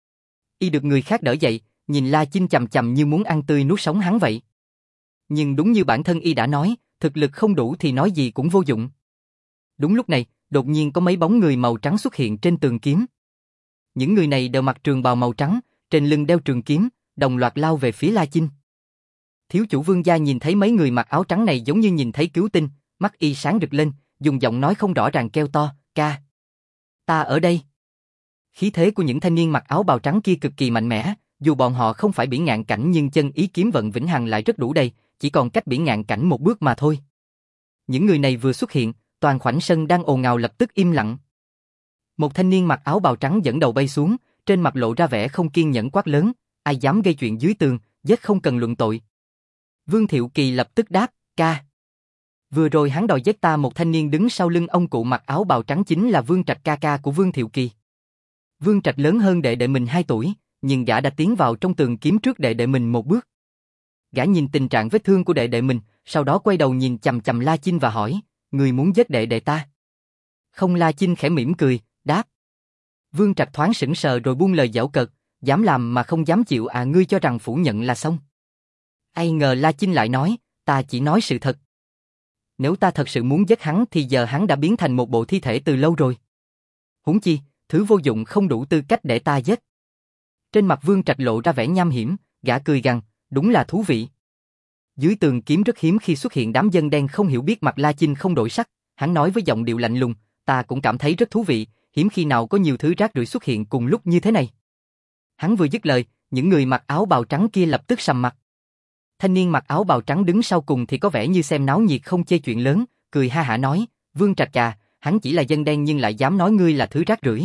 Y được người khác đỡ dậy, nhìn La Chinh chằm chằm như muốn ăn tươi nuốt sống hắn vậy. Nhưng đúng như bản thân y đã nói, thực lực không đủ thì nói gì cũng vô dụng. Đúng lúc này, đột nhiên có mấy bóng người màu trắng xuất hiện trên tường kiếm. Những người này đều mặc trường bào màu trắng, trên lưng đeo trường kiếm, đồng loạt lao về phía La Chinh. Thiếu chủ vương gia nhìn thấy mấy người mặc áo trắng này giống như nhìn thấy cứu tinh, mắt y sáng rực lên, dùng giọng nói không rõ ràng kêu to, ca. Ta ở đây. Khí thế của những thanh niên mặc áo bào trắng kia cực kỳ mạnh mẽ, dù bọn họ không phải bỉ ngạn cảnh nhưng chân ý kiếm vận vĩnh hằng lại rất đủ đầy, chỉ còn cách bỉ ngạn cảnh một bước mà thôi. Những người này vừa xuất hiện, toàn khoảnh sân đang ồn ào lập tức im lặng. Một thanh niên mặc áo bào trắng dẫn đầu bay xuống, trên mặt lộ ra vẻ không kiên nhẫn quát lớn, ai dám gây chuyện dưới tường, giết không cần luận tội. Vương Thiệu Kỳ lập tức đáp, ca. Vừa rồi hắn đòi giết ta. Một thanh niên đứng sau lưng ông cụ mặc áo bào trắng chính là Vương Trạch, ca ca của Vương Thiệu Kỳ. Vương Trạch lớn hơn đệ đệ mình 2 tuổi, nhưng gã đã tiến vào trong tường kiếm trước đệ đệ mình một bước. Gã nhìn tình trạng vết thương của đệ đệ mình, sau đó quay đầu nhìn chằm chằm La Chinh và hỏi, người muốn giết đệ đệ ta? Không. La Chinh khẽ mỉm cười, đáp. Vương Trạch thoáng sững sờ rồi buông lời giễu cợt, dám làm mà không dám chịu à, ngươi cho rằng phủ nhận là xong? Ai ngờ La Chinh lại nói, ta chỉ nói sự thật. Nếu ta thật sự muốn giết hắn thì giờ hắn đã biến thành một bộ thi thể từ lâu rồi. Huống chi, thứ vô dụng không đủ tư cách để ta giết. Trên mặt Vương Trạch lộ ra vẻ nham hiểm, gã cười gằn, đúng là thú vị. Dưới tường kiếm rất hiếm khi xuất hiện đám dân đen không hiểu biết. Mặt La Chinh không đổi sắc, hắn nói với giọng điệu lạnh lùng, ta cũng cảm thấy rất thú vị, hiếm khi nào có nhiều thứ rác rưởi xuất hiện cùng lúc như thế này. Hắn vừa dứt lời, những người mặc áo bào trắng kia lập tức sầm mặt. Thanh niên mặc áo bào trắng đứng sau cùng thì có vẻ như xem náo nhiệt không chê chuyện lớn, cười ha hả nói, Vương Trạch à, hắn chỉ là dân đen nhưng lại dám nói ngươi là thứ rác rưởi.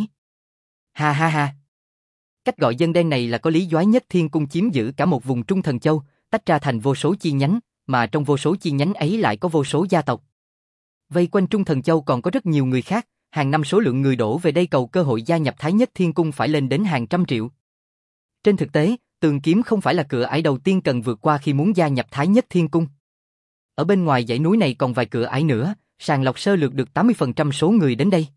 Ha ha ha. Cách gọi dân đen này là có lý doái. Nhất Thiên Cung chiếm giữ cả một vùng Trung Thần Châu, tách ra thành vô số chi nhánh, mà trong vô số chi nhánh ấy lại có vô số gia tộc. Vây quanh Trung Thần Châu còn có rất nhiều người khác, hàng năm số lượng người đổ về đây cầu cơ hội gia nhập Thái Nhất Thiên Cung phải lên đến hàng trăm triệu. Trên thực tế, Tường Kiếm không phải là cửa ải đầu tiên cần vượt qua khi muốn gia nhập Thái Nhất Thiên Cung. Ở bên ngoài dãy núi này còn vài cửa ải nữa, sàng lọc sơ lược được 80% số người đến đây.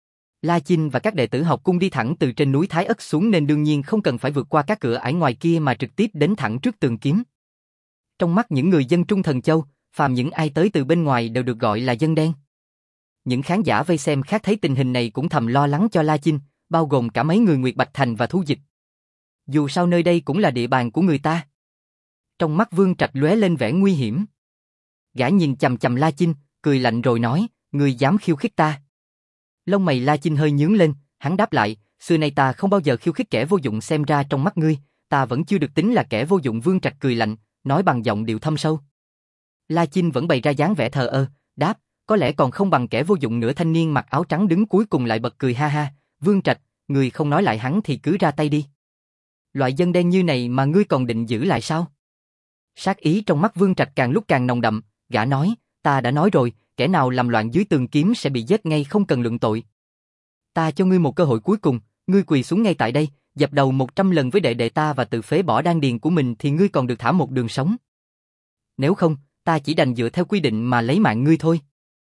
La Chinh và các đệ tử học cung đi thẳng từ trên núi Thái Ất xuống nên đương nhiên không cần phải vượt qua các cửa ải ngoài kia mà trực tiếp đến thẳng trước Tường Kiếm. Trong mắt những người dân Trung Thần Châu, phàm những ai tới từ bên ngoài đều được gọi là dân đen. Những khán giả vây xem khác thấy tình hình này cũng thầm lo lắng cho La Chinh, bao gồm cả mấy người Nguyệt Bạch Thành và Thu Dịch. Dù sao nơi đây cũng là địa bàn của người ta. Trong mắt Vương Trạch lóe lên vẻ nguy hiểm. Gã nhìn chằm chằm La Chinh, cười lạnh rồi nói, ngươi dám khiêu khích ta. Lông mày La Chinh hơi nhướng lên, hắn đáp lại, xưa nay ta không bao giờ khiêu khích kẻ vô dụng, xem ra trong mắt ngươi, ta vẫn chưa được tính là kẻ vô dụng. Vương Trạch cười lạnh, nói bằng giọng điệu thâm sâu. La Chinh vẫn bày ra dáng vẻ thờ ơ, đáp, có lẽ còn không bằng kẻ vô dụng nữa. Thanh niên mặc áo trắng đứng cuối cùng lại bật cười ha ha, Vương Trạch, ngươi không nói lại hắn thì cứ ra tay đi. Loại dân đen như này mà ngươi còn định giữ lại sao? Sát ý trong mắt Vương Trạch càng lúc càng nồng đậm, gã nói, ta đã nói rồi, kẻ nào làm loạn dưới Tường Kiếm sẽ bị giết ngay không cần luận tội. Ta cho ngươi một cơ hội cuối cùng, ngươi quỳ xuống ngay tại đây, dập đầu 100 lần với đệ đệ ta và tự phế bỏ đan điền của mình thì ngươi còn được thả một đường sống. Nếu không, ta chỉ đành dựa theo quy định mà lấy mạng ngươi thôi.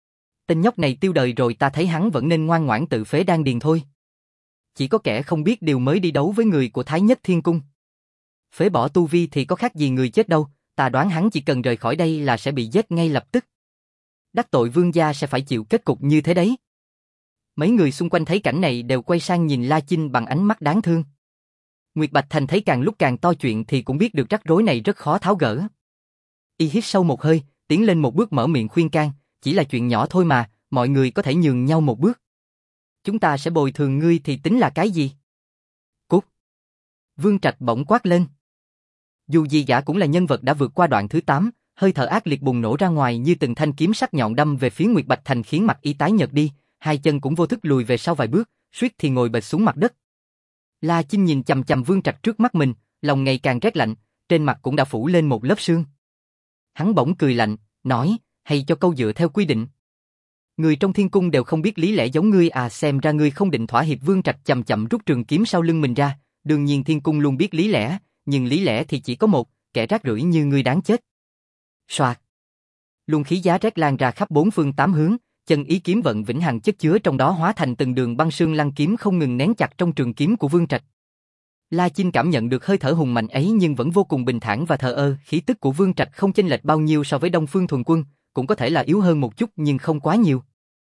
Tên nhóc này tiêu đời rồi, ta thấy hắn vẫn nên ngoan ngoãn tự phế đan điền thôi. Chỉ có kẻ không biết điều mới đi đấu với người của Thái Nhất Thiên Cung. Phế bỏ tu vi thì có khác gì người chết đâu, ta đoán hắn chỉ cần rời khỏi đây là sẽ bị giết ngay lập tức. Đắc tội vương gia sẽ phải chịu kết cục như thế đấy. Mấy người xung quanh thấy cảnh này đều quay sang nhìn La Chinh bằng ánh mắt đáng thương. Nguyệt Bạch Thành thấy càng lúc càng to chuyện thì cũng biết được rắc rối này rất khó tháo gỡ. Y hít sâu một hơi, tiến lên một bước mở miệng khuyên can, chỉ là chuyện nhỏ thôi mà, mọi người có thể nhường nhau một bước. Chúng ta sẽ bồi thường ngươi thì tính là cái gì? Cút! Vương Trạch bỗng quát lên. Dù gì gã cũng là nhân vật đã vượt qua đoạn thứ 8, hơi thở ác liệt bùng nổ ra ngoài như từng thanh kiếm sắc nhọn đâm về phía Nguyệt Bạch Thành khiến mặt y tái nhợt đi, hai chân cũng vô thức lùi về sau vài bước, suýt thì ngồi bệt xuống mặt đất. La Chinh nhìn chằm chằm Vương Trạch trước mắt mình, lòng ngày càng rét lạnh, trên mặt cũng đã phủ lên một lớp sương. Hắn bỗng cười lạnh, nói, hay cho câu dựa theo quy định. Người trong thiên cung đều không biết lý lẽ giống ngươi à, xem ra ngươi không định thỏa hiệp. Vương Trạch chậm chậm rút trường kiếm sau lưng mình ra, đương nhiên thiên cung luôn biết lý lẽ, nhưng lý lẽ thì chỉ có một, kẻ rác rưởi như ngươi đáng chết. Soạt. Luồng khí giá rét lan ra khắp bốn phương tám hướng, chân ý kiếm vận vĩnh hằng chất chứa trong đó hóa thành từng đường băng sương lăng kiếm không ngừng nén chặt trong trường kiếm của Vương Trạch. La Chinh cảm nhận được hơi thở hùng mạnh ấy nhưng vẫn vô cùng bình thản và thờ ơ, khí tức của Vương Trạch không chênh lệch bao nhiêu so với Đông Phương Thuần Quân, cũng có thể là yếu hơn một chút nhưng không quá nhiều.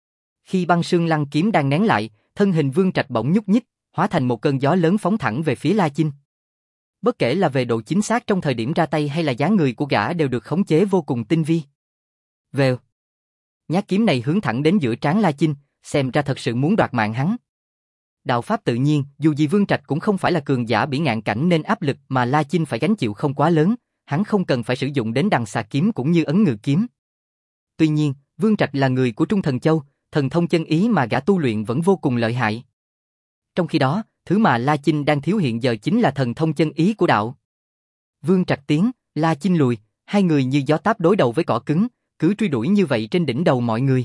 Khi băng sương lăng kiếm đang nén lại, thân hình Vương Trạch bỗng nhúc nhích, hóa thành một cơn gió lớn phóng thẳng về phía La Chinh. Bất kể là về độ chính xác trong thời điểm ra tay hay là dáng người của gã đều được khống chế vô cùng tinh vi. Vèo. Nhát kiếm này hướng thẳng đến giữa trán La Chinh, xem ra thật sự muốn đoạt mạng hắn. Đạo pháp tự nhiên, dù gì Vương Trạch cũng không phải là cường giả bỉ ngạn cảnh nên áp lực mà La Chinh phải gánh chịu không quá lớn, hắn không cần phải sử dụng đến đằng xà kiếm cũng như ấn ngự kiếm. Tuy nhiên, Vương Trạch là người của Trung Thần Châu, thần thông chân ý mà gã tu luyện vẫn vô cùng lợi hại. Trong khi đó, thứ mà La Chinh đang thiếu hiện giờ chính là thần thông chân ý của đạo. Vương Trạch tiến, La Chinh lùi, hai người như gió táp đối đầu với cỏ cứng, cứ truy đuổi như vậy trên đỉnh đầu mọi người.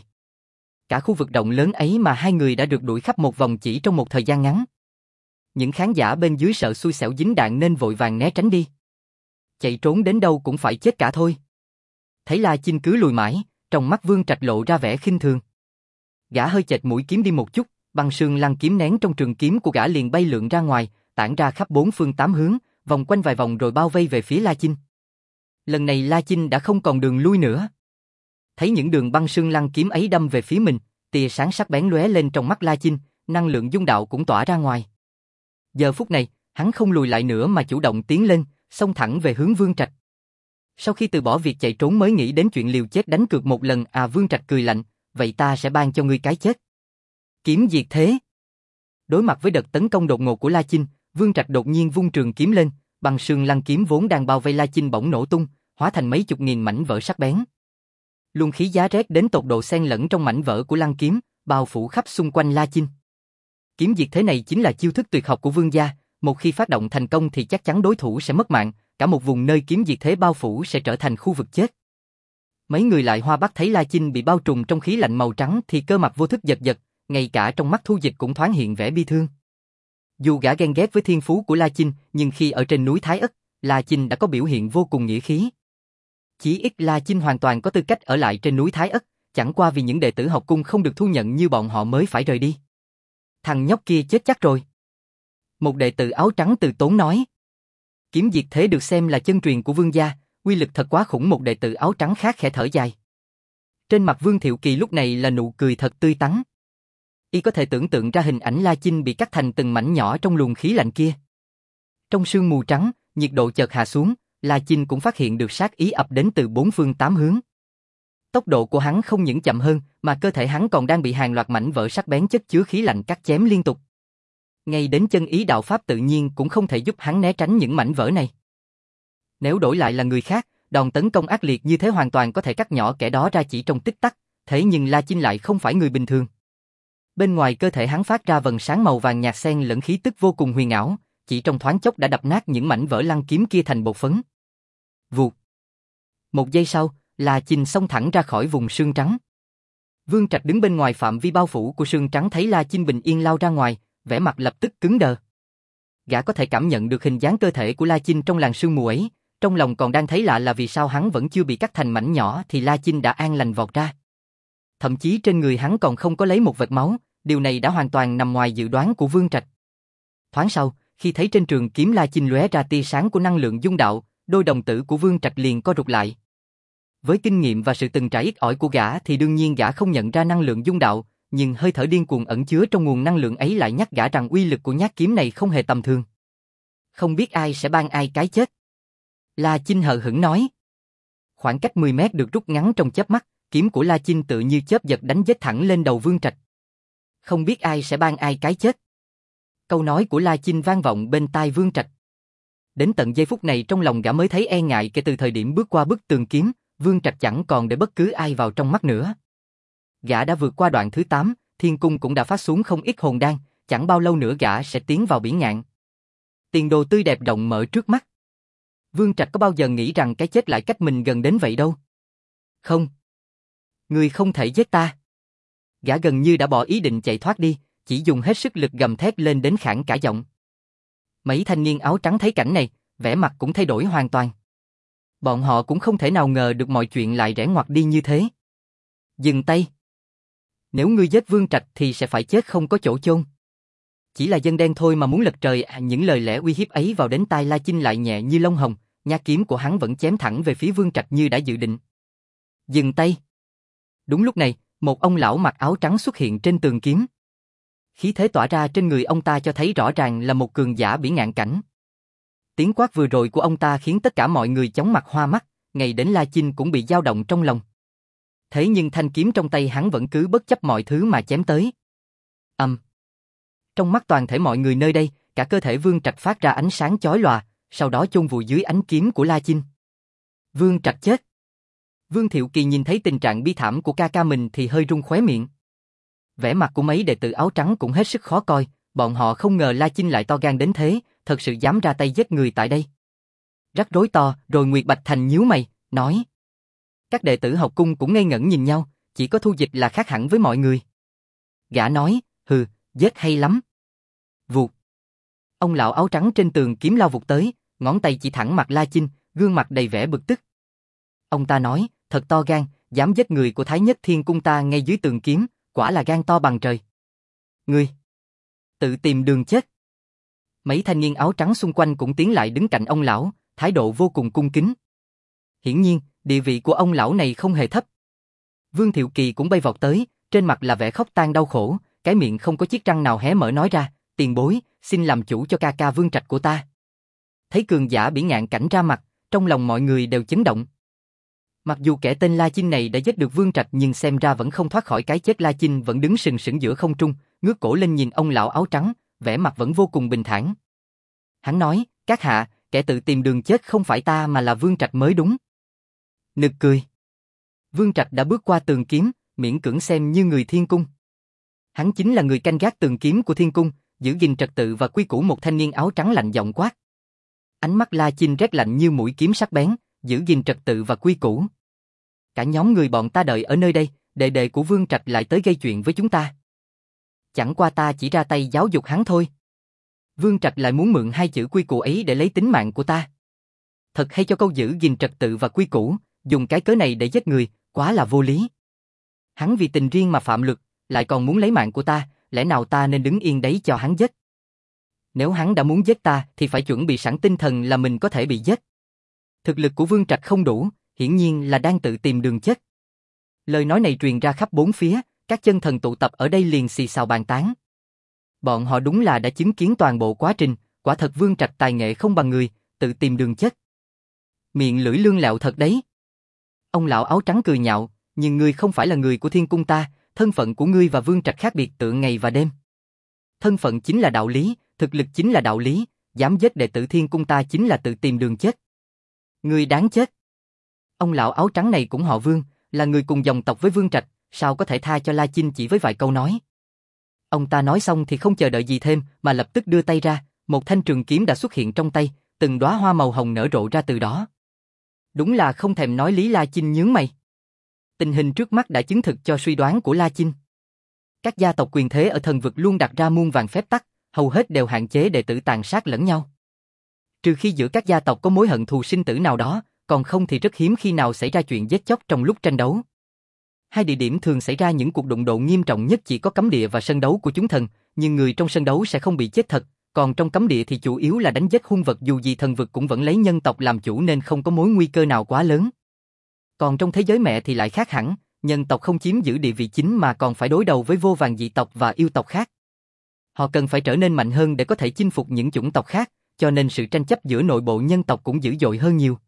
Cả khu vực rộng lớn ấy mà hai người đã được đuổi khắp một vòng chỉ trong một thời gian ngắn. Những khán giả bên dưới sợ xui xẻo dính đạn nên vội vàng né tránh đi. Chạy trốn đến đâu cũng phải chết cả thôi. Thấy La Chinh cứ lùi mãi, trong mắt Vương Trạch lộ ra vẻ khinh thường. Gã hơi chệch mũi kiếm đi một chút, băng sương lăng kiếm nén trong trường kiếm của gã liền bay lượn ra ngoài, tản ra khắp bốn phương tám hướng, vòng quanh vài vòng rồi bao vây về phía La Chinh. Lần này La Chinh đã không còn đường lui nữa. Thấy những đường băng sương lăng kiếm ấy đâm về phía mình, tia sáng sắc bén lóe lên trong mắt La Chinh, năng lượng dung đạo cũng tỏa ra ngoài. Giờ phút này, hắn không lùi lại nữa mà chủ động tiến lên, xông thẳng về hướng Vương Trạch. Sau khi từ bỏ việc chạy trốn mới nghĩ đến chuyện liều chết đánh cược một lần à. Vương Trạch cười lạnh, vậy ta sẽ ban cho ngươi cái chết. Kiếm diệt thế. Đối mặt với đợt tấn công đột ngột của La Chinh, Vương Trạch đột nhiên vung trường kiếm lên, băng sương lăng kiếm vốn đang bao vây La Chinh bỗng nổ tung, hóa thành mấy chục nghìn mảnh vỡ sắc bén. Luồng khí giá rét đến tột độ xen lẫn trong mảnh vỡ của lăng kiếm, bao phủ khắp xung quanh La Chinh. Kiếm diệt thế này chính là chiêu thức tuyệt học của Vương gia, một khi phát động thành công thì chắc chắn đối thủ sẽ mất mạng, cả một vùng nơi kiếm diệt thế bao phủ sẽ trở thành khu vực chết. Mấy người lại Hoa Bắc thấy La Chinh bị bao trùm trong khí lạnh màu trắng thì cơ mặt vô thức giật giật, ngay cả trong mắt Thu Dịch cũng thoáng hiện vẻ bi thương. Dù gã ghen ghét với thiên phú của La Chinh, nhưng khi ở trên núi Thái Ất, La Chinh đã có biểu hiện vô cùng nghĩa khí. Chí ít La Chinh hoàn toàn có tư cách ở lại trên núi Thái Ất, chẳng qua vì những đệ tử học cung không được thu nhận như bọn họ mới phải rời đi. Thằng nhóc kia chết chắc rồi. Một đệ tử áo trắng từ tốn nói. Kiếm diệt thế được xem là chân truyền của Vương gia, uy lực thật quá khủng. Một đệ tử áo trắng khác khẽ thở dài. Trên mặt Vương Thiệu Kỳ lúc này là nụ cười thật tươi tắn. Y có thể tưởng tượng ra hình ảnh La Chinh bị cắt thành từng mảnh nhỏ trong luồng khí lạnh kia. Trong sương mù trắng, nhiệt độ chợt hạ xuống, La Chinh cũng phát hiện được sát ý ập đến từ bốn phương tám hướng. Tốc độ của hắn không những chậm hơn, mà cơ thể hắn còn đang bị hàng loạt mảnh vỡ sắc bén chất chứa khí lạnh cắt chém liên tục. Ngay đến chân ý đạo pháp tự nhiên cũng không thể giúp hắn né tránh những mảnh vỡ này. Nếu đổi lại là người khác, đòn tấn công ác liệt như thế hoàn toàn có thể cắt nhỏ kẻ đó ra chỉ trong tích tắc, thế nhưng La Chinh lại không phải người bình thường. Bên ngoài cơ thể hắn phát ra vầng sáng màu vàng nhạt xen lẫn khí tức vô cùng huyền ảo, chỉ trong thoáng chốc đã đập nát những mảnh vỡ lăng kiếm kia thành bột phấn. Vụt. Một giây sau, La Chinh xông thẳng ra khỏi vùng sương trắng. Vương Trạch đứng bên ngoài phạm vi bao phủ của sương trắng thấy La Chinh bình yên lao ra ngoài, vẻ mặt lập tức cứng đờ. Gã có thể cảm nhận được hình dáng cơ thể của La Chinh trong làn sương mù ấy, trong lòng còn đang thấy lạ là vì sao hắn vẫn chưa bị cắt thành mảnh nhỏ thì La Chinh đã an lành vọt ra. Thậm chí trên người hắn còn không có lấy một vệt máu, điều này đã hoàn toàn nằm ngoài dự đoán của Vương Trạch. Thoáng sau, khi thấy trên trường kiếm La Chinh lóe ra tia sáng của năng lượng dung đạo, đôi đồng tử của Vương Trạch liền co rụt lại. Với kinh nghiệm và sự từng trải ít ỏi của gã thì đương nhiên gã không nhận ra năng lượng dung đạo, nhưng hơi thở điên cuồng ẩn chứa trong nguồn năng lượng ấy lại nhắc gã rằng uy lực của nhát kiếm này không hề tầm thường. Không biết ai sẽ ban ai cái chết. La Chinh hờ hững nói. Khoảng cách 10 mét được rút ngắn trong chớp mắt, kiếm của La Chinh tự như chớp giật đánh giết thẳng lên đầu Vương Trạch. Không biết ai sẽ ban ai cái chết. Câu nói của La Chinh vang vọng bên tai Vương Trạch. Đến tận giây phút này trong lòng gã mới thấy e ngại kể từ thời điểm bước qua bức tường kiếm, Vương Trạch chẳng còn để bất cứ ai vào trong mắt nữa. Gã đã vượt qua đoạn thứ 8, thiên cung cũng đã phát xuống không ít hồn đan, chẳng bao lâu nữa gã sẽ tiến vào biển ngạn. Tiền đồ tươi đẹp rộng mở trước mắt. Vương Trạch có bao giờ nghĩ rằng cái chết lại cách mình gần đến vậy đâu. Không. Ngươi không thể giết ta. Gã gần như đã bỏ ý định chạy thoát đi, chỉ dùng hết sức lực gầm thét lên đến khản cả giọng. Mấy thanh niên áo trắng thấy cảnh này, vẻ mặt cũng thay đổi hoàn toàn. Bọn họ cũng không thể nào ngờ được mọi chuyện lại rẽ ngoặt đi như thế. Dừng tay. Nếu ngươi giết Vương Trạch thì sẽ phải chết không có chỗ chôn. Chỉ là dân đen thôi mà muốn lật trời à, những lời lẽ uy hiếp ấy vào đến tai La Chinh lại nhẹ như lông hồng, nhát kiếm của hắn vẫn chém thẳng về phía Vương Trạch như đã dự định. Dừng tay. Đúng lúc này, một ông lão mặc áo trắng xuất hiện trên tường kiếm. Khí thế tỏa ra trên người ông ta cho thấy rõ ràng là một cường giả biển ngạn cảnh. Tiếng quát vừa rồi của ông ta khiến tất cả mọi người chóng mặt hoa mắt, ngay đến La Chinh cũng bị dao động trong lòng. Thế nhưng thanh kiếm trong tay hắn vẫn cứ bất chấp mọi thứ mà chém tới. Trong mắt toàn thể mọi người nơi đây, cả cơ thể Vương Trạch phát ra ánh sáng chói lòa, sau đó chôn vùi dưới ánh kiếm của La Chinh. Vương Trạch chết. Vương Thiệu Kỳ nhìn thấy tình trạng bi thảm của ca ca mình thì hơi run khóe miệng. Vẻ mặt của mấy đệ tử áo trắng cũng hết sức khó coi, bọn họ không ngờ La Chinh lại to gan đến thế, thật sự dám ra tay giết người tại đây. Rắc rối to, rồi Nguyệt Bạch Thành nhíu mày, nói. Các đệ tử học cung cũng ngây ngẩn nhìn nhau, chỉ có Thu Dịch là khác hẳn với mọi người. Gã nói, hừ, giết hay lắm. Vụt. Ông lão áo trắng trên tường kiếm lao vụt tới, ngón tay chỉ thẳng mặt La Chinh, gương mặt đầy vẻ bực tức. Ông ta nói, thật to gan, dám giết người của Thái Nhất Thiên Cung ta ngay dưới tường kiếm, quả là gan to bằng trời. Ngươi tự tìm đường chết. Mấy thanh niên áo trắng xung quanh cũng tiến lại đứng cạnh ông lão, thái độ vô cùng cung kính. Hiển nhiên, địa vị của ông lão này không hề thấp. Vương Thiệu Kỳ cũng bay vọt tới, trên mặt là vẻ khóc tang đau khổ, cái miệng không có chiếc răng nào hé mở nói ra, tiền bối, xin làm chủ cho ca ca Vương Trạch của ta. Thấy cường giả biển ngạn cảnh ra mặt, trong lòng mọi người đều chấn động. Mặc dù kẻ tên La Chinh này đã giết được Vương Trạch nhưng xem ra vẫn không thoát khỏi cái chết. La Chinh vẫn đứng sừng sững giữa không trung, ngước cổ lên nhìn ông lão áo trắng, vẻ mặt vẫn vô cùng bình thản. Hắn nói, các hạ, kẻ tự tìm đường chết không phải ta mà là Vương Trạch mới đúng. Nực cười. Vương Trạch đã bước qua tường kiếm, miễn cưỡng xem như người thiên cung. Hắn chính là người canh gác tường kiếm của thiên cung, giữ gìn trật tự và quy củ. Một thanh niên áo trắng lạnh giọng quát. Ánh mắt La Chinh rét lạnh như mũi kiếm sắc bén, giữ gìn trật tự và quy củ. Cả nhóm người bọn ta đợi ở nơi đây, đệ đệ của Vương Trạch lại tới gây chuyện với chúng ta. Chẳng qua ta chỉ ra tay giáo dục hắn thôi. Vương Trạch lại muốn mượn hai chữ quy củ ấy để lấy tính mạng của ta. Thật hay cho câu giữ gìn trật tự và quy củ, dùng cái cớ này để giết người, quá là vô lý. Hắn vì tình riêng mà phạm luật, lại còn muốn lấy mạng của ta, lẽ nào ta nên đứng yên đấy cho hắn giết? Nếu hắn đã muốn giết ta thì phải chuẩn bị sẵn tinh thần là mình có thể bị giết. Thực lực của Vương Trạch không đủ, hiển nhiên là đang tự tìm đường chết. Lời nói này truyền ra khắp bốn phía, các chân thần tụ tập ở đây liền xì xào bàn tán. Bọn họ đúng là đã chứng kiến toàn bộ quá trình, quả thật Vương Trạch tài nghệ không bằng người, tự tìm đường chết. Miệng lưỡi lương lẹo thật đấy. Ông lão áo trắng cười nhạo, nhưng ngươi không phải là người của thiên cung ta, thân phận của ngươi và Vương Trạch khác biệt tựa ngày và đêm. Thân phận chính là đạo lý, thực lực chính là đạo lý, dám giết đệ tử thiên cung ta chính là tự tìm đường chết. Ngươi đáng chết. Ông lão áo trắng này cũng họ Vương, là người cùng dòng tộc với Vương Trạch, sao có thể tha cho La Chinh chỉ với vài câu nói. Ông ta nói xong thì không chờ đợi gì thêm mà lập tức đưa tay ra, một thanh trường kiếm đã xuất hiện trong tay, từng đóa hoa màu hồng nở rộ ra từ đó. Đúng là không thèm nói lý. La Chinh nhướng mày. Tình hình trước mắt đã chứng thực cho suy đoán của La Chinh. Các gia tộc quyền thế ở thần vực luôn đặt ra muôn vàn phép tắc, hầu hết đều hạn chế đệ tử tàn sát lẫn nhau. Trừ khi giữa các gia tộc có mối hận thù sinh tử nào đó, còn không thì rất hiếm khi nào xảy ra chuyện giết chóc trong lúc tranh đấu. Hai địa điểm thường xảy ra những cuộc đụng độ nghiêm trọng nhất chỉ có cấm địa và sân đấu của chúng thần, nhưng người trong sân đấu sẽ không bị chết thật, còn trong cấm địa thì chủ yếu là đánh giết hung vật, dù gì thần vực cũng vẫn lấy nhân tộc làm chủ nên không có mối nguy cơ nào quá lớn. Còn trong thế giới mẹ thì lại khác hẳn, nhân tộc không chiếm giữ địa vị chính mà còn phải đối đầu với vô vàn dị tộc và yêu tộc khác. Họ cần phải trở nên mạnh hơn để có thể chinh phục những chủng tộc khác, cho nên sự tranh chấp giữa nội bộ nhân tộc cũng dữ dội hơn nhiều.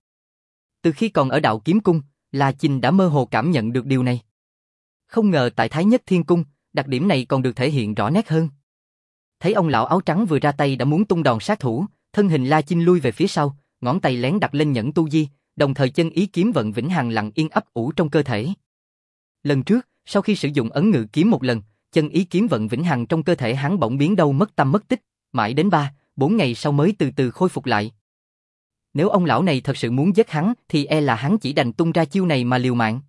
Từ khi còn ở Đạo Kiếm Cung, La Chinh đã mơ hồ cảm nhận được điều này. Không ngờ tại Thái Nhất Thiên Cung, đặc điểm này còn được thể hiện rõ nét hơn. Thấy ông lão áo trắng vừa ra tay đã muốn tung đòn sát thủ, thân hình La Chinh lui về phía sau, ngón tay lén đặt lên nhẫn tu di, đồng thời chân ý kiếm vận vĩnh hằng lặng yên ấp ủ trong cơ thể. Lần trước, sau khi sử dụng ấn ngự kiếm một lần, chân ý kiếm vận vĩnh hằng trong cơ thể hắn bỗng biến đâu mất tăm mất tích, mãi đến 3-4 ngày sau mới từ từ khôi phục lại. Nếu ông lão này thật sự muốn giết hắn thì e là hắn chỉ đành tung ra chiêu này mà liều mạng.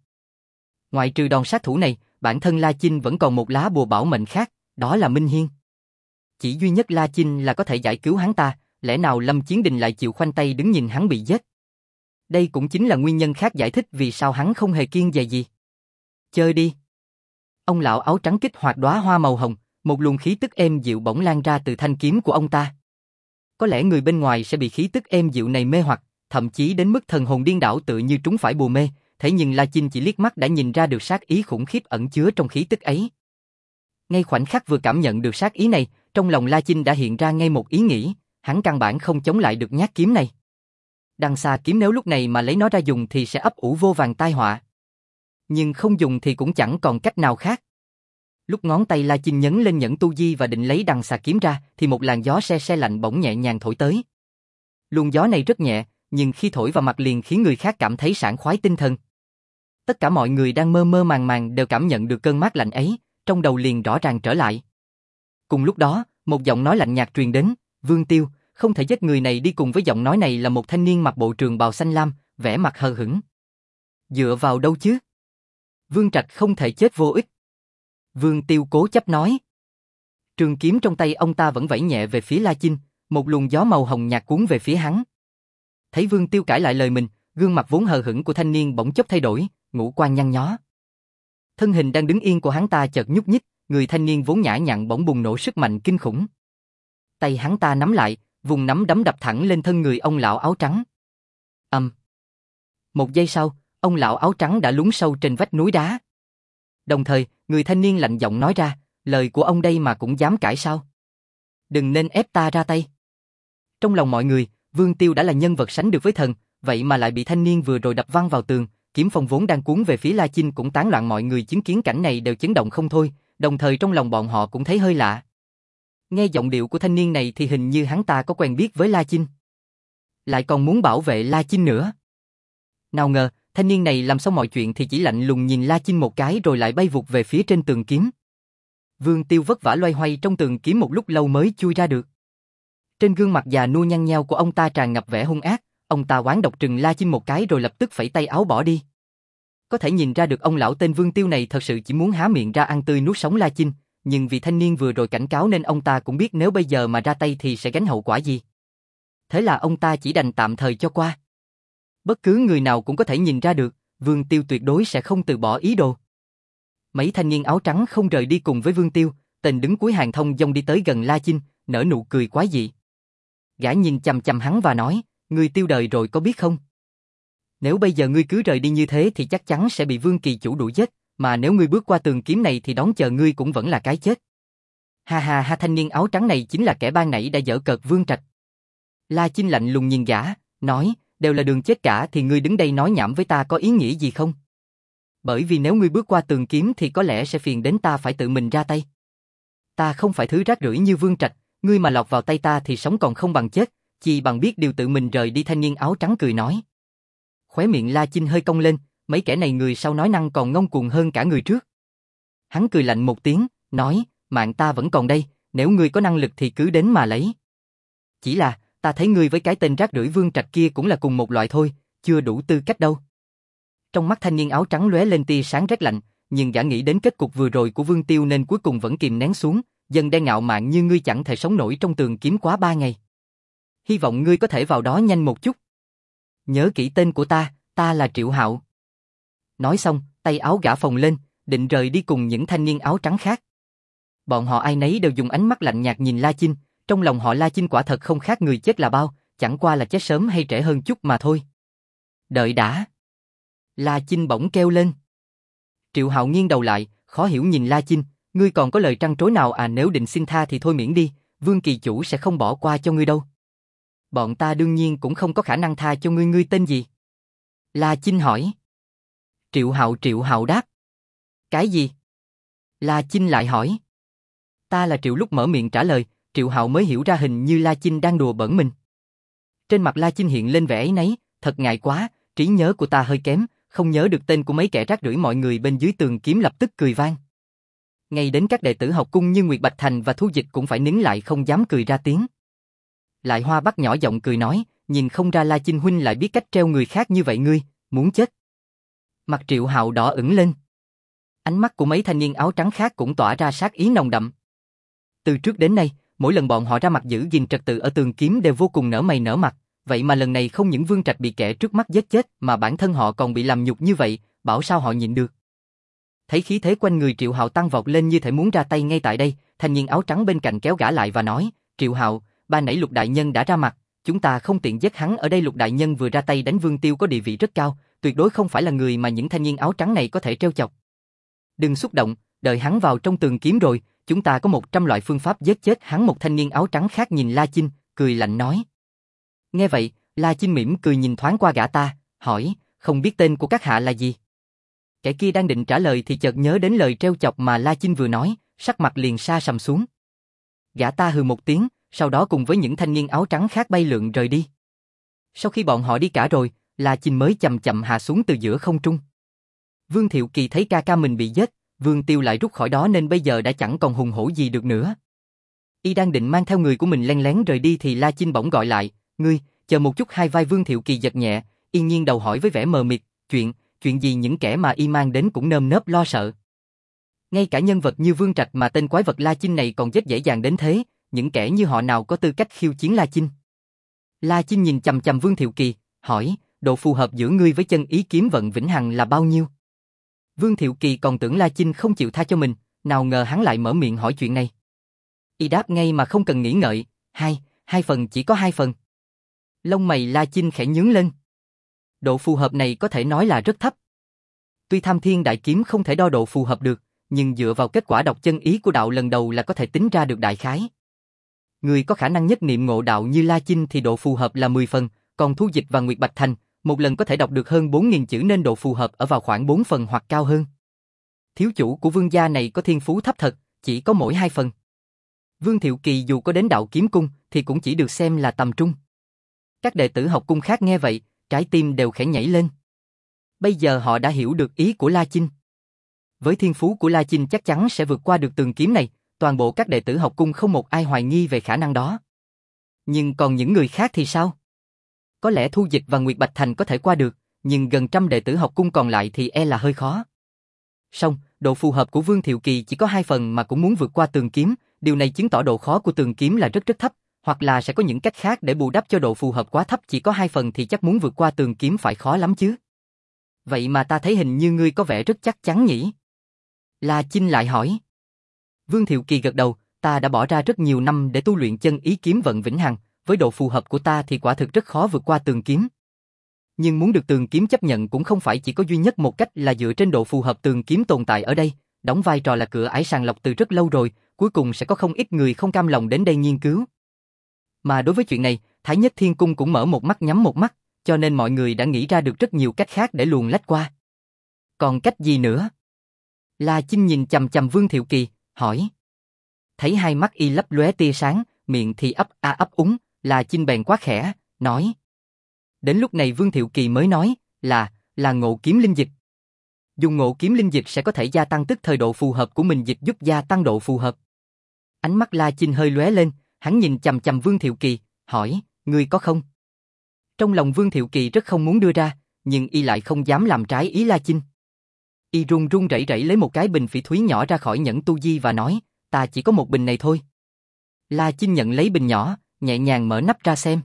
Ngoại trừ đòn sát thủ này, bản thân La Chinh vẫn còn một lá bùa bảo mệnh khác, đó là Minh Hiên. Chỉ duy nhất La Chinh là có thể giải cứu hắn ta, lẽ nào Lâm Chiến Đình lại chịu khoanh tay đứng nhìn hắn bị giết? Đây cũng chính là nguyên nhân khác giải thích vì sao hắn không hề kiêng dè gì. Chơi đi. Ông lão áo trắng kích hoạt đóa hoa màu hồng, một luồng khí tức êm dịu bỗng lan ra từ thanh kiếm của ông ta. Có lẽ người bên ngoài sẽ bị khí tức êm dịu này mê hoặc, thậm chí đến mức thần hồn điên đảo tựa như trúng phải bùa mê, thế nhưng La Chinh chỉ liếc mắt đã nhìn ra được sát ý khủng khiếp ẩn chứa trong khí tức ấy. Ngay khoảnh khắc vừa cảm nhận được sát ý này, trong lòng La Chinh đã hiện ra ngay một ý nghĩ, hắn căn bản không chống lại được nhát kiếm này. Đằng xà kiếm nếu lúc này mà lấy nó ra dùng thì sẽ ấp ủ vô vàn tai họa. Nhưng không dùng thì cũng chẳng còn cách nào khác. Lúc ngón tay La Chinh nhấn lên nhẫn tu di và định lấy đằng xà kiếm ra, thì một làn gió se se lạnh bỗng nhẹ nhàng thổi tới. Luồng gió này rất nhẹ, nhưng khi thổi vào mặt liền khiến người khác cảm thấy sảng khoái tinh thần. Tất cả mọi người đang mơ mơ màng màng đều cảm nhận được cơn mát lạnh ấy, trong đầu liền rõ ràng trở lại. Cùng lúc đó, một giọng nói lạnh nhạt truyền đến, Vương Tiêu, không thể giết người này. Đi cùng với giọng nói này là một thanh niên mặc bộ trường bào xanh lam, vẻ mặt hờ hững. Dựa vào đâu chứ? Vương Trạch không thể chết vô ích. Vương Tiêu cố chấp nói. Trường kiếm trong tay ông ta vẫn vẫy nhẹ về phía La Chinh, một luồng gió màu hồng nhạt cuốn về phía hắn. Thấy Vương Tiêu cãi lại lời mình, gương mặt vốn hờ hững của thanh niên bỗng chốc thay đổi, ngũ quan nhăn nhó. Thân hình đang đứng yên của hắn ta chợt nhúc nhích, người thanh niên vốn nhã nhặn bỗng bùng nổ sức mạnh kinh khủng. Tay hắn ta nắm lại, vùng nắm đấm đập thẳng lên thân người ông lão áo trắng. Một giây sau, ông lão áo trắng đã lún sâu trên vách núi đá. Đồng thời, người thanh niên lạnh giọng nói ra, lời của ông đây mà cũng dám cãi sao? Đừng nên ép ta ra tay. Trong lòng mọi người, Vương Tiêu đã là nhân vật sánh được với thần, vậy mà lại bị thanh niên vừa rồi đập văng vào tường, kiếm phong vốn đang cuốn về phía La Chinh cũng tán loạn. Mọi người chứng kiến cảnh này đều chấn động không thôi, đồng thời trong lòng bọn họ cũng thấy hơi lạ. Nghe giọng điệu của thanh niên này thì hình như hắn ta có quen biết với La Chinh. Lại còn muốn bảo vệ La Chinh nữa. Nào ngờ, thanh niên này làm xong mọi chuyện thì chỉ lạnh lùng nhìn La Chinh một cái rồi lại bay vụt về phía trên tường kiếm. Vương Tiêu vất vả loay hoay trong tường kiếm một lúc lâu mới chui ra được. Trên gương mặt già nua nhăn nheo của ông ta tràn ngập vẻ hung ác, ông ta oán độc trừng La Chinh một cái rồi lập tức phẩy tay áo bỏ đi. Có thể nhìn ra được ông lão tên Vương Tiêu này thật sự chỉ muốn há miệng ra ăn tươi nuốt sống La Chinh, nhưng vì thanh niên vừa rồi cảnh cáo nên ông ta cũng biết nếu bây giờ mà ra tay thì sẽ gánh hậu quả gì. Thế là ông ta chỉ đành tạm thời cho qua. Bất cứ người nào cũng có thể nhìn ra được, Vương Tiêu tuyệt đối sẽ không từ bỏ ý đồ. Mấy thanh niên áo trắng không rời đi cùng với Vương Tiêu, tên đứng cuối hàng thông dong đi tới gần La Chinh, nở nụ cười quái dị. Gã nhìn chằm chằm hắn và nói, ngươi tiêu đời rồi có biết không? Nếu bây giờ ngươi cứ rời đi như thế thì chắc chắn sẽ bị Vương Kỳ Chủ đuổi giết, mà nếu ngươi bước qua tường kiếm này thì đón chờ ngươi cũng vẫn là cái chết. Ha ha ha, thanh niên áo trắng này chính là kẻ ban nãy đã giở cợt Vương Trạch. La Chinh lạnh lùng nhìn gã, nói, đều là đường chết cả thì ngươi đứng đây nói nhảm với ta có ý nghĩa gì không? Bởi vì nếu ngươi bước qua tường kiếm thì có lẽ sẽ phiền đến ta phải tự mình ra tay. Ta không phải thứ rác rưởi như Vương Trạch, ngươi mà lọt vào tay ta thì sống còn không bằng chết, chỉ bằng biết điều tự mình rời đi. Thanh niên áo trắng cười nói. Khóe miệng La Chinh hơi cong lên, mấy kẻ này người sau nói năng còn ngông cuồng hơn cả người trước. Hắn cười lạnh một tiếng, nói, mạng ta vẫn còn đây, nếu ngươi có năng lực thì cứ đến mà lấy. Chỉ là, ta thấy ngươi với cái tên rác rưởi Vương Trạch kia cũng là cùng một loại thôi, chưa đủ tư cách đâu. Trong mắt thanh niên áo trắng lóe lên tia sáng rét lạnh, nhưng gã nghĩ đến kết cục vừa rồi của Vương Tiêu nên cuối cùng vẫn kìm nén xuống, dân đen ngạo mạn như ngươi chẳng thể sống nổi trong tường kiếm quá 3 ngày. Hy vọng ngươi có thể vào đó nhanh một chút. Nhớ kỹ tên của ta, ta là Triệu Hạo. Nói xong, tay áo gã phồng lên, định rời đi cùng những thanh niên áo trắng khác. Bọn họ ai nấy đều dùng ánh mắt lạnh nhạt nhìn La Chinh, trong lòng họ La Chinh quả thật không khác người chết là bao, chẳng qua là chết sớm hay trễ hơn chút mà thôi. Đợi đã. La Chinh bỗng kêu lên. Triệu Hạo nghiêng đầu lại, khó hiểu nhìn La Chinh, ngươi còn có lời trăn trối nào à? Nếu định xin tha thì thôi miễn đi, Vương Kỳ Chủ sẽ không bỏ qua cho ngươi đâu. Bọn ta đương nhiên cũng không có khả năng tha cho ngươi. Ngươi tên gì? La Chinh hỏi. Triệu Hạo đáp. Cái gì? La Chinh lại hỏi. Ta là Triệu. Lúc mở miệng trả lời, Triệu Hạo mới hiểu ra hình như La Chinh đang đùa bỡn mình. Trên mặt La Chinh hiện lên vẻ áy náy, thật ngại quá, trí nhớ của ta hơi kém, không nhớ được tên của mấy kẻ rác rưởi. Mọi người bên dưới tường kiếm lập tức cười vang. Ngay đến các đệ tử học cung như Nguyệt Bạch Thành và Thu Dịch cũng phải nín lại không dám cười ra tiếng. Lại Hoa bắt nhỏ giọng cười nói, nhìn không ra La Chinh huynh lại biết cách treo người khác như vậy. Ngươi muốn chết? Mặt Triệu Hạo đỏ ửng lên. Ánh mắt của mấy thanh niên áo trắng khác cũng tỏa ra sát ý nồng đậm. Từ trước đến nay, mỗi lần bọn họ ra mặt giữ gìn trật tự ở tường kiếm đều vô cùng nở mày nở mặt, vậy mà lần này không những Vương Trạch bị kẻ trước mắt giết chết mà bản thân họ còn bị làm nhục như vậy, bảo sao họ nhịn được. Thấy khí thế quanh người Triệu Hạo tăng vọt lên như thể muốn ra tay ngay tại đây, thanh niên áo trắng bên cạnh kéo gã lại và nói, Triệu Hạo, ban nãy Lục đại nhân đã ra mặt, chúng ta không tiện giết hắn ở đây. Lục đại nhân vừa ra tay đánh Vương Tiêu có địa vị rất cao, tuyệt đối không phải là người mà những thanh niên áo trắng này có thể trêu chọc. Đừng xúc động, đợi hắn vào trong tường kiếm rồi, chúng ta có 100 loại phương pháp giết chết hắn. Một thanh niên áo trắng khác nhìn La Chinh, cười lạnh nói. Nghe vậy, La Chinh mỉm cười nhìn thoáng qua gã ta, hỏi, không biết tên của các hạ là gì? Kẻ kia đang định trả lời thì chợt nhớ đến lời trêu chọc mà La Chinh vừa nói, sắc mặt liền sa sầm xuống. Gã ta hừ một tiếng, sau đó cùng với những thanh niên áo trắng khác bay lượn rời đi. Sau khi bọn họ đi cả rồi, La Chinh mới chậm chậm hạ xuống từ giữa không trung. Vương Thiệu Kỳ thấy ca ca mình bị giết, Vương Tiêu lại rút khỏi đó nên bây giờ đã chẳng còn hùng hổ gì được nữa. Y đang định mang theo người của mình len lén rời đi thì La Chinh bỗng gọi lại, ngươi, chờ một chút. Hai vai Vương Thiệu Kỳ giật nhẹ, yên nhiên đầu hỏi với vẻ mờ mịt, chuyện gì? Những kẻ mà y mang đến cũng nơm nớp lo sợ. Ngay cả nhân vật như Vương Trạch mà tên quái vật La Chinh này còn giết dễ dàng đến thế, những kẻ như họ nào có tư cách khiêu chiến La Chinh? La Chinh nhìn chằm chằm Vương Thiệu Kỳ, hỏi, độ phù hợp giữa ngươi với chân ý kiếm vận vĩnh hằng là bao nhiêu? Vương Thiệu Kỳ còn tưởng La Chinh không chịu tha cho mình, nào ngờ hắn lại mở miệng hỏi chuyện này. Y đáp ngay mà không cần nghĩ ngợi, hai phần, chỉ có 2 phần. Lông mày La Chinh khẽ nhướng lên. Độ phù hợp này có thể nói là rất thấp. Tuy Tham Thiên Đại Kiếm không thể đo độ phù hợp được, nhưng dựa vào kết quả đọc chân ý của đạo lần đầu là có thể tính ra được đại khái. Người có khả năng nhất niệm ngộ đạo như La Chinh thì độ phù hợp là 10 phần, còn Thu Dịch và Nguyệt Bạch Thành, một lần có thể đọc được hơn 4.000 chữ nên độ phù hợp ở vào khoảng 4 phần hoặc cao hơn. Thiếu chủ của Vương gia này có thiên phú thấp thật, chỉ có mỗi 2 phần. Vương Thiệu Kỳ dù có đến đạo kiếm cung thì cũng chỉ được xem là tầm trung. Các đệ tử học cung khác nghe vậy, trái tim đều khẽ nhảy lên. Bây giờ họ đã hiểu được ý của La Chinh. Với thiên phú của La Chinh chắc chắn sẽ vượt qua được tường kiếm này, toàn bộ các đệ tử học cung không một ai hoài nghi về khả năng đó. Nhưng còn những người khác thì sao? Có lẽ Thu Dịch và Nguyệt Bạch Thành có thể qua được, nhưng gần trăm đệ tử học cung còn lại thì e là hơi khó. Song, độ phù hợp của Vương Thiệu Kỳ chỉ có 2 phần mà cũng muốn vượt qua tường kiếm, điều này chứng tỏ độ khó của tường kiếm là rất thấp, hoặc là sẽ có những cách khác để bù đắp cho độ phù hợp quá thấp, chỉ có 2 phần thì chắc muốn vượt qua tường kiếm phải khó lắm chứ. Vậy mà ta thấy hình như ngươi có vẻ rất chắc chắn nhỉ? La Chinh lại hỏi. Vương Thiệu Kỳ gật đầu, ta đã bỏ ra rất nhiều năm để tu luyện chân ý kiếm vận vĩnh hằng, với độ phù hợp của ta thì quả thực rất khó vượt qua tường kiếm. Nhưng muốn được tường kiếm chấp nhận cũng không phải chỉ có duy nhất một cách là dựa trên độ phù hợp tường kiếm tồn tại ở đây, đóng vai trò là cửa ải sàng lọc từ rất lâu rồi, cuối cùng sẽ có không ít người không cam lòng đến đây nghiên cứu. Mà đối với chuyện này, Thái Nhất Thiên Cung cũng mở một mắt nhắm một mắt, cho nên mọi người đã nghĩ ra được rất nhiều cách khác để luồn lách qua. Còn cách gì nữa? La Chinh nhìn chằm chằm Vương Thiệu Kỳ, hỏi. Thấy hai mắt y lấp lóe tia sáng, miệng thì ấp a ấp úng, La Chinh bèn quát khẽ, nói. Đến lúc này Vương Thiệu Kỳ mới nói, là ngộ kiếm linh dịch. Dùng ngộ kiếm linh dịch sẽ có thể gia tăng tức thời độ phù hợp của mình, dịch giúp gia tăng độ phù hợp. Ánh mắt La Chinh hơi lóe lên, hắn nhìn chằm chằm Vương Thiệu Kỳ, hỏi, ngươi có không? Trong lòng Vương Thiệu Kỳ rất không muốn đưa ra, nhưng y lại không dám làm trái ý La Chinh. Y run run rẩy rẩy lấy một cái bình phỉ thúy nhỏ ra khỏi nhẫn tu di và nói, ta chỉ có một bình này thôi. La Chinh nhận lấy bình nhỏ, nhẹ nhàng mở nắp ra xem.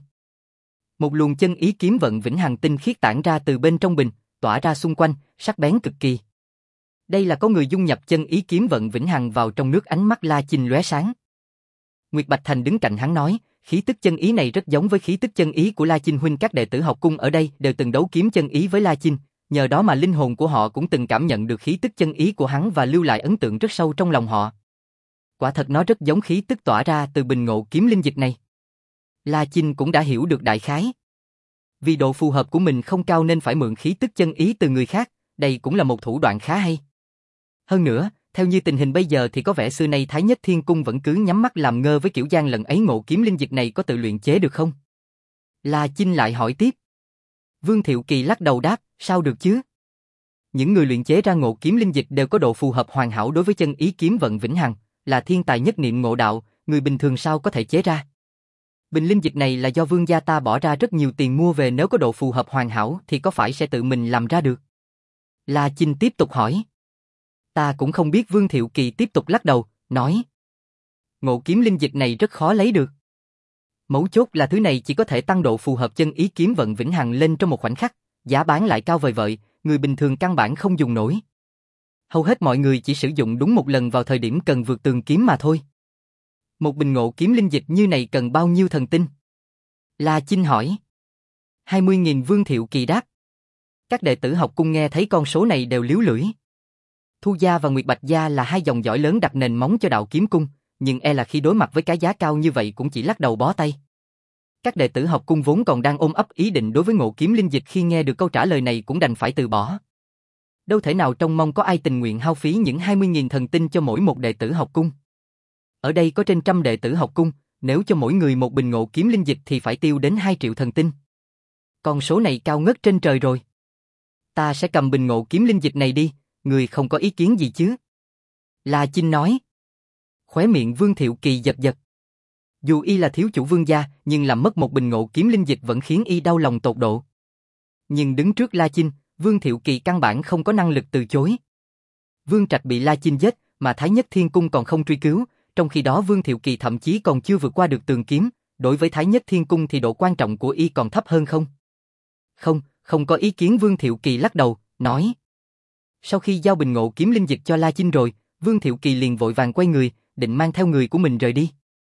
Một luồng chân ý kiếm vận vĩnh hằng tinh khiết tản ra từ bên trong bình, tỏa ra xung quanh, sắc bén cực kỳ. Đây là có người dung nhập chân ý kiếm vận vĩnh hằng vào trong nước, ánh mắt La Chinh lóe sáng. Nguyệt Bạch Thành đứng cạnh hắn nói, khí tức chân ý này rất giống với khí tức chân ý của La Chinh huynh, các đệ tử học cung ở đây đều từng đấu kiếm chân ý với La Chinh, nhờ đó mà linh hồn của họ cũng từng cảm nhận được khí tức chân ý của hắn và lưu lại ấn tượng rất sâu trong lòng họ. Quả thật nó rất giống khí tức tỏa ra từ bình ngộ kiếm linh dịch này. La Chinh cũng đã hiểu được đại khái. Vì độ phù hợp của mình không cao nên phải mượn khí tức chân ý từ người khác, đây cũng là một thủ đoạn khá hay. Hơn nữa, theo như tình hình bây giờ thì có vẻ xưa nay Thái Nhất Thiên Cung vẫn cứ nhắm mắt làm ngơ với kiểu gian lận ấy, ngộ kiếm linh dịch này có tự luyện chế được không? La Chinh lại hỏi tiếp. Vương Thiệu Kỳ lắc đầu đáp, sao được chứ? Những người luyện chế ra ngộ kiếm linh dịch đều có độ phù hợp hoàn hảo đối với chân ý kiếm vận vĩnh hằng, là thiên tài nhất niệm ngộ đạo, người bình thường sao có thể chế ra? Bình linh dịch này là do vương gia ta bỏ ra rất nhiều tiền mua về, nếu có độ phù hợp hoàn hảo thì có phải sẽ tự mình làm ra được? La Chinh tiếp tục hỏi. Ta cũng không biết. Vương Thiệu Kỳ tiếp tục lắc đầu, nói. Ngộ kiếm linh dịch này rất khó lấy được. Mấu chốt là thứ này chỉ có thể tăng độ phù hợp chân ý kiếm vận vĩnh hằng lên trong một khoảnh khắc, giá bán lại cao vời vợi, người bình thường căn bản không dùng nổi. Hầu hết mọi người chỉ sử dụng đúng một lần vào thời điểm cần vượt tường kiếm mà thôi. Một bình ngộ kiếm linh dịch như này cần bao nhiêu thần tinh? La Chinh hỏi. 20.000. Vương Thiệu Kỳ đáp. Các đệ tử học cung nghe thấy con số này đều liếu lưỡi. Thu Gia và Nguyệt Bạch Gia là hai dòng dõi lớn đặt nền móng cho đạo kiếm cung, nhưng e là khi đối mặt với cái giá cao như vậy cũng chỉ lắc đầu bó tay. Các đệ tử học cung vốn còn đang ôm ấp ý định đối với ngộ kiếm linh dịch, khi nghe được câu trả lời này cũng đành phải từ bỏ. Đâu thể nào trông mong có ai tình nguyện hao phí những 20.000 thần tinh cho mỗi một đệ tử học cung. Ở đây có trên trăm đệ tử học cung, nếu cho mỗi người một bình ngộ kiếm linh dịch thì phải tiêu đến 2 triệu thần tinh. Con số này cao ngất trên trời rồi. Ta sẽ cầm bình ngộ kiếm linh dịch này đi, người không có ý kiến gì chứ? La Chinh nói. Khóe miệng Vương Thiệu Kỳ giật giật. Dù y là thiếu chủ Vương gia, nhưng làm mất một bình ngộ kiếm linh dịch vẫn khiến y đau lòng tột độ. Nhưng đứng trước La Chinh, Vương Thiệu Kỳ căn bản không có năng lực từ chối. Vương Trạch bị La Chinh giết, mà Thái Nhất Thiên Cung còn không truy cứu, trong khi đó Vương Thiệu Kỳ thậm chí còn chưa vượt qua được tường kiếm, đối với Thái Nhất Thiên Cung thì độ quan trọng của y còn thấp hơn không? Không có ý kiến. Vương Thiệu Kỳ lắc đầu, nói. Sau khi giao bình ngộ kiếm linh dịch cho La Chinh rồi, Vương Thiệu Kỳ liền vội vàng quay người, định mang theo người của mình rời đi.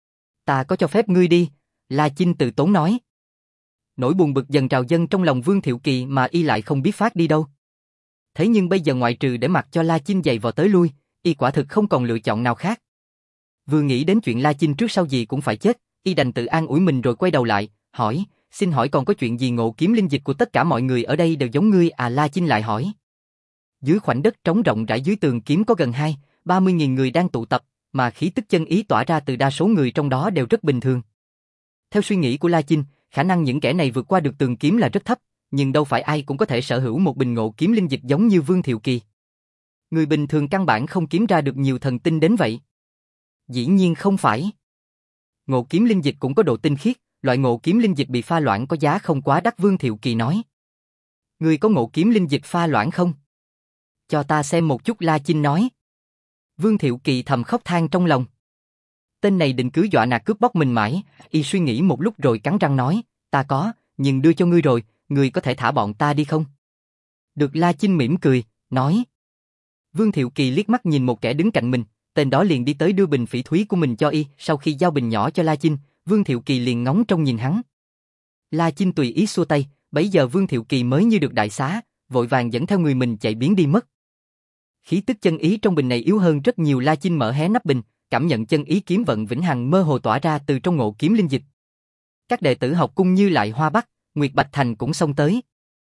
Ta có cho phép ngươi đi, La Chinh từ tốn nói. Nỗi buồn bực dần trào dâng trong lòng Vương Thiệu Kỳ mà y lại không biết phát đi đâu. Thế nhưng bây giờ ngoại trừ để mặc cho La Chinh giày vò tới lui, y quả thực không còn lựa chọn nào khác. Vừa nghĩ đến chuyện La Chinh trước sau gì cũng phải chết, y đành tự an ủi mình rồi quay đầu lại, hỏi, xin hỏi còn có chuyện gì? Ngộ kiếm linh dịch của tất cả mọi người ở đây đều giống ngươi à? La Chinh lại hỏi. Dưới khoảnh đất trống rộng rãi dưới tường kiếm có gần 30.000 người đang tụ tập, mà khí tức chân ý tỏa ra từ đa số người trong đó đều rất bình thường. Theo suy nghĩ của La Chinh, khả năng những kẻ này vượt qua được tường kiếm là rất thấp, nhưng đâu phải ai cũng có thể sở hữu một bình ngộ kiếm linh dịch giống như Vương Thiệu Kỳ. Người bình thường căn bản không kiếm ra được nhiều thần tinh đến vậy. Dĩ nhiên không phải. Ngộ kiếm linh dịch cũng có độ tinh khiết, loại ngộ kiếm linh dịch bị pha loãng có giá không quá đắt, Vương Thiệu Kỳ nói. Ngươi có ngộ kiếm linh dịch pha loãng không? Cho ta xem một chút, La Chinh nói. Vương Thiệu Kỳ thầm khóc than trong lòng. Tên này định cứ dọa nạt cướp bóc mình mãi, y suy nghĩ một lúc rồi cắn răng nói, ta có, nhưng đưa cho ngươi rồi, ngươi có thể thả bọn ta đi không? Được, La Chinh mỉm cười, nói. Vương Thiệu Kỳ liếc mắt nhìn một kẻ đứng cạnh mình, tên đó liền đi tới đưa bình phỉ thúy của mình cho y, sau khi giao bình nhỏ cho La Chinh, Vương Thiệu Kỳ liền ngóng trông nhìn hắn. La Chinh tùy ý xua tay, bấy giờ Vương Thiệu Kỳ mới như được đại xá, vội vàng dẫn theo người mình chạy biến đi mất. Khí tức chân ý trong bình này yếu hơn rất nhiều, La Chinh mở hé nắp bình, cảm nhận chân ý kiếm vận vĩnh hằng mơ hồ tỏa ra từ trong ngộ kiếm linh dịch. Các đệ tử học cung như Lại Hoa Bắc, Nguyệt Bạch Thành cũng xông tới.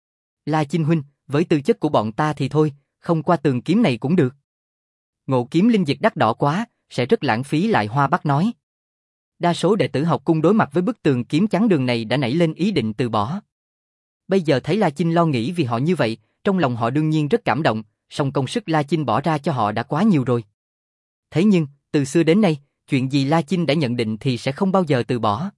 La Chinh huynh, với tư chất của bọn ta thì thôi, không qua tường kiếm này cũng được. Ngộ kiếm linh dịch đắt đỏ quá, sẽ rất lãng phí, Lại Hoa Bắc nói. Đa số đệ tử học cung đối mặt với bức tường kiếm chắn đường này đã nảy lên ý định từ bỏ. Bây giờ thấy La Chinh lo nghĩ vì họ như vậy, trong lòng họ đương nhiên rất cảm động, song công sức La Chinh bỏ ra cho họ đã quá nhiều rồi. Thế nhưng, từ xưa đến nay, chuyện gì La Chinh đã nhận định thì sẽ không bao giờ từ bỏ.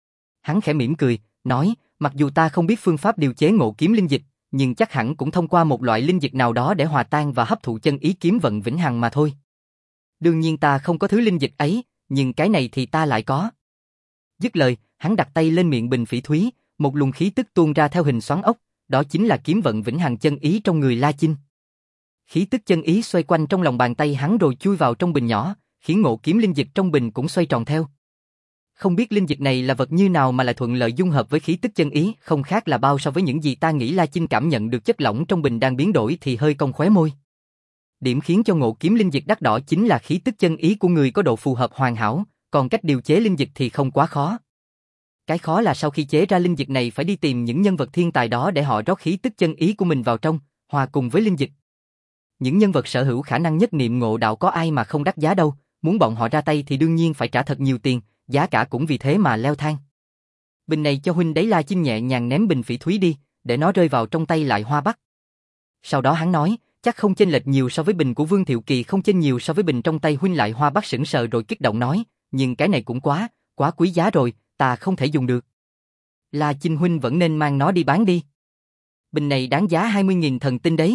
Hắn khẽ mỉm cười, nói, mặc dù ta không biết phương pháp điều chế ngộ kiếm linh dịch, nhưng chắc hẳn cũng thông qua một loại linh dịch nào đó để hòa tan và hấp thụ chân ý kiếm vận vĩnh hằng mà thôi. Đương nhiên ta không có thứ linh dịch ấy, nhưng cái này thì ta lại có. Dứt lời, hắn đặt tay lên miệng bình phỉ thúy, một luồng khí tức tuôn ra theo hình xoắn ốc, đó chính là kiếm vận vĩnh hằng chân ý trong người La Chinh. Khí tức chân ý xoay quanh trong lòng bàn tay hắn rồi chui vào trong bình nhỏ, khiến ngộ kiếm linh dịch trong bình cũng xoay tròn theo. Không biết linh dịch này là vật như nào mà lại thuận lợi dung hợp với khí tức chân ý, không khác là bao so với những gì ta nghĩ. La Chinh cảm nhận được chất lỏng trong bình đang biến đổi thì hơi cong khóe môi. Điểm khiến cho ngộ kiếm linh dịch đắt đỏ chính là khí tức chân ý của người có độ phù hợp hoàn hảo, còn cách điều chế linh dịch thì không quá khó. Cái khó là sau khi chế ra linh dịch này phải đi tìm những nhân vật thiên tài đó để họ rót khí tức chân ý của mình vào trong, hòa cùng với linh dịch. Những nhân vật sở hữu khả năng nhất niệm ngộ đạo có ai mà không đắt giá đâu, muốn bọn họ ra tay thì đương nhiên phải trả thật nhiều tiền, giá cả cũng vì thế mà leo thang. Bình này cho huynh đấy, La Chinh nhẹ nhàng ném bình phỉ thúy đi, để nó rơi vào trong tay Lại Hoa Bắc. Sau đó hắn nói, chắc không chênh lệch nhiều so với bình của Vương Thiệu Kỳ, không chênh nhiều so với bình trong tay huynh. Lại Hoa Bắc sững sờ rồi kích động nói, nhưng cái này cũng quá quý giá rồi, ta không thể dùng được. La Chinh huynh vẫn nên mang nó đi bán đi. Bình này đáng giá 20.000 thần tinh đấy.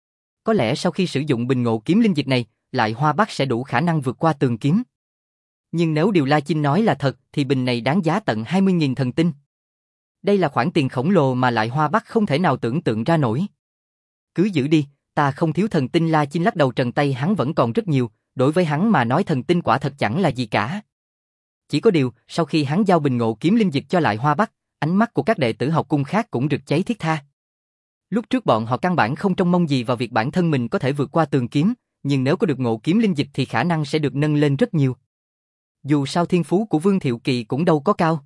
Có lẽ sau khi sử dụng bình ngộ kiếm linh dịch này, Lại Hoa Bắc sẽ đủ khả năng vượt qua tường kiếm. Nhưng nếu điều La Chinh nói là thật thì bình này đáng giá tận 20.000 thần tinh. Đây là khoản tiền khổng lồ mà Lại Hoa Bắc không thể nào tưởng tượng ra nổi. Cứ giữ đi, ta không thiếu thần tinh. La Chinh lắc đầu trần tay hắn vẫn còn rất nhiều, đối với hắn mà nói thần tinh quả thật chẳng là gì cả. Chỉ có điều, sau khi hắn giao bình ngộ kiếm linh dịch cho Lại Hoa Bắc, ánh mắt của các đệ tử học cung khác cũng rực cháy thiết tha. Lúc trước bọn họ căn bản không trông mong gì vào việc bản thân mình có thể vượt qua tường kiếm, nhưng nếu có được ngộ kiếm linh dịch thì khả năng sẽ được nâng lên rất nhiều. Dù sao thiên phú của Vương Thiệu Kỳ cũng đâu có cao.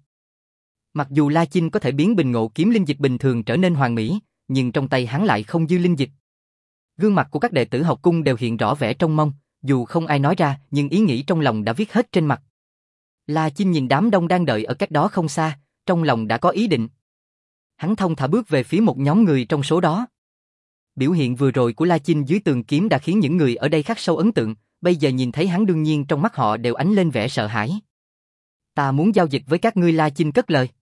Mặc dù La Chinh có thể biến bình ngộ kiếm linh dịch bình thường trở nên hoàn mỹ, nhưng trong tay hắn lại không dư linh dịch. Gương mặt của các đệ tử học cung đều hiện rõ vẻ trông mong, dù không ai nói ra, nhưng ý nghĩ trong lòng đã viết hết trên mặt. La Chinh nhìn đám đông đang đợi ở cách đó không xa, trong lòng đã có ý định. Hắn thong thả bước về phía một nhóm người trong số đó. Biểu hiện vừa rồi của La Chinh dưới tường kiếm đã khiến những người ở đây khắc sâu ấn tượng, bây giờ nhìn thấy hắn đương nhiên trong mắt họ đều ánh lên vẻ sợ hãi. Ta muốn giao dịch với các ngươi, La Chinh cất lời.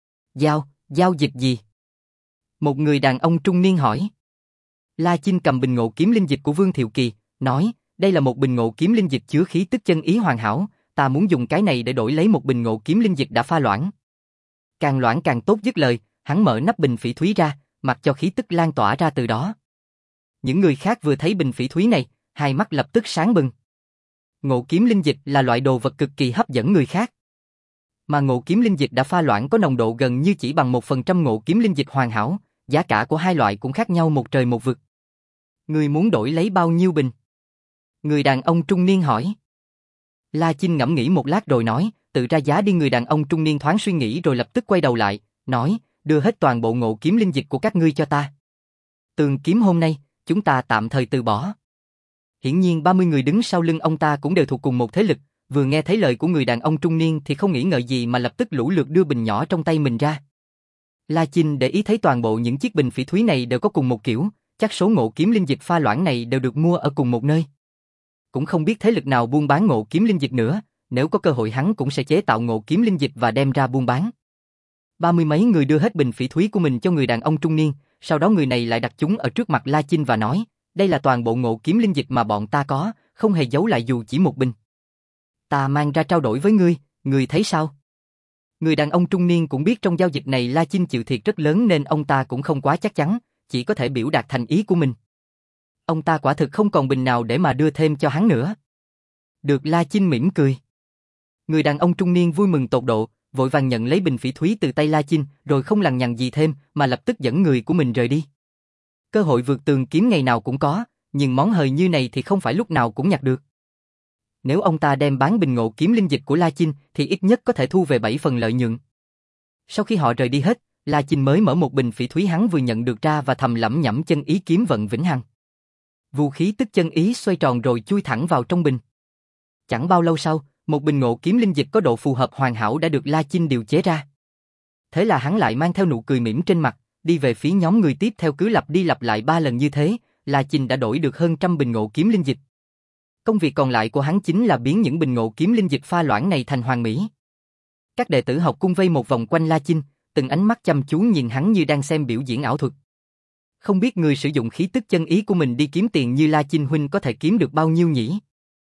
Giao dịch gì? Một người đàn ông trung niên hỏi. La Chinh cầm bình ngộ kiếm linh dịch của Vương Thiệu Kỳ, nói, đây là một bình ngộ kiếm linh dịch chứa khí tức chân ý hoàn hảo, ta muốn dùng cái này để đổi lấy một bình ngộ kiếm linh dịch đã pha loãng. Càng loãng càng tốt. Dứt lời, hắn mở nắp bình phỉ thúy ra, mặc cho khí tức lan tỏa ra từ đó. Những người khác vừa thấy bình phỉ thúy này, hai mắt lập tức sáng bừng. Ngộ kiếm linh dịch là loại đồ vật cực kỳ hấp dẫn người khác. Mà ngộ kiếm linh dịch đã pha loãng có nồng độ gần như chỉ bằng 1% ngộ kiếm linh dịch hoàn hảo, giá cả của hai loại cũng khác nhau một trời một vực. Người muốn đổi lấy bao nhiêu bình? Người đàn ông trung niên hỏi. La Chinh ngẫm nghĩ một lát rồi nói, tự ra giá đi. Người đàn ông trung niên thoáng suy nghĩ rồi lập tức quay đầu lại, nói, đưa hết toàn bộ ngộ kiếm linh dịch của các ngươi cho ta. Tường kiếm hôm nay, chúng ta tạm thời từ bỏ. Hiển nhiên 30 người đứng sau lưng ông ta cũng đều thuộc cùng một thế lực, vừa nghe thấy lời của người đàn ông trung niên thì không nghĩ ngợi gì mà lập tức lũ lượt đưa bình nhỏ trong tay mình ra. La Chinh để ý thấy toàn bộ những chiếc bình phỉ thúy này đều có cùng một kiểu, chắc số ngộ kiếm linh dịch pha loãng này đều được mua ở cùng một nơi. Cũng không biết thế lực nào buôn bán ngộ kiếm linh dịch nữa, nếu có cơ hội hắn cũng sẽ chế tạo ngộ kiếm linh dịch và đem ra buôn bán. 30 mấy người đưa hết bình phỉ thúy của mình cho người đàn ông trung niên, sau đó người này lại đặt chúng ở trước mặt La Chinh và nói, đây là toàn bộ ngộ kiếm linh dịch mà bọn ta có, không hề giấu lại dù chỉ một bình. Ta mang ra trao đổi với ngươi thấy sao? Người đàn ông trung niên cũng biết trong giao dịch này La Chinh chịu thiệt rất lớn nên ông ta cũng không quá chắc chắn, chỉ có thể biểu đạt thành ý của mình. Ông ta quả thực không còn bình nào để mà đưa thêm cho hắn nữa. Được, La Chinh mỉm cười. Người đàn ông trung niên vui mừng tột độ, vội vàng nhận lấy bình phỉ thúy từ tay La Chinh, rồi không lằng nhằng gì thêm mà lập tức dẫn người của mình rời đi. Cơ hội vượt tường kiếm ngày nào cũng có, nhưng món hời như này thì không phải lúc nào cũng nhặt được. Nếu ông ta đem bán bình ngộ kiếm linh dịch của La Chinh thì ít nhất có thể thu về 7 phần lợi nhuận. Sau khi họ rời đi hết, La Chinh mới mở một bình phỉ thúy hắn vừa nhận được ra và thầm lẩm nhẩm chân ý kiếm vận vĩnh hằng. Vũ khí tức chân ý xoay tròn rồi chui thẳng vào trong bình. Chẳng bao lâu sau, một bình ngộ kiếm linh dịch có độ phù hợp hoàn hảo đã được La Chinh điều chế ra. Thế là hắn lại mang theo nụ cười mỉm trên mặt, đi về phía nhóm người tiếp theo, cứ lặp đi lặp lại 3 lần như thế, La Chinh đã đổi được hơn trăm bình ngộ kiếm linh dịch. Công việc còn lại của hắn chính là biến những bình ngộ kiếm linh dịch pha loãng này thành hoàn mỹ. Các đệ tử học cung vây một vòng quanh La Chinh, từng ánh mắt chăm chú nhìn hắn như đang xem biểu diễn ảo thuật. Không biết người sử dụng khí tức chân ý của mình đi kiếm tiền như La Chinh huynh có thể kiếm được bao nhiêu nhỉ?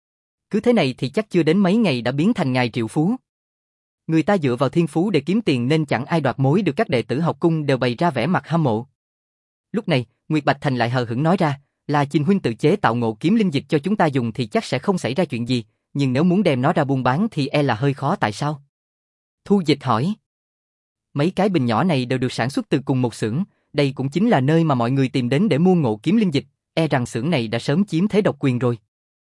Cứ thế này thì chắc chưa đến mấy ngày đã biến thành ngài triệu phú. Người ta dựa vào thiên phú để kiếm tiền nên chẳng ai đoạt mối được, các đệ tử học cung đều bày ra vẻ mặt hâm mộ. Lúc này, Nguyệt Bạch Thành lại hờ hững nói ra, La Chinh huynh tự chế tạo ngộ kiếm linh dịch cho chúng ta dùng thì chắc sẽ không xảy ra chuyện gì, nhưng nếu muốn đem nó ra buôn bán thì e là hơi khó. Tại sao? Thu Dịch hỏi. Mấy cái bình nhỏ này đều được sản xuất từ cùng một xưởng, đây cũng chính là nơi mà mọi người tìm đến để mua ngộ kiếm linh dịch, e rằng xưởng này đã sớm chiếm thế độc quyền rồi.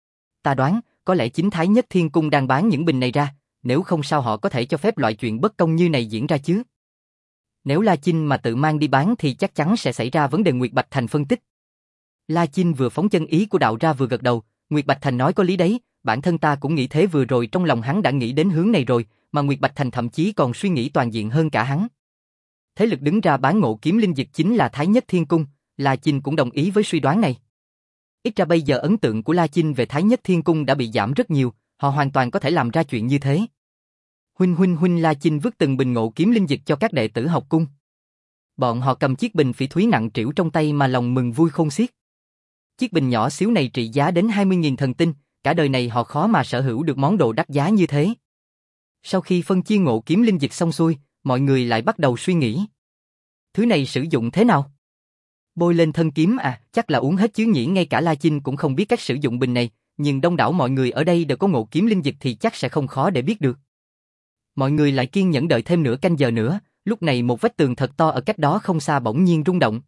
Ta đoán, có lẽ chính Thái Nhất Thiên Cung đang bán những bình này ra, nếu không sao họ có thể cho phép loại chuyện bất công như này diễn ra chứ? Nếu La Chinh mà tự mang đi bán thì chắc chắn sẽ xảy ra vấn đề, Nguyệt Bạch Thành phân tích. La Chinh vừa phóng chân ý của đạo ra vừa gật đầu, Nguyệt Bạch Thành nói có lý đấy, bản thân ta cũng nghĩ thế, vừa rồi trong lòng hắn đã nghĩ đến hướng này rồi, mà Nguyệt Bạch Thành thậm chí còn suy nghĩ toàn diện hơn cả hắn. Thế lực đứng ra bán ngộ kiếm linh dịch chính là Thái Nhất Thiên Cung, La Chinh cũng đồng ý với suy đoán này. Ít ra bây giờ ấn tượng của La Chinh về Thái Nhất Thiên Cung đã bị giảm rất nhiều, họ hoàn toàn có thể làm ra chuyện như thế. Huynh, La Chinh vứt từng bình ngộ kiếm linh dịch cho các đệ tử học cung. Bọn họ cầm chiếc bình phỉ thúy nặng trĩu trong tay mà lòng mừng vui khôn xiết. Chiếc bình nhỏ xíu này trị giá đến 20.000 thần tinh, cả đời này họ khó mà sở hữu được món đồ đắt giá như thế. Sau khi phân chia ngộ kiếm linh dịch xong xuôi, mọi người lại bắt đầu suy nghĩ. Thứ này sử dụng thế nào? Bôi lên thân kiếm à, chắc là uống hết chứ nhỉ. Ngay cả La Chinh cũng không biết cách sử dụng bình này, nhưng đông đảo mọi người ở đây đều có ngộ kiếm linh dịch thì chắc sẽ không khó để biết được. Mọi người lại kiên nhẫn đợi thêm nửa canh giờ nữa, lúc này một vách tường thật to ở cách đó không xa bỗng nhiên rung động.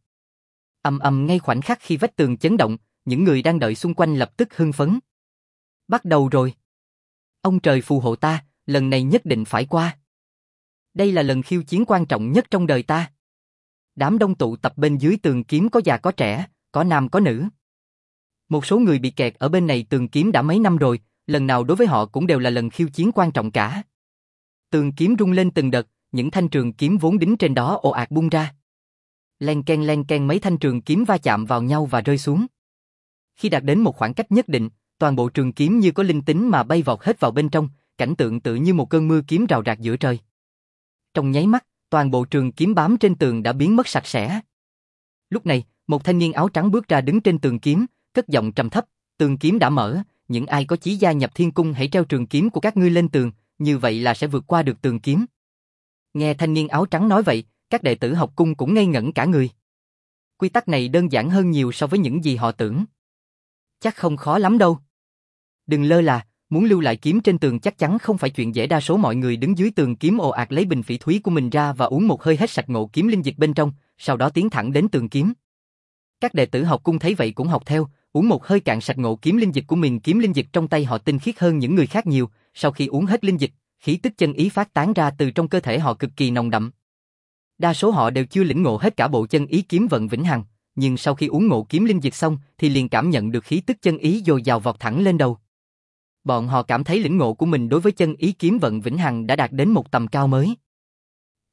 Ầm, ngay khoảnh khắc khi vách tường chấn động, những người đang đợi xung quanh lập tức hưng phấn. Bắt đầu rồi. Ông trời phù hộ ta, lần này nhất định phải qua. Đây là lần khiêu chiến quan trọng nhất trong đời ta. Đám đông tụ tập bên dưới tường kiếm, có già có trẻ, có nam có nữ. Một số người bị kẹt ở bên này tường kiếm đã mấy năm rồi, lần nào đối với họ cũng đều là lần khiêu chiến quan trọng cả. Tường kiếm rung lên từng đợt, những thanh trường kiếm vốn đính trên đó ồ ạt bung ra. Len ken mấy thanh trường kiếm va chạm vào nhau và rơi xuống. Khi đạt đến một khoảng cách nhất định, toàn bộ trường kiếm như có linh tính mà bay vọt hết vào bên trong, cảnh tượng tự như một cơn mưa kiếm rào rạc giữa trời. Trong nháy mắt, toàn bộ trường kiếm bám trên tường đã biến mất sạch sẽ. Lúc này, một thanh niên áo trắng bước ra đứng trên tường kiếm, cất giọng trầm thấp, tường kiếm đã mở, những ai có chí gia nhập thiên cung hãy treo trường kiếm của các ngươi lên tường, như vậy là sẽ vượt qua được tường kiếm. Nghe thanh niên áo trắng nói vậy, các đệ tử học cung cũng ngây ngẩn cả người. Quy tắc này đơn giản hơn nhiều so với những gì họ tưởng. Chắc không khó lắm đâu. Đừng lơ là, muốn lưu lại kiếm trên tường chắc chắn không phải chuyện dễ. Đa số mọi người đứng dưới tường kiếm ồ ạt lấy bình phỉ thúy của mình ra và uống một hơi hết sạch ngộ kiếm linh dịch bên trong, sau đó tiến thẳng đến tường kiếm. Các đệ tử học cung thấy vậy cũng học theo, uống một hơi cạn sạch ngộ kiếm linh dịch của mình. Kiếm linh dịch trong tay họ tinh khiết hơn những người khác nhiều, sau khi uống hết linh dịch, khí tức chân ý phát tán ra từ trong cơ thể họ cực kỳ nồng đậm. Đa số họ đều chưa lĩnh ngộ hết cả bộ chân ý kiếm vận vĩnh hằng, nhưng sau khi uống ngộ kiếm linh dịch xong thì liền cảm nhận được khí tức chân ý dồi dào vọt thẳng lên đầu. Bọn họ cảm thấy lĩnh ngộ của mình đối với chân ý kiếm vận vĩnh hằng đã đạt đến một tầm cao mới.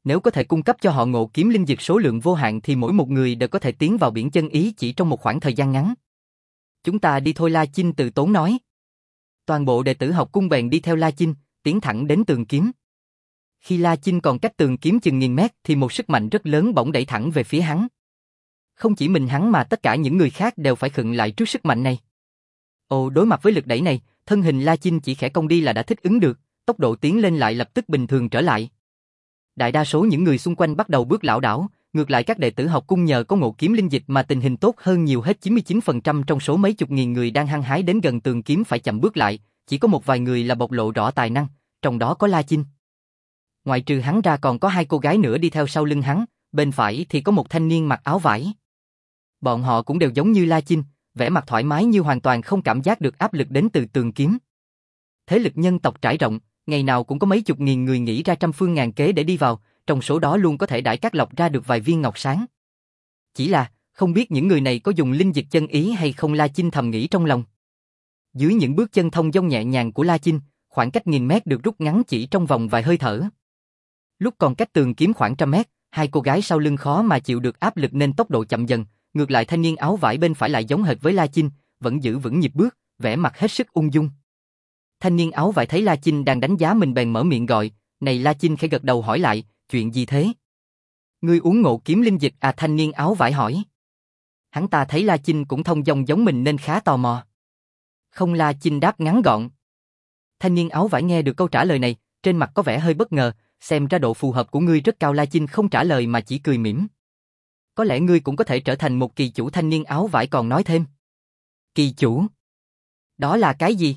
Nếu có thể cung cấp cho họ ngộ kiếm linh dược số lượng vô hạn thì mỗi một người đều có thể tiến vào biển chân ý chỉ trong một khoảng thời gian ngắn. Chúng ta đi thôi, La Chinh từ tốn nói. Toàn bộ đệ tử học cung bèn đi theo La Chinh, tiến thẳng đến tường kiếm. Khi La Chinh còn cách tường kiếm chừng 1000 mét thì một sức mạnh rất lớn bỗng đẩy thẳng về phía hắn. Không chỉ mình hắn mà tất cả những người khác đều phải khựng lại trước sức mạnh này. Đối mặt với lực đẩy này, thân hình La Chinh chỉ khẽ cong đi là đã thích ứng được, tốc độ tiến lên lại lập tức bình thường trở lại. Đại đa số những người xung quanh bắt đầu bước lảo đảo, ngược lại các đệ tử học cung nhờ có ngộ kiếm linh dịch mà tình hình tốt hơn nhiều hết. 99% trong số mấy chục nghìn người đang hăng hái đến gần tường kiếm phải chậm bước lại, chỉ có một vài người là bộc lộ rõ tài năng, trong đó có La Chinh. Ngoài trừ hắn ra còn có 2 cô gái nữa đi theo sau lưng hắn, bên phải thì có một thanh niên mặc áo vải. Bọn họ cũng đều giống như La Chinh, vẻ mặt thoải mái như hoàn toàn không cảm giác được áp lực đến từ tường kiếm. Thế lực nhân tộc trải rộng, ngày nào cũng có mấy chục nghìn người nghĩ ra trăm phương ngàn kế để đi vào, trong số đó luôn có thể đãi các lọc ra được vài viên ngọc sáng. Chỉ là, không biết những người này có dùng linh dịch chân ý hay không, La Chinh thầm nghĩ trong lòng. Dưới những bước chân thông dong nhẹ nhàng của La Chinh, khoảng cách 1000 mét được rút ngắn chỉ trong vòng vài hơi thở. Lúc còn cách tường kiếm khoảng 100 mét, 2 cô gái sau lưng khó mà chịu được áp lực nên tốc độ chậm dần, ngược lại thanh niên áo vải bên phải lại giống hệt với La Chinh, vẫn giữ vững nhịp bước, vẻ mặt hết sức ung dung. Thanh niên áo vải thấy La Chinh đang đánh giá mình bèn mở miệng gọi, "Này La Chinh", khẽ gật đầu hỏi lại, "Chuyện gì thế?" "Ngươi uống ngộ kiếm linh dịch à?" thanh niên áo vải hỏi. Hắn ta thấy La Chinh cũng thông dong giống mình nên khá tò mò. "Không", La Chinh đáp ngắn gọn. Thanh niên áo vải nghe được câu trả lời này, trên mặt có vẻ hơi bất ngờ, "Xem ra độ phù hợp của ngươi rất cao." La Chinh không trả lời mà chỉ cười mỉm. "Có lẽ ngươi cũng có thể trở thành một kỳ chủ", thanh niên áo vải còn nói thêm. "Kỳ chủ? Đó là cái gì?"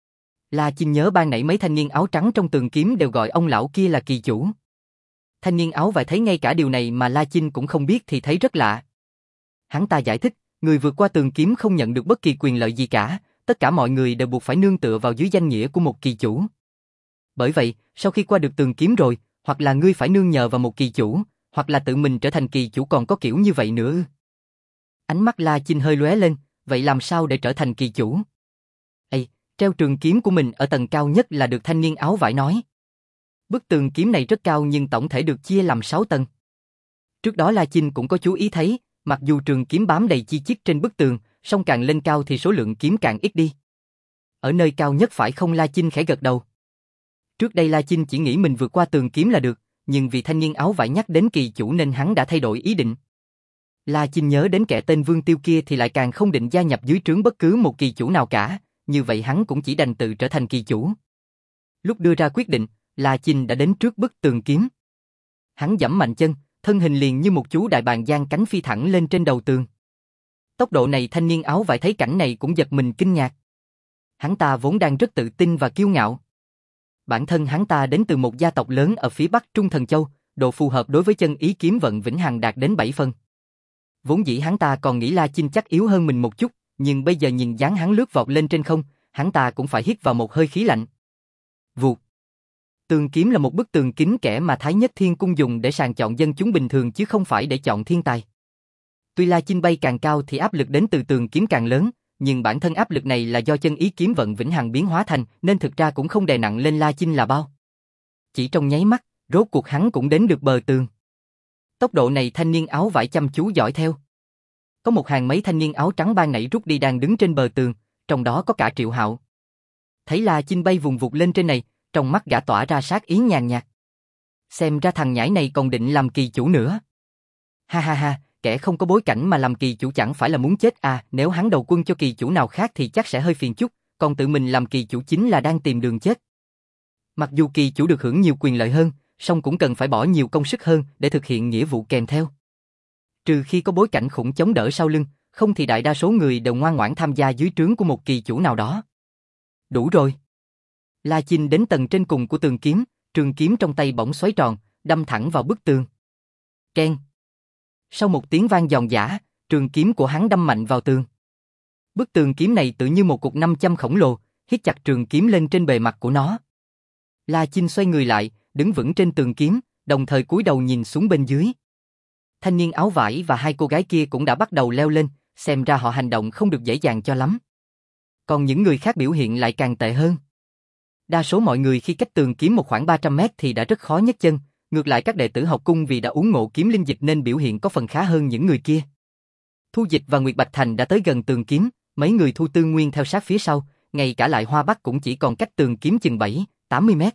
La Chinh nhớ ban nãy mấy thanh niên áo trắng trong tường kiếm đều gọi ông lão kia là kỳ chủ. Thanh niên áo vải thấy ngay cả điều này mà La Chinh cũng không biết thì thấy rất lạ. Hắn ta giải thích, người vượt qua tường kiếm không nhận được bất kỳ quyền lợi gì cả, tất cả mọi người đều buộc phải nương tựa vào dưới danh nghĩa của một kỳ chủ. Bởi vậy, sau khi qua được tường kiếm rồi, hoặc là ngươi phải nương nhờ vào một kỳ chủ, hoặc là tự mình trở thành kỳ chủ, còn có kiểu như vậy nữa. Ánh mắt La Chinh hơi lóe lên, vậy làm sao để trở thành kỳ chủ? Treo trường kiếm của mình ở tầng cao nhất là được, thanh niên áo vải nói. Bức tường kiếm này rất cao nhưng tổng thể được chia làm 6 tầng. Trước đó La Chinh cũng có chú ý thấy, mặc dù trường kiếm bám đầy chi chít trên bức tường, song càng lên cao thì số lượng kiếm càng ít đi. Ở nơi cao nhất phải không? La Chinh khẽ gật đầu. Trước đây La Chinh chỉ nghĩ mình vượt qua tường kiếm là được, nhưng vì thanh niên áo vải nhắc đến kỳ chủ nên hắn đã thay đổi ý định. La Chinh nhớ đến kẻ tên Vương Tiêu kia thì lại càng không định gia nhập dưới trướng bất cứ một kỳ chủ nào cả, như vậy hắn cũng chỉ đành tự trở thành kỳ chủ. Lúc đưa ra quyết định, La Chinh đã đến trước bức tường kiếm. Hắn giẫm mạnh chân, thân hình liền như một chú đại bàng giang cánh phi thẳng lên trên đầu tường. Tốc độ này thanh niên áo vải thấy cảnh này cũng giật mình kinh ngạc. Hắn ta vốn đang rất tự tin và kiêu ngạo. Bản thân hắn ta đến từ một gia tộc lớn ở phía Bắc Trung Thần Châu, độ phù hợp đối với chân ý kiếm vận vĩnh hằng đạt đến 7 phần. Vốn dĩ hắn ta còn nghĩ La Chinh chắc yếu hơn mình một chút, nhưng bây giờ nhìn dáng hắn lướt vọt lên trên không, hắn ta cũng phải hít vào một hơi khí lạnh. Vụt. Tường kiếm là một bức tường kín kẽ mà Thái Nhất Thiên Cung dùng để sàng chọn dân chúng bình thường chứ không phải để chọn thiên tài. Tuy La Chinh bay càng cao thì áp lực đến từ tường kiếm càng lớn, nhưng bản thân áp lực này là do chân ý kiếm vận vĩnh hằng biến hóa thành, nên thực ra cũng không đè nặng lên La Chinh là bao. Chỉ trong nháy mắt, rốt cuộc hắn cũng đến được bờ tường. Tốc độ này thanh niên áo vải chăm chú dõi theo. Có một hàng mấy thanh niên áo trắng ban nãy rút đi đang đứng trên bờ tường, trong đó có cả Triệu Hạo. Thấy La Chinh bay vùng vụt lên trên này, trong mắt gã tỏa ra sát ý nhàn nhạt. Xem ra thằng nhãi này còn định làm kỳ chủ nữa. Ha ha ha, kẻ không có bối cảnh mà làm kỳ chủ chẳng phải là muốn chết à, nếu hắn đầu quân cho kỳ chủ nào khác thì chắc sẽ hơi phiền chút, còn tự mình làm kỳ chủ chính là đang tìm đường chết. Mặc dù kỳ chủ được hưởng nhiều quyền lợi hơn, song cũng cần phải bỏ nhiều công sức hơn để thực hiện nghĩa vụ kèm theo. Trừ khi có bối cảnh khủng chống đỡ sau lưng, không thì đại đa số người đều ngoan ngoãn tham gia dưới trướng của một kỳ chủ nào đó. Đủ rồi. La Chinh đến tầng trên cùng của tường kiếm, trường kiếm trong tay bỗng xoáy tròn, đâm thẳng vào bức tường. Keng. Sau một tiếng vang giòn giã, trường kiếm của hắn đâm mạnh vào tường. Bức tường kiếm này tự như một cục nam châm khổng lồ, hít chặt trường kiếm lên trên bề mặt của nó. La Chinh xoay người lại, đứng vững trên tường kiếm, đồng thời cúi đầu nhìn xuống bên dưới. Thanh niên áo vải và 2 cô gái kia cũng đã bắt đầu leo lên, xem ra họ hành động không được dễ dàng cho lắm. Còn những người khác biểu hiện lại càng tệ hơn. Đa số mọi người khi cách tường kiếm một khoảng 300 mét thì đã rất khó nhấc chân, Ngược lại các đệ tử học cung vì đã uống ngộ kiếm linh dịch nên biểu hiện có phần khá hơn những người kia. Thu Dịch và Nguyệt Bạch Thành đã tới gần tường kiếm, mấy người Thu Tư Nguyên theo sát phía sau, ngay cả lại Hoa Bắc cũng chỉ còn cách tường kiếm chừng 7-80 mét.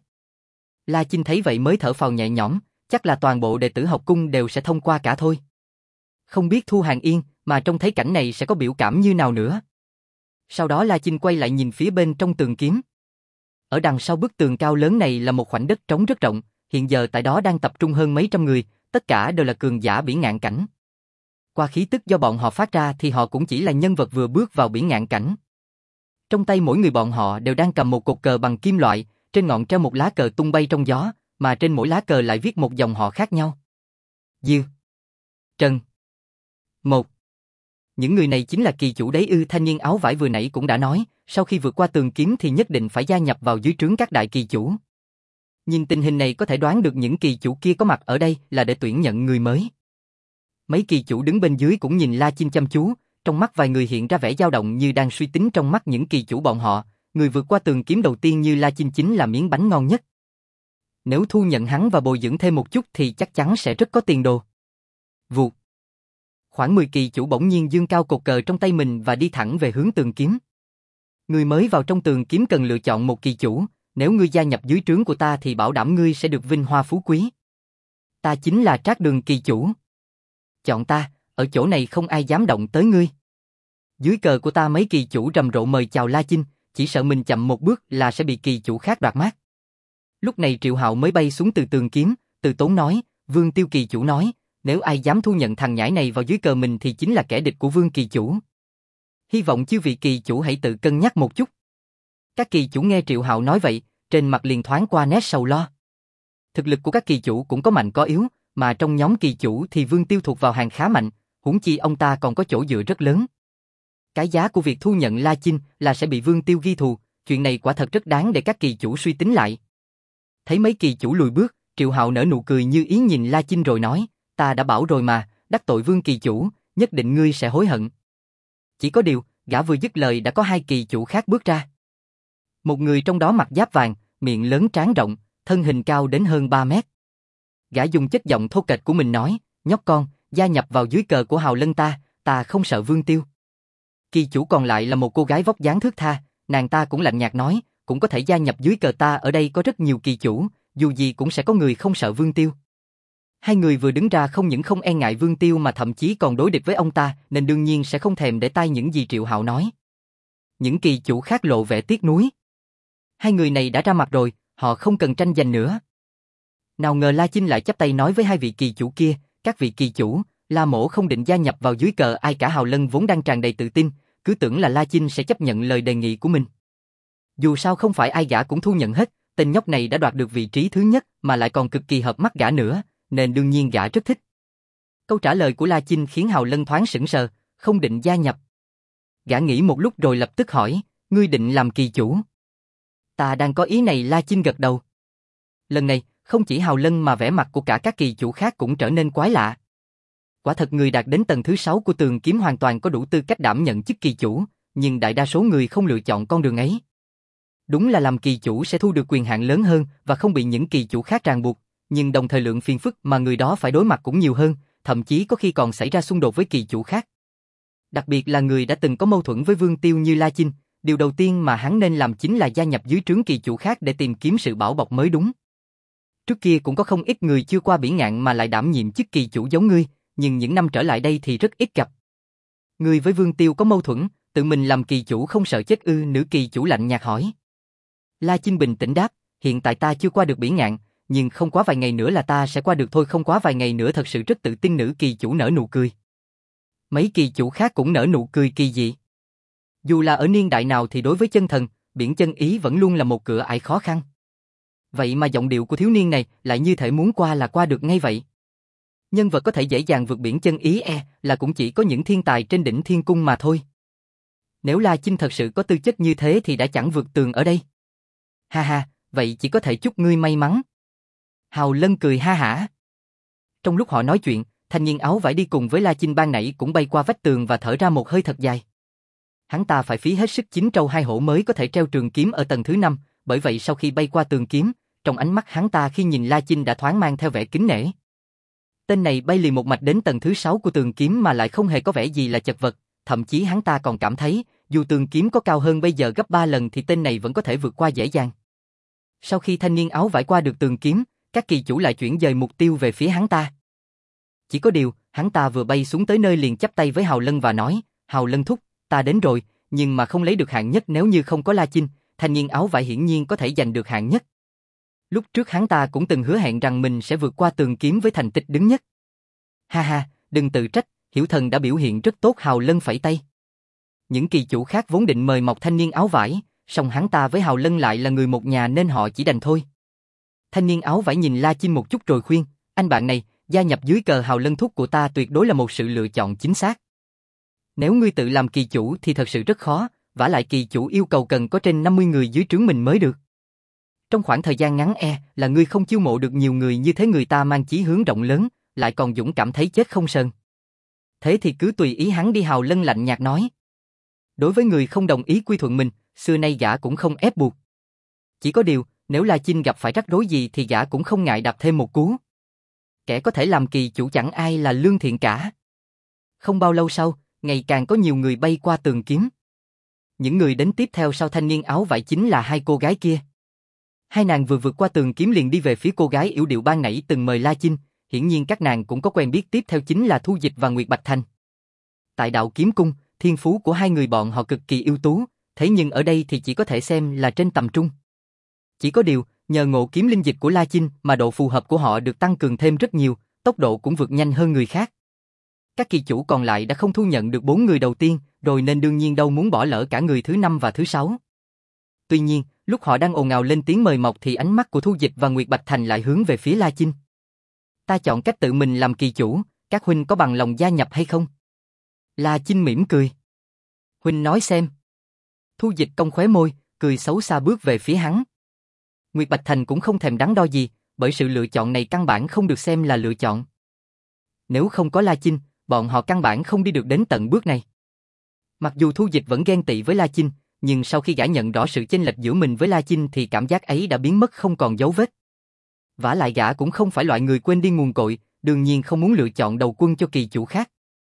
La Chinh thấy vậy mới thở phào nhẹ nhõm, chắc là toàn bộ đệ tử học cung đều sẽ thông qua cả thôi. Không biết Thu Hàng Yên mà trông thấy cảnh này sẽ có biểu cảm như nào nữa. Sau đó La Chinh quay lại nhìn phía bên trong tường kiếm. Ở đằng sau bức tường cao lớn này là một khoảnh đất trống rất rộng, hiện giờ tại đó đang tập trung hơn mấy trăm người, tất cả đều là cường giả Bỉ Ngạn cảnh. Qua khí tức do bọn họ phát ra thì họ cũng chỉ là nhân vật vừa bước vào Bỉ Ngạn cảnh. Trong tay mỗi người bọn họ đều đang cầm một cột cờ bằng kim loại, trên ngọn treo một lá cờ tung bay trong gió, mà trên mỗi lá cờ lại viết một dòng họ khác nhau. Dư, Trần, Một. Những người này chính là kỳ chủ đấy ư? Thanh niên áo vải vừa nãy cũng đã nói, sau khi vượt qua tường kiếm thì nhất định phải gia nhập vào dưới trướng các đại kỳ chủ. Nhìn tình hình này có thể đoán được những kỳ chủ kia có mặt ở đây là để tuyển nhận người mới. Mấy kỳ chủ đứng bên dưới cũng nhìn La Chinh chăm chú, trong mắt vài người hiện ra vẻ dao động như đang suy tính trong mắt những kỳ chủ bọn họ, người vượt qua tường kiếm đầu tiên như La Chinh chính là miếng bánh ngon nhất. Nếu thu nhận hắn và bồi dưỡng thêm một chút thì chắc chắn sẽ rất có tiền đồ. Vụt. Khoảng 10 kỳ chủ bỗng nhiên giương cao cột cờ trong tay mình và đi thẳng về hướng tường kiếm. Người mới vào trong tường kiếm cần lựa chọn một kỳ chủ, nếu ngươi gia nhập dưới trướng của ta thì bảo đảm ngươi sẽ được vinh hoa phú quý. Ta chính là Trác Đường kỳ chủ. Chọn ta, ở chỗ này không ai dám động tới ngươi. Dưới cờ của ta mấy kỳ chủ rầm rộ mời chào La Chinh, chỉ sợ mình chậm một bước là sẽ bị kỳ chủ khác đoạt mác. Lúc này Triệu Hạo mới bay xuống từ tường kiếm, từ tốn nói, Vương Tiêu kỳ chủ nói, nếu ai dám thu nhận thằng nhãi này vào dưới cờ mình thì chính là kẻ địch của Vương kỳ chủ. Hy vọng chư vị kỳ chủ hãy tự cân nhắc một chút. Các kỳ chủ nghe Triệu Hạo nói vậy, trên mặt liền thoáng qua nét sầu lo. Thực lực của các kỳ chủ cũng có mạnh có yếu, mà trong nhóm kỳ chủ thì Vương Tiêu thuộc vào hàng khá mạnh, huống chi ông ta còn có chỗ dựa rất lớn. Cái giá của việc thu nhận La Chinh là sẽ bị Vương Tiêu ghi thù, chuyện này quả thật rất đáng để các kỳ chủ suy tính lại. Thấy mấy kỳ chủ lùi bước, Triệu Hạo nở nụ cười như ý nhìn La Chinh rồi nói, ta đã bảo rồi mà, đắc tội Vương kỳ chủ, nhất định ngươi sẽ hối hận. Chỉ có điều, gã vừa dứt lời đã có hai kỳ chủ khác bước ra. Một người trong đó mặc giáp vàng, miệng lớn trán rộng, thân hình cao đến hơn 3 mét. Gã dùng chất giọng thô kệch của mình nói, nhóc con, gia nhập vào dưới cờ của Hào Lân ta không sợ Vương Tiêu. Kỳ chủ còn lại là một cô gái vóc dáng thướt tha, nàng ta cũng lạnh nhạt nói, cũng có thể gia nhập dưới cờ ta, ở đây có rất nhiều kỳ chủ, dù gì cũng sẽ có người không sợ Vương Tiêu. Hai người vừa đứng ra không những không e ngại Vương Tiêu mà thậm chí còn đối địch với ông ta, nên đương nhiên sẽ không thèm để tai những gì Triệu Hạo nói. Những kỳ chủ khác lộ vẻ tiếc nuối. Hai người này đã ra mặt rồi, họ không cần tranh giành nữa. Nào ngờ La Chinh lại chắp tay nói với hai vị kỳ chủ kia, các vị kỳ chủ, La Mỗ không định gia nhập vào dưới cờ ai cả. Hào Lân vốn đang tràn đầy tự tin, cứ tưởng là La Chinh sẽ chấp nhận lời đề nghị của mình. Dù sao không phải ai gã cũng thu nhận hết, tên nhóc này đã đoạt được vị trí thứ nhất mà lại còn cực kỳ hợp mắt gã nữa, nên đương nhiên gã rất thích. Câu trả lời của La Chinh khiến Hào Lân thoáng sững sờ, không định gia nhập. Gã nghĩ một lúc rồi lập tức hỏi, ngươi định làm kỳ chủ? Ta đang có ý này. La Chinh gật đầu. Lần này, không chỉ Hào Lân mà vẻ mặt của cả các kỳ chủ khác cũng trở nên quái lạ. Quả thật người đạt đến tầng thứ 6 của tường kiếm hoàn toàn có đủ tư cách đảm nhận chức kỳ chủ, nhưng đại đa số người không lựa chọn con đường ấy. Đúng là làm kỳ chủ sẽ thu được quyền hạn lớn hơn và không bị những kỳ chủ khác ràng buộc, nhưng đồng thời lượng phiền phức mà người đó phải đối mặt cũng nhiều hơn, thậm chí có khi còn xảy ra xung đột với kỳ chủ khác. Đặc biệt là người đã từng có mâu thuẫn với Vương Tiêu như La Chinh, điều đầu tiên mà hắn nên làm chính là gia nhập dưới trướng kỳ chủ khác để tìm kiếm sự bảo bọc mới đúng. Trước kia cũng có không ít người chưa qua Bỉ Ngạn mà lại đảm nhiệm chức kỳ chủ giống ngươi, nhưng những năm trở lại đây thì rất ít gặp. Ngươi với Vương Tiêu có mâu thuẫn, tự mình làm kỳ chủ không sợ chết ư? Nữ kỳ chủ lạnh nhạt hỏi. La Chinh bình tĩnh đáp, hiện tại ta chưa qua được Bỉ Ngạn, nhưng không quá vài ngày nữa là ta sẽ qua được thôi. Không quá vài ngày nữa, thật sự rất tự tin. Nữ kỳ chủ nở nụ cười. Mấy kỳ chủ khác cũng nở nụ cười kỳ dị. Dù là ở niên đại nào thì đối với chân thần, biển chân ý vẫn luôn là một cửa ải khó khăn. Vậy mà giọng điệu của thiếu niên này lại như thể muốn qua là qua được ngay vậy. Nhân vật có thể dễ dàng vượt biển chân ý là cũng chỉ có những thiên tài trên đỉnh thiên cung mà thôi. Nếu La Chinh thật sự có tư chất như thế thì đã chẳng vượt tường ở đây. Ha ha, vậy chỉ có thể chúc ngươi may mắn. Hào Lân cười ha hả. Trong lúc họ nói chuyện, thanh niên áo vải đi cùng với La Chinh ban nãy cũng bay qua vách tường và thở ra một hơi thật dài. Hắn ta phải phí hết sức 9 trâu 2 hổ mới có thể treo trường kiếm ở tầng thứ 5, bởi vậy sau khi bay qua tường kiếm, trong ánh mắt hắn ta khi nhìn La Chinh đã thoáng mang theo vẻ kính nể. Tên này bay liền một mạch đến tầng thứ 6 của tường kiếm mà lại không hề có vẻ gì là chật vật, thậm chí hắn ta còn cảm thấy, dù tường kiếm có cao hơn bây giờ gấp 3 lần thì tên này vẫn có thể vượt qua dễ dàng. Sau khi thanh niên áo vải qua được tường kiếm, các kỳ chủ lại chuyển dời mục tiêu về phía hắn ta. Chỉ có điều, hắn ta vừa bay xuống tới nơi liền chắp tay với Hào Lân và nói, Hào Lân thúc, ta đến rồi, nhưng mà không lấy được hạng nhất nếu như không có La Chinh, thanh niên áo vải hiển nhiên có thể giành được hạng nhất. Lúc trước hắn ta cũng từng hứa hẹn rằng mình sẽ vượt qua tường kiếm với thành tích đứng nhất. Ha ha, đừng tự trách, Hiểu Thần đã biểu hiện rất tốt. Hào Lân phẩy tay. Những kỳ chủ khác vốn định mời mọc thanh niên áo vải, song hắn ta với Hào Lân lại là người một nhà nên họ chỉ đành thôi. Thanh niên áo vải nhìn La Chinh một chút rồi khuyên, anh bạn này, gia nhập dưới cờ Hào Lân thúc của ta tuyệt đối là một sự lựa chọn chính xác. Nếu ngươi tự làm kỳ chủ thì thật sự rất khó, vả lại kỳ chủ yêu cầu cần có trên 50 người dưới trướng mình mới được. Trong khoảng thời gian ngắn là ngươi không chiêu mộ được nhiều người như thế, người ta mang chí hướng rộng lớn, lại còn dũng cảm thấy chết không sờn. Thế thì cứ tùy ý hắn đi. Hào Lân lạnh nhạt nói. Đối với người không đồng ý quy thuận mình, xưa nay gã cũng không ép buộc. Chỉ có điều, nếu La Chinh gặp phải rắc rối gì thì gã cũng không ngại đạp thêm một cú. Kẻ có thể làm kỳ chủ chẳng ai là lương thiện cả. Không bao lâu sau, ngày càng có nhiều người bay qua tường kiếm. Những người đến tiếp theo sau thanh niên áo vải chính là hai cô gái kia. Hai nàng vừa vượt qua tường kiếm liền đi về phía cô gái yểu điệu ban nãy từng mời La Chinh, hiển nhiên các nàng cũng có quen biết. Tiếp theo chính là Thu Dịch và Nguyệt Bạch Thành. Tại Đạo Kiếm Cung, thiên phú của hai người bọn họ cực kỳ ưu tú, thế nhưng ở đây thì chỉ có thể xem là trên tầm trung. Chỉ có điều, nhờ ngộ kiếm linh dịch của La Chinh mà độ phù hợp của họ được tăng cường thêm rất nhiều, tốc độ cũng vượt nhanh hơn người khác. Các kỳ chủ còn lại đã không thu nhận được 4 người đầu tiên, rồi nên đương nhiên đâu muốn bỏ lỡ cả người thứ 5 và thứ 6. Tuy nhiên, lúc họ đang ồn ào lên tiếng mời mọc thì ánh mắt của Thu Dịch và Nguyệt Bạch Thành lại hướng về phía La Chinh. Ta chọn cách tự mình làm kỳ chủ, các huynh có bằng lòng gia nhập hay không? La Chinh mỉm cười. Huynh nói xem. Thu Dịch cong khóe môi, cười xấu xa bước về phía hắn. Nguyệt Bạch Thành cũng không thèm đắn đo gì, bởi sự lựa chọn này căn bản không được xem là lựa chọn. Nếu không có La Chinh, bọn họ căn bản không đi được đến tận bước này. Mặc dù Thu Dịch vẫn ghen tị với La Chinh, nhưng sau khi gã nhận rõ sự chênh lệch giữa mình với La Chinh thì cảm giác ấy đã biến mất không còn dấu vết. Vả lại gã cũng không phải loại người quên đi nguồn cội, đương nhiên không muốn lựa chọn đầu quân cho kỳ chủ khác.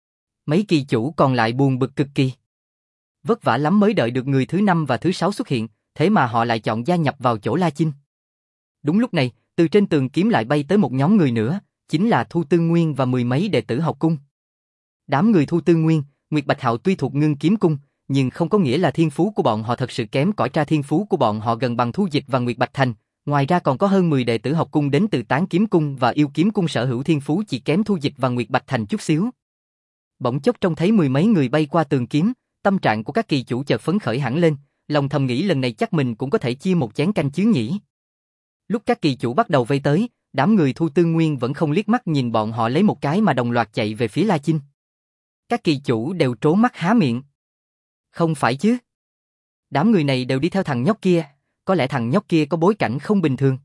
Mấy kỳ chủ còn lại buồn bực cực kỳ. Vất vả lắm mới đợi được người thứ 5 và thứ 6 xuất hiện, thế mà họ lại chọn gia nhập vào chỗ La Chinh. Đúng lúc này, từ trên tường kiếm lại bay tới một nhóm người nữa, chính là Thu Tư Nguyên và mười mấy đệ tử học cung. Đám người Thu Tư Nguyên, Nguyệt Bạch Hạo tuy thuộc Ngưng Kiếm Cung, nhưng không có nghĩa là thiên phú của bọn họ thật sự kém cỏi. Tra thiên phú của bọn họ gần bằng Thu Dịch và Nguyệt Bạch Thành, ngoài ra còn có hơn 10 đệ tử học cung đến từ Tán Kiếm Cung và Yêu Kiếm Cung sở hữu thiên phú chỉ kém Thu Dịch và Nguyệt Bạch Thành chút xíu. Bỗng chốc trông thấy mười mấy người bay qua tường kiếm, tâm trạng của các kỳ chủ chợt phấn khởi hẳn lên, lòng thầm nghĩ lần này chắc mình cũng có thể chia một chén canh chứ nhỉ. Lúc các kỳ chủ bắt đầu vây tới, đám người Thu Tư Nguyên vẫn không liếc mắt nhìn bọn họ lấy một cái mà đồng loạt chạy về phía La Chinh. Các kỳ chủ đều trố mắt há miệng. Không phải chứ? Đám người này đều đi theo thằng nhóc kia, có lẽ thằng nhóc kia có bối cảnh không bình thường.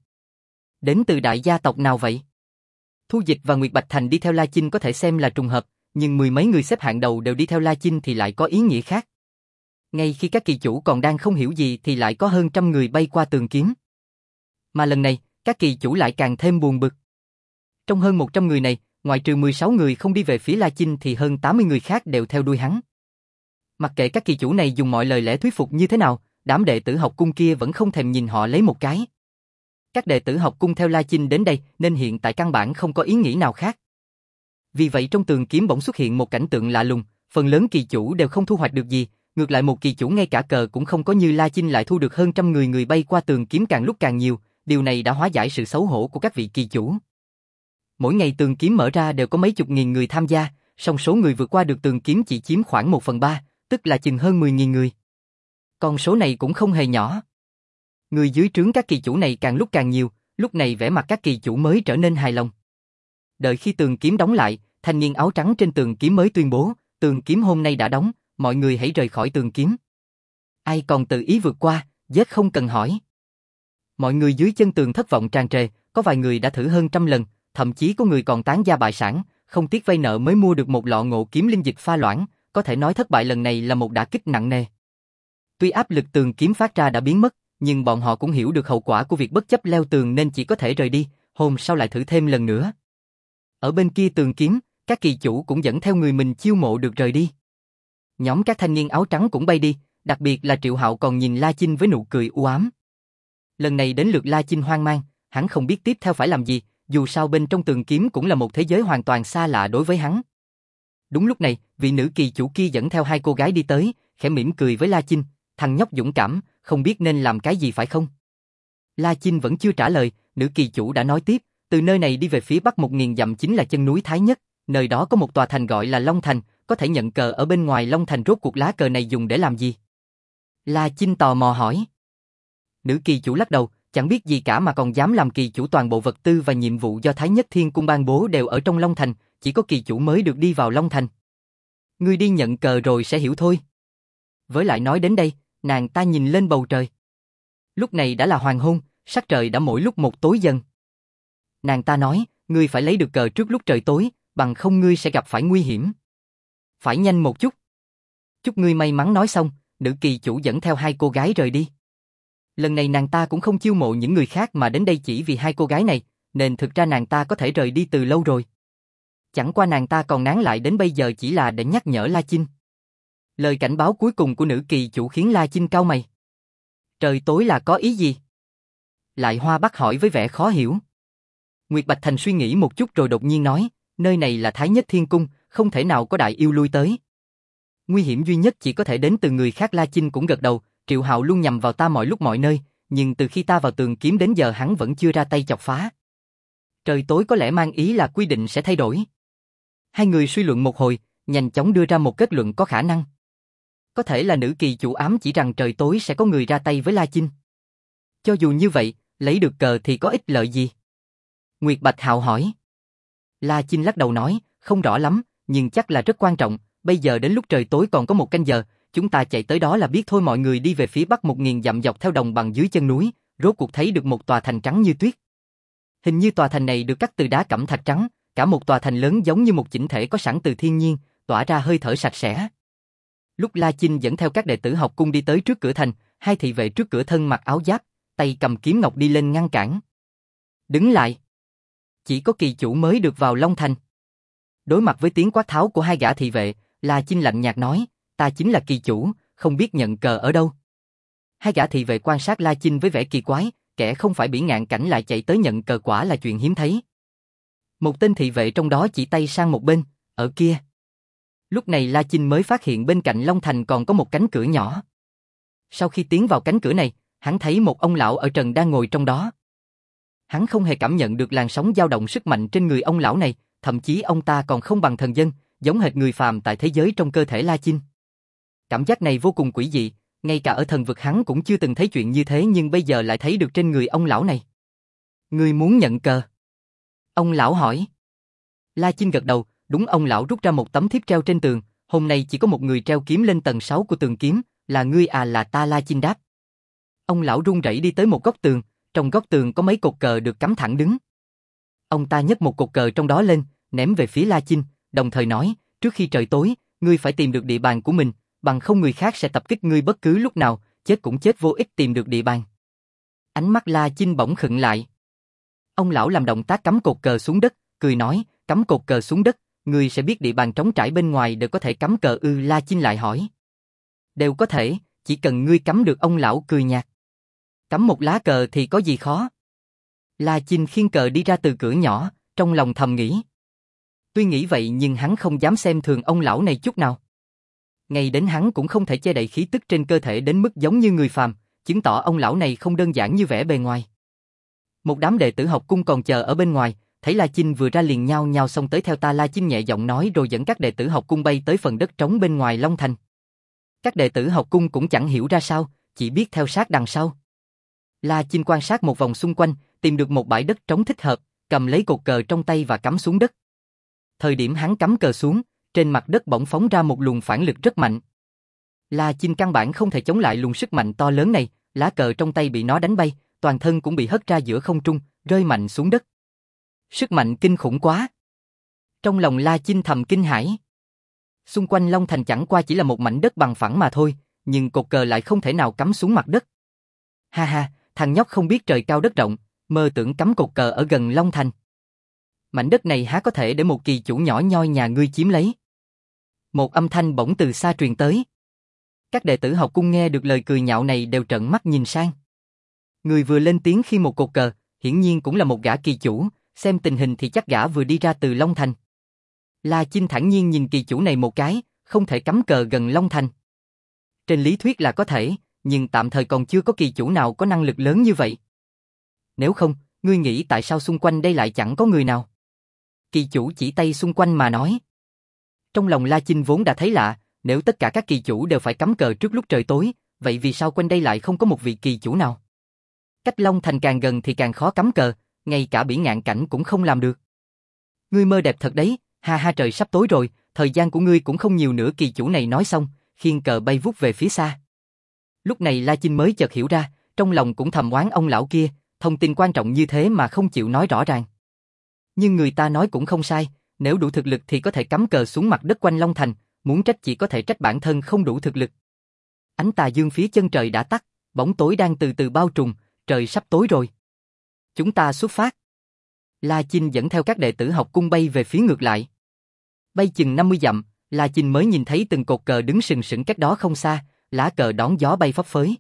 Đến từ đại gia tộc nào vậy? Thu Dịch và Nguyệt Bạch Thành đi theo La Chinh có thể xem là trùng hợp, nhưng mười mấy người xếp hạng đầu đều đi theo La Chinh thì lại có ý nghĩa khác. Ngay khi các kỳ chủ còn đang không hiểu gì thì lại có hơn 100 người bay qua tường kiếm. Mà lần này, các kỳ chủ lại càng thêm buồn bực. Trong hơn 100 người này, ngoại trừ 16 người không đi về phía La Chinh thì hơn 80 người khác đều theo đuôi hắn. Mặc kệ các kỳ chủ này dùng mọi lời lẽ thuyết phục như thế nào, đám đệ tử học cung kia vẫn không thèm nhìn họ lấy một cái. Các đệ tử học cung theo La Chinh đến đây nên hiện tại căn bản không có ý nghĩ nào khác. Vì vậy trong tường kiếm bỗng xuất hiện một cảnh tượng lạ lùng, phần lớn kỳ chủ đều không thu hoạch được gì, ngược lại một kỳ chủ ngay cả cờ cũng không có như La Chinh lại thu được hơn 100 người bay qua tường kiếm càng lúc càng nhiều, điều này đã hóa giải sự xấu hổ của các vị kỳ chủ. Mỗi ngày tường kiếm mở ra đều có mấy chục nghìn người tham gia, song số người vượt qua được tường kiếm chỉ chiếm khoảng 1/3, tức là chừng hơn 10.000 người. Con số này cũng không hề nhỏ. Người dưới trướng các kỳ chủ này càng lúc càng nhiều, lúc này vẻ mặt các kỳ chủ mới trở nên hài lòng. Đợi khi tường kiếm đóng lại, thanh niên áo trắng trên tường kiếm mới tuyên bố, tường kiếm hôm nay đã đóng, mọi người hãy rời khỏi tường kiếm. Ai còn tự ý vượt qua, giết không cần hỏi. Mọi người dưới chân tường thất vọng tràn trề, có vài người đã thử hơn 100 lần, thậm chí có người còn tán gia bại sản, không tiếc vay nợ mới mua được một lọ ngộ kiếm linh dịch pha loãng, có thể nói thất bại lần này là một đả kích nặng nề. Tuy áp lực tường kiếm phát ra đã biến mất, nhưng bọn họ cũng hiểu được hậu quả của việc bất chấp leo tường nên chỉ có thể rời đi, hôm sau lại thử thêm lần nữa. Ở bên kia tường kiếm, các kỳ chủ cũng dẫn theo người mình chiêu mộ được rời đi. Nhóm các thanh niên áo trắng cũng bay đi, đặc biệt là Triệu Hạo còn nhìn La Chinh với nụ cười u ám. Lần này đến lượt La Chinh hoang mang, hắn không biết tiếp theo phải làm gì, dù sao bên trong tường kiếm cũng là một thế giới hoàn toàn xa lạ đối với hắn. Đúng lúc này, vị nữ kỳ chủ kia dẫn theo hai cô gái đi tới, khẽ mỉm cười với La Chinh, thằng nhóc dũng cảm, không biết nên làm cái gì phải không? La Chinh vẫn chưa trả lời, nữ kỳ chủ đã nói tiếp, từ nơi này đi về phía bắc 1000 dặm chính là chân núi Thái Nhất, nơi đó có một tòa thành gọi là Long Thành, có thể nhận cờ ở bên ngoài Long Thành, rốt cuộc lá cờ này dùng để làm gì? La Chinh tò mò hỏi. Nữ kỳ chủ lắc đầu, chẳng biết gì cả mà còn dám làm kỳ chủ, toàn bộ vật tư và nhiệm vụ do Thái Nhất Thiên Cung ban bố đều ở trong Long Thành, chỉ có kỳ chủ mới được đi vào Long Thành. Ngươi đi nhận cờ rồi sẽ hiểu thôi. Với lại nói đến đây, nàng ta nhìn lên bầu trời. Lúc này đã là hoàng hôn, sắc trời đã mỗi lúc một tối dần. Nàng ta nói, ngươi phải lấy được cờ trước lúc trời tối, bằng không ngươi sẽ gặp phải nguy hiểm. Phải nhanh một chút. Chúc ngươi may mắn. Nói xong, nữ kỳ chủ dẫn theo hai cô gái rời đi. Lần này nàng ta cũng không chiêu mộ những người khác mà đến đây chỉ vì hai cô gái này, nên thực ra nàng ta có thể rời đi từ lâu rồi. Chẳng qua nàng ta còn nán lại đến bây giờ chỉ là để nhắc nhở La Chinh. Lời cảnh báo cuối cùng của nữ kỳ chủ khiến La Chinh cau mày. Trời tối là có ý gì? Lại Hoa Bắc hỏi với vẻ khó hiểu. Nguyệt Bạch Thành suy nghĩ một chút rồi đột nhiên nói, nơi này là Thái Nhất Thiên Cung, không thể nào có đại yêu lui tới. Nguy hiểm duy nhất chỉ có thể đến từ người khác. La Chinh cũng gật đầu, Triệu Hạo luôn nhằm vào ta mọi lúc mọi nơi, nhưng từ khi ta vào tường kiếm đến giờ hắn vẫn chưa ra tay chọc phá. Trời tối có lẽ mang ý là quy định sẽ thay đổi. Hai người suy luận một hồi, nhanh chóng đưa ra một kết luận có khả năng. Có thể là nữ kỳ chủ ám chỉ rằng trời tối sẽ có người ra tay với La Chinh. Cho dù như vậy, lấy được cờ thì có ích lợi gì? Nguyệt Bạch Hạo hỏi. La Chinh lắc đầu nói, không rõ lắm, nhưng chắc là rất quan trọng. Bây giờ đến lúc trời tối còn có 1 canh giờ, chúng ta chạy tới đó là biết thôi. Mọi người đi về phía bắc 1000 dặm dọc theo đồng bằng dưới chân núi, rốt cuộc thấy được một tòa thành trắng như tuyết. Hình như tòa thành này được cắt từ đá cẩm thạch trắng, cả một tòa thành lớn giống như một chỉnh thể có sẵn từ thiên nhiên, tỏa ra hơi thở sạch sẽ. Lúc La Chinh dẫn theo các đệ tử học cung đi tới trước cửa thành, hai thị vệ trước cửa thân mặc áo giáp, tay cầm kiếm ngọc đi lên ngăn cản. Đứng lại. Chỉ có kỳ chủ mới được vào Long Thành. Đối mặt với tiếng quát tháo của hai gã thị vệ, La Chinh lạnh nhạt nói, ta chính là kỳ chủ, không biết nhận cờ ở đâu. Hai gã thị vệ quan sát La Chinh với vẻ kỳ quái, kẻ không phải bỉ ngạn cảnh lại chạy tới nhận cờ quả là chuyện hiếm thấy. Một tên thị vệ trong đó chỉ tay sang một bên, ở kia. Lúc này La Chinh mới phát hiện bên cạnh Long Thành còn có một cánh cửa nhỏ. Sau khi tiến vào cánh cửa này, hắn thấy một ông lão ở trần đang ngồi trong đó. Hắn không hề cảm nhận được làn sóng dao động sức mạnh trên người ông lão này, thậm chí ông ta còn không bằng thần dân, giống hệt người phàm tại thế giới trong cơ thể La Chinh. Cảm giác này vô cùng quỷ dị, ngay cả ở thần vực hắn cũng chưa từng thấy chuyện như thế, nhưng bây giờ lại thấy được trên người ông lão này. Ngươi muốn nhận cờ? Ông lão hỏi. La Chinh gật đầu, đúng. Ông lão rút ra một tấm thiếp treo trên tường, hôm nay chỉ có một người treo kiếm lên tầng 6 của tường kiếm, là ngươi à? Là ta. La Chinh đáp. Ông lão run rẩy đi tới một góc tường, trong góc tường có mấy cột cờ được cắm thẳng đứng. Ông ta nhấc một cột cờ trong đó lên, ném về phía La Chinh, đồng thời nói, trước khi trời tối, ngươi phải tìm được địa bàn của mình, bằng không người khác sẽ tập kích ngươi bất cứ lúc nào, chết cũng chết vô ích. Tìm được địa bàn. Ánh mắt La Chinh bỗng khựng lại. Ông lão làm động tác cắm cột cờ xuống đất, cười nói, cắm cột cờ xuống đất, ngươi sẽ biết địa bàn trống trải bên ngoài đều có thể cắm cờ ư? La Chinh lại hỏi. Đều có thể, chỉ cần ngươi cắm được. Ông lão cười nhạt. Cắm một lá cờ thì có gì khó? La Chinh khiêng cờ đi ra từ cửa nhỏ, trong lòng thầm nghĩ. Tuy nghĩ vậy nhưng hắn không dám xem thường ông lão này chút nào. Ngay đến hắn cũng không thể che đậy khí tức trên cơ thể đến mức giống như người phàm, chứng tỏ ông lão này không đơn giản như vẻ bề ngoài. Một đám đệ tử học cung còn chờ ở bên ngoài, thấy La Chinh vừa ra liền nhao nhao xông tới. Theo ta. La Chinh nhẹ giọng nói rồi dẫn các đệ tử học cung bay tới phần đất trống bên ngoài Long Thành. Các đệ tử học cung cũng chẳng hiểu ra sao, chỉ biết theo sát đằng sau. La Chinh quan sát một vòng xung quanh, tìm được một bãi đất trống thích hợp, cầm lấy cột cờ trong tay và cắm xuống đất. Thời điểm hắn cắm cờ xuống, trên mặt đất bỗng phóng ra một luồng phản lực rất mạnh. La Chinh căn bản không thể chống lại luồng sức mạnh to lớn này, lá cờ trong tay bị nó đánh bay, toàn thân cũng bị hất ra giữa không trung, rơi mạnh xuống đất. Sức mạnh kinh khủng quá. Trong lòng La Chinh thầm kinh hãi. Xung quanh Long Thành chẳng qua chỉ là một mảnh đất bằng phẳng mà thôi, nhưng cột cờ lại không thể nào cắm xuống mặt đất. Ha ha, thằng nhóc không biết trời cao đất rộng, mơ tưởng cắm cột cờ ở gần Long Thành. Mảnh đất này há có thể để một kỳ chủ nhỏ nhoi nhà ngươi chiếm lấy. Một âm thanh bỗng từ xa truyền tới. Các đệ tử học cung nghe được lời cười nhạo này đều trợn mắt nhìn sang. Người vừa lên tiếng khi một cột cờ, hiển nhiên cũng là một gã kỳ chủ, xem tình hình thì chắc gã vừa đi ra từ Long Thành. La Chinh thản nhiên nhìn kỳ chủ này một cái, không thể cắm cờ gần Long Thành. Trên lý thuyết là có thể, nhưng tạm thời còn chưa có kỳ chủ nào có năng lực lớn như vậy. Nếu không, ngươi nghĩ tại sao xung quanh đây lại chẳng có người nào? Kỳ chủ chỉ tay xung quanh mà nói. Trong lòng La Chinh vốn đã thấy lạ, nếu tất cả các kỳ chủ đều phải cắm cờ trước lúc trời tối, vậy vì sao quanh đây lại không có một vị kỳ chủ nào? Cách Long Thành càng gần thì càng khó cắm cờ, ngay cả Bỉ Ngạn Cảnh cũng không làm được. Ngươi mơ đẹp thật đấy, ha ha, trời sắp tối rồi, thời gian của ngươi cũng không nhiều nữa. Kỳ chủ này nói xong, khiêng cờ bay vút về phía xa. Lúc này La Chinh mới chợt hiểu ra, trong lòng cũng thầm oán ông lão kia, thông tin quan trọng như thế mà không chịu nói rõ ràng. Nhưng người ta nói cũng không sai, nếu đủ thực lực thì có thể cắm cờ xuống mặt đất quanh Long Thành, muốn trách chỉ có thể trách bản thân không đủ thực lực. Ánh tà dương phía chân trời đã tắt, bóng tối đang từ từ bao trùm, trời sắp tối rồi. Chúng ta xuất phát. La Chinh dẫn theo các đệ tử học cung bay về phía ngược lại. Bay chừng 50 dặm, La Chinh mới nhìn thấy từng cột cờ đứng sừng sững cách đó không xa, lá cờ đón gió bay phấp phới.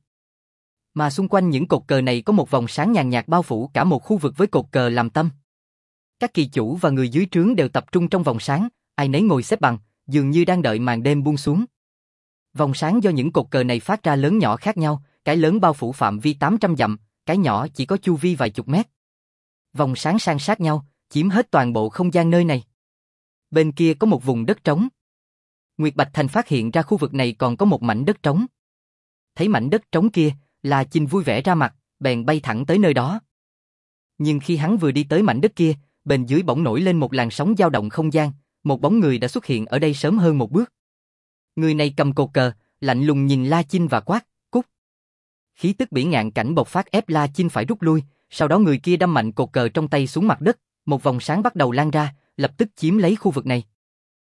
Mà xung quanh những cột cờ này có một vòng sáng nhàn nhạt bao phủ cả một khu vực với cột cờ làm tâm. Các kỳ chủ và người dưới trướng đều tập trung trong vòng sáng, ai nấy ngồi xếp bằng, dường như đang đợi màn đêm buông xuống. Vòng sáng do những cột cờ này phát ra lớn nhỏ khác nhau, cái lớn bao phủ phạm vi 800 dặm, cái nhỏ chỉ có chu vi vài chục mét. Vòng sáng san sát nhau, chiếm hết toàn bộ không gian nơi này. Bên kia có một vùng đất trống. Nguyệt Bạch Thành phát hiện ra khu vực này còn có một mảnh đất trống. Thấy mảnh đất trống kia, La Chinh vui vẻ ra mặt, bèn bay thẳng tới nơi đó. Nhưng khi hắn vừa đi tới mảnh đất kia, bên dưới bỗng nổi lên một làn sóng dao động không gian, một bóng người đã xuất hiện ở đây sớm hơn một bước. Người này cầm cột cờ, lạnh lùng nhìn La Chinh và quát, cút. Khí tức Bỉ Ngạn Cảnh bộc phát ép La Chinh phải rút lui, sau đó người kia đâm mạnh cột cờ trong tay xuống mặt đất, một vòng sáng bắt đầu lan ra, lập tức chiếm lấy khu vực này.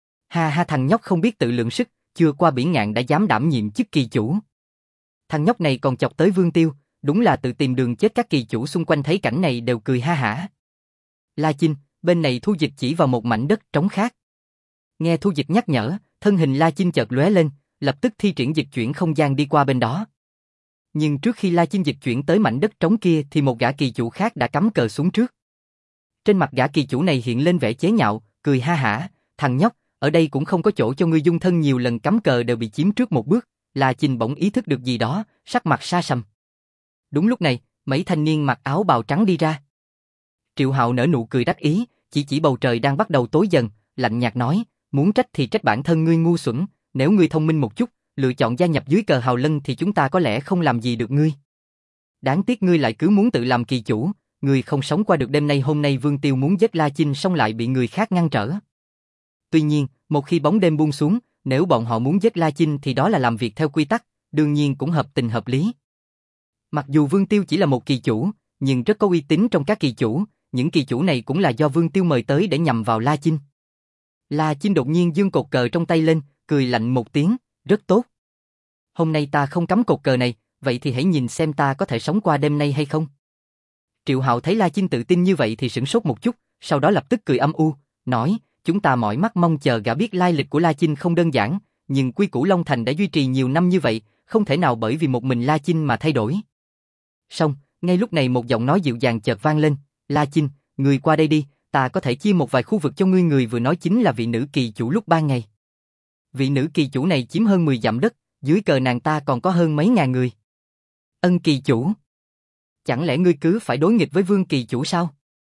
Ha ha, thằng nhóc không biết tự lượng sức, chưa qua Bỉ Ngạn đã dám đảm nhiệm chức kỳ chủ. Thằng nhóc này còn chọc tới Vương Tiêu, đúng là tự tìm đường chết. Các kỳ chủ xung quanh thấy cảnh này đều cười ha hả. La Chinh, bên này Thu Dịch chỉ vào một mảnh đất trống khác. Nghe Thu Dịch nhắc nhở, thân hình La Chinh chợt lóe lên, lập tức thi triển dịch chuyển không gian đi qua bên đó. Nhưng trước khi La Chinh dịch chuyển tới mảnh đất trống kia thì một gã kỳ chủ khác đã cắm cờ xuống trước. Trên mặt gã kỳ chủ này hiện lên vẻ chế nhạo, cười ha hả, thằng nhóc, ở đây cũng không có chỗ cho ngươi dung thân, nhiều lần cắm cờ đều bị chiếm trước một bước. La Chinh bỗng ý thức được gì đó, sắc mặt sa sầm. Đúng lúc này, mấy thanh niên mặc áo bào trắng đi ra. Triệu Hạo nở nụ cười đắc ý, chỉ bầu trời đang bắt đầu tối dần, lạnh nhạt nói, muốn trách thì trách bản thân ngươi ngu xuẩn, nếu ngươi thông minh một chút, lựa chọn gia nhập dưới cờ Hào Lân thì chúng ta có lẽ không làm gì được ngươi. Đáng tiếc ngươi lại cứ muốn tự làm kỳ chủ, ngươi không sống qua được đêm nay. Hôm nay Vương Tiêu muốn giết La Chinh xong lại bị người khác ngăn trở. Tuy nhiên, một khi bóng đêm buông xuống, nếu bọn họ muốn giết La Chinh thì đó là làm việc theo quy tắc, đương nhiên cũng hợp tình hợp lý. Mặc dù Vương Tiêu chỉ là một kỳ chủ, nhưng rất có uy tín trong các kỳ chủ, những kỳ chủ này cũng là do Vương Tiêu mời tới để nhằm vào La Chinh. La Chinh đột nhiên giương cột cờ trong tay lên, cười lạnh một tiếng, rất tốt. Hôm nay ta không cắm cột cờ này, vậy thì hãy nhìn xem ta có thể sống qua đêm nay hay không. Triệu Hạo thấy La Chinh tự tin như vậy thì sửng sốt một chút, sau đó lập tức cười âm u, nói, chúng ta mỏi mắt mong chờ gã biết lai lịch của La Chinh không đơn giản, nhưng quy củ Long Thành đã duy trì nhiều năm như vậy, không thể nào bởi vì một mình La Chinh mà thay đổi. Xong, ngay lúc này một giọng nói dịu dàng chợt vang lên, La Chinh, người qua đây đi, ta có thể chia một vài khu vực cho ngươi. Người vừa nói chính là vị nữ kỳ chủ lúc ban ngày. Vị nữ kỳ chủ này chiếm hơn 10 dặm đất, dưới cờ nàng ta còn có hơn mấy ngàn người. Ân kỳ chủ. Chẳng lẽ ngươi cứ phải đối nghịch với Vương kỳ chủ sao?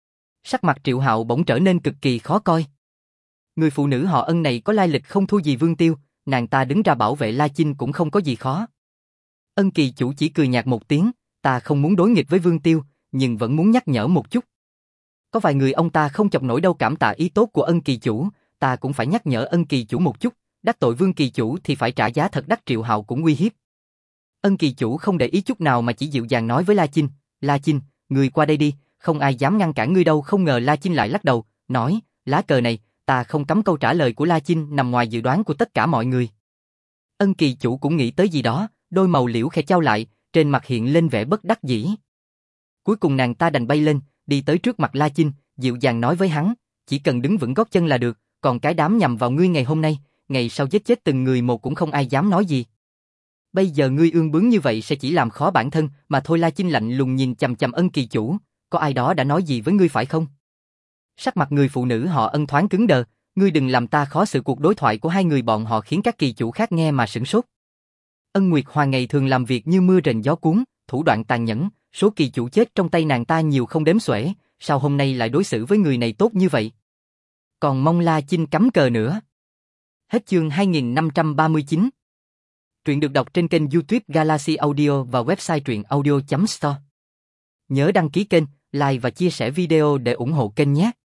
Sắc mặt Triệu Hạo bỗng trở nên cực kỳ khó coi. Người phụ nữ họ Ân này có lai lịch không thua gì Vương Tiêu, nàng ta đứng ra bảo vệ La Chinh cũng không có gì khó. Ân kỳ chủ chỉ cười nhạt một tiếng, ta không muốn đối nghịch với Vương Tiêu, nhưng vẫn muốn nhắc nhở một chút. Có vài người ông ta không chọc nổi đâu. Cảm tạ ý tốt của Ân kỳ chủ, ta cũng phải nhắc nhở Ân kỳ chủ một chút, đắc tội Vương kỳ chủ thì phải trả giá thật đắt. Triệu Hạo cũng uy hiếp. Ân kỳ chủ không để ý chút nào mà chỉ dịu dàng nói với La Chinh, La Chinh, người qua đây đi, không ai dám ngăn cản ngươi đâu. Không ngờ La Chinh lại lắc đầu, nói, lá cờ này, ta không cấm. Câu trả lời của La Chinh nằm ngoài dự đoán của tất cả mọi người. Ân kỳ chủ cũng nghĩ tới gì đó, đôi màu liễu khẽ chau lại, trên mặt hiện lên vẻ bất đắc dĩ. Cuối cùng nàng ta đành bay lên, đi tới trước mặt La Chinh, dịu dàng nói với hắn, chỉ cần đứng vững gót chân là được, còn cái đám nhằm vào ngươi ngày hôm nay, ngày sau giết chết từng người một cũng không ai dám nói gì. Bây giờ ngươi ương bướng như vậy sẽ chỉ làm khó bản thân, mà thôi. La Chinh lạnh lùng nhìn chằm chằm Ân Kỳ Chủ, có ai đó đã nói gì với ngươi phải không? Sắc mặt người phụ nữ họ Ân thoáng cứng đờ, ngươi đừng làm ta khó xử. Cuộc đối thoại của hai người bọn họ khiến các kỳ chủ khác nghe mà sửng sốt. Ân Nguyệt Hoa ngày thường làm việc như mưa rền gió cuốn, thủ đoạn tàn nhẫn, số kỳ chủ chết trong tay nàng ta nhiều không đếm xuể, sao hôm nay lại đối xử với người này tốt như vậy? Còn mong La Chinh cắm cờ nữa. Hết chương 2539. Truyện được đọc trên kênh YouTube Galaxy Audio và website truyệnaudio.store. Nhớ đăng ký kênh, like và chia sẻ video để ủng hộ kênh nhé.